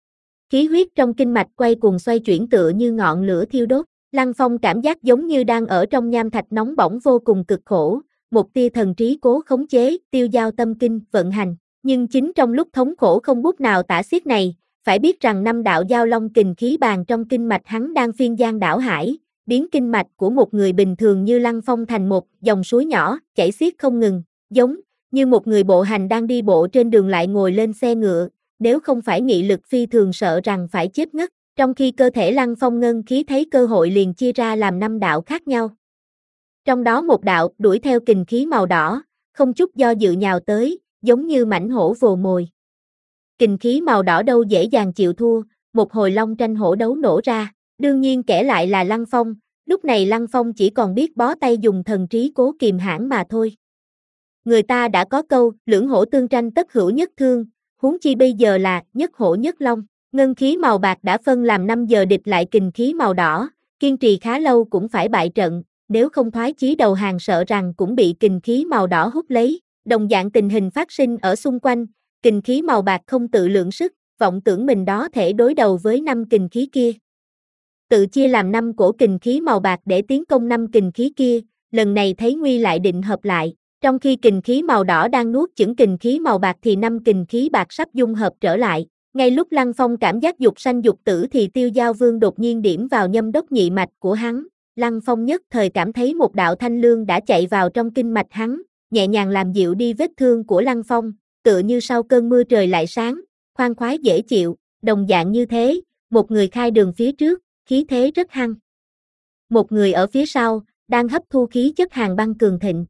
Khí huyết trong kinh mạch quay cuồng xoay chuyển tựa như ngọn lửa thiêu đốt, Lăng Phong cảm giác giống như đang ở trong nham thạch nóng bỏng vô cùng cực khổ, một tia thần trí cố khống chế, Tiêu Giao tâm kinh vận hành, nhưng chính trong lúc thống khổ không bút nào tả xiết này, phải biết rằng năm đạo giao long kình khí bàn trong kinh mạch hắn đang phiên giang đảo hải, biến kinh mạch của một người bình thường như Lăng Phong thành một dòng suối nhỏ, chảy xiết không ngừng, giống Như một người bộ hành đang đi bộ trên đường lại ngồi lên xe ngựa, nếu không phải nghị lực phi thường sợ rằng phải chết ngất, trong khi cơ thể Lăng Phong ngân khí thấy cơ hội liền chia ra làm năm đạo khác nhau. Trong đó một đạo đuổi theo kình khí màu đỏ, không chút do dự nhào tới, giống như mãnh hổ vồ mồi. Kình khí màu đỏ đâu dễ dàng chịu thua, một hồi long tranh hổ đấu nổ ra, đương nhiên kẻ lại là Lăng Phong, lúc này Lăng Phong chỉ còn biết bó tay dùng thần trí cố kìm hãm mà thôi. Người ta đã có câu, lưỡng hổ tương tranh tất hữu nhất thương, huống chi bây giờ là nhất hổ nhất long. Ngân khí màu bạc đã phân làm năm giờ địch lại kình khí màu đỏ, kiên trì khá lâu cũng phải bại trận, nếu không thoái chí đầu hàng sợ rằng cũng bị kình khí màu đỏ hút lấy. Đồng dạng tình hình phát sinh ở xung quanh, kình khí màu bạc không tự lượng sức, vọng tưởng mình đó thể đối đầu với năm kình khí kia. Tự chia làm năm cổ kình khí màu bạc để tiến công năm kình khí kia, lần này thấy nguy lại định hợp lại. Trong khi kình khí màu đỏ đang nuốt chửng kình khí màu bạc thì năm kình khí bạc sắp dung hợp trở lại. Ngay lúc Lăng Phong cảm giác dục sanh dục tử thì Tiêu Giao Vương đột nhiên điểm vào nhâm đốc nhị mạch của hắn. Lăng Phong nhất thời cảm thấy một đạo thanh lương đã chạy vào trong kinh mạch hắn, nhẹ nhàng làm dịu đi vết thương của Lăng Phong, tựa như sau cơn mưa trời lại sáng, khoan khoái dễ chịu. Đồng dạng như thế, một người khai đường phía trước, khí thế rất hăng. Một người ở phía sau, đang hấp thu khí chất hàn băng cường thịnh.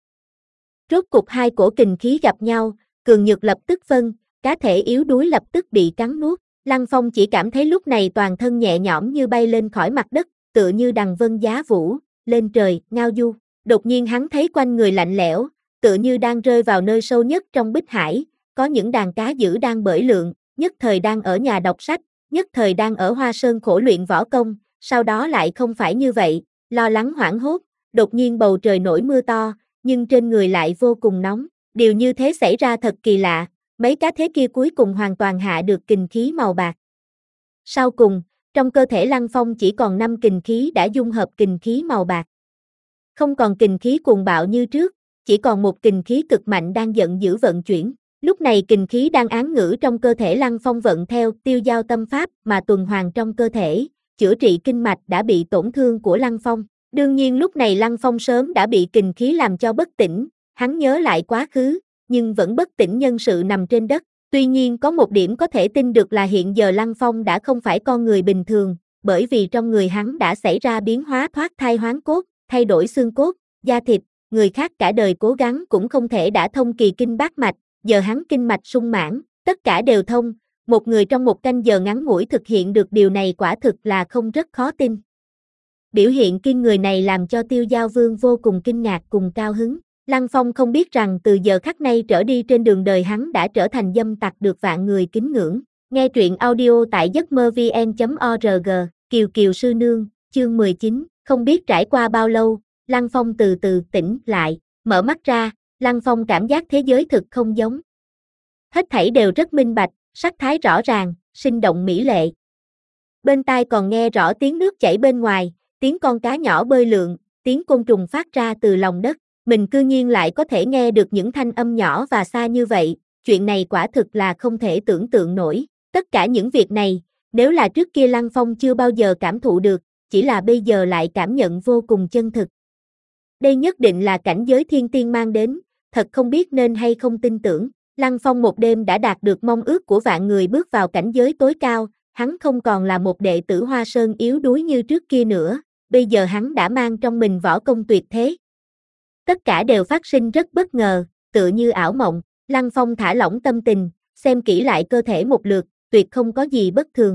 Rốt cục hai cổ kình khí gặp nhau, cường nhược lập tức phân, cá thể yếu đuối lập tức bị cắn nuốt. Lăng Phong chỉ cảm thấy lúc này toàn thân nhẹ nhõm như bay lên khỏi mặt đất, tựa như đằng vân giá vũ, lên trời, ngao du. Đột nhiên hắn thấy quanh người lạnh lẽo, tựa như đang rơi vào nơi sâu nhất trong bích hải, có những đàn cá dữ đang bơi lượn, nhất thời đang ở nhà đọc sách, nhất thời đang ở Hoa Sơn khổ luyện võ công, sau đó lại không phải như vậy, lo lắng hoảng hốt, đột nhiên bầu trời nổi mưa to, nhưng trên người lại vô cùng nóng. Điều như thế xảy ra thật kỳ lạ, mấy cá thế kia cuối cùng hoàn toàn hạ được kình khí màu bạc. Sau cùng, trong cơ thể Lăng Phong chỉ còn năm kình khí đã dung hợp kình khí màu bạc. Không còn kình khí cuồng bạo như trước, chỉ còn một kình khí cực mạnh đang giận dữ vận chuyển. Lúc này kình khí đang án ngữ trong cơ thể Lăng Phong vận theo Tiêu Giao tâm pháp mà tuần hoàn trong cơ thể, chữa trị kinh mạch đã bị tổn thương của Lăng Phong. Đương nhiên lúc này Lăng Phong sớm đã bị kình khí làm cho bất tỉnh, hắn nhớ lại quá khứ, nhưng vẫn bất tỉnh nhân sự nằm trên đất. Tuy nhiên có một điểm có thể tin được là hiện giờ Lăng Phong đã không phải con người bình thường, bởi vì trong người hắn đã xảy ra biến hóa thoát thai hoán cốt, thay đổi xương cốt, da thịt, người khác cả đời cố gắng cũng không thể đã thông kỳ kinh bát mạch, giờ hắn kinh mạch sung mãn, tất cả đều thông, một người trong một canh giờ ngắn ngủi thực hiện được điều này quả thực là không rất khó tin. Biểu hiện kinh người này làm cho Tiêu Giao Vương vô cùng kinh ngạc cùng cao hứng. Lăng Phong không biết rằng từ giờ khắc nay trở đi trên đường đời hắn đã trở thành dâm tặc được vạn người kính ngưỡng. Nghe truyện audio tại giấc mơ vn chấm org, Kiều Kiều Sư Nương, chương mười chín, không biết trải qua bao lâu, Lăng Phong từ từ tỉnh lại, mở mắt ra, Lăng Phong cảm giác thế giới thực không giống. Hết thảy đều rất minh bạch, sắc thái rõ ràng, sinh động mỹ lệ. Bên tai còn nghe rõ tiếng nước chảy bên ngoài, tiếng con cá nhỏ bơi lượn, tiếng côn trùng phát ra từ lòng đất. Mình cư nhiên lại có thể nghe được những thanh âm nhỏ và xa như vậy, chuyện này quả thực là không thể tưởng tượng nổi. Tất cả những việc này, nếu là trước kia Lăng Phong chưa bao giờ cảm thụ được, chỉ là bây giờ lại cảm nhận vô cùng chân thực. Đây nhất định là cảnh giới thiên tiên mang đến, thật không biết nên hay không tin tưởng. Lăng Phong một đêm đã đạt được mong ước của vạn người bước vào cảnh giới tối cao, hắn không còn là một đệ tử Hoa Sơn yếu đuối như trước kia nữa, bây giờ hắn đã mang trong mình võ công tuyệt thế. Tất cả đều phát sinh rất bất ngờ, tựa như ảo mộng. Lăng Phong thả lỏng tâm tình, xem kỹ lại cơ thể một lượt, tuyệt không có gì bất thường.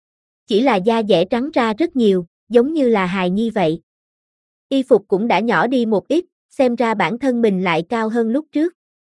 Chỉ là da dẻ trắng ra rất nhiều, giống như là hài nhi vậy. Y phục cũng đã nhỏ đi một ít, xem ra bản thân mình lại cao hơn lúc trước.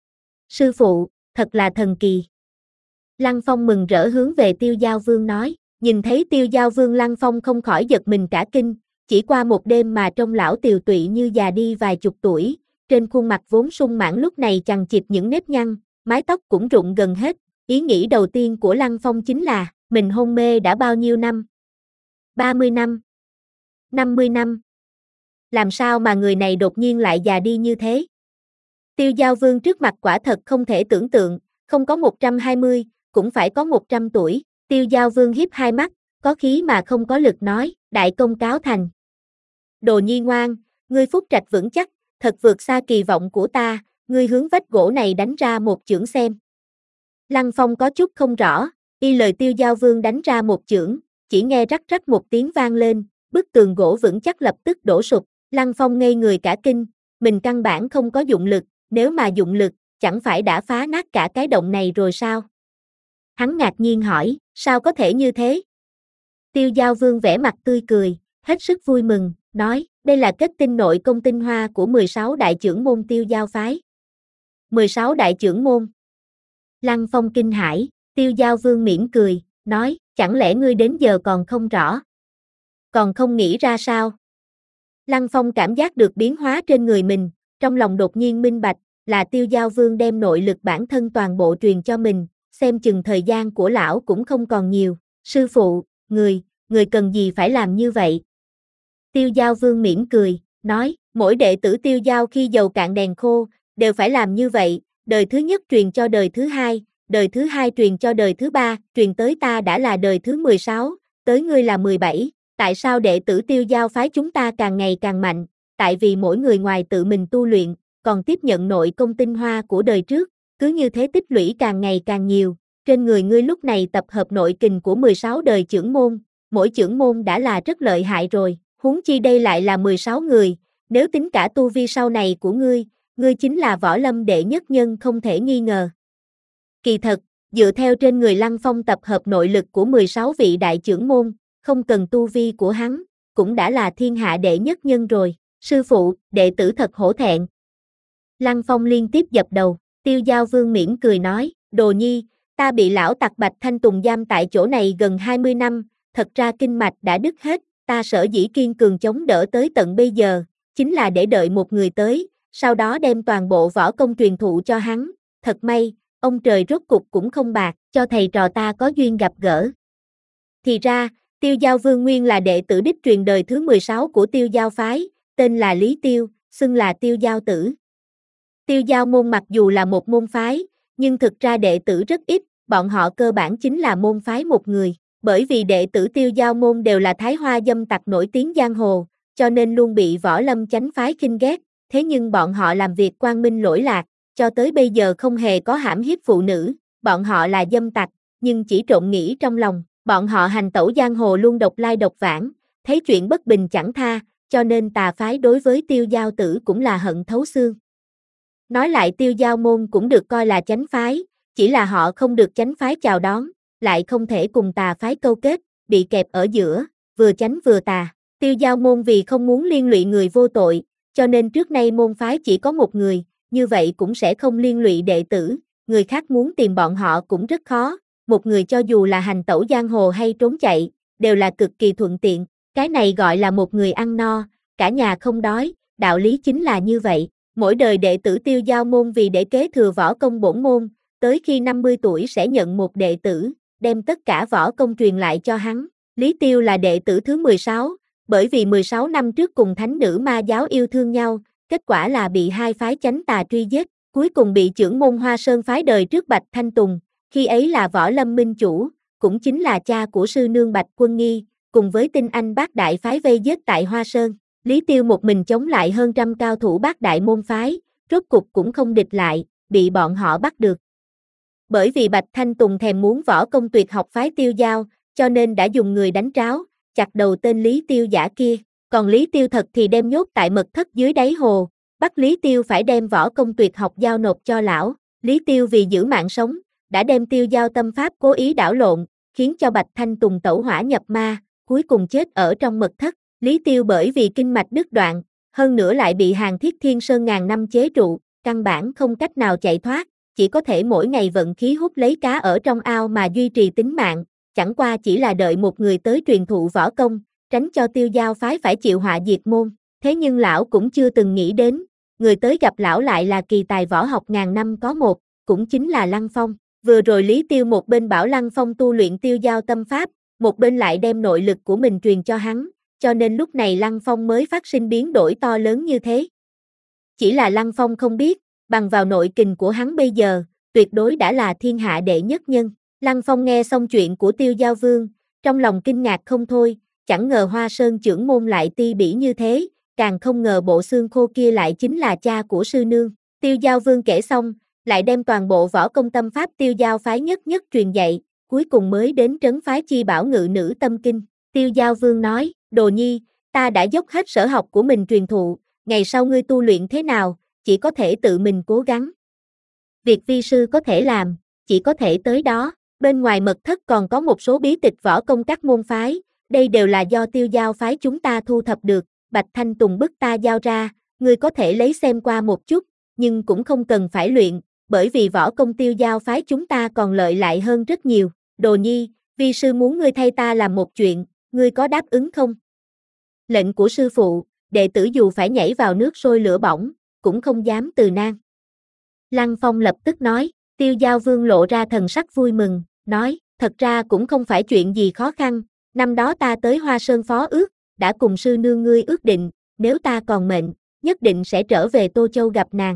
Sư phụ, thật là thần kỳ. Lăng Phong mừng rỡ hướng về Tiêu Giao Vương nói, nhìn thấy Tiêu Giao Vương Lăng Phong không khỏi giật mình cả kinh. Chỉ qua một đêm mà trông lão tiều tụy như già đi vài chục tuổi, trên khuôn mặt vốn sung mãn lúc này chằng chịt những nếp nhăn, mái tóc cũng rụng gần hết. Ý nghĩ đầu tiên của Lăng Phong chính là, mình hôn mê đã bao nhiêu năm? ba mươi năm? năm mươi năm? Làm sao mà người này đột nhiên lại già đi như thế? Tiêu Giao Vương trước mặt quả thật không thể tưởng tượng, không có một trăm hai mươi, cũng phải có một trăm tuổi. Tiêu Giao Vương híp hai mắt, có khí mà không có lực nói, đại công cáo thành. Đồ nhi ngoan, ngươi phúc trạch vững chắc, thật vượt xa kỳ vọng của ta, ngươi hướng vách gỗ này đánh ra một chưởng xem. Lăng Phong có chút không rõ, y lời Tiêu Giao Vương đánh ra một chưởng, chỉ nghe rắc rắc một tiếng vang lên, bức tường gỗ vững chắc lập tức đổ sụp. Lăng Phong ngây người cả kinh, mình căn bản không có dụng lực, nếu mà dụng lực, chẳng phải đã phá nát cả cái động này rồi sao? Hắn ngạc nhiên hỏi, sao có thể như thế? Tiêu Giao Vương vẻ mặt tươi cười, hết sức vui mừng, nói, đây là kết tinh nội công tinh hoa của mười sáu đại chưởng môn Tiêu Giao phái. mười sáu đại chưởng môn. Lăng Phong kinh hãi, Tiêu Giao Vương mỉm cười, nói, chẳng lẽ ngươi đến giờ còn không rõ? Còn không nghĩ ra sao? Lăng Phong cảm giác được biến hóa trên người mình, trong lòng đột nhiên minh bạch, là Tiêu Giao Vương đem nội lực bản thân toàn bộ truyền cho mình, xem chừng thời gian của lão cũng không còn nhiều. Sư phụ, người, người cần gì phải làm như vậy? Tiêu Giao Vương mỉm cười, nói, mỗi đệ tử Tiêu Giao khi dầu cạn đèn khô, đều phải làm như vậy, đời thứ nhất truyền cho đời thứ hai, đời thứ hai truyền cho đời thứ ba, truyền tới ta đã là đời thứ mười sáu, tới ngươi là mười bảy, tại sao đệ tử Tiêu Giao phái chúng ta càng ngày càng mạnh? Tại vì mỗi người ngoài tự mình tu luyện, còn tiếp nhận nội công tinh hoa của đời trước, cứ như thế tích lũy càng ngày càng nhiều, trên người ngươi lúc này tập hợp nội kình của mười sáu đời chưởng môn, mỗi chưởng môn đã là rất lợi hại rồi, huống chi đây lại là mười sáu người, nếu tính cả tu vi sau này của ngươi, ngươi chính là võ lâm đệ nhất nhân không thể nghi ngờ. Kỳ thật, dựa theo trên người Lăng Phong tập hợp nội lực của mười sáu vị đại chưởng môn, không cần tu vi của hắn, cũng đã là thiên hạ đệ nhất nhân rồi. Sư phụ, đệ tử thật hổ thẹn. Lăng Phong liên tiếp dập đầu, Tiêu Giao Vương mỉm cười nói, Đồ Nhi, ta bị lão tặc Bạch Thanh Tùng giam tại chỗ này gần hai mươi năm, thật ra kinh mạch đã đứt hết, ta sở dĩ kiên cường chống đỡ tới tận bây giờ, chính là để đợi một người tới, sau đó đem toàn bộ võ công truyền thụ cho hắn, thật may, ông trời rốt cục cũng không bạc, cho thầy trò ta có duyên gặp gỡ. Thì ra, Tiêu Giao Vương nguyên là đệ tử đích truyền đời thứ mười sáu của Tiêu Giao phái, tên là Lý Tiêu, xưng là Tiêu Giao tử. Tiêu Giao môn mặc dù là một môn phái, nhưng thực ra đệ tử rất ít, bọn họ cơ bản chính là môn phái một người, bởi vì đệ tử Tiêu Giao môn đều là Thái Hoa dâm tặc nổi tiếng giang hồ, cho nên luôn bị võ lâm chánh phái khinh ghét, thế nhưng bọn họ làm việc quang minh lỗi lạc, cho tới bây giờ không hề có hãm hiếp phụ nữ, bọn họ là dâm tặc, nhưng chỉ trộm nghĩ trong lòng, bọn họ hành tẩu giang hồ luôn độc lai độc vãng, thấy chuyện bất bình chẳng tha, cho nên tà phái đối với Tiêu Giao tử cũng là hận thấu xương. Nói lại Tiêu Giao môn cũng được coi là chánh phái, chỉ là họ không được chánh phái chào đón, lại không thể cùng tà phái câu kết, bị kẹp ở giữa, vừa chánh vừa tà. Tiêu Giao môn vì không muốn liên lụy người vô tội, cho nên trước nay môn phái chỉ có một người, như vậy cũng sẽ không liên lụy đệ tử, người khác muốn tìm bọn họ cũng rất khó, một người cho dù là hành tẩu giang hồ hay trốn chạy, đều là cực kỳ thuận tiện, cái này gọi là một người ăn no, cả nhà không đói, đạo lý chính là như vậy. Mỗi đời đệ tử Tiêu Giao môn vì để kế thừa võ công bổn môn, tới khi năm mươi tuổi sẽ nhận một đệ tử, đem tất cả võ công truyền lại cho hắn. Lý Tiêu là đệ tử thứ mười sáu, bởi vì mười sáu năm trước cùng thánh nữ ma giáo yêu thương nhau, kết quả là bị hai phái chánh tà truy giết, cuối cùng bị trưởng môn Hoa Sơn phái đời trước Bạch Thanh Tùng, khi ấy là võ lâm minh chủ, cũng chính là cha của sư nương Bạch Quân Nghi, cùng với tinh anh bát đại phái vây giết tại Hoa Sơn. Lý Tiêu một mình chống lại hơn trăm cao thủ bát đại môn phái, rốt cục cũng không địch lại, bị bọn họ bắt được. Bởi vì Bạch Thanh Tùng thèm muốn võ công tuyệt học phái Tiêu Giao, cho nên đã dùng người đánh tráo, chặt đầu tên Lý Tiêu giả kia, còn Lý Tiêu thật thì đem nhốt tại mật thất dưới đáy hồ, bắt Lý Tiêu phải đem võ công tuyệt học giao nộp cho lão. Lý Tiêu vì giữ mạng sống, đã đem Tiêu Giao tâm pháp cố ý đảo lộn, khiến cho Bạch Thanh Tùng tẩu hỏa nhập ma, cuối cùng chết ở trong mật thất. Lý Tiêu bởi vì kinh mạch đứt đoạn, hơn nữa lại bị Hàn Thiết Thiên Sơn ngàn năm chế trụ, căn bản không cách nào chạy thoát, chỉ có thể mỗi ngày vận khí hút lấy cá ở trong ao mà duy trì tính mạng, chẳng qua chỉ là đợi một người tới truyền thụ võ công, tránh cho Tiêu Giao phái phải chịu họa diệt môn. Thế nhưng lão cũng chưa từng nghĩ đến, người tới gặp lão lại là kỳ tài võ học ngàn năm có một, cũng chính là Lăng Phong. Vừa rồi Lý Tiêu một bên bảo Lăng Phong tu luyện Tiêu Giao tâm pháp, một bên lại đem nội lực của mình truyền cho hắn, cho nên lúc này Lăng Phong mới phát sinh biến đổi to lớn như thế. Chỉ là Lăng Phong không biết, bằng vào nội kình của hắn bây giờ, tuyệt đối đã là thiên hạ đệ nhất nhân. Lăng Phong nghe xong chuyện của Tiêu Giao Vương, trong lòng kinh ngạc không thôi, chẳng ngờ Hoa Sơn trưởng môn lại ti bỉ như thế, càng không ngờ bộ xương khô kia lại chính là cha của sư nương. Tiêu Giao Vương kể xong, lại đem toàn bộ võ công tâm pháp Tiêu Giao phái nhất nhất truyền dạy, cuối cùng mới đến trấn phái chi bảo ngự nữ tâm kinh. Tiêu Giao Vương nói, Đồ Nhi, ta đã dốc hết sở học của mình truyền thụ, ngày sau ngươi tu luyện thế nào, chỉ có thể tự mình cố gắng. Việc vi sư có thể làm, chỉ có thể tới đó, bên ngoài mật thất còn có một số bí tịch võ công các môn phái, đây đều là do Tiêu Giao phái chúng ta thu thập được, Bạch Thanh Tùng bức ta giao ra, ngươi có thể lấy xem qua một chút, nhưng cũng không cần phải luyện, bởi vì võ công Tiêu Giao phái chúng ta còn lợi lại hơn rất nhiều. Đồ Nhi, vi sư muốn ngươi thay ta làm một chuyện, ngươi có đáp ứng không? Lệnh của sư phụ, đệ tử dù phải nhảy vào nước sôi lửa bỏng, cũng không dám từ nan. Lăng Phong lập tức nói, Tiêu Giao Vương lộ ra thần sắc vui mừng, nói, thật ra cũng không phải chuyện gì khó khăn, năm đó ta tới Hoa Sơn phó ước, đã cùng sư nương ngươi ước định, nếu ta còn mệnh, nhất định sẽ trở về Tô Châu gặp nàng.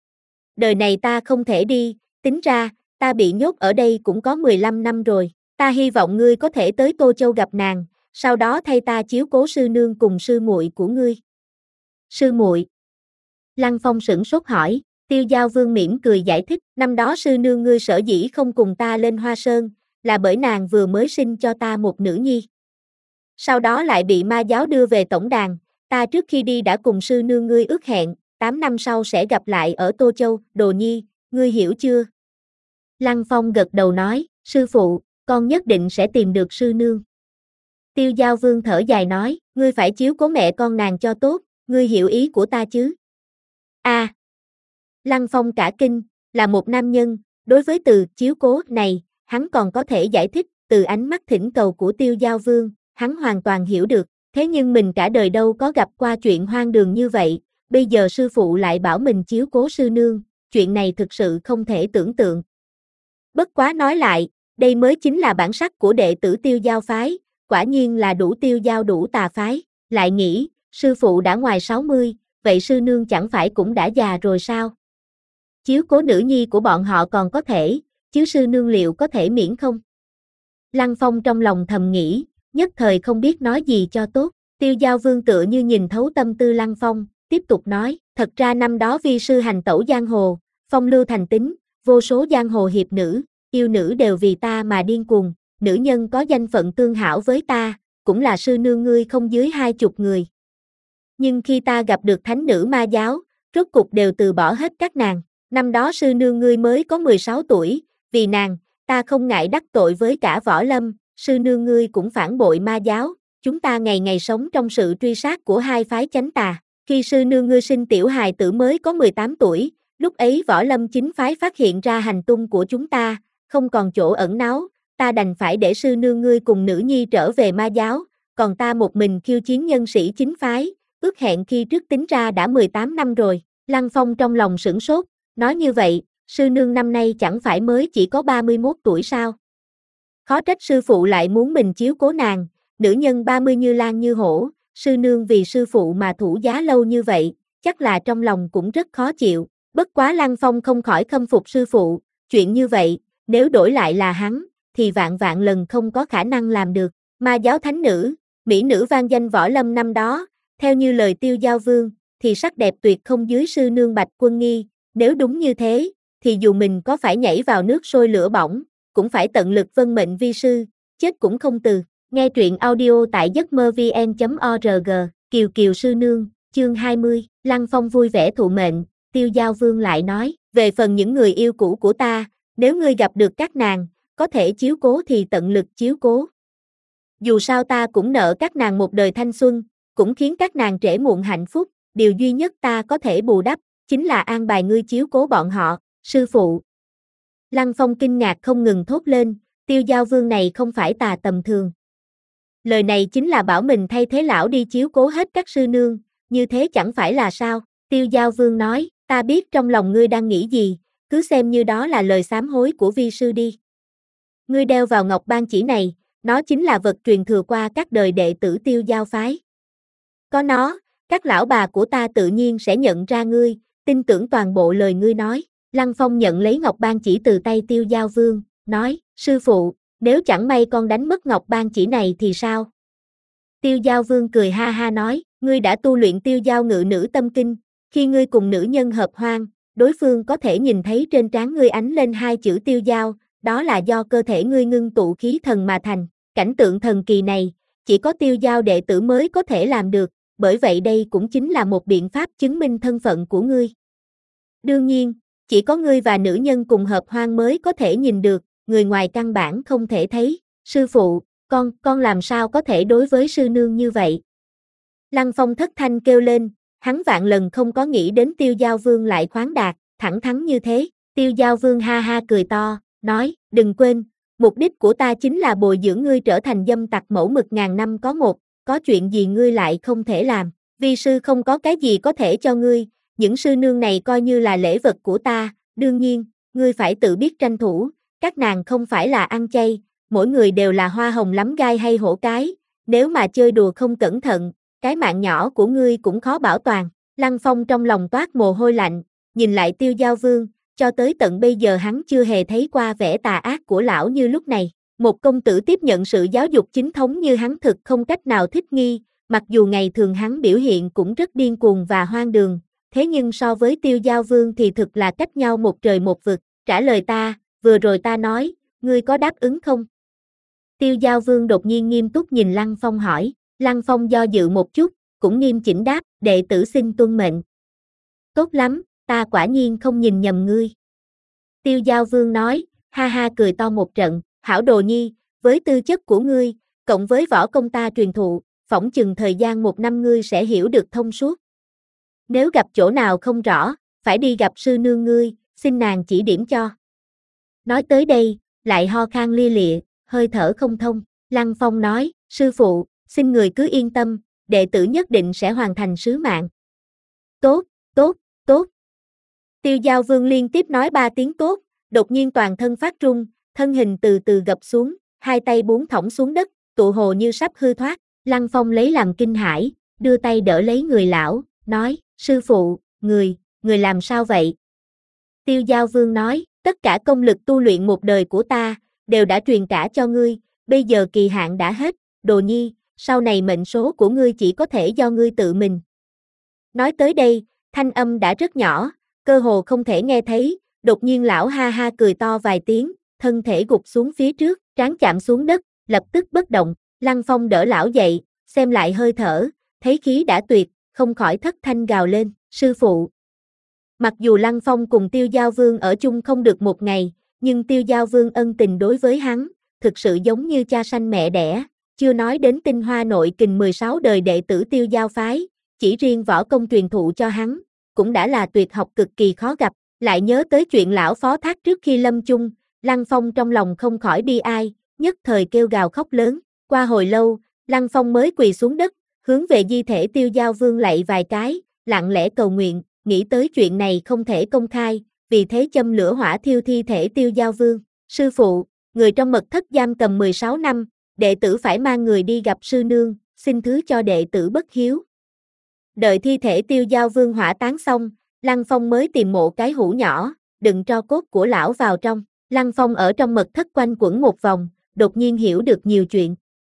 Đời này ta không thể đi, tính ra, ta bị nhốt ở đây cũng có mười lăm năm rồi, ta hy vọng ngươi có thể tới Tô Châu gặp nàng, sau đó thay ta chiếu cố sư nương cùng sư muội của ngươi. Sư muội? Lăng Phong sửng sốt hỏi, Tiêu Giao Vương mỉm cười giải thích, năm đó sư nương ngươi sở dĩ không cùng ta lên Hoa Sơn, là bởi nàng vừa mới sinh cho ta một nữ nhi. Sau đó lại bị ma giáo đưa về tổng đàn, ta trước khi đi đã cùng sư nương ngươi ước hẹn, tám năm sau sẽ gặp lại ở Tô Châu, Đồ Nhi, ngươi hiểu chưa? Lăng Phong gật đầu nói, sư phụ, con nhất định sẽ tìm được sư nương. Tiêu Giao Vương thở dài nói, ngươi phải chiếu cố mẹ con nàng cho tốt, ngươi hiểu ý của ta chứ? A. À, Lăng Phong cả kinh, là một nam nhân, đối với từ chiếu cố này, hắn còn có thể giải thích, từ ánh mắt thỉnh cầu của Tiêu Giao Vương, hắn hoàn toàn hiểu được, thế nhưng mình cả đời đâu có gặp qua chuyện hoang đường như vậy, bây giờ sư phụ lại bảo mình chiếu cố sư nương, chuyện này thực sự không thể tưởng tượng. Bất quá nói lại, đây mới chính là bản sắc của đệ tử Tiêu Giao phái, quả nhiên là đủ tiêu giao đủ tà phái, lại nghĩ, sư phụ đã ngoài sáu mươi, vậy sư nương chẳng phải cũng đã già rồi sao? Chiếu cố nữ nhi của bọn họ còn có thể, chứ sư nương liệu có thể miễn không? Lăng Phong trong lòng thầm nghĩ, nhất thời không biết nói gì cho tốt, Tiêu Giao Vương tựa như nhìn thấu tâm tư Lăng Phong, tiếp tục nói, thật ra năm đó vi sư hành tẩu giang hồ, phong lưu thành tính, vô số giang hồ hiệp nữ, yêu nữ đều vì ta mà điên cuồng, nữ nhân có danh phận tương hảo với ta, cũng là sư nương ngươi không dưới hai chục người. Nhưng khi ta gặp được thánh nữ ma giáo, rốt cục đều từ bỏ hết các nàng, năm đó sư nương ngươi mới có mười sáu tuổi, vì nàng, ta không ngại đắc tội với cả võ lâm, sư nương ngươi cũng phản bội ma giáo, chúng ta ngày ngày sống trong sự truy sát của hai phái chánh tà. Khi sư nương ngươi sinh tiểu hài tử mới có mười tám tuổi, lúc ấy võ lâm chính phái phát hiện ra hành tung của chúng ta, không còn chỗ ẩn náu, ta đành phải để sư nương ngươi cùng nữ nhi trở về ma giáo, còn ta một mình khiêu chiến nhân sĩ chính phái, ước hẹn khi trước tính ra đã mười tám năm rồi. Lăng Phong trong lòng sửng sốt, nói như vậy, sư nương năm nay chẳng phải mới chỉ có ba mươi mốt tuổi sao? Khó trách sư phụ lại muốn mình chiếu cố nàng, nữ nhân ba mươi như lan như hổ, sư nương vì sư phụ mà thủ giá lâu như vậy, chắc là trong lòng cũng rất khó chịu, bất quá Lăng Phong không khỏi khâm phục sư phụ, chuyện như vậy, nếu đổi lại là hắn, thì vạn vạn lần không có khả năng làm được. Ma giáo thánh nữ, mỹ nữ vang danh võ lâm năm đó, theo như lời Tiêu Giao Vương, thì sắc đẹp tuyệt không dưới sư nương Bạch Quân Nghi, nếu đúng như thế, thì dù mình có phải nhảy vào nước sôi lửa bỏng, cũng phải tận lực vâng mệnh vi sư, chết cũng không từ. Nghe truyện audio tại giấc mơ vn chấm org, Kiều Kiều sư nương, chương hai mươi, Lăng Phong vui vẻ thụ mệnh, Tiêu Giao Vương lại nói, về phần những người yêu cũ của ta, nếu ngươi gặp được các nàng, có thể chiếu cố thì tận lực chiếu cố. Dù sao ta cũng nợ các nàng một đời thanh xuân, cũng khiến các nàng trễ muộn hạnh phúc, điều duy nhất ta có thể bù đắp, chính là an bài ngươi chiếu cố bọn họ, sư phụ. Lăng Phong kinh ngạc không ngừng thốt lên, Tiêu Giao Vương này không phải tà tầm thường. Lời này chính là bảo mình thay thế lão đi chiếu cố hết các sư nương, như thế chẳng phải là sao? Tiêu Giao Vương nói, ta biết trong lòng ngươi đang nghĩ gì, cứ xem như đó là lời sám hối của vi sư đi. Ngươi đeo vào ngọc ban chỉ này, nó chính là vật truyền thừa qua các đời đệ tử Tiêu Giao phái. Có nó, các lão bà của ta tự nhiên sẽ nhận ra ngươi, tin tưởng toàn bộ lời ngươi nói. Lăng Phong nhận lấy ngọc ban chỉ từ tay Tiêu Giao Vương, nói, sư phụ, nếu chẳng may con đánh mất ngọc ban chỉ này thì sao? Tiêu Giao Vương cười ha ha nói, ngươi đã tu luyện Tiêu Giao ngự nữ tâm kinh, khi ngươi cùng nữ nhân hợp hoan, đối phương có thể nhìn thấy trên trán ngươi ánh lên hai chữ tiêu dao, đó là do cơ thể ngươi ngưng tụ khí thần mà thành. Cảnh tượng thần kỳ này, chỉ có tiêu dao đệ tử mới có thể làm được, bởi vậy đây cũng chính là một biện pháp chứng minh thân phận của ngươi. Đương nhiên, chỉ có ngươi và nữ nhân cùng hợp hoan mới có thể nhìn được, người ngoài căn bản không thể thấy. Sư phụ, con, con làm sao có thể đối với sư nương như vậy? Lăng Phong thất thanh kêu lên, hắn vạn lần không có nghĩ đến Tiêu Giao Vương lại khoáng đạt, thẳng thắn như thế. Tiêu Giao Vương ha ha cười to, nói, đừng quên, mục đích của ta chính là bồi dưỡng ngươi trở thành dâm tặc mẫu mực ngàn năm có một, có chuyện gì ngươi lại không thể làm, vi sư không có cái gì có thể cho ngươi, những sư nương này coi như là lễ vật của ta, đương nhiên, ngươi phải tự biết tranh thủ, các nàng không phải là ăn chay, mỗi người đều là hoa hồng lắm gai hay hổ cái, nếu mà chơi đùa không cẩn thận, cái mạng nhỏ của ngươi cũng khó bảo toàn. Lăng Phong trong lòng toát mồ hôi lạnh, nhìn lại Tiêu Giao Vương, cho tới tận bây giờ hắn chưa hề thấy qua vẻ tà ác của lão như lúc này. Một công tử tiếp nhận sự giáo dục chính thống như hắn thực không cách nào thích nghi, mặc dù ngày thường hắn biểu hiện cũng rất điên cuồng và hoang đường, thế nhưng so với Tiêu Giao Vương thì thực là cách nhau một trời một vực. Trả lời ta, vừa rồi ta nói, ngươi có đáp ứng không? Tiêu Giao Vương đột nhiên nghiêm túc nhìn Lăng Phong hỏi. Lăng Phong do dự một chút, cũng nghiêm chỉnh đáp, đệ tử xin tuân mệnh. Tốt lắm, ta quả nhiên không nhìn nhầm ngươi. Tiêu Giao Vương nói, ha ha cười to một trận, hảo đồ nhi, với tư chất của ngươi, cộng với võ công ta truyền thụ, phỏng chừng thời gian một năm ngươi sẽ hiểu được thông suốt. Nếu gặp chỗ nào không rõ, phải đi gặp sư nương ngươi, xin nàng chỉ điểm cho. Nói tới đây, lại ho khan lia lịa, hơi thở không thông. Lăng Phong nói, sư phụ, xin người cứ yên tâm, đệ tử nhất định sẽ hoàn thành sứ mạng. Tốt, tốt, tốt. Tiêu Giao Vương liên tiếp nói ba tiếng tốt, đột nhiên toàn thân phát run, thân hình từ từ gập xuống, hai tay buông thõng xuống đất, tụ hồ như sắp hư thoát. Lăng Phong lấy làm kinh hãi, đưa tay đỡ lấy người lão, nói, sư phụ, người, người làm sao vậy? Tiêu Giao Vương nói, tất cả công lực tu luyện một đời của ta, đều đã truyền cả cho ngươi, bây giờ kỳ hạn đã hết, đồ nhi, sau này mệnh số của ngươi chỉ có thể do ngươi tự mình. Nói tới đây, thanh âm đã rất nhỏ, cơ hồ không thể nghe thấy, đột nhiên lão ha ha cười to vài tiếng, thân thể gục xuống phía trước, trán chạm xuống đất, lập tức bất động. Lăng Phong đỡ lão dậy, xem lại hơi thở, thấy khí đã tuyệt, không khỏi thất thanh gào lên, sư phụ. Mặc dù Lăng Phong cùng Tiêu Giao Vương ở chung không được một ngày, nhưng Tiêu Giao Vương ân tình đối với hắn, thực sự giống như cha sanh mẹ đẻ, chưa nói đến tinh hoa nội kình mười sáu đời đệ tử Tiêu Giao phái, chỉ riêng võ công truyền thụ cho hắn, cũng đã là tuyệt học cực kỳ khó gặp, lại nhớ tới chuyện lão phó thác trước khi lâm chung, Lăng Phong trong lòng không khỏi bi ai, nhất thời kêu gào khóc lớn. Qua hồi lâu, Lăng Phong mới quỳ xuống đất, hướng về di thể Tiêu Giao Vương lạy vài cái, lặng lẽ cầu nguyện, nghĩ tới chuyện này không thể công khai, vì thế châm lửa hỏa thiêu thi thể Tiêu Giao Vương. Sư phụ, người trong mật thất giam cầm mười sáu năm, đệ tử phải mang người đi gặp sư nương, xin thứ cho đệ tử bất hiếu. Đợi thi thể Tiêu Giao Vương hỏa táng xong, Lăng Phong mới tìm mộ cái hũ nhỏ, đựng tro cốt của lão vào trong. Lăng Phong ở trong mật thất quanh quẩn một vòng, đột nhiên hiểu được nhiều chuyện.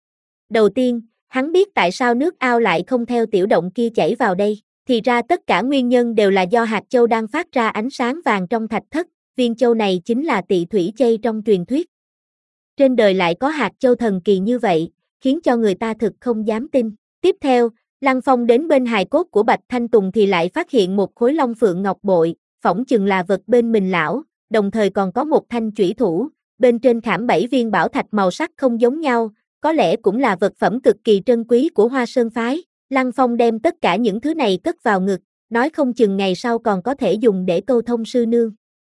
Đầu tiên, hắn biết tại sao nước ao lại không theo tiểu động kia chảy vào đây, thì ra tất cả nguyên nhân đều là do hạt châu đang phát ra ánh sáng vàng trong thạch thất, viên châu này chính là Tị Thủy Chây trong truyền thuyết. Trên đời lại có hạt châu thần kỳ như vậy, khiến cho người ta thực không dám tin. Tiếp theo, Lăng Phong đến bên hài cốt của Bạch Thanh Tùng thì lại phát hiện một khối long phượng ngọc bội, phỏng chừng là vật bên mình lão, đồng thời còn có một thanh chủy thủ, bên trên khảm bảy viên bảo thạch màu sắc không giống nhau, có lẽ cũng là vật phẩm cực kỳ trân quý của Hoa Sơn phái. Lăng Phong đem tất cả những thứ này cất vào ngực, nói không chừng ngày sau còn có thể dùng để câu thông sư nương.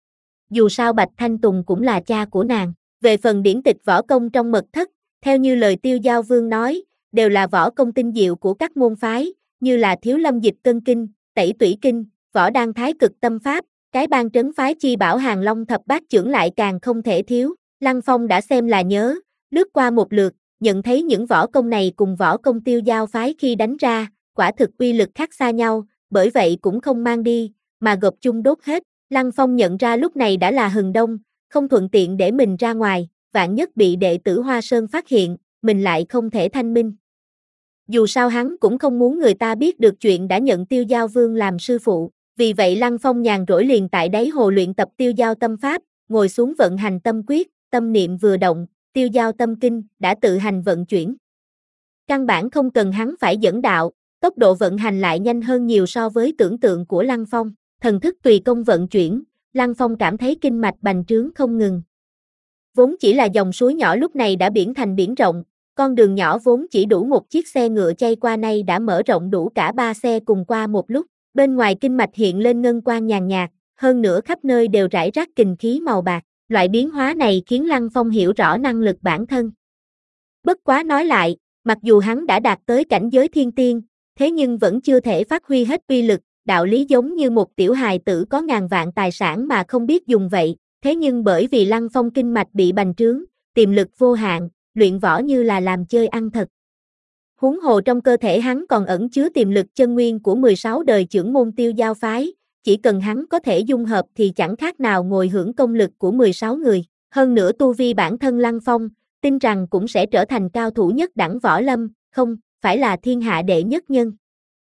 Dù sao Bạch Thanh Tùng cũng là cha của nàng. Về phần điển tịch võ công trong mật thất, theo như lời Tiêu Giao Vương nói, đều là võ công tinh diệu của các môn phái, như là Thiếu Lâm Dịch Cân Kinh, Tẩy Tủy Kinh, Võ Đăng Thái Cực Tâm Pháp, cái ban trấn phái chi bảo Hàng Long Thập Bát Chưởng lại càng không thể thiếu. Lăng Phong đã xem là nhớ, lướt qua một lượt, nhận thấy những võ công này cùng võ công Tiêu Giao phái khi đánh ra, quả thực uy lực khác xa nhau, bởi vậy cũng không mang đi, mà gộp chung đốt hết. Lăng Phong nhận ra lúc này đã là hừng đông, không thuận tiện để mình ra ngoài, vạn nhất bị đệ tử Hoa Sơn phát hiện, mình lại không thể thanh minh. Dù sao hắn cũng không muốn người ta biết được chuyện đã nhận Tiêu Giao Vương làm sư phụ. Vì vậy Lăng Phong nhàn rỗi liền tại đáy hồ luyện tập tiêu giao tâm pháp, ngồi xuống vận hành tâm quyết, tâm niệm vừa động, tiêu giao tâm kinh đã tự hành vận chuyển. Căn bản không cần hắn phải dẫn đạo, tốc độ vận hành lại nhanh hơn nhiều so với tưởng tượng của Lăng Phong. Thần thức tùy công vận chuyển, Lăng Phong cảm thấy kinh mạch bành trướng không ngừng. Vốn chỉ là dòng suối nhỏ lúc này đã biển thành biển rộng, con đường nhỏ vốn chỉ đủ một chiếc xe ngựa chay qua nay đã mở rộng đủ cả ba xe cùng qua một lúc. Bên ngoài kinh mạch hiện lên ngân quang nhàn nhạt, hơn nữa khắp nơi đều rải rác kình khí màu bạc. Loại biến hóa này khiến Lăng Phong hiểu rõ năng lực bản thân. Bất quá nói lại, mặc dù hắn đã đạt tới cảnh giới thiên tiên, thế nhưng vẫn chưa thể phát huy hết uy lực, đạo lý giống như một tiểu hài tử có ngàn vạn tài sản mà không biết dùng vậy. Thế nhưng bởi vì Lăng Phong kinh mạch bị bành trướng, tiềm lực vô hạn, luyện võ như là làm chơi ăn thật. Huống hồ trong cơ thể hắn còn ẩn chứa tiềm lực chân nguyên của mười sáu đời chưởng môn tiêu giao phái, chỉ cần hắn có thể dung hợp thì chẳng khác nào ngồi hưởng công lực của mười sáu người. Hơn nữa tu vi bản thân Lăng Phong, tin rằng cũng sẽ trở thành cao thủ nhất đẳng võ lâm, không phải là thiên hạ đệ nhất nhân.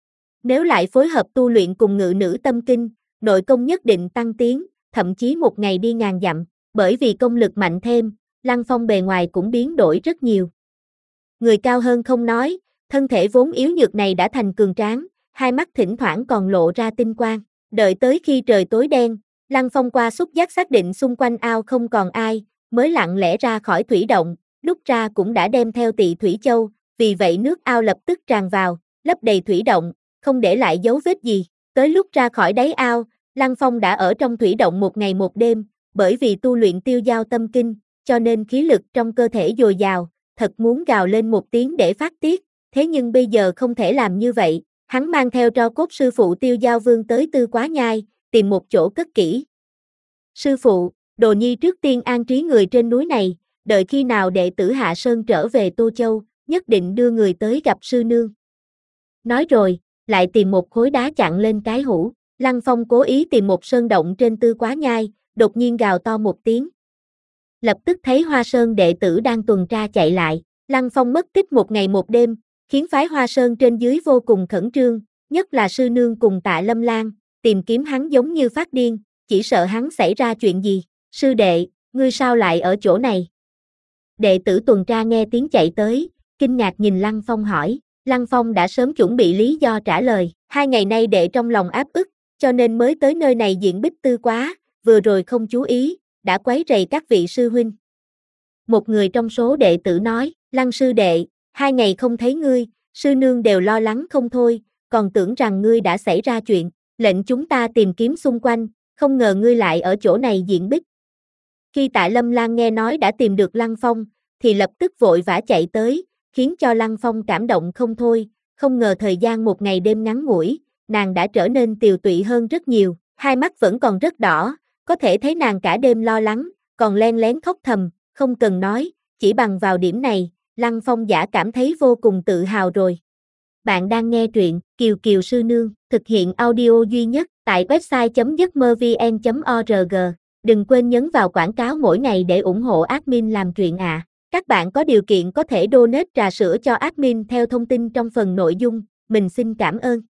Nếu lại phối hợp tu luyện cùng ngự nữ tâm kinh, nội công nhất định tăng tiến, thậm chí một ngày đi ngàn dặm, bởi vì công lực mạnh thêm, Lăng Phong bề ngoài cũng biến đổi rất nhiều. Người cao hơn không nói, thân thể vốn yếu nhược này đã thành cường tráng, hai mắt thỉnh thoảng còn lộ ra tinh quang. Đợi tới khi trời tối đen, Lăng Phong qua xúc giác xác định xung quanh ao không còn ai, mới lặng lẽ ra khỏi thủy động, lúc ra cũng đã đem theo Tị Thủy Châu, vì vậy nước ao lập tức tràn vào, lấp đầy thủy động, không để lại dấu vết gì. Tới lúc ra khỏi đáy ao, Lăng Phong đã ở trong thủy động một ngày một đêm, bởi vì tu luyện tiêu giao tâm kinh, cho nên khí lực trong cơ thể dồi dào, thật muốn gào lên một tiếng để phát tiết, thế nhưng bây giờ không thể làm như vậy. Hắn mang theo tro cốt sư phụ Tiêu Giao Vương tới Tư Quá Nhai, tìm một chỗ cất kỹ. Sư phụ, Đồ Nhi trước tiên an trí người trên núi này, đợi khi nào đệ tử Hạ Sơn trở về Tô Châu, nhất định đưa người tới gặp sư nương. Nói rồi, lại tìm một khối đá chặn lên cái hũ. Lăng Phong cố ý tìm một sơn động trên Tư Quá Nhai, đột nhiên gào to một tiếng. Lập tức thấy Hoa Sơn đệ tử đang tuần tra chạy lại. Lăng Phong mất tích một ngày một đêm, khiến phái Hoa Sơn trên dưới vô cùng khẩn trương, nhất là sư nương cùng Tạ Lâm Lan, tìm kiếm hắn giống như phát điên, chỉ sợ hắn xảy ra chuyện gì. Sư đệ, ngươi sao lại ở chỗ này? Đệ tử tuần tra nghe tiếng chạy tới, kinh ngạc nhìn Lăng Phong hỏi. Lăng Phong đã sớm chuẩn bị lý do trả lời, hai ngày nay đệ trong lòng áp ức, cho nên mới tới nơi này diện bích Tư Quá, vừa rồi không chú ý, đã quấy rầy các vị sư huynh. Một người trong số đệ tử nói, Lăng sư đệ, hai ngày không thấy ngươi, sư nương đều lo lắng không thôi, còn tưởng rằng ngươi đã xảy ra chuyện, lệnh chúng ta tìm kiếm xung quanh, không ngờ ngươi lại ở chỗ này diện bích. Khi Tạ Lâm Lan nghe nói đã tìm được Lăng Phong, thì lập tức vội vã chạy tới, khiến cho Lăng Phong cảm động không thôi, không ngờ thời gian một ngày đêm ngắn ngủi, nàng đã trở nên tiều tụy hơn rất nhiều, hai mắt vẫn còn rất đỏ, có thể thấy nàng cả đêm lo lắng, còn len lén khóc thầm, không cần nói, chỉ bằng vào điểm này, Lăng Phong giả cảm thấy vô cùng tự hào rồi. Bạn đang nghe truyện Kiều Kiều Sư Nương, thực hiện audio duy nhất tại website chấm giấc mơ vn chấm org. Đừng quên nhấn vào quảng cáo mỗi ngày để ủng hộ admin làm truyện ạ. À. Các bạn có điều kiện có thể donate trà sữa cho admin theo thông tin trong phần nội dung, mình xin cảm ơn.